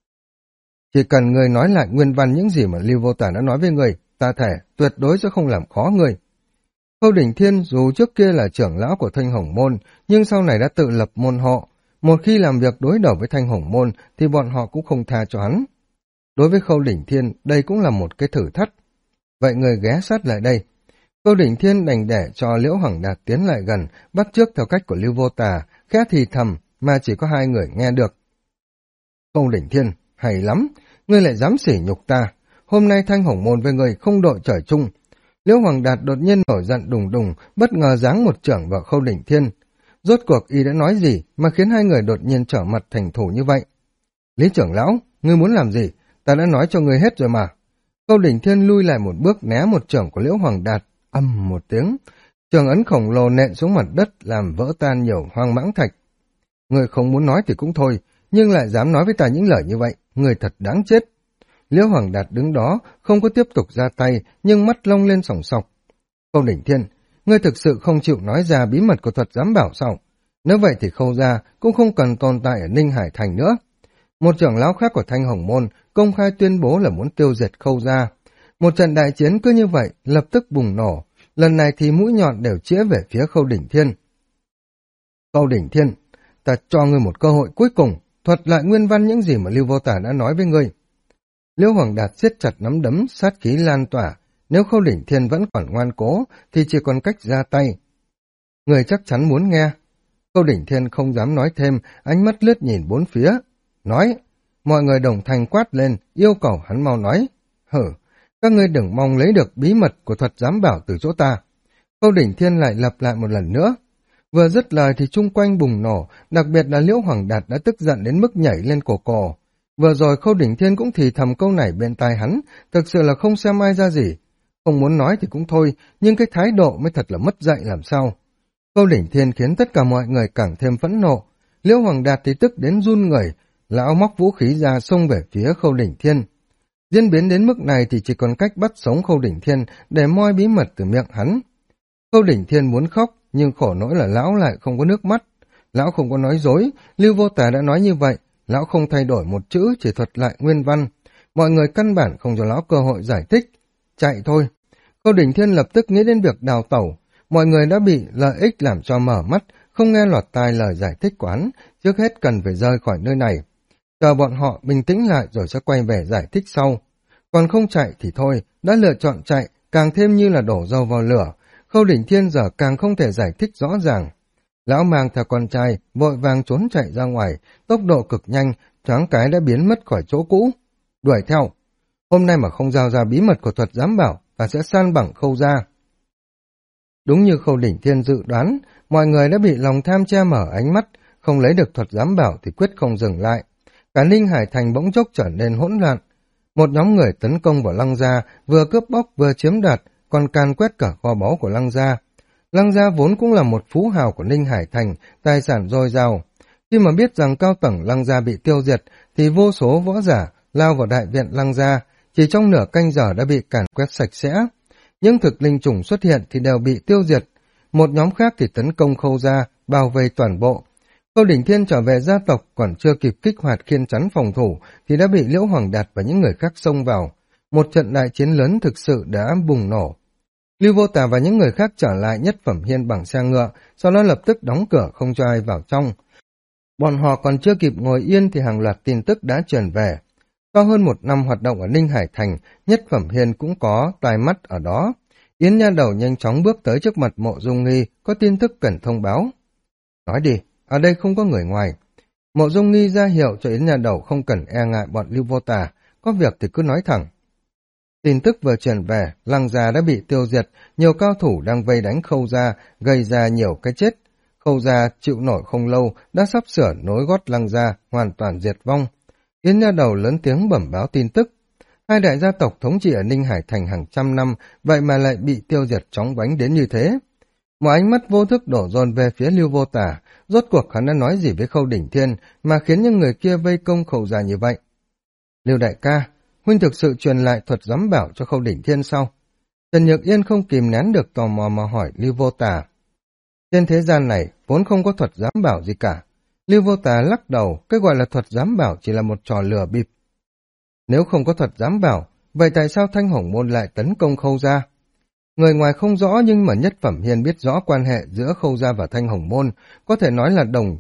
[SPEAKER 1] Chỉ cần ngươi nói lại nguyên văn những gì mà Lưu Vô Tả đã nói với ngươi, ta thể tuyệt đối sẽ không làm khó ngươi. Khâu Đỉnh Thiên dù trước kia là trưởng lão của Thanh Hồng Môn, nhưng sau này đã tự lập môn hộ. Một khi làm việc đối đầu với Thanh Hồng Môn thì bọn họ cũng không tha cho hắn. Đối với Khâu Đỉnh Thiên, đây cũng là một cái thử thách. Vậy người ghé sát lại đây. Khâu Đỉnh Thiên đành để cho Liễu Hoàng Đạt tiến lại gần, bắt chước theo cách của Lưu Vô Tà, khẽ thì thầm mà chỉ có hai người nghe được. Khâu Đỉnh Thiên, hay lắm, ngươi lại dám sỉ nhục ta. Hôm nay Thanh Hồng Môn với ngươi không đội trời chung. Liễu Hoàng Đạt đột nhiên nổi giận đùng đùng, bất ngờ giáng một chưởng vào Khâu Đỉnh Thiên. Rốt cuộc y đã nói gì mà khiến hai người đột nhiên trở mặt thành thù như vậy? Lý trưởng lão, ngươi muốn làm gì? Ta đã nói cho ngươi hết rồi mà. Khâu Đỉnh Thiên lui lại một bước né một chưởng của Liễu Hoàng Đạt, ầm một tiếng. Chưởng ấn khổng lồ nện xuống mặt đất làm vỡ tan nhiều hoang mãng thạch. Ngươi không muốn nói thì cũng thôi, nhưng lại dám nói với ta những lời như vậy, ngươi thật đáng chết. Liễu Hoàng Đạt đứng đó, không có tiếp tục ra tay, nhưng mắt long lên sòng sọc. Khâu Đỉnh Thiên, ngươi thực sự không chịu nói ra bí mật của thuật giám bảo sao? Nếu vậy thì Khâu gia cũng không cần tồn tại ở Ninh Hải Thành nữa. Một trưởng lão khác của Thanh Hồng Môn công khai tuyên bố là muốn tiêu diệt Khâu gia. Một trận đại chiến cứ như vậy lập tức bùng nổ, lần này thì mũi nhọn đều chĩa về phía Khâu Đỉnh Thiên. Khâu Đỉnh Thiên, ta cho ngươi một cơ hội cuối cùng, thuật lại nguyên văn những gì mà Lưu Vô Tả đã nói với ngươi. Liễu Hoàng Đạt siết chặt nắm đấm, sát khí lan tỏa. Nếu Khâu Đỉnh Thiên vẫn còn ngoan cố, thì chỉ còn cách ra tay. Người chắc chắn muốn nghe. Khâu Đỉnh Thiên không dám nói thêm, ánh mắt lướt nhìn bốn phía. Nói, mọi người đồng thanh quát lên, yêu cầu hắn mau nói. Hử, các ngươi đừng mong lấy được bí mật của thuật giám bảo từ chỗ ta. Khâu Đỉnh Thiên lại lặp lại một lần nữa. Vừa dứt lời thì chung quanh bùng nổ, đặc biệt là Liễu Hoàng Đạt đã tức giận đến mức nhảy lên cổ. Vừa rồi Khâu Đỉnh Thiên cũng thì thầm câu này bên tai hắn, thực sự là không xem ai ra gì. Không muốn nói thì cũng thôi, nhưng cái thái độ mới thật là mất dạy làm sao. Khâu Đỉnh Thiên khiến tất cả mọi người càng thêm phẫn nộ. Liễu Hoàng Đạt thì tức đến run người, lão móc vũ khí ra xông về phía Khâu Đỉnh Thiên. Diễn biến đến mức này thì chỉ còn cách bắt sống Khâu Đỉnh Thiên để moi bí mật từ miệng hắn. Khâu Đỉnh Thiên muốn khóc, nhưng khổ nỗi là lão lại không có nước mắt. Lão không có nói dối, Lưu Vô Tả đã nói như vậy, lão không thay đổi một chữ, chỉ thuật lại nguyên văn. Mọi người căn bản không cho lão cơ hội giải thích. Chạy thôi. Khâu Đỉnh Thiên lập tức nghĩ đến việc đào tẩu. Mọi người đã bị lợi ích làm cho mở mắt, không nghe lọt tai lời giải thích của hắn, trước hết cần phải rời khỏi nơi này. Chờ bọn họ bình tĩnh lại rồi sẽ quay về giải thích sau. Còn không chạy thì thôi, đã lựa chọn chạy, càng thêm như là đổ dầu vào lửa. Khâu Đỉnh Thiên giờ càng không thể giải thích rõ ràng. Lão mang theo con trai, vội vàng trốn chạy ra ngoài, tốc độ cực nhanh, thoáng cái đã biến mất khỏi chỗ cũ. Đuổi theo. Hôm nay mà không giao ra bí mật của thuật giám bảo, ta sẽ san bằng Khâu gia. Đúng như Khâu Đỉnh Thiên dự đoán, mọi người đã bị lòng tham che mở ánh mắt, không lấy được thuật giám bảo thì quyết không dừng lại. Cả Ninh Hải Thành bỗng chốc trở nên hỗn loạn. Một nhóm người tấn công vào Lăng gia, vừa cướp bóc vừa chiếm đoạt, còn càn quét cả kho báu của Lăng gia. Lăng gia vốn cũng là một phú hào của Ninh Hải Thành, tài sản dồi dào. Khi mà biết rằng cao tầng Lăng gia bị tiêu diệt, thì vô số võ giả lao vào đại viện Lăng gia, chỉ trong nửa canh giờ đã bị càn quét sạch sẽ. Những thực linh chủng xuất hiện thì đều bị tiêu diệt. Một nhóm khác thì tấn công Khâu gia, bao vây toàn bộ. Khâu Đỉnh Thiên trở về gia tộc còn chưa kịp kích hoạt khiên chắn phòng thủ thì đã bị Liễu Hoàng Đạt và những người khác xông vào. Một trận đại chiến lớn thực sự đã bùng nổ. Lưu Vô Tà và những người khác trở lại nhất phẩm hiên bằng xe ngựa, sau đó lập tức đóng cửa không cho ai vào trong. Bọn họ còn chưa kịp ngồi yên thì hàng loạt tin tức đã truyền về. Sau hơn một năm hoạt động ở Ninh Hải Thành, nhất phẩm hiên cũng có tai mắt ở đó. Yến Nha Đầu nhanh chóng bước tới trước mặt Mộ Dung Nghi, có tin tức cần thông báo. Nói đi, ở đây không có người ngoài. Mộ Dung Nghi ra hiệu cho Yến Nha Đầu không cần e ngại bọn Lưu Vô Tà, có việc thì cứ nói thẳng. Tin tức vừa truyền về, Lăng gia đã bị tiêu diệt, nhiều cao thủ đang vây đánh Khâu gia, gây ra nhiều cái chết. Khâu gia chịu nổi không lâu, đã sắp sửa nối gót Lăng gia, hoàn toàn diệt vong. Yến Nha Đầu lớn tiếng bẩm báo tin tức. Hai đại gia tộc thống trị ở Ninh Hải Thành hàng trăm năm, vậy mà lại bị tiêu diệt chóng vánh đến như thế. Một ánh mắt vô thức đổ dồn về phía Lưu Vô Tà, rốt cuộc hắn đã nói gì với Khâu Đỉnh Thiên mà khiến những người kia vây công Khâu gia như vậy. Lưu đại ca, huynh thực sự truyền lại thuật giám bảo cho Khâu Đỉnh Thiên sao? Trần Nhược Yên không kìm nén được tò mò mà hỏi Lưu Vô Tà. Trên thế gian này vốn không có thuật giám bảo gì cả. Lưu Vô Tà lắc đầu, cái gọi là thuật giám bảo chỉ là một trò lừa bịp. Nếu không có thuật giám bảo, vậy tại sao Thanh Hồng Môn lại tấn công Khâu gia? Người ngoài không rõ nhưng mà nhất phẩm hiên biết rõ quan hệ giữa Khâu gia và Thanh Hồng Môn, có thể nói là đồng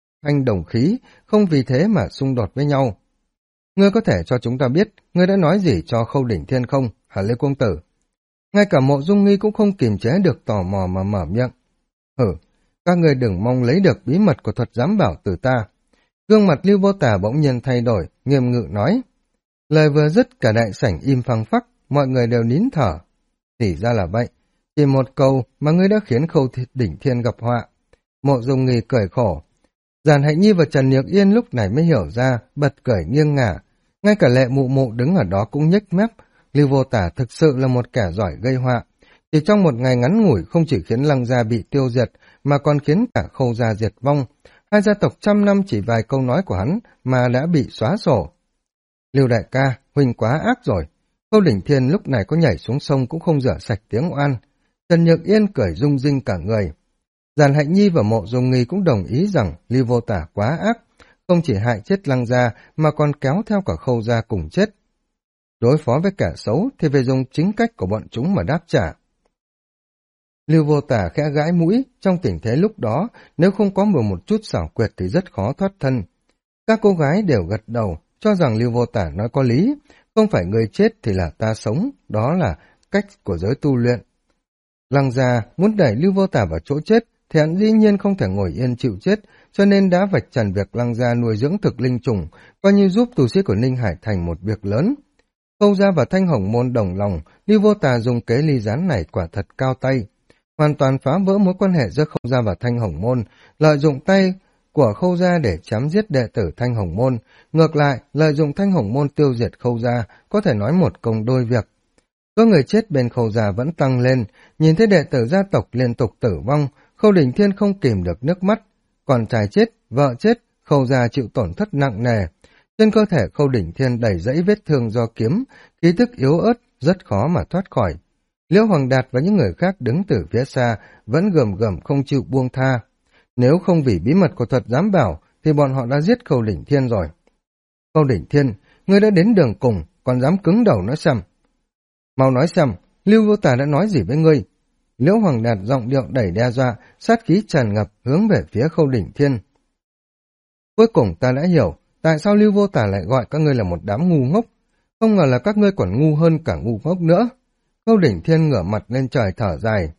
[SPEAKER 1] khí, không vì thế mà xung đột với nhau. Ngươi có thể cho chúng ta biết, ngươi đã nói gì cho Khâu Đỉnh Thiên không, hả Lê Công Tử? Ngay cả Mộ Dung Nghi cũng không kiềm chế được tò mò mà mở miệng. Các ngươi đừng mong lấy được bí mật của thuật giám bảo từ ta. Gương mặt Lưu Vô Tà bỗng nhiên thay đổi, nghiêm ngự nói. Lời vừa dứt cả đại sảnh im phăng phắc, mọi người đều nín thở. Thì ra là vậy, chỉ một câu mà ngươi đã khiến Khâu Đỉnh Thiên gặp họa. Mộ Dung Nghi cười khổ. Giản Hạnh Nhi và Trần Nhược Yên lúc này mới hiểu ra, bật cười nghiêng ngả. Ngay cả Lệ Mụ Mụ đứng ở đó cũng nhếch mép. Lưu Vô Tà thực sự là một kẻ giỏi gây họa. Chỉ trong một ngày ngắn ngủi không chỉ khiến Lăng gia bị tiêu diệt, mà còn khiến cả Khâu gia diệt vong. Hai gia tộc trăm năm chỉ vài câu nói của hắn mà đã bị xóa sổ. Lưu đại ca, huynh quá ác rồi. Khâu Đỉnh Thiên lúc này có nhảy xuống sông cũng không rửa sạch tiếng oan. Trần Nhược Yên cười rung rinh cả người. Giản Hạnh Nhi và Mộ Dung Nghi cũng đồng ý rằng Lưu Vô Tà quá ác, không chỉ hại chết Lăng gia mà còn kéo theo cả Khâu gia cùng chết. Đối phó với kẻ xấu thì phải dùng chính cách của bọn chúng mà đáp trả. Lưu Vô Tà khẽ gãi mũi, trong tình thế lúc đó, nếu không có một chút xảo quyệt thì rất khó thoát thân. Các cô gái đều gật đầu, cho rằng Lưu Vô Tà nói có lý, không phải người chết thì là ta sống, đó là cách của giới tu luyện. Lăng gia muốn đẩy Lưu Vô Tà vào chỗ chết, thì hắn dĩ nhiên không thể ngồi yên chịu chết, cho nên đã vạch trần việc Lăng gia nuôi dưỡng thực linh trùng, coi như giúp tu sĩ của Ninh Hải Thành một việc lớn. Khâu gia và Thanh Hồng Môn đồng lòng, Lưu Vô Tà dùng kế ly gián này quả thật cao tay, hoàn toàn phá vỡ mối quan hệ giữa Khâu gia và Thanh Hồng Môn, lợi dụng tay của Khâu gia để chém giết đệ tử Thanh Hồng Môn, ngược lại lợi dụng Thanh Hồng Môn tiêu diệt Khâu gia, có thể nói một công đôi việc. Có người chết bên Khâu gia vẫn tăng lên, nhìn thấy đệ tử gia tộc liên tục tử vong, Khâu Đỉnh Thiên không kìm được nước mắt, còn trai chết, vợ chết, Khâu gia chịu tổn thất nặng nề. Trên cơ thể Khâu Đỉnh Thiên đầy dẫy vết thương do kiếm, khí tức yếu ớt, rất khó mà thoát khỏi. Liễu Hoàng Đạt và những người khác đứng từ phía xa vẫn gầm gầm không chịu buông tha. Nếu không vì bí mật của thuật giám bảo thì bọn họ đã giết Khâu Đỉnh Thiên rồi. Khâu Đỉnh Thiên, ngươi đã đến đường cùng, còn dám cứng đầu nói xem. Mau nói xem, Lưu Vô Tà đã nói gì với ngươi? Liễu Hoàng Đạt giọng điệu đầy đe dọa, sát khí tràn ngập hướng về phía Khâu Đỉnh Thiên. Cuối cùng ta đã hiểu tại sao Lưu Vô Tà lại gọi các ngươi là một đám ngu ngốc. Không ngờ là các ngươi còn ngu hơn cả ngu ngốc nữa. Khâu Đỉnh Thiên ngửa mặt lên trời thở dài.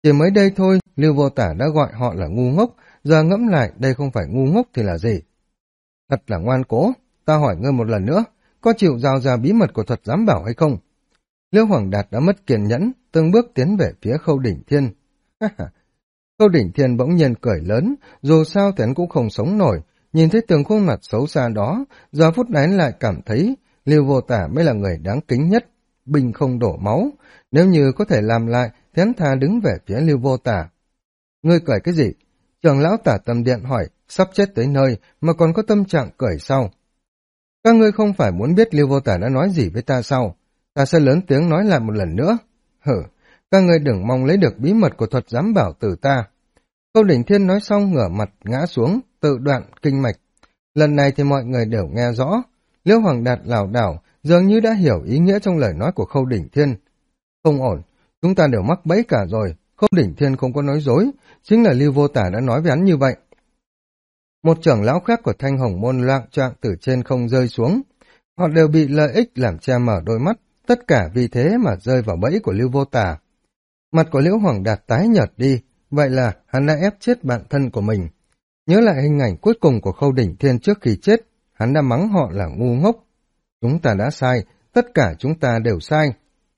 [SPEAKER 1] Chỉ mới đây thôi, Lưu Vô Tả đã gọi họ là ngu ngốc, giờ ngẫm lại đây không phải ngu ngốc thì là gì? Thật là ngoan cố, ta hỏi ngươi một lần nữa, có chịu giao ra bí mật của thuật giám bảo hay không? Liêu Hoàng Đạt đã mất kiên nhẫn, từng bước tiến về phía Khâu Đỉnh Thiên. Khâu Đỉnh Thiên bỗng nhiên cười lớn, dù sao thì hắn cũng không sống nổi, nhìn thấy từng khuôn mặt xấu xa đó, giờ phút này lại cảm thấy Lưu Vô Tả mới là người đáng kính nhất, binh không đổ máu, nếu như có thể làm lại, thì hắn thà đứng về phía Lưu Vô Tả. Ngươi cười cái gì? Trưởng lão Tả Tâm Điện hỏi, sắp chết tới nơi mà còn có tâm trạng cười sao? Các ngươi không phải muốn biết Lưu Vô Tả đã nói gì với ta sao? Ta sẽ lớn tiếng nói lại một lần nữa. Hử, các ngươi đừng mong lấy được bí mật của thuật giám bảo từ ta. Khâu Đỉnh Thiên nói xong ngửa mặt ngã xuống, tự đoạn kinh mạch. Lần này thì mọi người đều nghe rõ. Liễu Hoàng Đạt lảo đảo, dường như đã hiểu ý nghĩa trong lời nói của Khâu Đỉnh Thiên. Không ổn, chúng ta đều mắc bẫy cả rồi. Khâu Đỉnh Thiên không có nói dối, chính là Lưu Vô Tả đã nói với hắn như vậy. Một trưởng lão khác của Thanh Hồng Môn loạng choạng từ trên không rơi xuống. Họ đều bị lợi ích làm che mở đôi mắt, tất cả vì thế mà rơi vào bẫy của Lưu Vô Tả. Mặt của Liễu Hoàng Đạt tái nhợt đi, vậy là hắn đã ép chết bạn thân của mình. Nhớ lại hình ảnh cuối cùng của Khâu Đỉnh Thiên trước khi chết, hắn đã mắng họ là ngu ngốc. Chúng ta đã sai, tất cả chúng ta đều sai.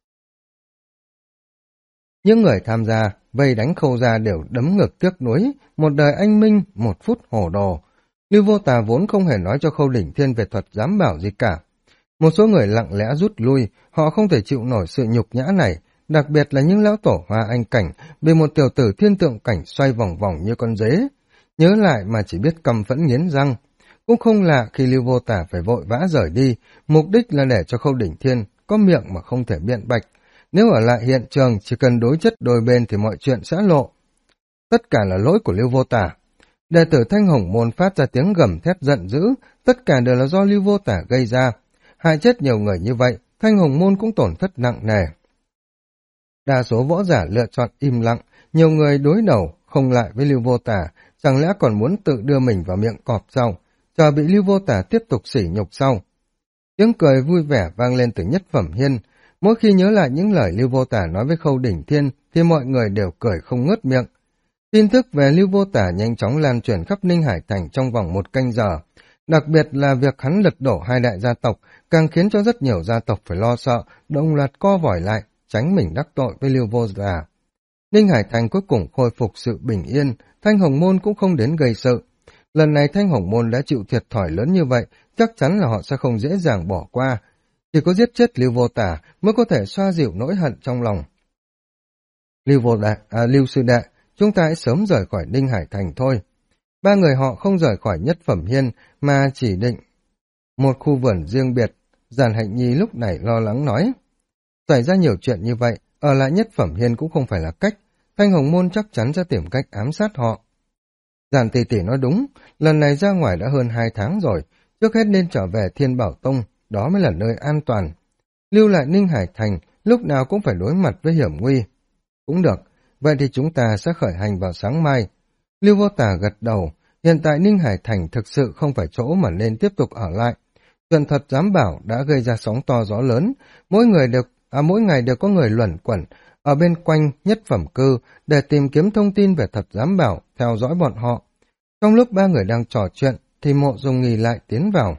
[SPEAKER 1] Những người tham gia, vây đánh Khâu gia đều đấm ngực tiếc nuối, một đời anh minh, một phút hồ đồ. Lưu Vô Tà vốn không hề nói cho Khâu Đỉnh Thiên về thuật giám bảo gì cả. Một số người lặng lẽ rút lui, họ không thể chịu nổi sự nhục nhã này, đặc biệt là những lão tổ Hoa Anh Cảnh bị một tiểu tử Thiên Tượng Cảnh xoay vòng vòng như con dế. Nhớ lại mà chỉ biết căm phẫn nghiến răng. Cũng không lạ khi Lưu Vô Tả phải vội vã rời đi, mục đích là để cho Khâu Đỉnh Thiên có miệng mà không thể biện bạch. Nếu ở lại hiện trường chỉ cần đối chất đôi bên thì mọi chuyện sẽ lộ. Tất cả là lỗi của Lưu Vô Tả. Đệ tử Thanh Hồng Môn phát ra tiếng gầm thét giận dữ, tất cả đều là do Lưu Vô Tả gây ra. Hại chết nhiều người như vậy, Thanh Hồng Môn cũng tổn thất nặng nề. Đa số võ giả lựa chọn im lặng, nhiều người đối đầu không lại với Lưu Vô Tả, chẳng lẽ còn muốn tự đưa mình vào miệng cọp sao, chờ bị Lưu Vô Tả tiếp tục sỉ nhục sau. Tiếng cười vui vẻ vang lên từ Nhất Phẩm Hiên, mỗi khi nhớ lại những lời Lưu Vô Tả nói với Khâu Đỉnh Thiên thì mọi người đều cười không ngớt miệng. Tin tức về Lưu Vô Tả nhanh chóng lan truyền khắp Ninh Hải Thành trong vòng 1 canh giờ, đặc biệt là việc hắn lật đổ 2 đại gia tộc càng khiến cho rất nhiều gia tộc phải lo sợ, đồng loạt co vòi lại, tránh mình đắc tội với Lưu Vô Tả. Ninh Hải Thành cuối cùng khôi phục sự bình yên, Thanh Hồng Môn cũng không đến gây sự. Lần này Thanh Hồng Môn đã chịu thiệt thòi lớn như vậy, chắc chắn là họ sẽ không dễ dàng bỏ qua. Chỉ có giết chết Lưu Vô Tả mới có thể xoa dịu nỗi hận trong lòng. Lưu sư đệ, chúng ta hãy sớm rời khỏi Ninh Hải Thành thôi. 3 người họ không rời khỏi Nhất Phẩm Hiên mà chỉ định một khu vườn riêng biệt. Giản Hạnh Nhi lúc này lo lắng nói. Xảy ra nhiều chuyện như vậy, ở lại Nhất Phẩm Hiên cũng không phải là cách. Thanh Hồng Môn chắc chắn sẽ tìm cách ám sát họ. Giản tỷ tỷ nói đúng, lần này ra ngoài đã hơn 2 tháng rồi, trước hết nên trở về Thiên Bảo Tông, đó mới là nơi an toàn. Lưu lại Ninh Hải Thành, lúc nào cũng phải đối mặt với hiểm nguy. Cũng được, vậy thì chúng ta sẽ khởi hành vào sáng mai. Lưu Vô Tả gật đầu, hiện tại Ninh Hải Thành thực sự không phải chỗ mà nên tiếp tục ở lại. Chuyện thuật giám bảo đã gây ra sóng to gió lớn, mỗi ngày đều có người luẩn quẩn ở bên quanh Nhất Phẩm Cư để tìm kiếm thông tin về thuật giám bảo, theo dõi bọn họ. Trong lúc 3 người đang trò chuyện thì Mộ Dung Nghi lại tiến vào.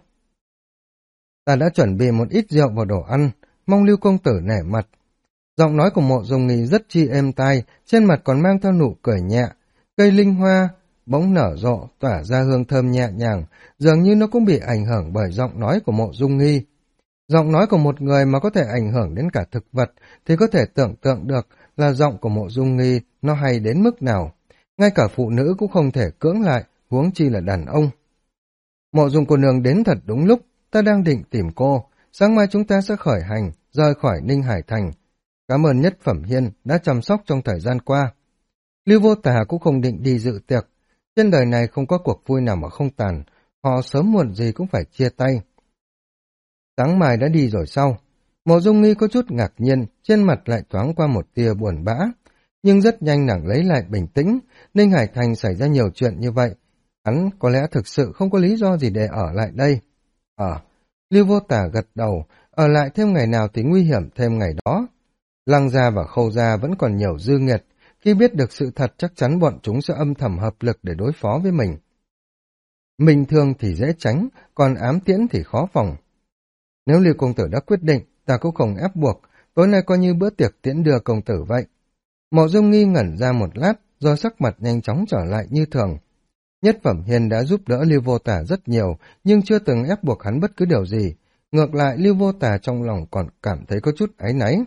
[SPEAKER 1] Ta đã chuẩn bị một ít rượu và đồ ăn, mong Lưu công tử nể mặt. Giọng nói của Mộ Dung Nghi rất chi êm tai, trên mặt còn mang theo nụ cười nhẹ. Cây linh hoa bỗng nở rộ, tỏa ra hương thơm nhẹ nhàng, dường như nó cũng bị ảnh hưởng bởi giọng nói của Mộ Dung Nghi. Giọng nói của một người mà có thể ảnh hưởng đến cả thực vật thì có thể tưởng tượng được là giọng của Mộ Dung Nghi nó hay đến mức nào. Ngay cả phụ nữ cũng không thể cưỡng lại, huống chi là đàn ông. Mộ Dung cô nương đến thật đúng lúc, ta đang định tìm cô. Sáng mai chúng ta sẽ khởi hành, rời khỏi Ninh Hải Thành. Cảm ơn Nhất Phẩm Hiên đã chăm sóc trong thời gian qua. Lưu Vô Tả cũng không định đi dự tiệc. Trên đời này không có cuộc vui nào mà không tàn, họ sớm muộn gì cũng phải chia tay. Sáng mai đã đi rồi sao? Mộ Dung Nghi có chút ngạc nhiên, trên mặt lại thoáng qua một tia buồn bã. Nhưng rất nhanh nàng lấy lại bình tĩnh, Ninh Hải Thành xảy ra nhiều chuyện như vậy. Hắn có lẽ thực sự không có lý do gì để ở lại đây. Lưu Vô Tả gật đầu, ở lại thêm ngày nào thì nguy hiểm thêm ngày đó. Lăng gia và Khâu gia vẫn còn nhiều dư nghiệt, Khi biết được sự thật chắc chắn bọn chúng sẽ âm thầm hợp lực để đối phó với mình. Bình thường thì dễ tránh, còn ám tiễn thì khó phòng. Nếu Lưu công tử đã quyết định, ta cũng không ép buộc, tối nay coi như bữa tiệc tiễn đưa công tử vậy. Mộ Dung Nghi ngẩn ra một lát, rồi sắc mặt nhanh chóng trở lại như thường. Nhất Phẩm Hiên đã giúp đỡ Lưu Vô Tả rất nhiều, nhưng chưa từng ép buộc hắn bất cứ điều gì. Ngược lại, Lưu Vô Tả trong lòng còn cảm thấy có chút áy náy.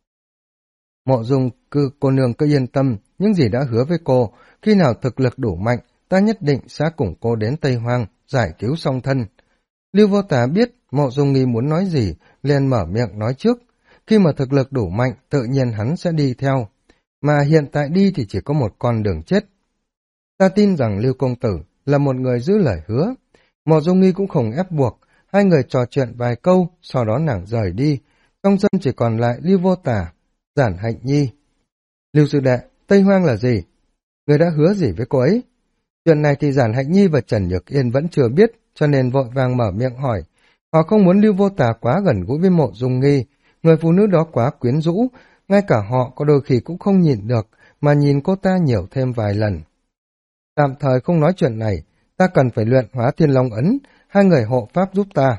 [SPEAKER 1] Mộ Dung cô nương cứ yên tâm, những gì đã hứa với cô, khi nào thực lực đủ mạnh, ta nhất định sẽ cùng cô đến Tây Hoang, giải cứu song thân. Lưu Vô Tả biết Mộ Dung Nghi muốn nói gì, liền mở miệng nói trước. Khi mà thực lực đủ mạnh, tự nhiên hắn sẽ đi theo. Mà hiện tại đi thì chỉ có một con đường chết. Ta tin rằng Lưu công tử là một người giữ lời hứa. Mộ Dung Nghi cũng không ép buộc, hai người trò chuyện vài câu, sau đó nàng rời đi. Trong sân chỉ còn lại Lưu Vô Tả, Giản Hạnh Nhi. Lưu sư đệ, Tây Hoang là gì? Người đã hứa gì với cô ấy? Chuyện này thì Giản Hạnh Nhi và Trần Nhược Yên vẫn chưa biết, cho nên vội vàng mở miệng hỏi. Họ không muốn Lưu Vô Tả quá gần gũi với Mộ Dung Nghi, người phụ nữ đó quá quyến rũ, ngay cả họ có đôi khi cũng không nhìn được, mà nhìn cô ta nhiều thêm vài lần. Tạm thời không nói chuyện này, ta cần phải luyện hóa Thiên Long Ấn, hai người hộ pháp giúp ta.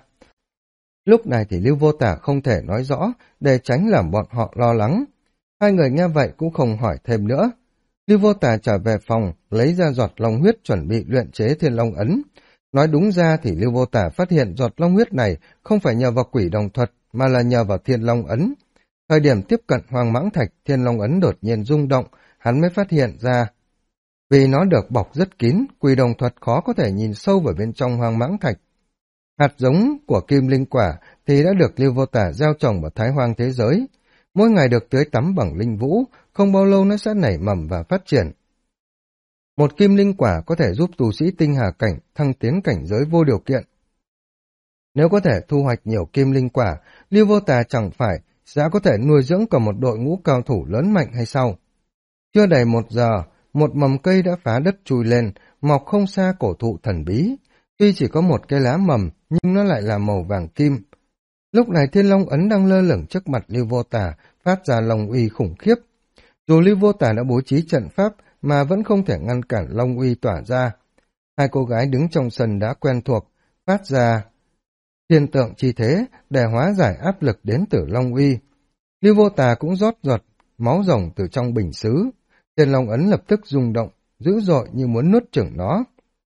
[SPEAKER 1] Lúc này thì Lưu Vô Tả không thể nói rõ, để tránh làm bọn họ lo lắng. Hai người nghe vậy cũng không hỏi thêm nữa. Lưu Vô Tả trở về phòng, lấy ra giọt long huyết chuẩn bị luyện chế Thiên Long Ấn. Nói đúng ra thì Lưu Vô Tả phát hiện giọt long huyết này không phải nhờ vào quỷ đồng thuật, mà là nhờ vào Thiên Long Ấn. Thời điểm tiếp cận Hoàng Mãng Thạch, Thiên Long Ấn đột nhiên rung động, hắn mới phát hiện ra. Vì nó được bọc rất kín, quỷ đồng thuật khó có thể nhìn sâu vào bên trong Hoàng Mãng Thạch. Hạt giống của kim linh quả thì đã được Lưu Vô Tả gieo trồng ở Thái Hoang thế giới. Mỗi ngày được tưới tắm bằng linh vũ, không bao lâu nó sẽ nảy mầm và phát triển. Một kim linh quả có thể giúp tu sĩ tinh hà cảnh thăng tiến cảnh giới vô điều kiện. Nếu có thể thu hoạch nhiều kim linh quả, Lưu Vô Tả chẳng phải sẽ có thể nuôi dưỡng cả một đội ngũ cao thủ lớn mạnh hay sao? Chưa đầy 1 giờ, một mầm cây đã phá đất chui lên, mọc không xa cổ thụ thần bí. Tuy chỉ có một cái lá mầm, nhưng nó lại là màu vàng kim. Lúc này Thiên Long Ấn đang lơ lửng trước mặt Lưu Vô Tả, phát ra long uy khủng khiếp. Dù Lưu Vô Tả đã bố trí trận pháp, mà vẫn không thể ngăn cản long uy tỏa ra. Hai cô gái đứng trong sân đã quen thuộc, phát ra thiên tượng chi thế để hóa giải áp lực đến từ long uy. Lưu Vô Tả cũng rót giọt máu rồng từ trong bình sứ. Thiên Long Ấn lập tức rung động, dữ dội như muốn nuốt chửng nó.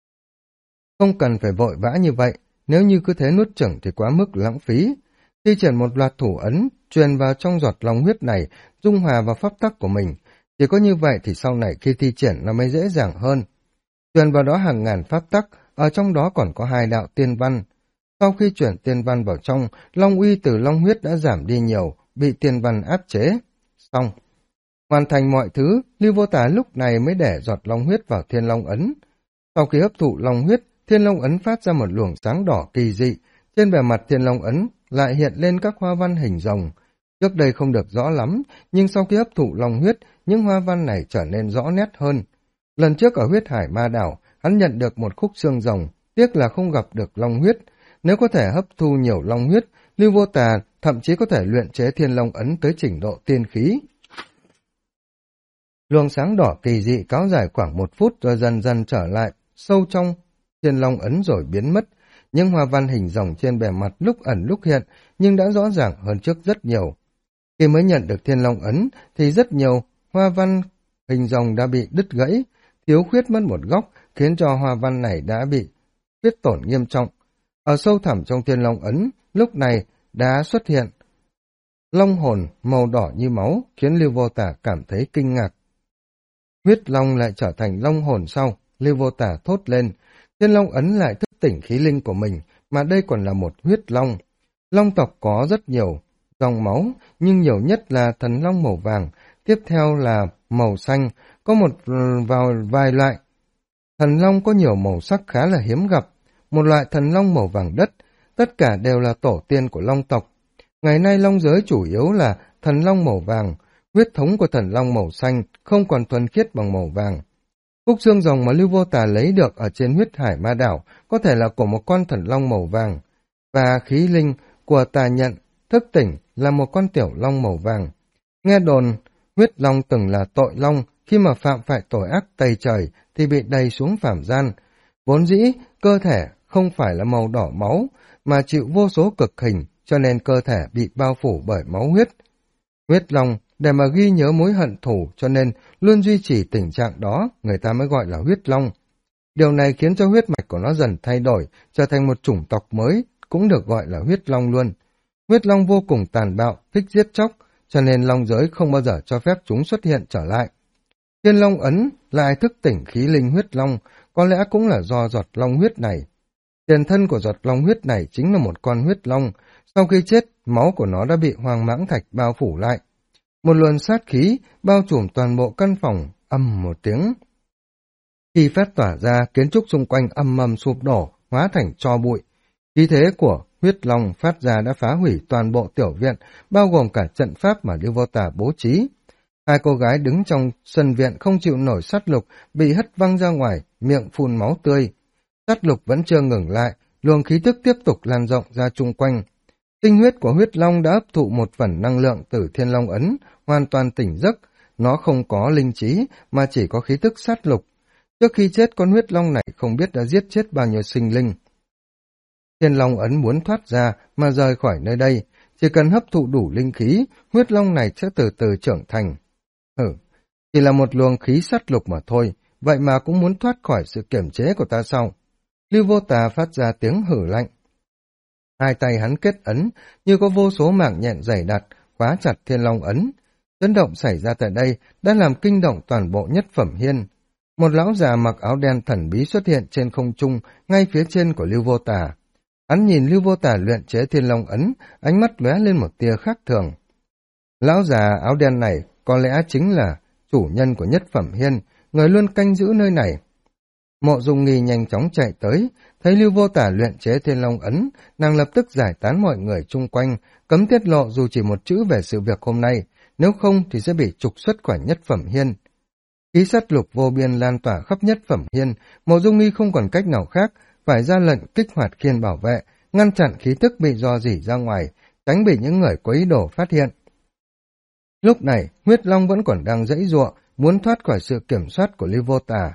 [SPEAKER 1] Không cần phải vội vã như vậy, nếu như cứ thế nuốt chửng thì quá mức lãng phí. Thi triển một loạt thủ ấn, truyền vào trong giọt long huyết này, dung hòa vào pháp tắc của mình. Chỉ có như vậy thì sau này khi thi triển nó mới dễ dàng hơn. Truyền vào đó hàng ngàn pháp tắc, ở trong đó còn có 2 đạo tiên văn. Sau khi chuyển tiên văn vào trong, long uy từ long huyết đã giảm đi nhiều, bị tiên văn áp chế. Xong. Hoàn thành mọi thứ, Lưu Vô Tả lúc này mới để giọt long huyết vào Thiên Long Ấn. Sau khi hấp thụ long huyết, Thiên Long Ấn phát ra một luồng sáng đỏ kỳ dị. Trên bề mặt Thiên Long Ấn lại hiện lên các hoa văn hình rồng. Trước đây không được rõ lắm, nhưng sau khi hấp thụ long huyết, những hoa văn này trở nên rõ nét hơn. Lần trước ở huyết hải ma đảo, hắn nhận được một khúc xương rồng, tiếc là không gặp được long huyết. Nếu có thể hấp thu nhiều long huyết, Lưu Vô Tả thậm chí có thể luyện chế Thiên Long Ấn tới trình độ tiên khí. Luồng sáng đỏ kỳ dị kéo dài khoảng 1 phút rồi dần dần trở lại, sâu trong Thiên Long Ấn rồi biến mất. Những hoa văn hình rồng trên bề mặt lúc ẩn lúc hiện, nhưng đã rõ ràng hơn trước rất nhiều. Khi mới nhận được Thiên Long Ấn, thì rất nhiều hoa văn hình rồng đã bị đứt gãy, thiếu khuyết mất một góc, khiến cho hoa văn này đã bị khuyết tổn nghiêm trọng. Ở sâu thẳm trong Thiên Long Ấn, lúc này đã xuất hiện long hồn màu đỏ như máu, khiến Lưu Vô Tả cảm thấy kinh ngạc. Huyết long lại trở thành long hồn sau, Lưu Vô Tả thốt lên. Thiên Long Ấn lại thức tỉnh khí linh của mình, mà đây còn là một huyết long. Long tộc có rất nhiều dòng máu, nhưng nhiều nhất là thần long màu vàng, tiếp theo là màu xanh, có vài loại. Thần long có nhiều màu sắc khá là hiếm gặp, một loại thần long màu vàng đất, tất cả đều là tổ tiên của long tộc. Ngày nay long giới chủ yếu là thần long màu vàng, huyết thống của thần long màu xanh không còn thuần khiết bằng màu vàng. Khúc xương rồng mà Lưu Vô Tả lấy được ở trên huyết hải ma đảo có thể là của một con thần long màu vàng, và khí linh của Tà Nhận thức tỉnh là một con tiểu long màu vàng. Nghe đồn huyết long từng là tội long, khi mà phạm phải tội ác tày trời thì bị đày xuống phàm gian. Vốn dĩ, cơ thể không phải là màu đỏ máu, mà chịu vô số cực hình, cho nên cơ thể bị bao phủ bởi máu huyết. Huyết long, để mà ghi nhớ mối hận thù, cho nên luôn duy trì tình trạng đó, người ta mới gọi là huyết long. Điều này khiến cho huyết mạch của nó dần thay đổi, trở thành một chủng tộc mới, cũng được gọi là huyết long luôn. Huyết long vô cùng tàn bạo, thích giết chóc, cho nên long giới không bao giờ cho phép chúng xuất hiện trở lại. Thiên long ấn lại thức tỉnh khí linh huyết long, có lẽ cũng là do giọt long huyết này. Tiền thân của giọt long huyết này chính là một con huyết long, sau khi chết, máu của nó đã bị hoàng mãng thạch bao phủ lại. Một luồng sát khí bao trùm toàn bộ căn phòng, ầm một tiếng. Khi phát tỏa ra, kiến trúc xung quanh âm ầm sụp đổ, hóa thành tro bụi. Khí thế của huyết long phát ra đã phá hủy toàn bộ tiểu viện, bao gồm cả trận pháp mà Lưu Vô Tà bố trí. Hai cô gái đứng trong sân viện không chịu nổi sát lục, bị hất văng ra ngoài, miệng phun máu tươi. Sát lục vẫn chưa ngừng lại, luồng khí tức tiếp tục lan rộng ra chung quanh. Tinh huyết của huyết long đã hấp thụ một phần năng lượng từ thiên long ấn, hoàn toàn tỉnh giấc. Nó không có linh trí, mà chỉ có khí tức sát lục. Trước khi chết, con huyết long này không biết đã giết chết bao nhiêu sinh linh. Thiên long ấn muốn thoát ra mà rời khỏi nơi đây, chỉ cần hấp thụ đủ linh khí, huyết long này sẽ từ từ trưởng thành. Chỉ là một luồng khí sát lục mà thôi, vậy mà cũng muốn thoát khỏi sự kiểm chế của ta sao? Lưu Vô Tà phát ra tiếng hử lạnh. Hai tay hắn kết ấn, như có vô số mạng nhện dày đặc, khóa chặt thiên long ấn. Chấn động xảy ra tại đây đã làm kinh động toàn bộ nhất phẩm hiên. Một lão già mặc áo đen thần bí xuất hiện trên không trung, ngay phía trên của Lưu Vô Tà. Hắn nhìn Lưu Vô Tà luyện chế thiên long ấn, ánh mắt lóe lên một tia khác thường. Lão già áo đen này có lẽ chính là chủ nhân của nhất phẩm hiên, người luôn canh giữ nơi này. Mộ Dung Nghi nhanh chóng chạy tới, thấy Lưu Vô Tà luyện chế thiên long ấn, nàng lập tức giải tán mọi người chung quanh, cấm tiết lộ dù chỉ một chữ về sự việc hôm nay, nếu không thì sẽ bị trục xuất khỏi nhất phẩm hiên. Khí sát lục vô biên lan tỏa khắp nhất phẩm hiên, Mộ Dung Nghi không còn cách nào khác, phải ra lệnh kích hoạt khiên bảo vệ, ngăn chặn khí tức bị rò rỉ ra ngoài, tránh bị những người có ý đồ phát hiện. Lúc này, huyết long vẫn còn đang giãy giụa, muốn thoát khỏi sự kiểm soát của Lưu Vô Tà.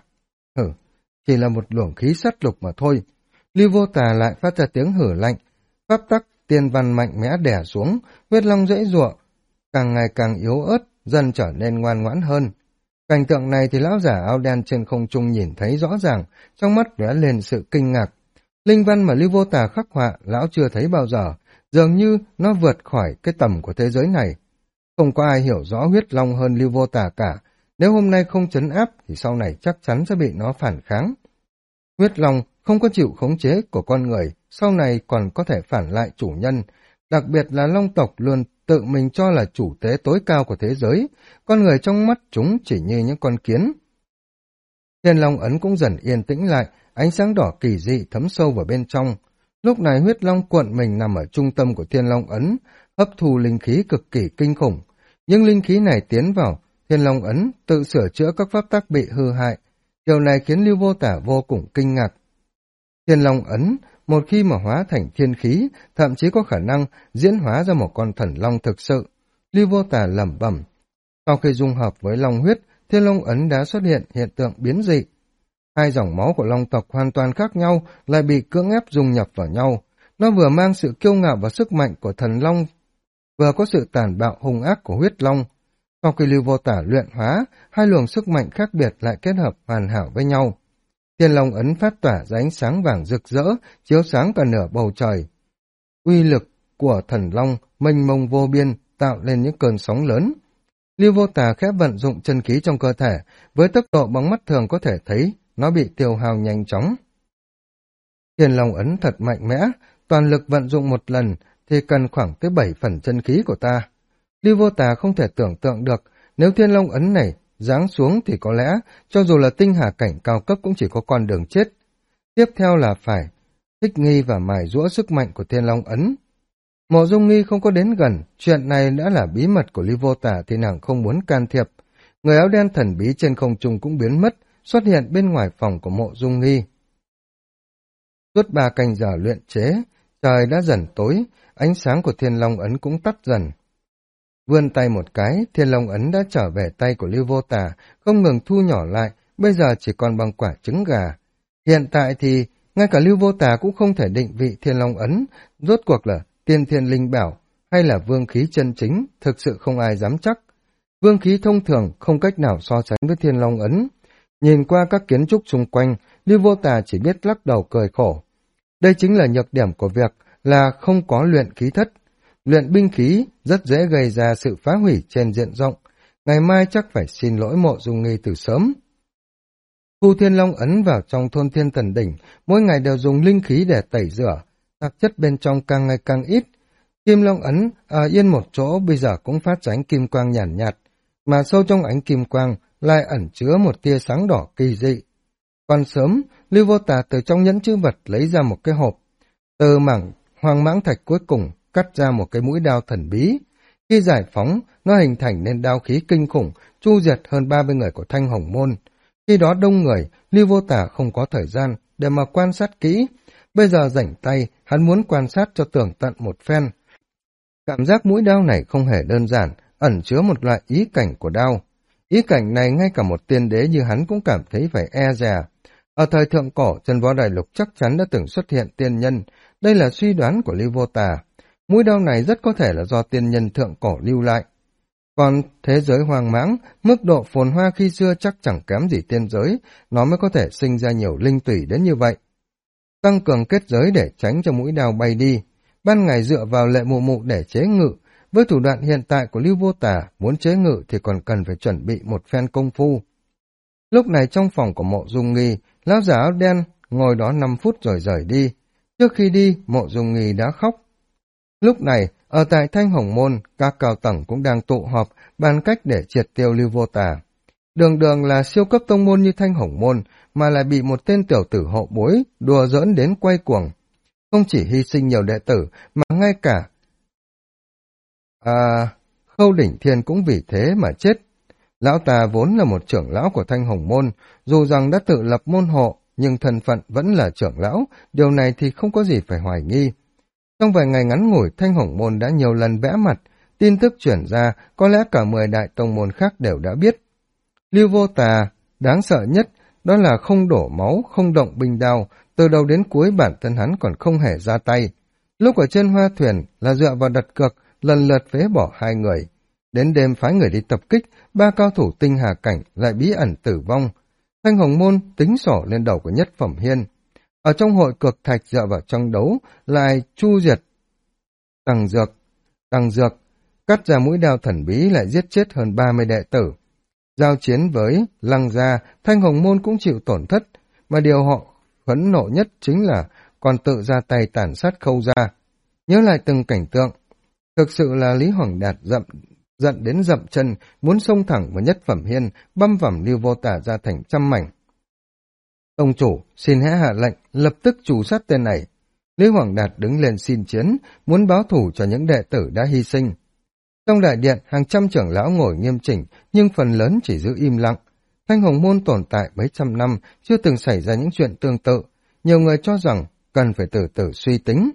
[SPEAKER 1] Chỉ là một luồng khí sát lục mà thôi. Lưu Vô Tà lại phát ra tiếng hử lạnh, pháp tắc tiên văn mạnh mẽ đè xuống, huyết long giãy giụa, càng ngày càng yếu ớt, dần trở nên ngoan ngoãn hơn. Cảnh tượng này thì lão giả áo đen trên không trung nhìn thấy rõ ràng, trong mắt lóe lên sự kinh ngạc. Linh văn mà Lưu Vô Tà khắc họa, lão chưa thấy bao giờ, dường như nó vượt khỏi cái tầm của thế giới này. Không có ai hiểu rõ huyết long hơn Lưu Vô Tà cả, nếu hôm nay không trấn áp thì sau này chắc chắn sẽ bị nó phản kháng. Huyết long không có chịu khống chế của con người, sau này còn có thể phản lại chủ nhân, đặc biệt là long tộc luôn tự mình cho là chủ tế tối cao của thế giới, con người trong mắt chúng chỉ như những con kiến. Thiên long ấn cũng dần yên tĩnh lại, ánh sáng đỏ kỳ dị thấm sâu vào bên trong. Lúc này huyết long cuộn mình nằm ở trung tâm của thiên long ấn, hấp thu linh khí cực kỳ kinh khủng. Nhưng linh khí này tiến vào thiên long ấn, tự sửa chữa các pháp tắc bị hư hại. Điều này khiến Lưu Vô Tà vô cùng kinh ngạc. Thiên long ấn, một khi mà hóa thành thiên khí, thậm chí có khả năng diễn hóa ra một con thần long thực sự. Lưu Vô Tà lẩm bẩm. Sau khi dung hợp với long huyết, thiên long ấn đã xuất hiện hiện tượng biến dị. Hai dòng máu của long tộc hoàn toàn khác nhau, lại bị cưỡng ép dung nhập vào nhau. Nó vừa mang sự kiêu ngạo và sức mạnh của thần long, vừa có sự tàn bạo hung ác của huyết long. Sau khi Lưu Vô Tà luyện hóa, hai luồng sức mạnh khác biệt lại kết hợp hoàn hảo với nhau. Thiên long ấn phát tỏa ra ánh sáng vàng rực rỡ, chiếu sáng cả nửa bầu trời. Uy lực của thần long mênh mông vô biên, tạo lên những cơn sóng lớn. Lưu Vô Tà khẽ vận dụng chân khí trong cơ thể, với tốc độ bằng mắt thường có thể thấy, nó bị tiêu hao nhanh chóng. Thiên long ấn thật mạnh mẽ, toàn lực vận dụng một lần thì cần khoảng tới 7 phần chân khí của ta. Lưu Vô Tà không thể tưởng tượng được, nếu thiên long ấn này giáng xuống thì có lẽ, cho dù là tinh hà cảnh cao cấp cũng chỉ có con đường chết. Tiếp theo là phải thích nghi và mài giũa sức mạnh của thiên long ấn. Mộ Dung Nghi không có đến gần, chuyện này đã là bí mật của Lưu Vô Tà thì nàng không muốn can thiệp. Người áo đen thần bí trên không trung cũng biến mất, xuất hiện bên ngoài phòng của Mộ Dung Nghi. Suốt 3 canh giờ luyện chế, trời đã dần tối, ánh sáng của thiên long ấn cũng tắt dần. Vươn tay một cái, Thiên Long ấn đã trở về tay của Lưu Vô Tà, không ngừng thu nhỏ lại, bây giờ chỉ còn bằng quả trứng gà. Hiện tại thì ngay cả Lưu Vô Tà cũng không thể định vị Thiên Long ấn, rốt cuộc là tiên thiên linh bảo hay là vương khí chân chính, thực sự không ai dám chắc. Vương khí thông thường không cách nào so sánh với Thiên Long ấn. Nhìn qua các kiến trúc xung quanh, Lưu Vô Tà chỉ biết lắc đầu cười khổ. Đây chính là nhược điểm của việc là không có luyện khí thất. Luyện binh khí rất dễ gây ra sự phá hủy trên diện rộng. Ngày mai chắc phải xin lỗi Mộ Dung Nghi từ sớm. Thu Thiên Long ấn vào trong thôn Thiên Thần Đỉnh, mỗi ngày đều dùng linh khí để tẩy rửa, tạp chất bên trong càng ngày càng ít. Kim Long ấn ở yên một chỗ bây giờ cũng phát ra ánh kim quang nhàn nhạt, mà sâu trong ánh kim quang lại ẩn chứa một tia sáng đỏ kỳ dị. Còn sớm, Lưu Vô Tà từ trong nhẫn chữ vật lấy ra một cái hộp, từ mảng hoang mãng thạch cuối cùng cắt ra một cái mũi đao thần bí. Khi giải phóng, nó hình thành nên đao khí kinh khủng, chu diệt hơn 30 người của Thanh Hồng Môn. Khi đó đông người, Lưu Vô Tà không có thời gian để mà quan sát kỹ. Bây giờ rảnh tay, hắn muốn quan sát cho tường tận một phen. Cảm giác mũi đao này không hề đơn giản, ẩn chứa một loại ý cảnh của đao. Ý cảnh này ngay cả một tiên đế như hắn cũng cảm thấy phải e dè. Ở thời thượng cổ, trên võ đại lục chắc chắn đã từng xuất hiện tiên nhân. Đây là suy đoán của Lưu Vô Tà. Mũi đao này rất có thể là do tiên nhân thượng cổ lưu lại. Còn thế giới hoang mãng, mức độ phồn hoa khi xưa chắc chẳng kém gì tiên giới, nó mới có thể sinh ra nhiều linh tủy đến như vậy. Tăng cường kết giới để tránh cho mũi đao bay đi. Ban ngày dựa vào Lệ Mụ Mụ để chế ngự. Với thủ đoạn hiện tại của Lưu Vô Tà, muốn chế ngự thì còn cần phải chuẩn bị một phen công phu. Lúc này trong phòng của Mộ Dung Nghi, lão giả áo đen ngồi đó 5 phút rồi rời đi. Trước khi đi, Mộ Dung Nghi đã khóc. Lúc này, ở tại Thanh Hồng Môn, các cao tầng cũng đang tụ họp bàn cách để triệt tiêu Lưu Vô Tà. Đường đường là siêu cấp tông môn như Thanh Hồng Môn mà lại bị một tên tiểu tử hậu bối đùa giỡn đến quay cuồng. Không chỉ hy sinh nhiều đệ tử mà ngay cả Khâu Đỉnh Thiên cũng vì thế mà chết. Lão ta vốn là một trưởng lão của Thanh Hồng Môn, dù rằng đã tự lập môn hộ, nhưng thân phận vẫn là trưởng lão, điều này thì không có gì phải hoài nghi. Trong vài ngày ngắn ngủi, Thanh Hồng Môn đã nhiều lần vẽ mặt, tin tức chuyển ra, có lẽ cả 10 đại tông môn khác đều đã biết. Lưu Vô Tà, đáng sợ nhất, đó là không đổ máu, không động binh đao, từ đầu đến cuối bản thân hắn còn không hề ra tay. Lúc ở trên hoa thuyền là dựa vào đặt cược, lần lượt phế bỏ 2 người. Đến đêm phái người đi tập kích, 3 cao thủ tinh hà cảnh lại bí ẩn tử vong. Thanh Hồng Môn tính sổ lên đầu của Nhất Phẩm Hiên. Ở trong hội cược thạch dựa vào trong đấu, lại chu diệt Tăng Dược, cắt ra mũi đao thần bí lại giết chết hơn 30 đệ tử. Giao chiến với Lăng Gia, Thanh Hồng Môn cũng chịu tổn thất, mà điều họ phẫn nộ nhất chính là còn tự ra tay tàn sát Khâu Gia. Nhớ lại từng cảnh tượng, thực sự là Lý Hoàng Đạt giận đến dậm chân, muốn xông thẳng vào Nhất Phẩm Hiên, băm vằm Lưu Vô Tà ra thành trăm mảnh. Tông chủ, xin hãy hạ lệnh, lập tức trù sát tên này. Lý Hoàng Đạt đứng lên xin chiến, muốn báo thù cho những đệ tử đã hy sinh. Trong đại điện, hàng trăm trưởng lão ngồi nghiêm chỉnh, nhưng phần lớn chỉ giữ im lặng. Thanh Hồng Môn tồn tại mấy trăm năm, chưa từng xảy ra những chuyện tương tự. Nhiều người cho rằng cần phải từ từ suy tính.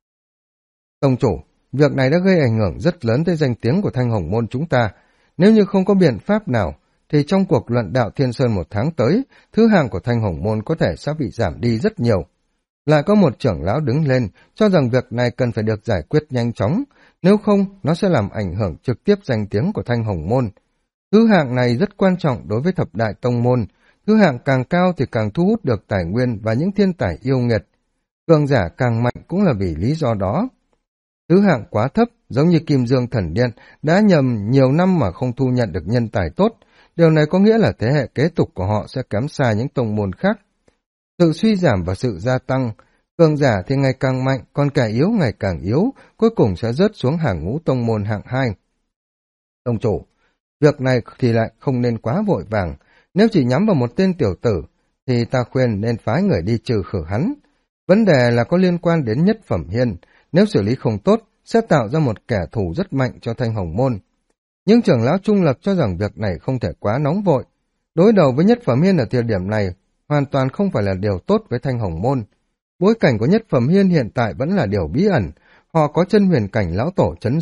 [SPEAKER 1] Tông chủ, việc này đã gây ảnh hưởng rất lớn tới danh tiếng của Thanh Hồng Môn chúng ta. Nếu như không có biện pháp nào, thì trong cuộc luận đạo Thiên Sơn 1 tháng tới, thứ hạng của Thanh Hồng Môn có thể sẽ bị giảm đi rất nhiều. Lại có một trưởng lão đứng lên, cho rằng việc này cần phải được giải quyết nhanh chóng, nếu không nó sẽ làm ảnh hưởng trực tiếp danh tiếng của Thanh Hồng Môn. Thứ hạng này rất quan trọng đối với thập đại tông môn, thứ hạng càng cao thì càng thu hút được tài nguyên và những thiên tài yêu nghiệt. Cường giả càng mạnh cũng là vì lý do đó. Thứ hạng quá thấp, giống như Kim Dương Thần Điện, đã nhầm nhiều năm mà không thu nhận được nhân tài tốt. Điều này có nghĩa là thế hệ kế tục của họ sẽ kém xa những tông môn khác. Sự suy giảm và sự gia tăng, cường giả thì ngày càng mạnh, còn kẻ yếu ngày càng yếu, cuối cùng sẽ rớt xuống hàng ngũ tông môn hạng 2. Tông chủ, việc này thì lại không nên quá vội vàng. Nếu chỉ nhắm vào một tên tiểu tử, thì ta khuyên nên phái người đi trừ khử hắn. Vấn đề là có liên quan đến Nhất Phẩm Hiên, nếu xử lý không tốt, sẽ tạo ra một kẻ thù rất mạnh cho Thanh Hồng Môn. Nhưng trưởng lão trung lập cho rằng việc này không thể quá nóng vội. Đối đầu với Nhất Phẩm Hiên ở thời điểm này, hoàn toàn không phải là điều tốt với Thanh Hồng Môn. Bối cảnh của Nhất Phẩm Hiên hiện tại vẫn là điều bí ẩn, họ có chân huyền cảnh lão tổ trấn giữ,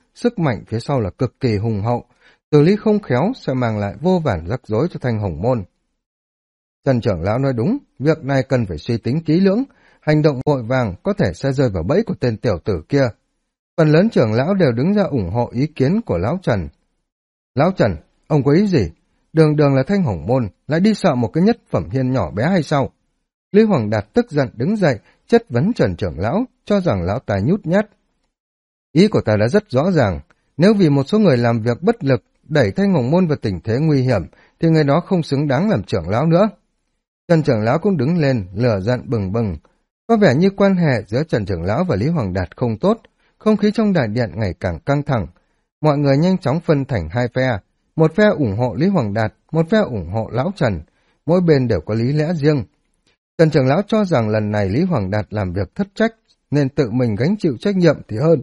[SPEAKER 1] sức mạnh phía sau là cực kỳ hùng hậu, xử lý không khéo sẽ mang lại vô vàn rắc rối cho Thanh Hồng Môn. Trần trưởng lão nói đúng, việc này cần phải suy tính kỹ lưỡng, hành động vội vàng có thể sẽ rơi vào bẫy của tên tiểu tử kia. Phần lớn trưởng lão đều đứng ra ủng hộ ý kiến của lão Trần. Lão Trần, ông có ý gì? Đường đường là Thanh Hồng Môn, lại đi sợ một cái nhất phẩm hiên nhỏ bé hay sao? Lý Hoàng Đạt tức giận đứng dậy, chất vấn Trần trưởng lão, cho rằng lão ta nhút nhát. Ý của ta đã rất rõ ràng, nếu vì một số người làm việc bất lực, đẩy Thanh Hồng Môn vào tình thế nguy hiểm, thì người đó không xứng đáng làm trưởng lão nữa. Trần trưởng lão cũng đứng lên, lửa giận bừng bừng. Có vẻ như quan hệ giữa Trần trưởng lão và Lý Hoàng Đạt không tốt, không khí trong đại điện ngày càng căng thẳng. Mọi người nhanh chóng phân thành hai phe, một phe ủng hộ Lý Hoàng Đạt, một phe ủng hộ lão Trần, mỗi bên đều có lý lẽ riêng. Trần trưởng lão cho rằng lần này Lý Hoàng Đạt làm việc thất trách, nên tự mình gánh chịu trách nhiệm thì hơn.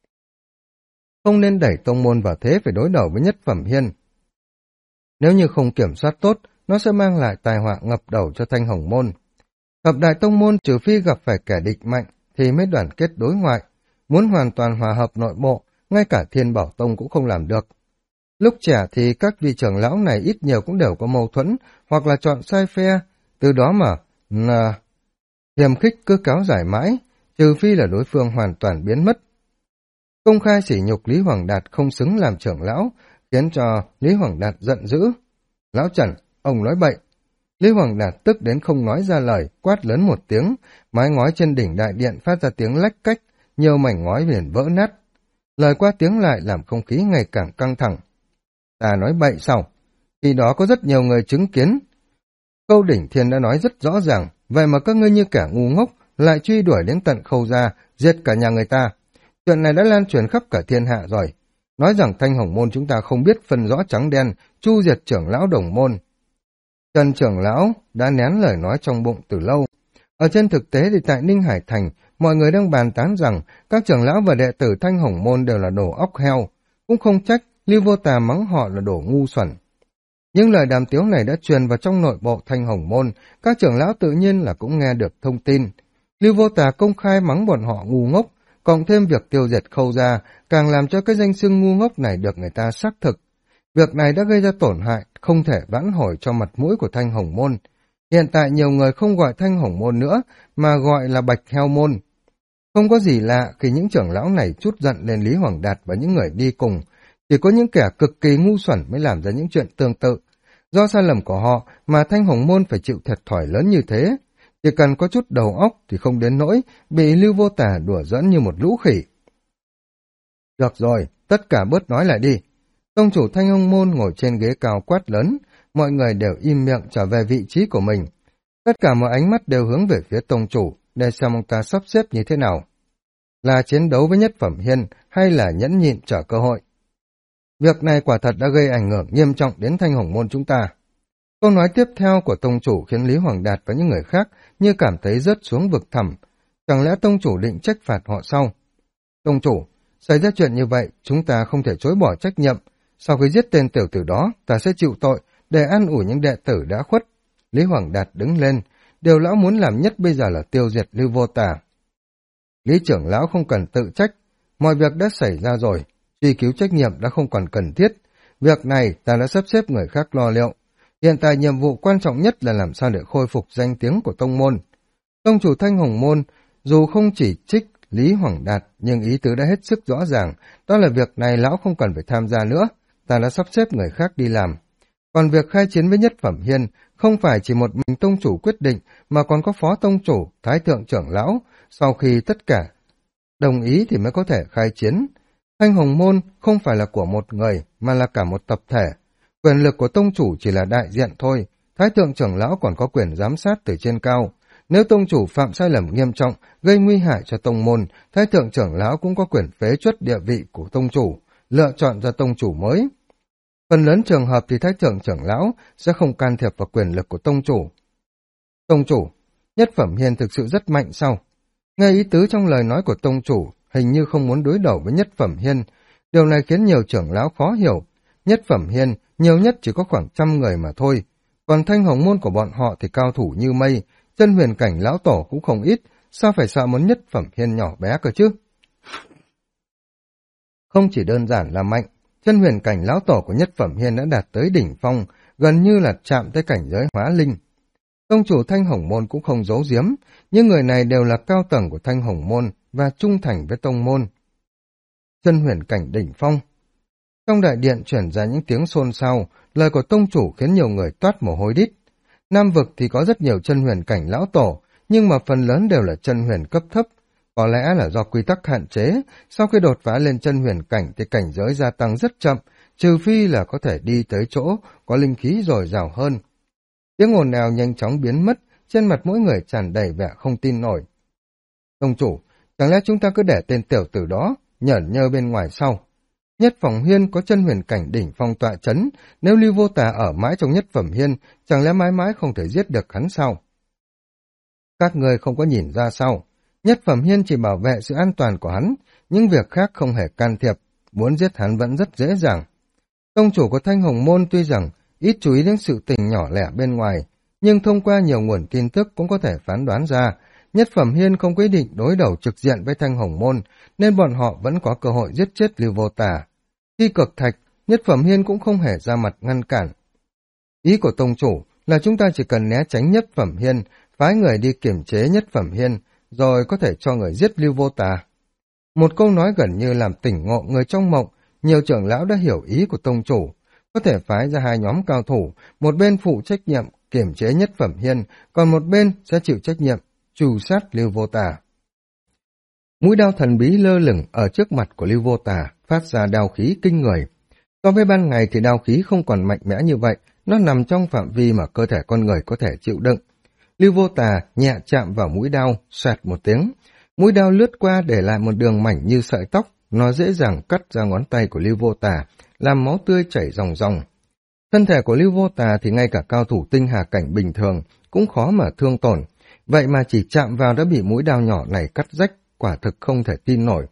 [SPEAKER 1] Không nên đẩy tông môn vào thế phải đối đầu với nhất phẩm hiên. Nếu như không kiểm soát tốt, nó sẽ mang lại tai họa ngập đầu cho Thanh Hồng Môn. Thập đại tông môn trừ phi gặp phải kẻ địch mạnh thì mới đoàn kết đối ngoại. Muốn hoàn toàn hòa hợp nội bộ, ngay cả Thiên Bảo Tông cũng không làm được. Lúc trẻ thì các vị trưởng lão này ít nhiều cũng đều có mâu thuẫn hoặc là chọn sai phe, từ đó mà hiềm khích cứ kéo dài mãi, trừ phi là đối phương hoàn toàn biến mất. Công khai sỉ nhục Lý Hoàng Đạt không xứng làm trưởng lão, khiến cho Lý Hoàng Đạt giận dữ. Lão Trần, ông nói bậy. Lý Hoàng Đạt tức đến không nói ra lời, quát lớn một tiếng, mái ngói trên đỉnh đại điện phát ra tiếng lách cách, nhiều mảnh ngói liền vỡ nát. Lời qua tiếng lại làm không khí ngày càng căng thẳng. Ta nói bậy sao? Khi đó có rất nhiều người chứng kiến. Câu đỉnh thiên đã nói rất rõ ràng, vậy mà các ngươi như kẻ ngu ngốc lại truy đuổi đến tận Khâu gia, giết cả nhà người ta. Chuyện này đã lan truyền khắp cả thiên hạ rồi. Nói rằng Thanh Hồng Môn chúng ta không biết phân rõ trắng đen, chu diệt trưởng lão đồng môn. Trần trưởng lão đã nén lời nói trong bụng từ lâu. Ở trên thực tế thì tại Ninh Hải Thành, mọi người đang bàn tán rằng các trưởng lão và đệ tử Thanh Hồng Môn đều là đồ óc heo. Cũng không trách Lưu Vô Tà mắng họ là đồ ngu xuẩn. Những lời đàm tiếu này đã truyền vào trong nội bộ Thanh Hồng Môn, các trưởng lão tự nhiên là cũng nghe được thông tin. Lưu Vô Tà công khai mắng bọn họ ngu ngốc, cộng thêm việc tiêu diệt Khâu gia, càng làm cho cái danh xưng ngu ngốc này được người ta xác thực. Việc này đã gây ra tổn hại, không thể vãn hồi cho mặt mũi của Thanh Hồng Môn. Hiện tại nhiều người không gọi Thanh Hồng Môn nữa, mà gọi là Bạch Heo Môn. Không có gì lạ khi những trưởng lão này trút giận lên Lý Hoàng Đạt và những người đi cùng. Chỉ có những kẻ cực kỳ ngu xuẩn mới làm ra những chuyện tương tự. Do sai lầm của họ mà Thanh Hồng Môn phải chịu thiệt thòi lớn như thế. Chỉ cần có chút đầu óc thì không đến nỗi bị Lưu Vô Tà đùa giỡn như một lũ khỉ. Được rồi, tất cả bớt nói lại đi. Tông chủ Thanh Hồng Môn ngồi trên ghế cao quát lớn, mọi người đều im miệng trở về vị trí của mình. Tất cả mọi ánh mắt đều hướng về phía tông chủ, để xem ông ta sắp xếp như thế nào. Là chiến đấu với nhất phẩm hiên hay là nhẫn nhịn chờ cơ hội? Việc này quả thật đã gây ảnh hưởng nghiêm trọng đến Thanh Hồng Môn chúng ta. Câu nói tiếp theo của tông chủ khiến Lý Hoàng Đạt và những người khác như cảm thấy rớt xuống vực thẳm. Chẳng lẽ tông chủ định trách phạt họ sau? Tông chủ, xảy ra chuyện như vậy, chúng ta không thể chối bỏ trách nhiệm. Sau khi giết tên tiểu tử đó, ta sẽ chịu tội để an ủi những đệ tử đã khuất. Lý Hoàng Đạt đứng lên, điều lão muốn làm nhất bây giờ là tiêu diệt Lưu Vô Tà. Lý trưởng lão không cần tự trách, mọi việc đã xảy ra rồi, truy cứu trách nhiệm đã không còn cần thiết. Việc này ta đã sắp xếp người khác lo liệu. Hiện tại nhiệm vụ quan trọng nhất là làm sao để khôi phục danh tiếng của tông môn. Tông chủ Thanh Hồng Môn, dù không chỉ trích Lý Hoàng Đạt, nhưng ý tứ đã hết sức rõ ràng, đó là việc này lão không cần phải tham gia nữa, ta đã sắp xếp người khác đi làm. Còn việc khai chiến với nhất phẩm hiên, không phải chỉ một mình tông chủ quyết định, mà còn có phó tông chủ, thái thượng trưởng lão, sau khi tất cả đồng ý thì mới có thể khai chiến. Thanh Hồng Môn không phải là của một người, mà là cả một tập thể. Quyền lực của tông chủ chỉ là đại diện thôi, thái thượng trưởng lão còn có quyền giám sát từ trên cao. Nếu tông chủ phạm sai lầm nghiêm trọng, gây nguy hại cho tông môn, thái thượng trưởng lão cũng có quyền phế truất địa vị của tông chủ, lựa chọn ra tông chủ mới. Phần lớn trường hợp thì thái thượng trưởng lão sẽ không can thiệp vào quyền lực của tông chủ. Tông chủ, nhất phẩm hiên thực sự rất mạnh sao? Nghe ý tứ trong lời nói của tông chủ, hình như không muốn đối đầu với nhất phẩm hiên. Điều này khiến nhiều trưởng lão khó hiểu. Nhất phẩm hiên nhiều nhất chỉ có khoảng 100 người mà thôi. Còn Thanh Hồng Môn của bọn họ thì cao thủ như mây, chân huyền cảnh lão tổ cũng không ít, sao phải sợ một nhất phẩm hiên nhỏ bé cơ chứ? Không chỉ đơn giản là mạnh, chân huyền cảnh lão tổ của Nhất Phẩm Hiên đã đạt tới đỉnh phong, gần như là chạm tới cảnh giới hóa linh. Tông chủ Thanh Hồng Môn cũng không giấu giếm, những người này đều là cao tầng của Thanh Hồng Môn và trung thành với tông môn. Chân huyền cảnh đỉnh phong. Trong đại điện chuyển ra những tiếng xôn xao, lời của tông chủ khiến nhiều người toát mồ hôi đít. Nam vực thì có rất nhiều chân huyền cảnh lão tổ, nhưng mà phần lớn đều là chân huyền cấp thấp. Có lẽ là do quy tắc hạn chế, sau khi đột phá lên chân huyền cảnh thì cảnh giới gia tăng rất chậm, trừ phi là có thể đi tới chỗ có linh khí dồi dào hơn. Tiếng ồn ào nhanh chóng biến mất, trên mặt mỗi người tràn đầy vẻ không tin nổi. Tông chủ, chẳng lẽ chúng ta cứ để tên tiểu tử đó nhởn nhơ bên ngoài sau? Nhất Phẩm Hiên có chân huyền cảnh đỉnh phong tọa chấn, nếu Lưu Vô Tà ở mãi trong Nhất Phẩm Hiên, chẳng lẽ mãi mãi không thể giết được hắn sao? Các người không có nhìn ra sao? Nhất Phẩm Hiên chỉ bảo vệ sự an toàn của hắn, những việc khác không hề can thiệp, muốn giết hắn vẫn rất dễ dàng. Tông chủ của Thanh Hồng Môn tuy rằng ít chú ý đến sự tình nhỏ lẻ bên ngoài, nhưng thông qua nhiều nguồn tin tức cũng có thể phán đoán ra, Nhất Phẩm Hiên không quyết định đối đầu trực diện với Thanh Hồng Môn, nên bọn họ vẫn có cơ hội giết chết Lưu Vô Tà. Khi cực thạch, Nhất Phẩm Hiên cũng không hề ra mặt ngăn cản. Ý của tông chủ là chúng ta chỉ cần né tránh Nhất Phẩm Hiên, phái người đi kiểm chế Nhất Phẩm Hiên, rồi có thể cho người giết Lưu Vô Tà. Một câu nói gần như làm tỉnh ngộ người trong mộng, nhiều trưởng lão đã hiểu ý của tông chủ, có thể phái ra hai nhóm cao thủ, một bên phụ trách nhiệm kiểm chế Nhất Phẩm Hiên, còn một bên sẽ chịu trách nhiệm trù sát Lưu Vô Tà. Mũi đao thần bí lơ lửng ở trước mặt của Lưu Vô Tà, phát ra đao khí kinh người. So với ban ngày thì đao khí không còn mạnh mẽ như vậy, nó nằm trong phạm vi mà cơ thể con người có thể chịu đựng. Lưu Vô Tà nhẹ chạm vào mũi đao, xoẹt một tiếng. Mũi đao lướt qua để lại một đường mảnh như sợi tóc, nó dễ dàng cắt ra ngón tay của Lưu Vô Tà, làm máu tươi chảy ròng ròng. Thân thể của Lưu Vô Tà thì ngay cả cao thủ tinh hà cảnh bình thường cũng khó mà thương tổn, vậy mà chỉ chạm vào đã bị mũi đao nhỏ này cắt rách, quả thực không thể tin nổi.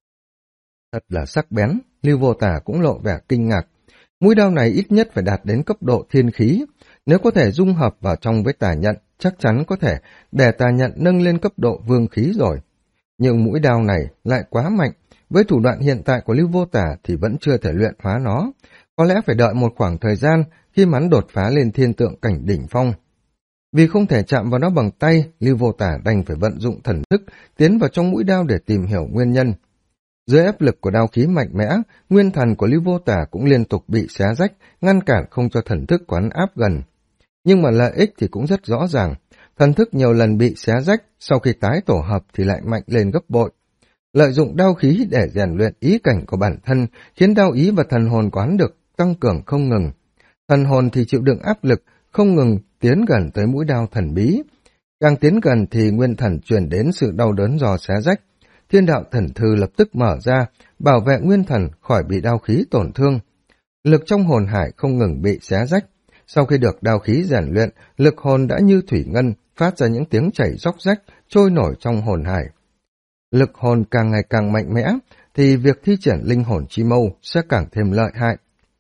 [SPEAKER 1] Thật là sắc bén, Lưu Vô Tà cũng lộ vẻ kinh ngạc. Mũi đao này ít nhất phải đạt đến cấp độ thiên khí, nếu có thể dung hợp vào trong với tà nhận, chắc chắn có thể để tà nhận nâng lên cấp độ vương khí rồi. Nhưng mũi đao này lại quá mạnh, với thủ đoạn hiện tại của Lưu Vô Tà thì vẫn chưa thể luyện hóa nó, có lẽ phải đợi một khoảng thời gian khi hắn đột phá lên thiên tượng cảnh đỉnh phong. Vì không thể chạm vào nó bằng tay, Lưu Vô Tà đành phải vận dụng thần thức tiến vào trong mũi đao để tìm hiểu nguyên nhân. Dưới áp lực của đao khí mạnh mẽ, nguyên thần của Lưu Vô Tà cũng liên tục bị xé rách, ngăn cản không cho thần thức quán áp gần. Nhưng mà lợi ích thì cũng rất rõ ràng, thần thức nhiều lần bị xé rách, sau khi tái tổ hợp thì lại mạnh lên gấp bội. Lợi dụng đao khí để rèn luyện ý cảnh của bản thân, khiến đao ý và thần hồn của hắn được tăng cường không ngừng. Thần hồn thì chịu đựng áp lực, không ngừng tiến gần tới mũi đao thần bí. Càng tiến gần thì nguyên thần truyền đến sự đau đớn do xé rách. Thiên đạo thần thư lập tức mở ra, bảo vệ nguyên thần khỏi bị đao khí tổn thương. Lực trong hồn hải không ngừng bị xé rách. Sau khi được đao khí rèn luyện, lực hồn đã như thủy ngân, phát ra những tiếng chảy róc rách, trôi nổi trong hồn hải. Lực hồn càng ngày càng mạnh mẽ, thì việc thi triển linh hồn chi mâu sẽ càng thêm lợi hại.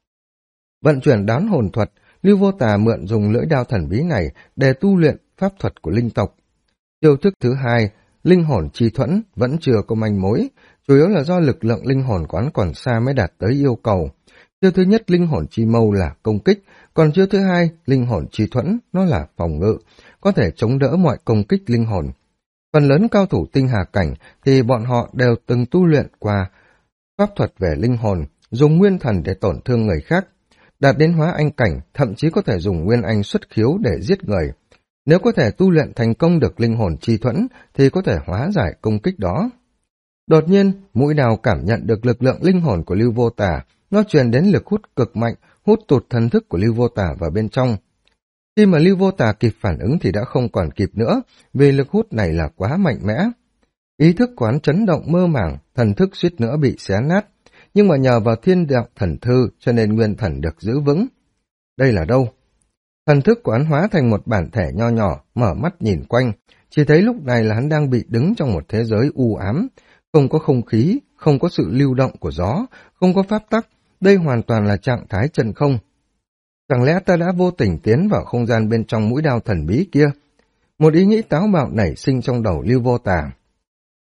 [SPEAKER 1] Vận chuyển đán hồn thuật, Lưu Vô Tà mượn dùng lưỡi đao thần bí này để tu luyện pháp thuật của linh tộc. Chiêu thức thứ hai, linh hồn chi thuẫn, vẫn chưa có manh mối, chủ yếu là do lực lượng linh hồn quán còn xa mới đạt tới yêu cầu. Chiêu thứ nhất linh hồn chi mâu là công kích, còn chiêu thứ hai linh hồn chi thuẫn, nó là phòng ngự, có thể chống đỡ mọi công kích linh hồn. Phần lớn cao thủ tinh hà cảnh thì bọn họ đều từng tu luyện qua pháp thuật về linh hồn, dùng nguyên thần để tổn thương người khác. Đạt đến hóa anh cảnh, thậm chí có thể dùng nguyên anh xuất khiếu để giết người. Nếu có thể tu luyện thành công được linh hồn chi thuẫn, thì có thể hóa giải công kích đó. Đột nhiên, mũi đao cảm nhận được lực lượng linh hồn của Lưu Vô Tà, nó truyền đến lực hút cực mạnh, hút tụt thần thức của Lưu Vô Tà vào bên trong. Khi mà Lưu Vô Tà kịp phản ứng thì đã không còn kịp nữa, vì lực hút này là quá mạnh mẽ. Ý thức quán chấn động mơ màng, thần thức suýt nữa bị xé nát, nhưng mà nhờ vào thiên đạo thần thư cho nên nguyên thần được giữ vững. Đây là đâu? Thần thức của hắn hóa thành một bản thể nho nhỏ, mở mắt nhìn quanh, chỉ thấy lúc này là hắn đang bị đứng trong một thế giới u ám, không có không khí, không có sự lưu động của gió, không có pháp tắc, đây hoàn toàn là trạng thái chân không. Chẳng lẽ ta đã vô tình tiến vào không gian bên trong mũi đao thần bí kia? Một ý nghĩ táo bạo nảy sinh trong đầu Lưu Vô Tà.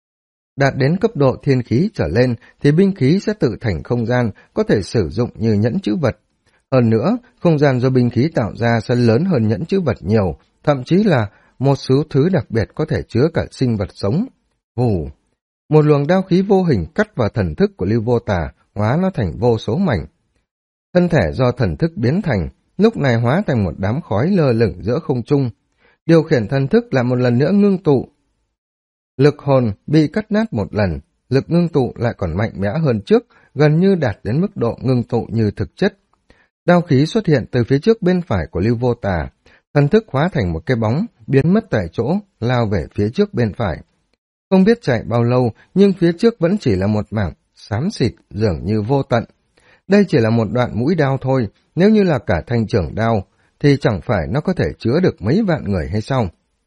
[SPEAKER 1] Đạt đến cấp độ thiên khí trở lên thì binh khí sẽ tự thành không gian, có thể sử dụng như nhẫn trữ vật. Hơn nữa, không gian do binh khí tạo ra sẽ lớn hơn nhẫn trữ vật nhiều, thậm chí là một số thứ đặc biệt có thể chứa cả sinh vật sống. Vù! Một luồng đao khí vô hình cắt vào thần thức của Lưu Vô Tà, hóa nó thành vô số mảnh. Thân thể do thần thức biến thành, lúc này hóa thành một đám khói lơ lửng giữa không trung. Điều khiển thần thức lại một lần nữa ngưng tụ. Lực hồn bị cắt nát một lần, lực ngưng tụ lại còn mạnh mẽ hơn trước, gần như đạt đến mức độ ngưng tụ như thực chất. Đao khí xuất hiện từ phía trước bên phải của Lưu Vô Tà, thần thức hóa thành một cái bóng, biến mất tại chỗ, lao về phía trước bên phải. Không biết chạy bao lâu, nhưng phía trước vẫn chỉ là một mảng xám xịt, dường như vô tận. Đây chỉ là một đoạn mũi đao thôi, nếu như là cả thanh trưởng đao, thì chẳng phải nó có thể chứa được mấy vạn người hay sao?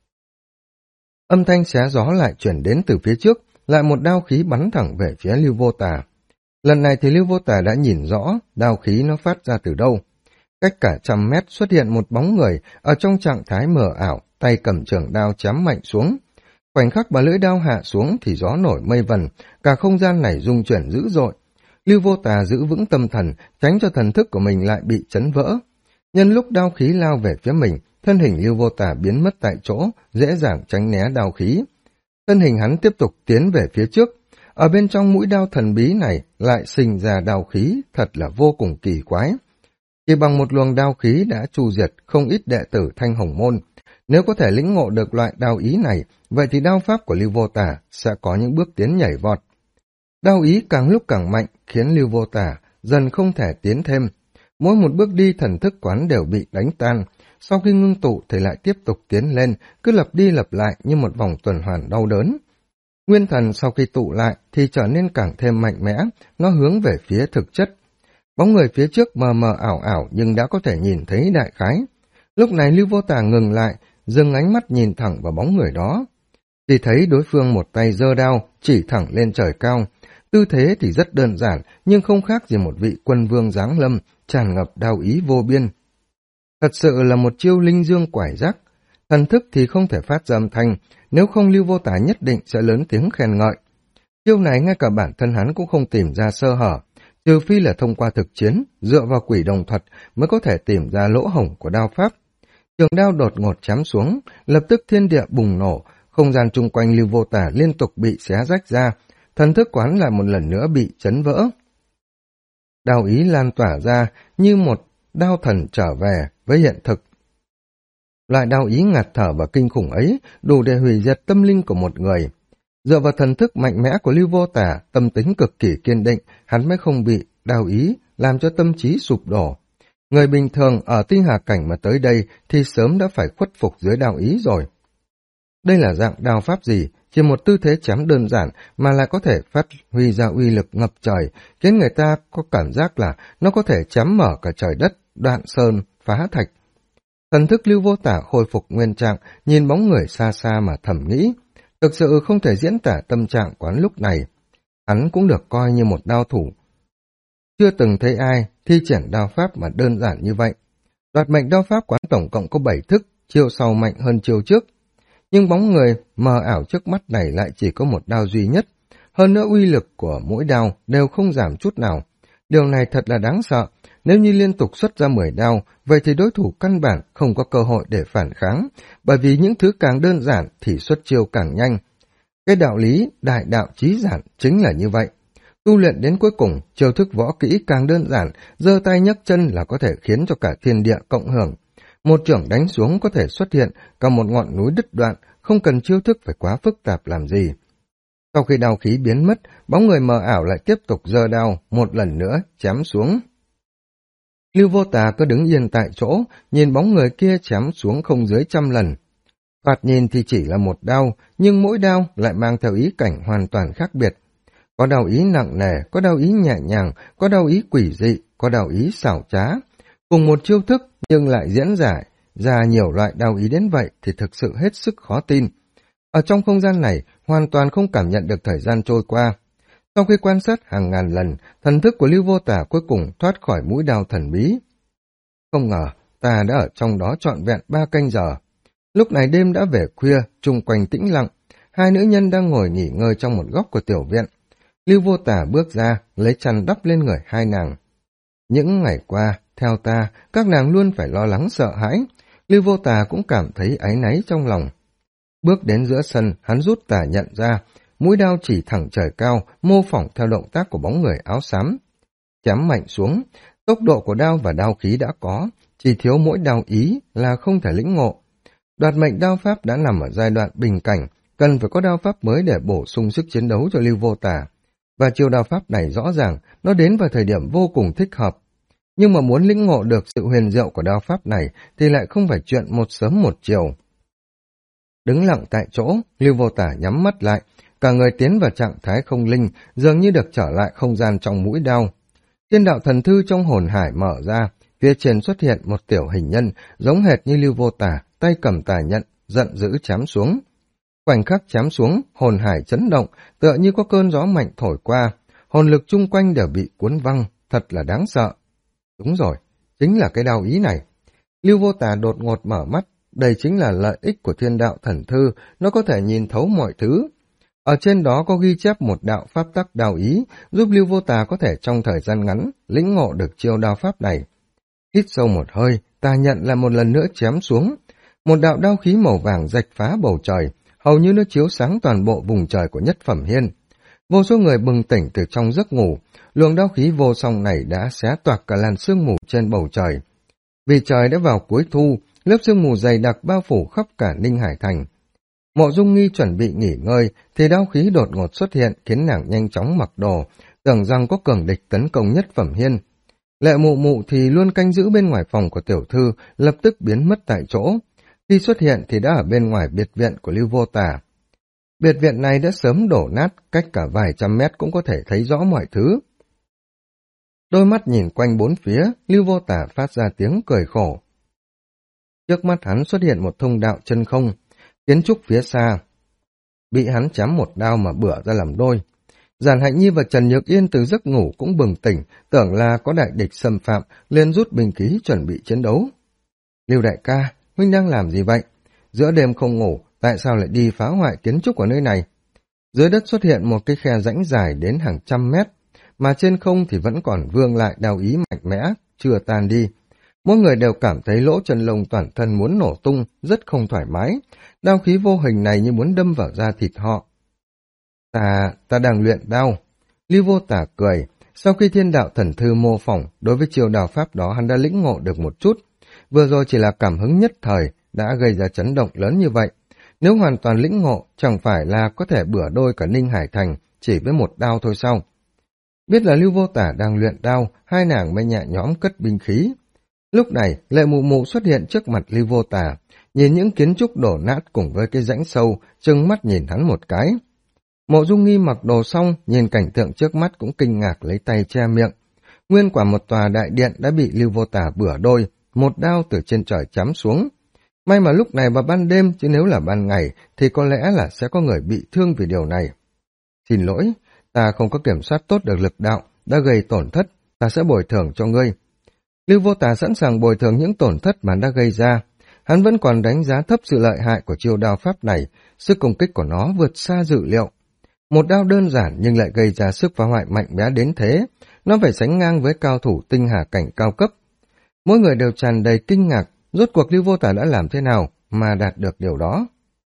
[SPEAKER 1] Âm thanh xé gió lại chuyển đến từ phía trước, lại một đao khí bắn thẳng về phía Lưu Vô Tà. Lần này thì Lưu Vô Tà đã nhìn rõ đao khí nó phát ra từ đâu. Cách cả 100 mét xuất hiện một bóng người ở trong trạng thái mờ ảo, tay cầm trường đao chém mạnh xuống. Khoảnh khắc mà lưỡi đao hạ xuống thì gió nổi mây vần, cả không gian này rung chuyển dữ dội. Lưu Vô Tà giữ vững tâm thần, tránh cho thần thức của mình lại bị chấn vỡ. Nhân lúc đao khí lao về phía mình, thân hình Lưu Vô Tà biến mất tại chỗ, dễ dàng tránh né đao khí. Thân hình hắn tiếp tục tiến về phía trước. Ở bên trong mũi đao thần bí này lại sinh ra đao khí, thật là vô cùng kỳ quái. Chỉ bằng một luồng đao khí đã tru diệt không ít đệ tử Thanh Hồng Môn. Nếu có thể lĩnh ngộ được loại đao ý này, vậy thì đao pháp của Lưu Vô Tà sẽ có những bước tiến nhảy vọt. Đao ý càng lúc càng mạnh, khiến Lưu Vô Tà dần không thể tiến thêm. Mỗi một bước đi thần thức quán đều bị đánh tan. Sau khi ngưng tụ thì lại tiếp tục tiến lên, cứ lặp đi lặp lại như một vòng tuần hoàn đau đớn. Nguyên thần sau khi tụ lại thì trở nên càng thêm mạnh mẽ, nó hướng về phía thực chất. Bóng người phía trước mờ mờ ảo ảo nhưng đã có thể nhìn thấy đại khái. Lúc này Lưu Vô Tà ngừng lại, dừng ánh mắt nhìn thẳng vào bóng người đó. Chỉ thấy đối phương một tay giơ đao, chỉ thẳng lên trời cao. Tư thế thì rất đơn giản, nhưng không khác gì một vị quân vương giáng lâm, tràn ngập đao ý vô biên. Thật sự là một chiêu linh dương quải giác. Thần thức thì không thể phát ra âm thanh, nếu không Lưu Vô Tà nhất định sẽ lớn tiếng khen ngợi. Chiêu này ngay cả bản thân hắn cũng không tìm ra sơ hở, trừ phi là thông qua thực chiến, dựa vào quỷ đồng thuật mới có thể tìm ra lỗ hổng của đao pháp. Trường đao đột ngột chém xuống, lập tức thiên địa bùng nổ, không gian chung quanh Lưu Vô Tà liên tục bị xé rách ra, thần thức quán lại một lần nữa bị chấn vỡ. Đao ý lan tỏa ra như một đao thần trở về với hiện thực. Loại đao ý ngạt thở và kinh khủng ấy đủ để hủy diệt tâm linh của một người. Dựa vào thần thức mạnh mẽ của Lưu Vô Tà, tâm tính cực kỳ kiên định, hắn mới không bị đao ý làm cho tâm trí sụp đổ. Người bình thường ở tinh hà cảnh mà tới đây thì sớm đã phải khuất phục dưới đao ý rồi. Đây là dạng đao pháp gì? Chỉ một tư thế chém đơn giản mà lại có thể phát huy ra uy lực ngập trời, khiến người ta có cảm giác là nó có thể chém mở cả trời đất, đoạn sơn, phá thạch. Thần thức Lưu Vô Tà khôi phục nguyên trạng, nhìn bóng người xa xa mà thầm nghĩ. Thực sự không thể diễn tả tâm trạng của hắn lúc này. Hắn cũng được coi như một đao thủ. Chưa từng thấy ai thi triển đao pháp mà đơn giản như vậy. Đoạt mệnh đao pháp quán tổng cộng có 7 thức, chiêu sau mạnh hơn chiêu trước. Nhưng bóng người mờ ảo trước mắt này lại chỉ có một đao duy nhất. Hơn nữa uy lực của mỗi đao đều không giảm chút nào. Điều này thật là đáng sợ. Nếu như liên tục xuất ra 10 đao, vậy thì đối thủ căn bản không có cơ hội để phản kháng, bởi vì những thứ càng đơn giản thì xuất chiêu càng nhanh. Cái đạo lý đại đạo chí giản chính là như vậy. Tu luyện đến cuối cùng, chiêu thức võ kỹ càng đơn giản, giơ tay nhấc chân là có thể khiến cho cả thiên địa cộng hưởng. Một chưởng đánh xuống có thể xuất hiện cả một ngọn núi đứt đoạn, không cần chiêu thức phải quá phức tạp làm gì. Sau khi đao khí biến mất, bóng người mờ ảo lại tiếp tục giơ đao, một lần nữa chém xuống. Lưu Vô Tà cứ đứng yên tại chỗ, nhìn bóng người kia chém xuống không dưới 100 lần. Thoạt nhìn thì chỉ là một đao, nhưng mỗi đao lại mang theo ý cảnh hoàn toàn khác biệt. Có đao ý nặng nề, có đao ý nhẹ nhàng, có đao ý quỷ dị, có đao ý xảo trá. Cùng một chiêu thức nhưng lại diễn giải ra nhiều loại đao ý đến vậy thì thực sự hết sức khó tin. Ở trong không gian này, hoàn toàn không cảm nhận được thời gian trôi qua. Sau khi quan sát hàng ngàn lần, thần thức của Lưu Vô Tà cuối cùng thoát khỏi mũi đao thần bí. Không ngờ, ta đã ở trong đó trọn vẹn 3 canh giờ. Lúc này đêm đã về khuya, chung quanh tĩnh lặng. hai nữ nhân đang ngồi nghỉ ngơi trong một góc của tiểu viện. Lưu Vô Tà bước ra, lấy chăn đắp lên người hai nàng. Những ngày qua, theo ta, các nàng luôn phải lo lắng sợ hãi. Lưu Vô Tà cũng cảm thấy áy náy trong lòng. Bước đến giữa sân, hắn rút tà nhận ra, mũi đao chỉ thẳng trời cao, mô phỏng theo động tác của bóng người áo xám. Chém mạnh xuống, tốc độ của đao và đao khí đã có, chỉ thiếu mỗi đao ý là không thể lĩnh ngộ. Đoạt mệnh đao pháp đã nằm ở giai đoạn bình cảnh, cần phải có đao pháp mới để bổ sung sức chiến đấu cho Lưu Vô Tà. Và chiêu đao pháp này rõ ràng, nó đến vào thời điểm vô cùng thích hợp. Nhưng mà muốn lĩnh ngộ được sự huyền diệu của đao pháp này thì lại không phải chuyện một sớm một chiều. Đứng lặng tại chỗ, Lưu Vô Tà nhắm mắt lại, cả người tiến vào trạng thái không linh, dường như được trở lại không gian trong mũi đao. Thiên đạo thần thư trong hồn hải mở ra, phía trên xuất hiện một tiểu hình nhân, giống hệt như Lưu Vô Tà, tay cầm tà nhận, giận dữ chém xuống. Khoảnh khắc chém xuống, hồn hải chấn động, tựa như có cơn gió mạnh thổi qua, hồn lực chung quanh đều bị cuốn văng, thật là đáng sợ. Đúng rồi, chính là cái đao ý này. Lưu Vô Tà đột ngột mở mắt, đây chính là lợi ích của thiên đạo thần thư, nó có thể nhìn thấu mọi thứ. Ở trên đó có ghi chép một đạo pháp tắc đao ý, giúp Lưu Vô Tà có thể trong thời gian ngắn lĩnh ngộ được chiêu đao pháp này. Hít sâu một hơi, tà nhận lại một lần nữa chém xuống. Một đạo đao khí màu vàng rạch phá bầu trời, hầu như nó chiếu sáng toàn bộ vùng trời của Nhất Phẩm Hiên. Vô số người bừng tỉnh từ trong giấc ngủ, luồng đao khí vô song này đã xé toạc cả làn sương mù trên bầu trời. Vì trời đã vào cuối thu, lớp sương mù dày đặc bao phủ khắp cả Ninh Hải Thành. Mộ Dung Nghi chuẩn bị nghỉ ngơi, thì đao khí đột ngột xuất hiện khiến nàng nhanh chóng mặc đồ, tưởng rằng có cường địch tấn công Nhất Phẩm Hiên. Lệ Mụ Mụ thì luôn canh giữ bên ngoài phòng của tiểu thư, lập tức biến mất tại chỗ. Khi xuất hiện thì đã ở bên ngoài biệt viện của Lưu Vô Tà. Biệt viện này đã sớm đổ nát, cách cả vài trăm mét cũng có thể thấy rõ mọi thứ. Đôi mắt nhìn quanh bốn phía, Lưu Vô Tà phát ra tiếng cười khổ. Trước mắt hắn xuất hiện một thông đạo chân không, kiến trúc phía xa. Bị hắn chém một đao mà bửa ra làm đôi. Giản Hạnh Nhi và Trần Nhược Yên từ giấc ngủ cũng bừng tỉnh, tưởng là có đại địch xâm phạm, liền rút binh khí chuẩn bị chiến đấu. Lưu đại ca, huynh đang làm gì vậy? Giữa đêm không ngủ, tại sao lại đi phá hoại kiến trúc ở nơi này? Dưới đất xuất hiện một cái khe rãnh dài đến hàng trăm mét, mà trên không thì vẫn còn vương lại đao ý mạnh mẽ, chưa tan đi. Mỗi người đều cảm thấy lỗ chân lông toàn thân muốn nổ tung, rất không thoải mái. Đao khí vô hình này như muốn đâm vào da thịt họ. Ta đang luyện đao. Lưu Vô Tà cười. Sau khi thiên đạo thần thư mô phỏng, đối với chiêu đao pháp đó hắn đã lĩnh ngộ được một chút. Vừa rồi chỉ là cảm hứng nhất thời, đã gây ra chấn động lớn như vậy. Nếu hoàn toàn lĩnh ngộ, chẳng phải là có thể bửa đôi cả Ninh Hải Thành, chỉ với một đao thôi sao? Biết là Lưu Vô Tà đang luyện đao, hai nàng mới nhẹ nhõm cất binh khí. Lúc này, Lệ Mụ Mụ xuất hiện trước mặt Lưu Vô Tà, nhìn những kiến trúc đổ nát cùng với cái rãnh sâu, trừng mắt nhìn hắn một cái. Mộ Dung Nghi mặc đồ xong, nhìn cảnh tượng trước mắt cũng kinh ngạc lấy tay che miệng. Nguyên quả một tòa đại điện đã bị Lưu Vô Tà bửa đôi, một đao từ trên trời chém xuống. May mà lúc này vào ban đêm, chứ nếu là ban ngày thì có lẽ là sẽ có người bị thương vì điều này. Xin lỗi, ta không có kiểm soát tốt được lực đạo, đã gây tổn thất, ta sẽ bồi thường cho ngươi. Lưu Vô Tà sẵn sàng bồi thường những tổn thất mà đã gây ra. Hắn vẫn còn đánh giá thấp sự lợi hại của chiêu đao pháp này, sức công kích của nó vượt xa dự liệu. Một đao đơn giản nhưng lại gây ra sức phá hoại mạnh mẽ đến thế, nó phải sánh ngang với cao thủ tinh hà cảnh cao cấp. Mỗi người đều tràn đầy kinh ngạc, rốt cuộc Lưu Vô Tà đã làm thế nào mà đạt được điều đó.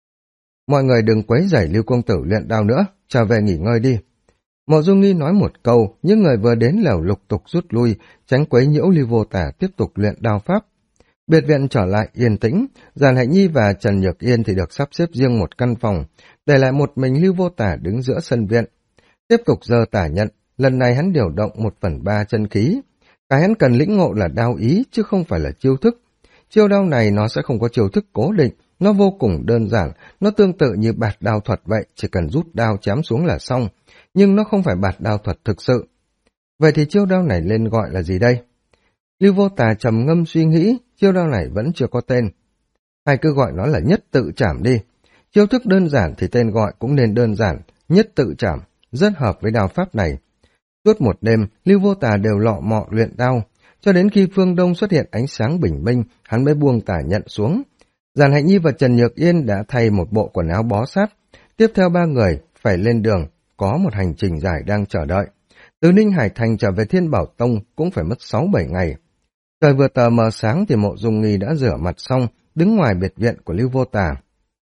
[SPEAKER 1] Mọi người đừng quấy rầy Lưu công tử luyện đao nữa, trở về nghỉ ngơi đi. Mộ Dung Nghi nói một câu, những người vừa đến lều lục tục rút lui, tránh quấy nhiễu Lưu Vô Tà tiếp tục luyện đao pháp. Biệt viện trở lại yên tĩnh, Giản Hạnh Nhi và Trần Nhược Yên thì được sắp xếp riêng một căn phòng, để lại một mình Lưu Vô Tà đứng giữa sân viện. Tiếp tục giơ tả nhận, lần này hắn điều động 1/3 chân khí. Cái hắn cần lĩnh ngộ là đao ý chứ không phải là chiêu thức. Chiêu đao này nó sẽ không có chiêu thức cố định, nó vô cùng đơn giản, nó tương tự như bạt đao thuật vậy, chỉ cần rút đao chém xuống là xong, nhưng nó không phải bạt đao thuật thực sự. Vậy thì chiêu đao này nên gọi là gì đây? Lưu Vô Tà trầm ngâm suy nghĩ, chiêu đao này vẫn chưa có tên. Hay cứ gọi nó là nhất tự trảm đi. Chiêu thức đơn giản thì tên gọi cũng nên đơn giản, nhất tự trảm, rất hợp với đao pháp này. Suốt một đêm, Lưu Vô Tà đều lọ mọ luyện đao, cho đến khi phương đông xuất hiện ánh sáng bình minh, hắn mới buông tả nhận xuống. Giản Hạnh Nhi và Trần Nhược Yên đã thay một bộ quần áo bó sát, Tiếp theo ba người phải lên đường, có một hành trình dài đang chờ đợi. Từ Ninh Hải Thành trở về Thiên Bảo Tông cũng phải mất 6-7 ngày. Trời vừa tờ mờ sáng thì Mộ Dung Nghi đã rửa mặt xong, đứng ngoài biệt viện của Lưu Vô Tà.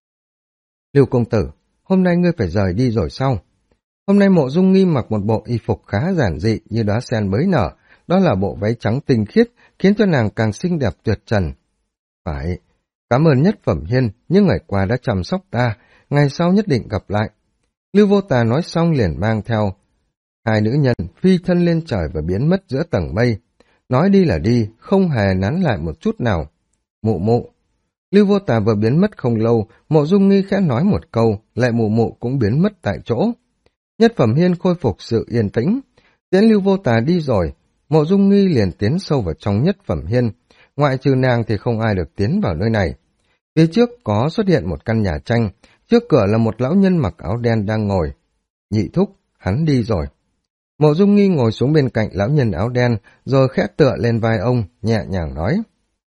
[SPEAKER 1] Lưu công tử, hôm nay ngươi phải rời đi rồi sao? Hôm nay Mộ Dung Nghi mặc một bộ y phục khá giản dị như đóa sen mới nở, đó là bộ váy trắng tinh khiết, khiến cho nàng càng xinh đẹp tuyệt trần. Phải, cảm ơn Nhất Phẩm Hiên, những ngày qua đã chăm sóc ta, ngày sau nhất định gặp lại. Lưu Vô Tà nói xong liền mang theo hai nữ nhân phi thân lên trời và biến mất giữa tầng mây. Nói đi là đi, không hề nắn lại một chút nào. Mụ mụ. Lưu Vô Tà vừa biến mất không lâu, Mộ Dung Nghi khẽ nói một câu, lại mụ mụ cũng biến mất tại chỗ. Nhất Phẩm Hiên khôi phục sự yên tĩnh. Tiễn Lưu Vô Tà đi rồi, Mộ Dung Nghi liền tiến sâu vào trong Nhất Phẩm Hiên. Ngoại trừ nàng thì không ai được tiến vào nơi này. Phía trước có xuất hiện một căn nhà tranh, trước cửa là một lão nhân mặc áo đen đang ngồi. Nhị thúc, hắn đi rồi. Mộ Dung Nghi ngồi xuống bên cạnh lão nhân áo đen, rồi khẽ tựa lên vai ông, nhẹ nhàng nói.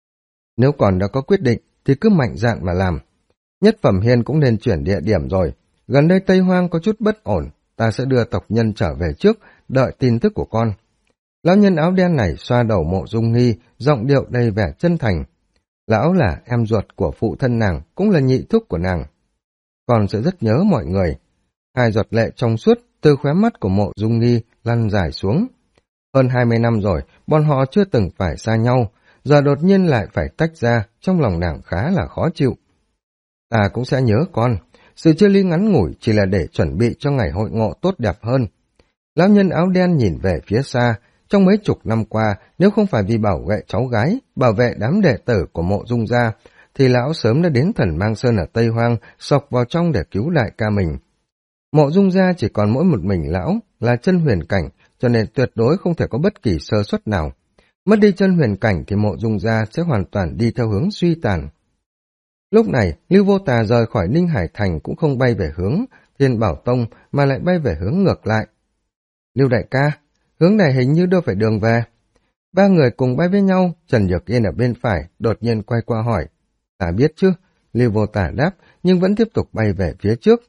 [SPEAKER 1] Nếu còn đã có quyết định, thì cứ mạnh dạn mà làm. Nhất Phẩm Hiên cũng nên chuyển địa điểm rồi. Gần đây Tây Hoang có chút bất ổn, ta sẽ đưa tộc nhân trở về trước, đợi tin tức của con. Lão nhân áo đen này xoa đầu Mộ Dung Nghi, giọng điệu đầy vẻ chân thành. Lão là em ruột của phụ thân nàng, cũng là nhị thúc của nàng. Con sẽ rất nhớ mọi người. Hai giọt lệ trong suốt từ khóe mắt của Mộ Dung Nghi lăn dài xuống. Hơn 20 năm rồi, bọn họ chưa từng phải xa nhau, giờ đột nhiên lại phải tách ra, trong lòng nàng khá là khó chịu. Ta cũng sẽ nhớ con, sự chia ly ngắn ngủi chỉ là để chuẩn bị cho ngày hội ngộ tốt đẹp hơn. Lão nhân áo đen nhìn về phía xa, trong mấy chục năm qua, nếu không phải vì bảo vệ cháu gái, bảo vệ đám đệ tử của Mộ Dung gia, thì lão sớm đã đến Thần Mang Sơn ở Tây Hoang, sộc vào trong để cứu đại ca mình. Mộ Dung gia chỉ còn mỗi một mình lão, là chân huyền cảnh, cho nên tuyệt đối không thể có bất kỳ sơ suất nào. Mất đi chân huyền cảnh thì Mộ Dung gia sẽ hoàn toàn đi theo hướng suy tàn. Lúc này, Lưu Vô Tà rời khỏi Ninh Hải Thành cũng không bay về hướng Thiên Bảo Tông mà lại bay về hướng ngược lại. Lưu đại ca, hướng này hình như đưa phải đường về. Ba người cùng bay với nhau, Trần Nhược Yên ở bên phải, đột nhiên quay qua hỏi. Ta biết chứ, Lưu Vô Tà đáp, nhưng vẫn tiếp tục bay về phía trước.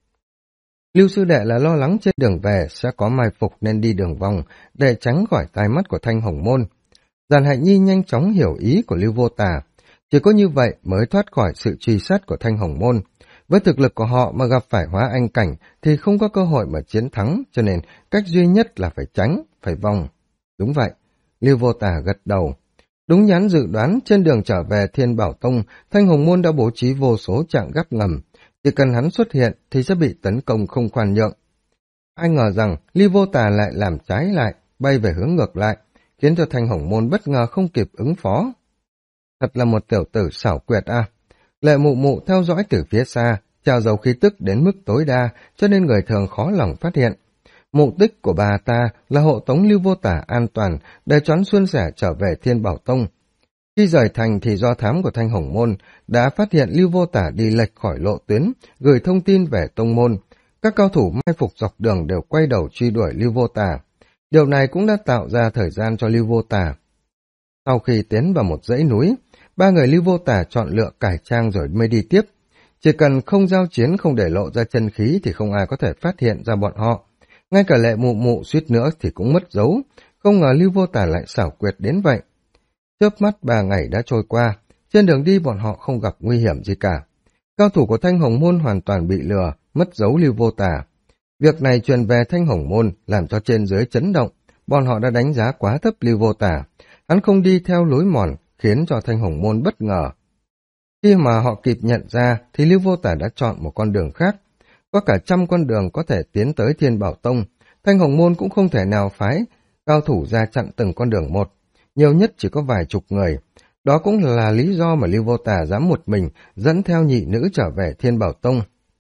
[SPEAKER 1] Lưu sư đệ là lo lắng trên đường về sẽ có mai phục nên đi đường vòng để tránh khỏi tai mắt của Thanh Hồng Môn. Giàn Hạnh Nhi nhanh chóng hiểu ý của Lưu Vô Tà. Chỉ có như vậy mới thoát khỏi sự truy sát của Thanh Hồng Môn. Với thực lực của họ mà gặp phải hóa anh cảnh thì không có cơ hội mà chiến thắng, cho nên cách duy nhất là phải tránh, phải vòng. Đúng vậy, Lưu Vô Tà gật đầu. Đúng nhắn dự đoán, trên đường trở về Thiên Bảo Tông, Thanh Hồng Môn đã bố trí vô số trạm gác ngầm. Chỉ cần hắn xuất hiện thì sẽ bị tấn công không khoan nhượng. Ai ngờ rằng Lưu Vô Tà lại làm trái lại, bay về hướng ngược lại, khiến cho Thanh Hồng Môn bất ngờ không kịp ứng phó. Thật là một tiểu tử xảo quyệt à. Lệ mụ mụ theo dõi từ phía xa, trào dầu khí tức đến mức tối đa, cho nên người thường khó lòng phát hiện. Mục đích của bà ta là hộ tống Lưu Vô Tà an toàn để choán suôn sẻ trở về Thiên Bảo Tông. Khi rời thành thì do thám của Thanh Hồng Môn đã phát hiện Lưu Vô Tà đi lệch khỏi lộ tuyến, gửi thông tin về tông môn. Các cao thủ mai phục dọc đường đều quay đầu truy đuổi Lưu Vô Tà. Điều này cũng đã tạo ra thời gian cho Lưu Vô Tà. Sau khi tiến vào một dãy núi, ba người Lưu Vô Tà chọn lựa cải trang rồi mới đi tiếp. Chỉ cần không giao chiến, không để lộ ra chân khí thì không ai có thể phát hiện ra bọn họ. Ngay cả Lệ mụ mụ suýt nữa thì cũng mất dấu, không ngờ Lưu Vô Tà lại xảo quyệt đến vậy. Chớp mắt 3 ngày đã trôi qua, trên đường đi bọn họ không gặp nguy hiểm gì cả. Cao thủ của Thanh Hồng Môn hoàn toàn bị lừa, mất dấu Lưu Vô Tà. Việc này truyền về Thanh Hồng Môn làm cho trên dưới chấn động, bọn họ đã đánh giá quá thấp Lưu Vô Tà. Hắn không đi theo lối mòn, khiến cho Thanh Hồng Môn bất ngờ. Khi mà họ kịp nhận ra thì Lưu Vô Tà đã chọn một con đường khác. Có cả trăm con đường có thể tiến tới Thiên Bảo Tông, Thanh Hồng Môn cũng không thể nào phái cao thủ ra chặn từng con đường một, nhiều nhất chỉ có vài chục người. Đó cũng là lý do mà Lưu Vô Tà dám một mình dẫn theo nhị nữ trở về Thiên Bảo Tông.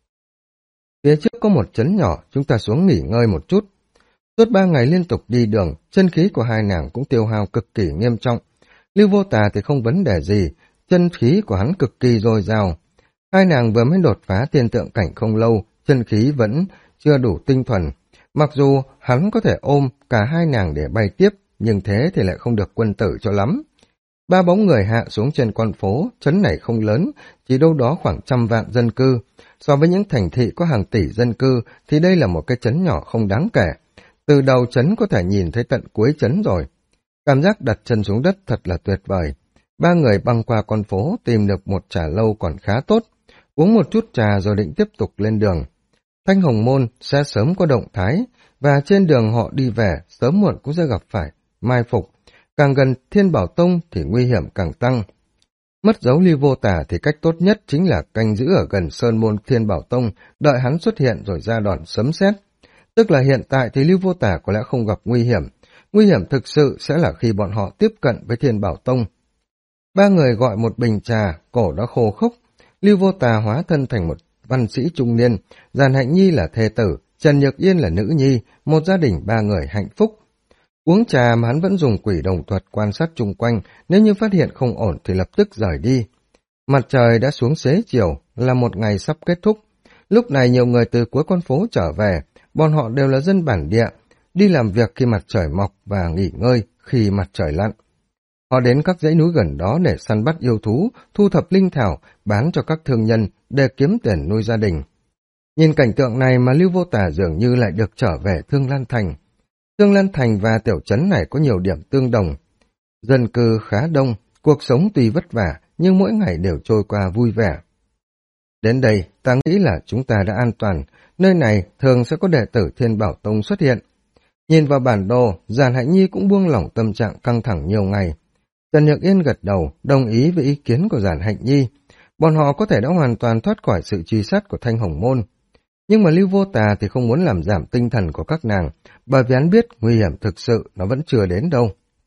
[SPEAKER 1] Phía trước có một trấn nhỏ, chúng ta xuống nghỉ ngơi một chút. Suốt 3 ngày liên tục đi đường, chân khí của hai nàng cũng tiêu hao cực kỳ nghiêm trọng. Lưu Vô Tà thì không vấn đề gì, chân khí của hắn cực kỳ dồi dào. Hai nàng vừa mới đột phá tiên tượng cảnh không lâu, chân khí vẫn chưa đủ tinh thuần. Mặc dù hắn có thể ôm cả hai nàng để bay tiếp, nhưng thế thì lại không được quân tử cho lắm. Ba bóng người hạ xuống trên con phố, trấn này không lớn, chỉ đâu đó khoảng 100 vạn dân cư. So với những thành thị có hàng tỷ dân cư thì đây là một cái trấn nhỏ không đáng kể. Từ đầu trấn có thể nhìn thấy tận cuối trấn rồi. Cảm giác đặt chân xuống đất thật là tuyệt vời. Ba người băng qua con phố tìm được một trà lâu còn khá tốt. Uống một chút trà rồi định tiếp tục lên đường. Thanh Hồng Môn sẽ sớm có động thái, và trên đường họ đi về sớm muộn cũng sẽ gặp phải mai phục. Càng gần Thiên Bảo Tông thì nguy hiểm càng tăng. Mất dấu Lưu Vô Tà thì cách tốt nhất chính là canh giữ ở gần Sơn Môn Thiên Bảo Tông, đợi hắn xuất hiện rồi ra đòn sấm sét. Tức là hiện tại thì Lưu Vô Tà có lẽ không gặp nguy hiểm. Nguy hiểm thực sự sẽ là khi bọn họ tiếp cận với Thiên Bảo Tông. Ba người gọi một bình trà, cổ đã khô khốc. Lưu Vô Tà hóa thân thành một văn sĩ trung niên, Giàn Hạnh Nhi là thê tử, Trần Nhược Yên là nữ nhi, một gia đình ba người hạnh phúc. Uống trà mà hắn vẫn dùng quỷ đồng thuật quan sát chung quanh, nếu như phát hiện không ổn thì lập tức rời đi. Mặt trời đã xuống xế chiều, là một ngày sắp kết thúc. Lúc này nhiều người từ cuối con phố trở về, bọn họ đều là dân bản địa, đi làm việc khi mặt trời mọc và nghỉ ngơi khi mặt trời lặn. Họ đến các dãy núi gần đó để săn bắt yêu thú, thu thập linh thảo, bán cho các thương nhân để kiếm tiền nuôi gia đình. Nhìn cảnh tượng này mà Lưu Vô Tà dường như lại được trở về Thương Lan Thành. Thương Lan Thành và tiểu trấn này có nhiều điểm tương đồng. Dân cư khá đông, cuộc sống tuy vất vả nhưng mỗi ngày đều trôi qua vui vẻ. Đến đây, ta nghĩ là chúng ta đã an toàn, nơi này thường sẽ có đệ tử Thiên Bảo Tông xuất hiện. Nhìn vào bản đồ, Giàn Hạnh Nhi cũng buông lỏng tâm trạng căng thẳng nhiều ngày. Trần Nhược Yên gật đầu, đồng ý với ý kiến của Giàn Hạnh Nhi. Bọn họ có thể đã hoàn toàn thoát khỏi sự truy sát của Thanh Hồng Môn. Nhưng mà Lưu Vô Tà thì không muốn làm giảm tinh thần của các nàng, bởi vì hắn biết nguy hiểm thực sự nó vẫn chưa đến đâu.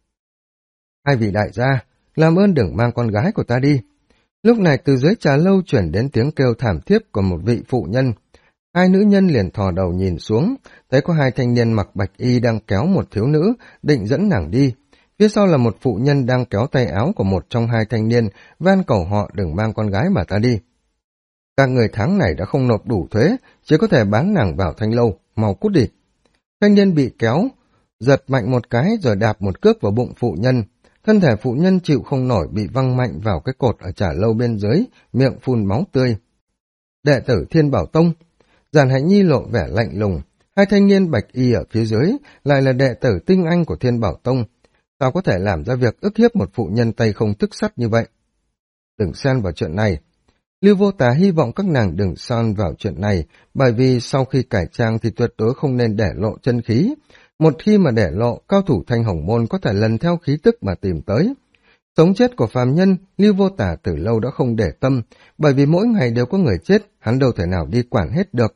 [SPEAKER 1] Hai vị đại gia, làm ơn đừng mang con gái của ta đi. Lúc này từ dưới trà lâu chuyển đến tiếng kêu thảm thiết của một vị phụ nhân. Hai nữ nhân liền thò đầu nhìn xuống, thấy có hai thanh niên mặc bạch y đang kéo một thiếu nữ, định dẫn nàng đi. Phía sau là một phụ nhân đang kéo tay áo của một trong hai thanh niên, van cầu họ đừng mang con gái bà ta đi. Các người tháng này đã không nộp đủ thuế, chỉ có thể bán nàng vào thanh lâu, mau cút đi. Thanh niên bị kéo, giật mạnh một cái rồi đạp một cước vào bụng phụ nhân. Thân thể phụ nhân chịu không nổi bị văng mạnh vào cái cột ở trà lâu bên dưới, miệng phun máu tươi. Đệ tử Thiên Bảo Tông. Giàn Hạnh Nhi lộ vẻ lạnh lùng. Hai thanh niên bạch y ở phía dưới lại là đệ tử tinh anh của Thiên Bảo Tông. Sao có thể làm ra việc ức hiếp một phụ nhân tay không tức sắt như vậy? Đừng xen vào chuyện này. Lưu Vô Tà hy vọng các nàng đừng son vào chuyện này, bởi vì sau khi cải trang thì tuyệt đối không nên để lộ chân khí. Một khi mà để lộ, cao thủ Thanh Hồng Môn có thể lần theo khí tức mà tìm tới. Sống chết của phàm nhân, Lưu Vô Tà từ lâu đã không để tâm, bởi vì mỗi ngày đều có người chết, hắn đâu thể nào đi quản hết được.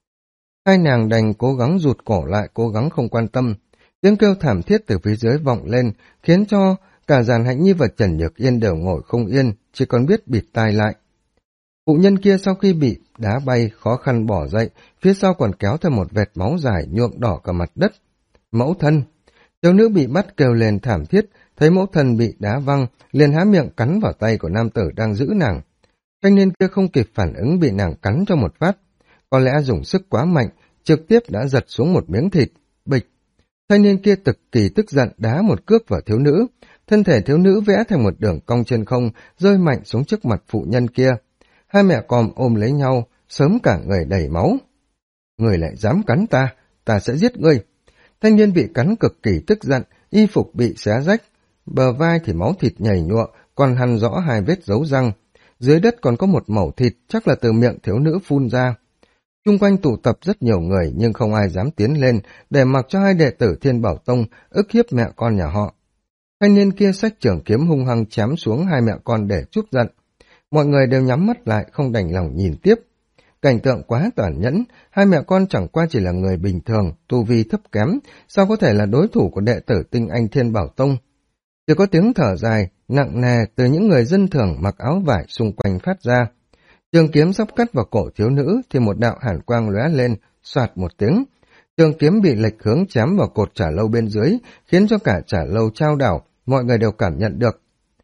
[SPEAKER 1] Hai nàng đành cố gắng rụt cổ lại, cố gắng không quan tâm. Tiếng kêu thảm thiết từ phía dưới vọng lên, khiến cho cả Giàn Hạnh Nhi và Trần Nhược Yên đều ngồi không yên, chỉ còn biết bịt tai lại. Phụ nhân kia sau khi bị đá bay, khó khăn bỏ dậy, phía sau còn kéo theo một vệt máu dài nhuộm đỏ cả mặt đất. Mẫu thân! Thiếu nữ bị bắt kêu lên thảm thiết, thấy mẫu thân bị đá văng, liền há miệng cắn vào tay của nam tử đang giữ nàng. Thanh niên kia không kịp phản ứng bị nàng cắn cho một phát. Có lẽ dùng sức quá mạnh, trực tiếp đã giật xuống một miếng thịt. Bịch! Thanh niên kia cực kỳ tức giận đá một cước vào thiếu nữ. Thân thể thiếu nữ vẽ thành một đường cong trên không, rơi mạnh xuống trước mặt phụ nhân kia. Hai mẹ con ôm lấy nhau, sớm cả người đầy máu. Người lại dám cắn ta, ta sẽ giết ngươi. Thanh niên bị cắn cực kỳ tức giận, y phục bị xé rách, bờ vai thì máu thịt nhầy nhụa, còn hằn rõ hai vết dấu răng. Dưới đất còn có một mẩu thịt, chắc là từ miệng thiếu nữ phun ra. Chung quanh tụ tập rất nhiều người nhưng không ai dám tiến lên để mặc cho hai đệ tử Thiên Bảo Tông ức hiếp mẹ con nhà họ. Thanh niên kia xách trường kiếm hung hăng chém xuống hai mẹ con để trút giận. Mọi người đều nhắm mắt lại không đành lòng nhìn tiếp. Cảnh tượng quá tàn nhẫn, hai mẹ con chẳng qua chỉ là người bình thường, tu vi thấp kém, sao có thể là đối thủ của đệ tử tinh anh Thiên Bảo Tông. Chỉ có tiếng thở dài, nặng nề từ những người dân thường mặc áo vải xung quanh phát ra. Trường kiếm sắp cắt vào cổ thiếu nữ thì một đạo hàn quang lóe lên, xoạt một tiếng. Trường kiếm bị lệch hướng chém vào cột trà lâu bên dưới, khiến cho cả trà lâu chao đảo, mọi người đều cảm nhận được.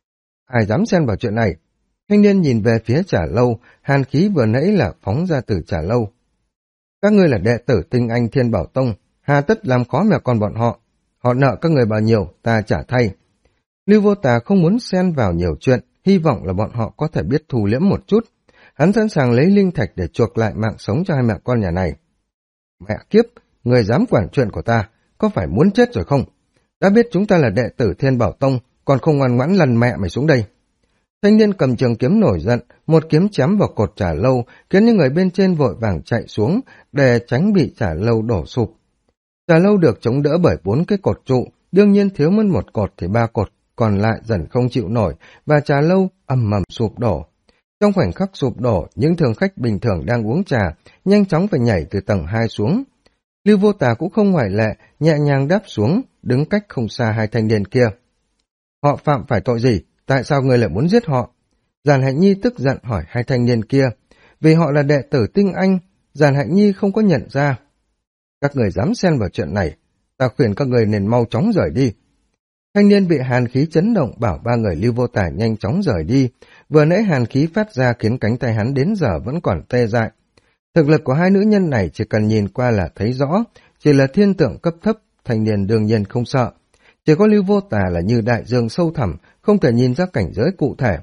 [SPEAKER 1] Ai dám xen vào chuyện này? Thanh niên nhìn về phía trà lâu, hàn khí vừa nãy là phóng ra từ trà lâu. Các ngươi là đệ tử tinh anh Thiên Bảo Tông, hà tất làm khó mẹ con bọn họ. Họ nợ các người bao nhiêu, ta trả thay. Lưu Vô Tà không muốn xen vào nhiều chuyện, hy vọng là bọn họ có thể biết thu liễm một chút. Hắn sẵn sàng lấy linh thạch để chuộc lại mạng sống cho hai mẹ con nhà này. Mẹ kiếp, người dám quản chuyện của ta, có phải muốn chết rồi không? Đã biết chúng ta là đệ tử Thiên Bảo Tông, còn không ngoan ngoãn lăn mẹ mày xuống đây. Thanh niên cầm trường kiếm nổi giận, một kiếm chém vào cột trà lâu, khiến những người bên trên vội vàng chạy xuống để tránh bị trà lâu đổ sụp. Trà lâu được chống đỡ bởi 4 cái cột trụ, đương nhiên thiếu mất một cột thì 3 cột còn lại dần không chịu nổi và trà lâu ầm ầm sụp đổ. Trong khoảnh khắc sụp đổ, những thường khách bình thường đang uống trà nhanh chóng phải nhảy từ tầng 2 xuống. Lưu Vô Tà cũng không ngoại lệ, nhẹ nhàng đáp xuống, đứng cách không xa hai thanh niên kia. Họ phạm phải tội gì? Tại sao người lại muốn giết họ? Giản Hạnh Nhi tức giận hỏi hai thanh niên kia. Vì họ là đệ tử tinh anh, Giản Hạnh Nhi không có nhận ra. Các người dám xen vào chuyện này, ta khuyên các người nên mau chóng rời đi. Thanh niên bị hàn khí chấn động bảo ba người Lưu Vô Tà nhanh chóng rời đi. Vừa nãy hàn khí phát ra khiến cánh tay hắn đến giờ vẫn còn tê dại. Thực lực của hai nữ nhân này chỉ cần nhìn qua là thấy rõ, chỉ là thiên tượng cấp thấp, thanh niên đương nhiên không sợ. Chỉ có Lưu Vô Tà là như đại dương sâu thẳm, không thể nhìn ra cảnh giới cụ thể.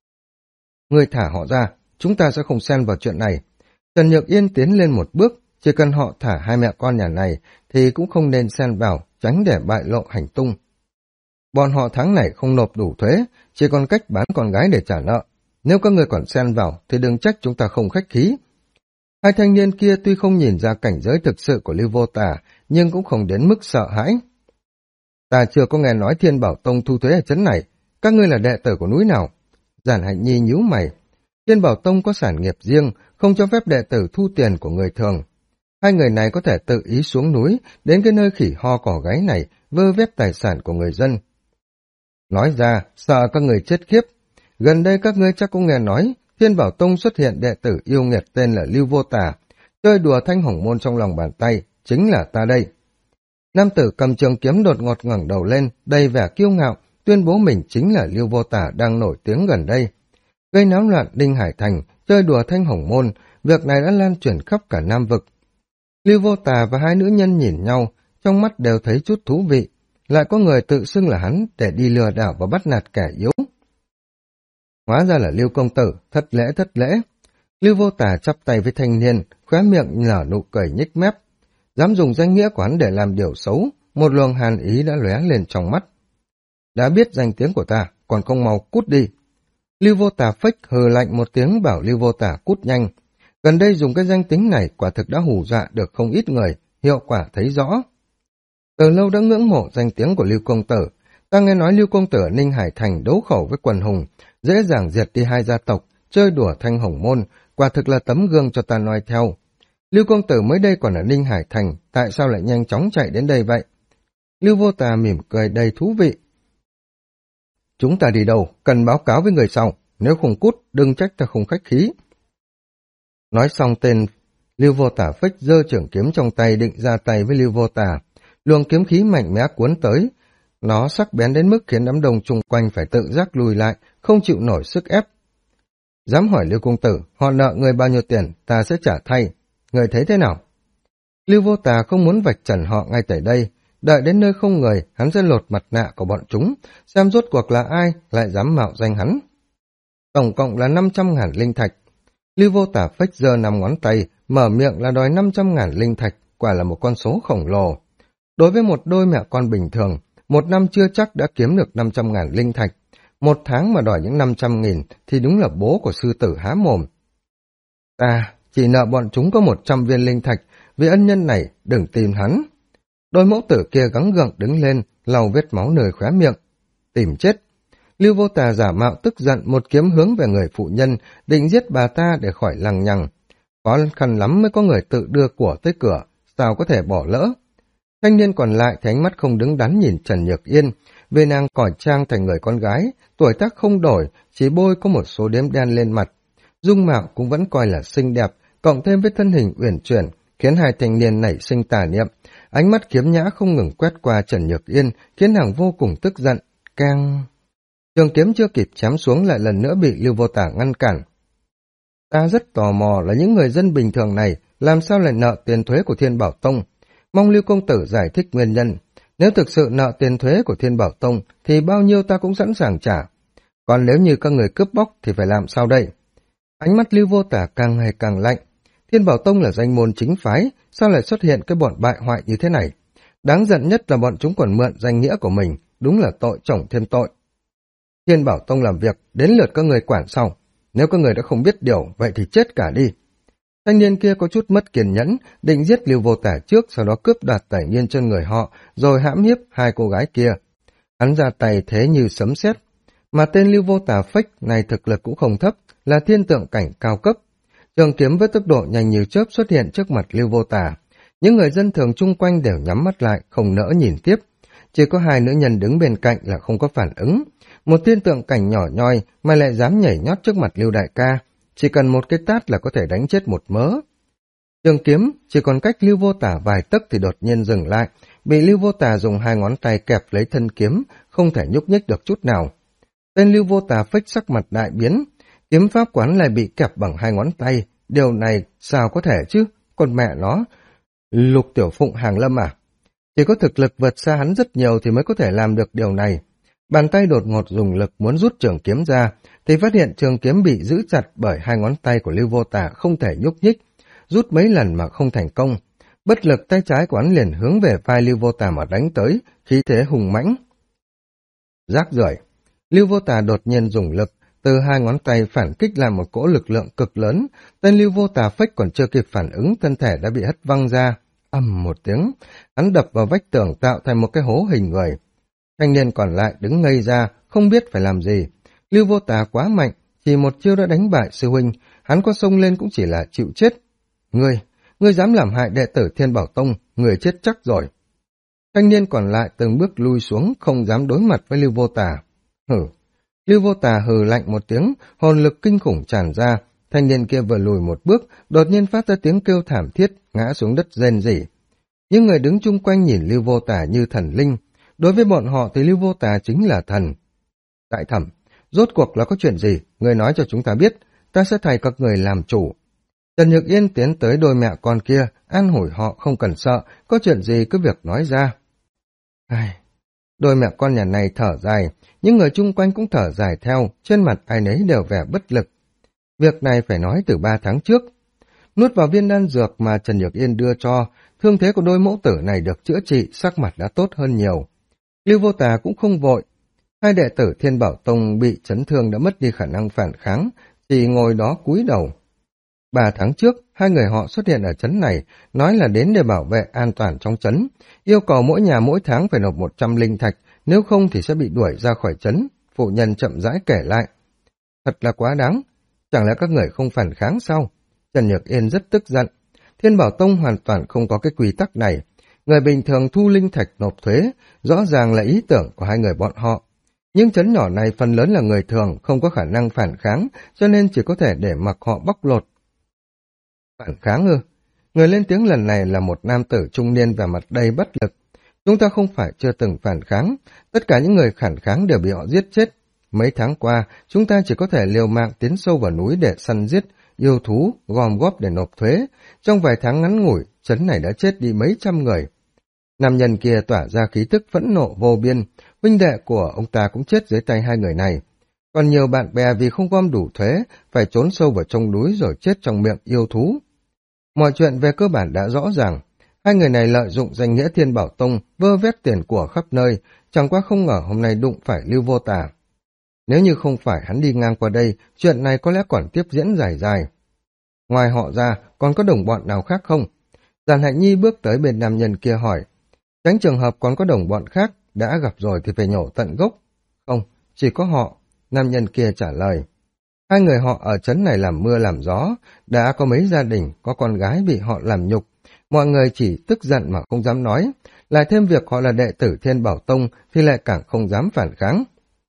[SPEAKER 1] Người thả họ ra, chúng ta sẽ không xen vào chuyện này. Trần Nhược Yên tiến lên một bước, chỉ cần họ thả hai mẹ con nhà này thì cũng không nên xen vào, tránh để bại lộ hành tung. Bọn họ tháng này không nộp đủ thuế, chỉ còn cách bán con gái để trả nợ. Nếu các người còn xen vào thì đừng trách chúng ta không khách khí. Hai thanh niên kia tuy không nhìn ra cảnh giới thực sự của Lưu Vô Tà, nhưng cũng không đến mức sợ hãi. Ta chưa có nghe nói Thiên Bảo Tông thu thuế ở trấn này, các ngươi là đệ tử của núi nào? Giản Hạnh Nhi nhíu mày. Thiên Bảo Tông có sản nghiệp riêng, không cho phép đệ tử thu tiền của người thường. Hai người này có thể tự ý xuống núi, đến cái nơi khỉ ho cỏ gáy này, vơ vét tài sản của người dân. Nói ra, sợ các người chết khiếp. Gần đây các ngươi chắc cũng nghe nói, Thiên Bảo Tông xuất hiện đệ tử yêu nghiệt tên là Lưu Vô Tà, chơi đùa thanh hồng môn trong lòng bàn tay, chính là ta đây. Nam tử cầm trường kiếm đột ngột ngẩng đầu lên, đầy vẻ kiêu ngạo, tuyên bố mình chính là Lưu Vô Tà đang nổi tiếng gần đây. Gây náo loạn Đinh Hải Thành, chơi đùa thanh hồng môn, việc này đã lan truyền khắp cả Nam vực. Lưu Vô Tà và hai nữ nhân nhìn nhau, trong mắt đều thấy chút thú vị, lại có người tự xưng là hắn để đi lừa đảo và bắt nạt kẻ yếu. Hóa ra là Lưu công tử, thất lễ thất lễ. Lưu Vô Tà chắp tay với thanh niên, khóe miệng nở nụ cười nhếch mép. Dám dùng danh nghĩa của hắn để làm điều xấu, một luồng hàn ý đã lóe lên trong mắt. Đã biết danh tiếng của ta, còn không mau cút đi. Lưu Vô Tà phếch hừ lạnh một tiếng bảo Lưu Vô Tà cút nhanh. Gần đây dùng cái danh tính này quả thực đã hù dọa được không ít người, hiệu quả thấy rõ. Từ lâu đã ngưỡng mộ danh tiếng của Lưu công tử, ta nghe nói Lưu công tử ở Ninh Hải Thành đấu khẩu với quần hùng, dễ dàng diệt đi hai gia tộc, chơi đùa thanh hồng môn, quả thực là tấm gương cho ta noi theo. Lưu công tử mới đây còn ở Ninh Hải Thành, tại sao lại nhanh chóng chạy đến đây vậy? Lưu Vô Tà mỉm cười đầy thú vị. Chúng ta đi đâu, cần báo cáo với người sau, nếu không cút, đừng trách ta không khách khí. Nói xong tên, Lưu Vô Tà phếch giơ trường kiếm trong tay định ra tay với Lưu Vô Tà. Luồng kiếm khí mạnh mẽ cuốn tới, nó sắc bén đến mức khiến đám đông chung quanh phải tự giác lùi lại, không chịu nổi sức ép. Dám hỏi Lưu công tử, họ nợ người bao nhiêu tiền, ta sẽ trả thay. Người thấy thế nào? Lưu Vô Tà không muốn vạch trần họ ngay tại đây, đợi đến nơi không người, hắn sẽ lột mặt nạ của bọn chúng, xem rốt cuộc là ai lại dám mạo danh hắn. Tổng cộng là 500.000 linh thạch. Lưu Vô Tà phếch giơ 5 ngón tay, mở miệng là đòi 500.000 linh thạch, quả là một con số khổng lồ. Đối với một đôi mẹ con bình thường, một năm chưa chắc đã kiếm được 500.000 linh thạch. Một tháng mà đòi những 500.000 thì đúng là bố của sư tử há mồm. Ta chỉ nợ bọn chúng có 100 viên linh thạch, vì ân nhân này đừng tìm hắn. Đôi mẫu tử kia gắng gượng đứng lên, lau vết máu nơi khóe miệng. Tìm chết. Lưu Vô Tà giả mạo tức giận một kiếm hướng về người phụ nhân, định giết bà ta để khỏi lằng nhằng. Khó khăn lắm mới có người tự đưa của tới cửa, sao có thể bỏ lỡ. Thanh niên còn lại thì ánh mắt không đứng đắn nhìn Trần Nhược Yên, vì nàng cải trang thành người con gái, tuổi tác không đổi, chỉ bôi có một số đốm đen lên mặt. Dung mạo cũng vẫn coi là xinh đẹp, cộng thêm với thân hình uyển chuyển, khiến hai thanh niên nảy sinh tà niệm. Ánh mắt kiếm nhã không ngừng quét qua Trần Nhược Yên, khiến nàng vô cùng tức giận. Keng! Trường kiếm chưa kịp chém xuống lại lần nữa bị Lưu Vô Tà ngăn cản. Ta rất tò mò là những người dân bình thường này làm sao lại nợ tiền thuế của Thiên Bảo Tông. Mong Lưu công tử giải thích nguyên nhân. Nếu thực sự nợ tiền thuế của Thiên Bảo Tông thì bao nhiêu ta cũng sẵn sàng trả. Còn nếu như các người cướp bóc thì phải làm sao đây? Ánh mắt Lưu Vô Tả càng ngày càng lạnh. Thiên Bảo Tông là danh môn chính phái, sao lại xuất hiện cái bọn bại hoại như thế này? Đáng giận nhất là bọn chúng còn mượn danh nghĩa của mình, đúng là tội chồng thêm tội. Thiên Bảo Tông làm việc, đến lượt các người quản sau. Nếu các người đã không biết điều, vậy thì chết cả đi. Thanh niên kia có chút mất kiên nhẫn, định giết Lưu Vô Tả trước, sau đó cướp đoạt tài nguyên trên người họ, rồi hãm hiếp hai cô gái kia. Hắn ra tay thế như sấm sét, mà tên Lưu Vô Tả Phách này thực lực cũng không thấp, là thiên tượng cảnh cao cấp. Trường kiếm với tốc độ nhanh như chớp xuất hiện trước mặt Lưu Vô Tả. Những người dân thường chung quanh đều nhắm mắt lại, không nỡ nhìn tiếp. Chỉ có hai nữ nhân đứng bên cạnh là không có phản ứng. Một thiên tượng cảnh nhỏ nhoi mà lại dám nhảy nhót trước mặt Lưu đại ca. Chỉ cần một cái tát là có thể đánh chết một mớ. Trường kiếm chỉ còn cách Lưu Vô Tả vài tấc thì đột nhiên dừng lại, bị Lưu Vô Tả dùng hai ngón tay kẹp lấy thân kiếm, không thể nhúc nhích được chút nào. Tên Lưu Vô Tả Phách sắc mặt đại biến, kiếm pháp quán lại bị kẹp bằng hai ngón tay, điều này sao có thể chứ, còn mẹ nó, Lục Tiểu Phụng Hàng Lâm à? Chỉ có thực lực vượt xa hắn rất nhiều thì mới có thể làm được điều này. Bàn tay đột ngột dùng lực muốn rút trường kiếm ra, thì phát hiện trường kiếm bị giữ chặt bởi hai ngón tay của Lưu Vô Tả không thể nhúc nhích, rút mấy lần mà không thành công. Bất lực tay trái của hắn liền hướng về vai Lưu Vô Tả mà đánh tới, khí thế hùng mãnh. Rác rưởi. Lưu Vô Tả đột nhiên dùng lực, từ hai ngón tay phản kích làm một cỗ lực lượng cực lớn, tên Lưu Vô Tả Phách còn chưa kịp phản ứng, thân thể đã bị hất văng ra. Ầm một tiếng, hắn đập vào vách tường tạo thành một cái hố hình người. Thanh niên còn lại đứng ngây ra, không biết phải làm gì. Lưu Vô Tả quá mạnh, chỉ một chiêu đã đánh bại sư huynh, hắn có xông lên cũng chỉ là chịu chết. Ngươi dám làm hại đệ tử Thiên Bảo Tông, người chết chắc rồi. Thanh niên còn lại từng bước lui xuống, không dám đối mặt với Lưu Vô Tả. Hử. Lưu Vô Tả hừ lạnh một tiếng, hồn lực kinh khủng tràn ra. Thanh niên kia vừa lùi một bước, đột nhiên phát ra tiếng kêu thảm thiết, ngã xuống đất rên rỉ. Những người đứng chung quanh nhìn Lưu Vô Tả như thần linh. Đối với bọn họ thì Lưu Vô Tả chính là thần. Đại thẩm, rốt cuộc là có chuyện gì? Người nói cho chúng ta biết, ta sẽ thay các người làm chủ. Trần Nhược Yên tiến tới đôi mẹ con kia, an ủi họ không cần sợ, có chuyện gì cứ việc nói ra. Đôi mẹ con nhà này thở dài, những người chung quanh cũng thở dài theo, trên mặt ai nấy đều vẻ bất lực. Việc này phải nói từ 3 tháng trước. Nuốt vào viên đan dược mà Trần Nhược Yên đưa cho, thương thế của đôi mẫu tử này được chữa trị, sắc mặt đã tốt hơn nhiều. Lưu Vô Tả cũng không vội. Hai đệ tử Thiên Bảo Tông bị chấn thương đã mất đi khả năng phản kháng, chỉ ngồi đó cúi đầu. 3 tháng trước, hai người họ xuất hiện ở trấn này, nói là đến để bảo vệ an toàn trong trấn, yêu cầu mỗi nhà mỗi tháng phải nộp 100 linh thạch, nếu không thì sẽ bị đuổi ra khỏi trấn. Phụ nhân chậm rãi kể lại. Thật là quá đáng, chẳng lẽ các người không phản kháng sao? Trần Nhược Yên rất tức giận. Thiên Bảo Tông hoàn toàn không có cái quy tắc này. Người bình thường thu linh thạch nộp thuế, rõ ràng là ý tưởng của hai người bọn họ. Nhưng trấn nhỏ này phần lớn là người thường, không có khả năng phản kháng, cho nên chỉ có thể để mặc họ bóc lột. Phản kháng ư? Người lên tiếng lần này là một nam tử trung niên vẻ mặt đầy bất lực. Chúng ta không phải chưa từng phản kháng, tất cả những người phản kháng đều bị họ giết chết. Mấy tháng qua, chúng ta chỉ có thể liều mạng tiến sâu vào núi để săn giết, yêu thú, gom góp để nộp thuế. Trong vài tháng ngắn ngủi, trấn này đã chết đi mấy trăm người. Nam nhân kia tỏa ra khí tức phẫn nộ vô biên, huynh đệ của ông ta cũng chết dưới tay hai người này. Còn nhiều bạn bè vì không gom đủ thuế, phải trốn sâu vào trong núi rồi chết trong miệng yêu thú. Mọi chuyện về cơ bản đã rõ ràng. Hai người này lợi dụng danh nghĩa Thiên Bảo Tông, vơ vét tiền của khắp nơi, chẳng qua không ngờ hôm nay đụng phải Lưu Vô Tả. Nếu như không phải hắn đi ngang qua đây, chuyện này có lẽ còn tiếp diễn dài dài. Ngoài họ ra, còn có đồng bọn nào khác không? Giàn Hạnh Nhi bước tới bên nam nhân kia hỏi. Tránh trường hợp còn có đồng bọn khác, đã gặp rồi thì phải nhổ tận gốc. Không, chỉ có họ. Nam nhân kia trả lời. Hai người họ ở trấn này làm mưa làm gió, đã có mấy gia đình, có con gái bị họ làm nhục. Mọi người chỉ tức giận mà không dám nói. Lại thêm việc họ là đệ tử Thiên Bảo Tông thì lại càng không dám phản kháng.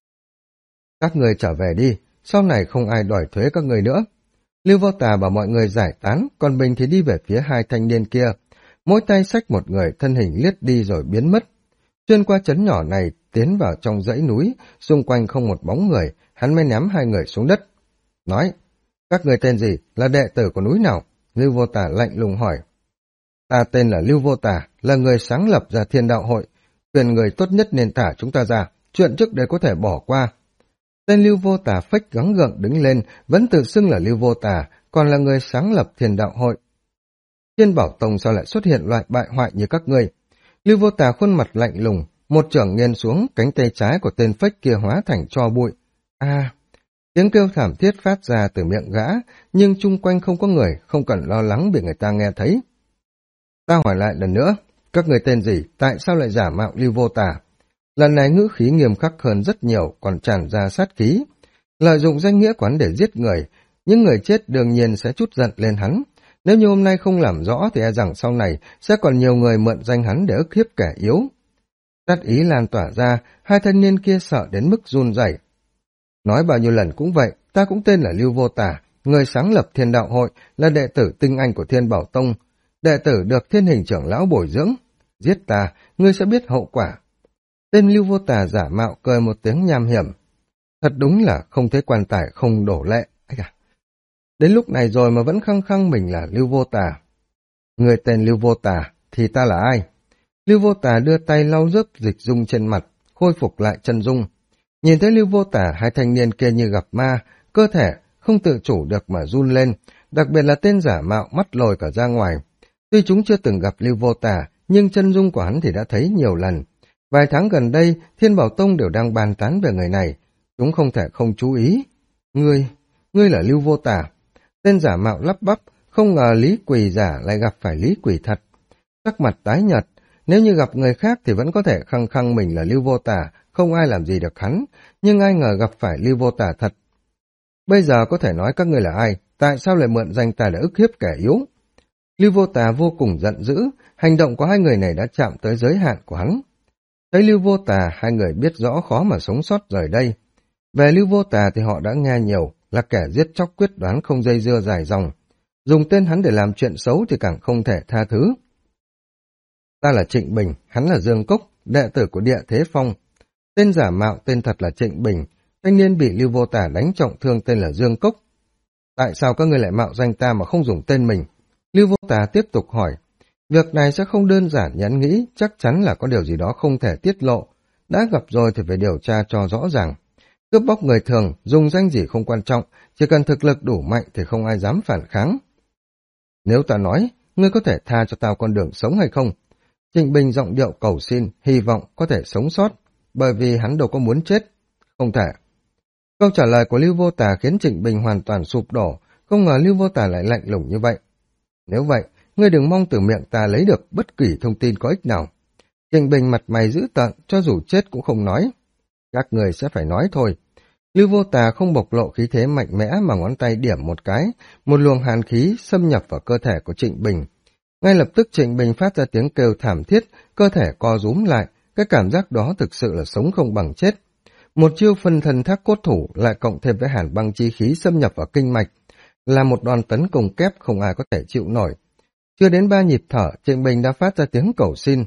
[SPEAKER 1] Các người trở về đi, sau này không ai đòi thuế các người nữa. Lưu Vô Tả bảo mọi người giải tán, còn mình thì đi về phía hai thanh niên kia. Mỗi tay xách một người, thân hình liếc đi rồi biến mất. Xuyên qua trấn nhỏ này, tiến vào trong dãy núi, xung quanh không một bóng người, hắn mới ném hai người xuống đất. Nói, các người tên gì, là đệ tử của núi nào? Lưu Vô Tả lạnh lùng hỏi. Ta tên là Lưu Vô Tả, là người sáng lập ra Thiên Đạo Hội. khuyên người tốt nhất nên thả chúng ta ra, chuyện trước đây có thể bỏ qua. Tên Lưu Vô Tà phách gắng gượng đứng lên, vẫn tự xưng là Lưu Vô Tà, còn là người sáng lập Thiên Đạo Hội. Thiên Bảo Tông sao lại xuất hiện loại bại hoại như các ngươi? Lưu Vô Tà khuôn mặt lạnh lùng, một chưởng nghiêng xuống, cánh tay trái của tên phách kia hóa thành tro bụi. Tiếng kêu thảm thiết phát ra từ miệng gã, nhưng chung quanh không có người, không cần lo lắng bị người ta nghe thấy. Ta hỏi lại lần nữa, các người tên gì, tại sao lại giả mạo Lưu Vô Tà? Lần này ngữ khí nghiêm khắc hơn rất nhiều, còn tràn ra sát khí. Lợi dụng danh nghĩa quán để giết người, những người chết đương nhiên sẽ trút giận lên hắn. Nếu như hôm nay không làm rõ thì e rằng sau này sẽ còn nhiều người mượn danh hắn để ức hiếp kẻ yếu. Sát ý lan tỏa ra, hai thanh niên kia sợ đến mức run rẩy. Nói bao nhiêu lần cũng vậy, ta cũng tên là Lưu Vô Tà, người sáng lập Thiên Đạo Hội, là đệ tử tinh anh của Thiên Bảo Tông, đệ tử được Thiên Hình trưởng lão bồi dưỡng. Giết ta, ngươi sẽ biết hậu quả. Tên Lưu Vô Tà giả mạo cười một tiếng nham hiểm. Thật đúng là không thấy quan tài không đổ lệ. Đến lúc này rồi mà vẫn khăng khăng mình là Lưu Vô Tà. Người tên Lưu Vô Tà, thì ta là ai? Lưu Vô Tà đưa tay lau rớt dịch dung trên mặt, khôi phục lại chân dung. Nhìn thấy Lưu Vô Tà, hai thanh niên kia như gặp ma, cơ thể không tự chủ được mà run lên, đặc biệt là tên giả mạo mắt lồi cả ra ngoài. Tuy chúng chưa từng gặp Lưu Vô Tà, nhưng chân dung của hắn thì đã thấy nhiều lần. Vài tháng gần đây, Thiên Bảo Tông đều đang bàn tán về người này, chúng không thể không chú ý. Ngươi là Lưu Vô Tà. Tên giả mạo lắp bắp, không ngờ Lý Quỳ giả lại gặp phải Lý Quỳ thật. Sắc mặt tái nhợt, nếu như gặp người khác thì vẫn có thể khăng khăng mình là Lưu Vô Tà, không ai làm gì được hắn, nhưng ai ngờ gặp phải Lưu Vô Tà thật. Bây giờ có thể nói các ngươi là ai, tại sao lại mượn danh ta để ức hiếp kẻ yếu? Lưu Vô Tà vô cùng giận dữ, hành động của hai người này đã chạm tới giới hạn của hắn. Thấy Lưu Vô Tà, hai người biết rõ khó mà sống sót rời đây. Về Lưu Vô Tà thì họ đã nghe nhiều, là kẻ giết chóc quyết đoán không dây dưa dài dòng. Dùng tên hắn để làm chuyện xấu thì càng không thể tha thứ. Ta là Trịnh Bình, hắn là Dương Cốc, đệ tử của Địa Thế Phong. Tên giả mạo tên thật là Trịnh Bình, thanh niên bị Lưu Vô Tà đánh trọng thương tên là Dương Cốc. Tại sao các ngươi lại mạo danh ta mà không dùng tên mình? Lưu Vô Tà tiếp tục hỏi. Việc này sẽ không đơn giản như hắn nghĩ, chắc chắn là có điều gì đó không thể tiết lộ. Đã gặp rồi thì phải điều tra cho rõ ràng. Cướp bóc người thường, dùng danh gì không quan trọng, chỉ cần thực lực đủ mạnh thì không ai dám phản kháng. Nếu ta nói, ngươi có thể tha cho tao con đường sống hay không? Trịnh Bình giọng điệu cầu xin, hy vọng có thể sống sót, bởi vì hắn đâu có muốn chết. Không thể. Câu trả lời của Lưu Vô Tà khiến Trịnh Bình hoàn toàn sụp đổ, không ngờ Lưu Vô Tà lại lạnh lùng như vậy. Nếu vậy, ngươi đừng mong từ miệng ta lấy được bất kỳ thông tin có ích nào. Trịnh Bình mặt mày dữ tợn, cho dù chết cũng không nói. Các người sẽ phải nói thôi. Lưu Vô Tà không bộc lộ khí thế mạnh mẽ mà ngón tay điểm một cái, một luồng hàn khí xâm nhập vào cơ thể của Trịnh Bình. Ngay lập tức Trịnh Bình phát ra tiếng kêu thảm thiết, cơ thể co rúm lại, cái cảm giác đó thực sự là sống không bằng chết. Một chiêu phân thân thác cốt thủ lại cộng thêm với hàn băng chi khí xâm nhập vào kinh mạch, là một đòn tấn công kép không ai có thể chịu nổi. Chưa đến 3 nhịp thở, Trịnh Bình đã phát ra tiếng cầu xin.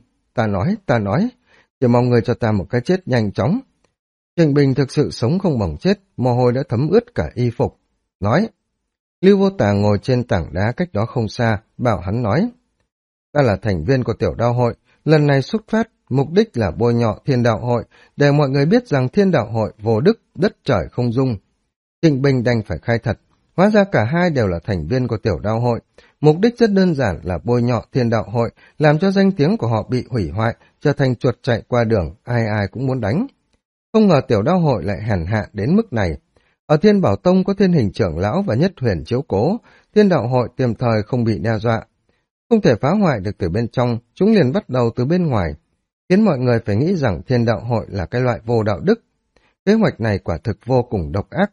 [SPEAKER 1] Ta nói, chỉ mong người cho ta một cái chết nhanh chóng. Trịnh Bình thực sự sống không bằng chết, mồ hôi đã thấm ướt cả y phục. Nói, Lưu Vô Tà ngồi trên tảng đá cách đó không xa, bảo hắn nói. Ta là thành viên của Tiểu Đao Hội, lần này xuất phát, mục đích là bôi nhọ Thiên Đạo Hội, để mọi người biết rằng Thiên Đạo Hội vô đức, đất trời không dung. Trịnh Bình đành phải khai thật, hóa ra cả hai đều là thành viên của Tiểu Đao Hội. Mục đích rất đơn giản là bôi nhọ Thiên Đạo Hội, làm cho danh tiếng của họ bị hủy hoại, trở thành chuột chạy qua đường, ai ai cũng muốn đánh. Không ngờ Tiểu Đao Hội lại hèn hạ đến mức này. Ở Thiên Bảo Tông có Thiên Hình trưởng lão và Nhất Huyền chiếu cố, Thiên Đạo Hội tiềm thời không bị đe dọa. Không thể phá hoại được từ bên trong, chúng liền bắt đầu từ bên ngoài, khiến mọi người phải nghĩ rằng Thiên Đạo Hội là cái loại vô đạo đức. Kế hoạch này quả thực vô cùng độc ác.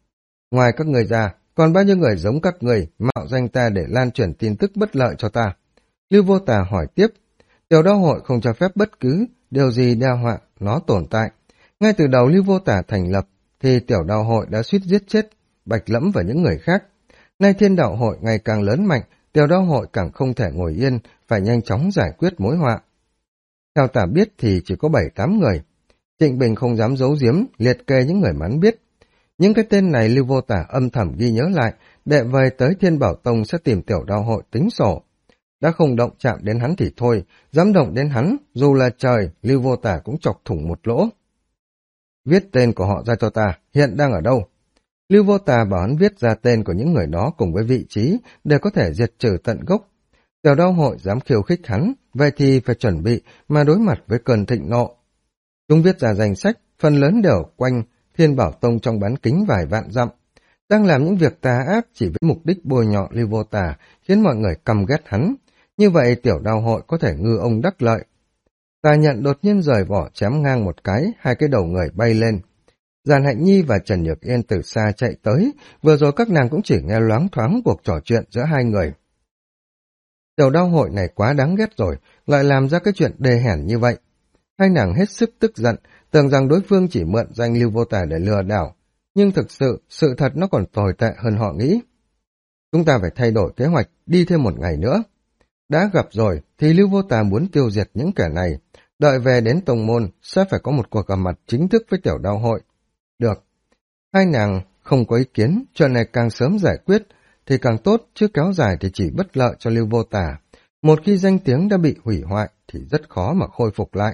[SPEAKER 1] Ngoài các người ra, còn bao nhiêu người giống các người mạo danh ta để lan truyền tin tức bất lợi cho ta? Lưu Vô Tà hỏi tiếp. Tiểu Đao Hội không cho phép bất cứ điều gì đe họa nó tồn tại. Ngay từ đầu Lưu Vô Tà thành lập thì Tiểu Đao Hội đã suýt giết chết Bạch Lẫm và những người khác. Nay Thiên Đạo Hội ngày càng lớn mạnh, Tiểu Đao Hội càng không thể ngồi yên, phải nhanh chóng giải quyết mối họa. Theo ta biết thì chỉ có 7-8 người. Trịnh Bình không dám giấu giếm, liệt kê những người mà hắn biết. Những cái tên này Lưu Vô Tà âm thầm ghi nhớ lại, để về tới Thiên Bảo Tông sẽ tìm Tiểu Đao Hội tính sổ. đã không động chạm đến hắn thì thôi, dám động đến hắn, dù là trời, Lưu Vô Tả cũng chọc thủng một lỗ. Viết tên của họ ra cho ta, hiện đang ở đâu? Lưu Vô Tà bảo hắn viết ra tên của những người đó cùng với vị trí để có thể diệt trừ tận gốc. Tiểu Đao Hội dám khiêu khích hắn, vậy thì phải chuẩn bị mà đối mặt với cơn thịnh nộ. Chúng viết ra danh sách, phần lớn đều quanh Thiên Bảo Tông trong bán kính vài vạn dặm, đang làm những việc tà ác chỉ với mục đích bôi nhọ Lưu Vô Tà, khiến mọi người căm ghét hắn. Như vậy Tiểu Đao Hội có thể ngư ông đắc lợi. Tà Nhận đột nhiên rời vỏ chém ngang một cái, hai cái đầu người bay lên. Giàn Hạnh Nhi và Trần Nhược Yên từ xa chạy tới, vừa rồi các nàng cũng chỉ nghe loáng thoáng cuộc trò chuyện giữa hai người. Tiểu Đao Hội này quá đáng ghét rồi, lại làm ra cái chuyện đê hèn như vậy. Hai nàng hết sức tức giận, tưởng rằng đối phương chỉ mượn danh Lưu Vô Tà để lừa đảo, nhưng thực sự thật nó còn tồi tệ hơn họ nghĩ. Chúng ta phải thay đổi kế hoạch, đi thêm một ngày nữa. Đã gặp rồi thì Lưu Vô Tà muốn tiêu diệt những kẻ này, đợi về đến tông môn sẽ phải có một cuộc gặp mặt chính thức với Tiểu Đao Hội. Được. Hai nàng không có ý kiến, chuyện này càng sớm giải quyết thì càng tốt, chứ kéo dài thì chỉ bất lợi cho Lưu Vô Tà. Một khi danh tiếng đã bị hủy hoại thì rất khó mà khôi phục lại.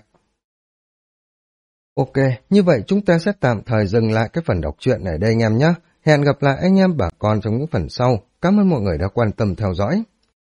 [SPEAKER 1] Ok, như vậy chúng ta sẽ tạm thời dừng lại cái phần đọc truyện này đây anh em nhé. Hẹn gặp lại anh em bà con trong những phần sau. Cảm ơn mọi người đã quan tâm theo dõi.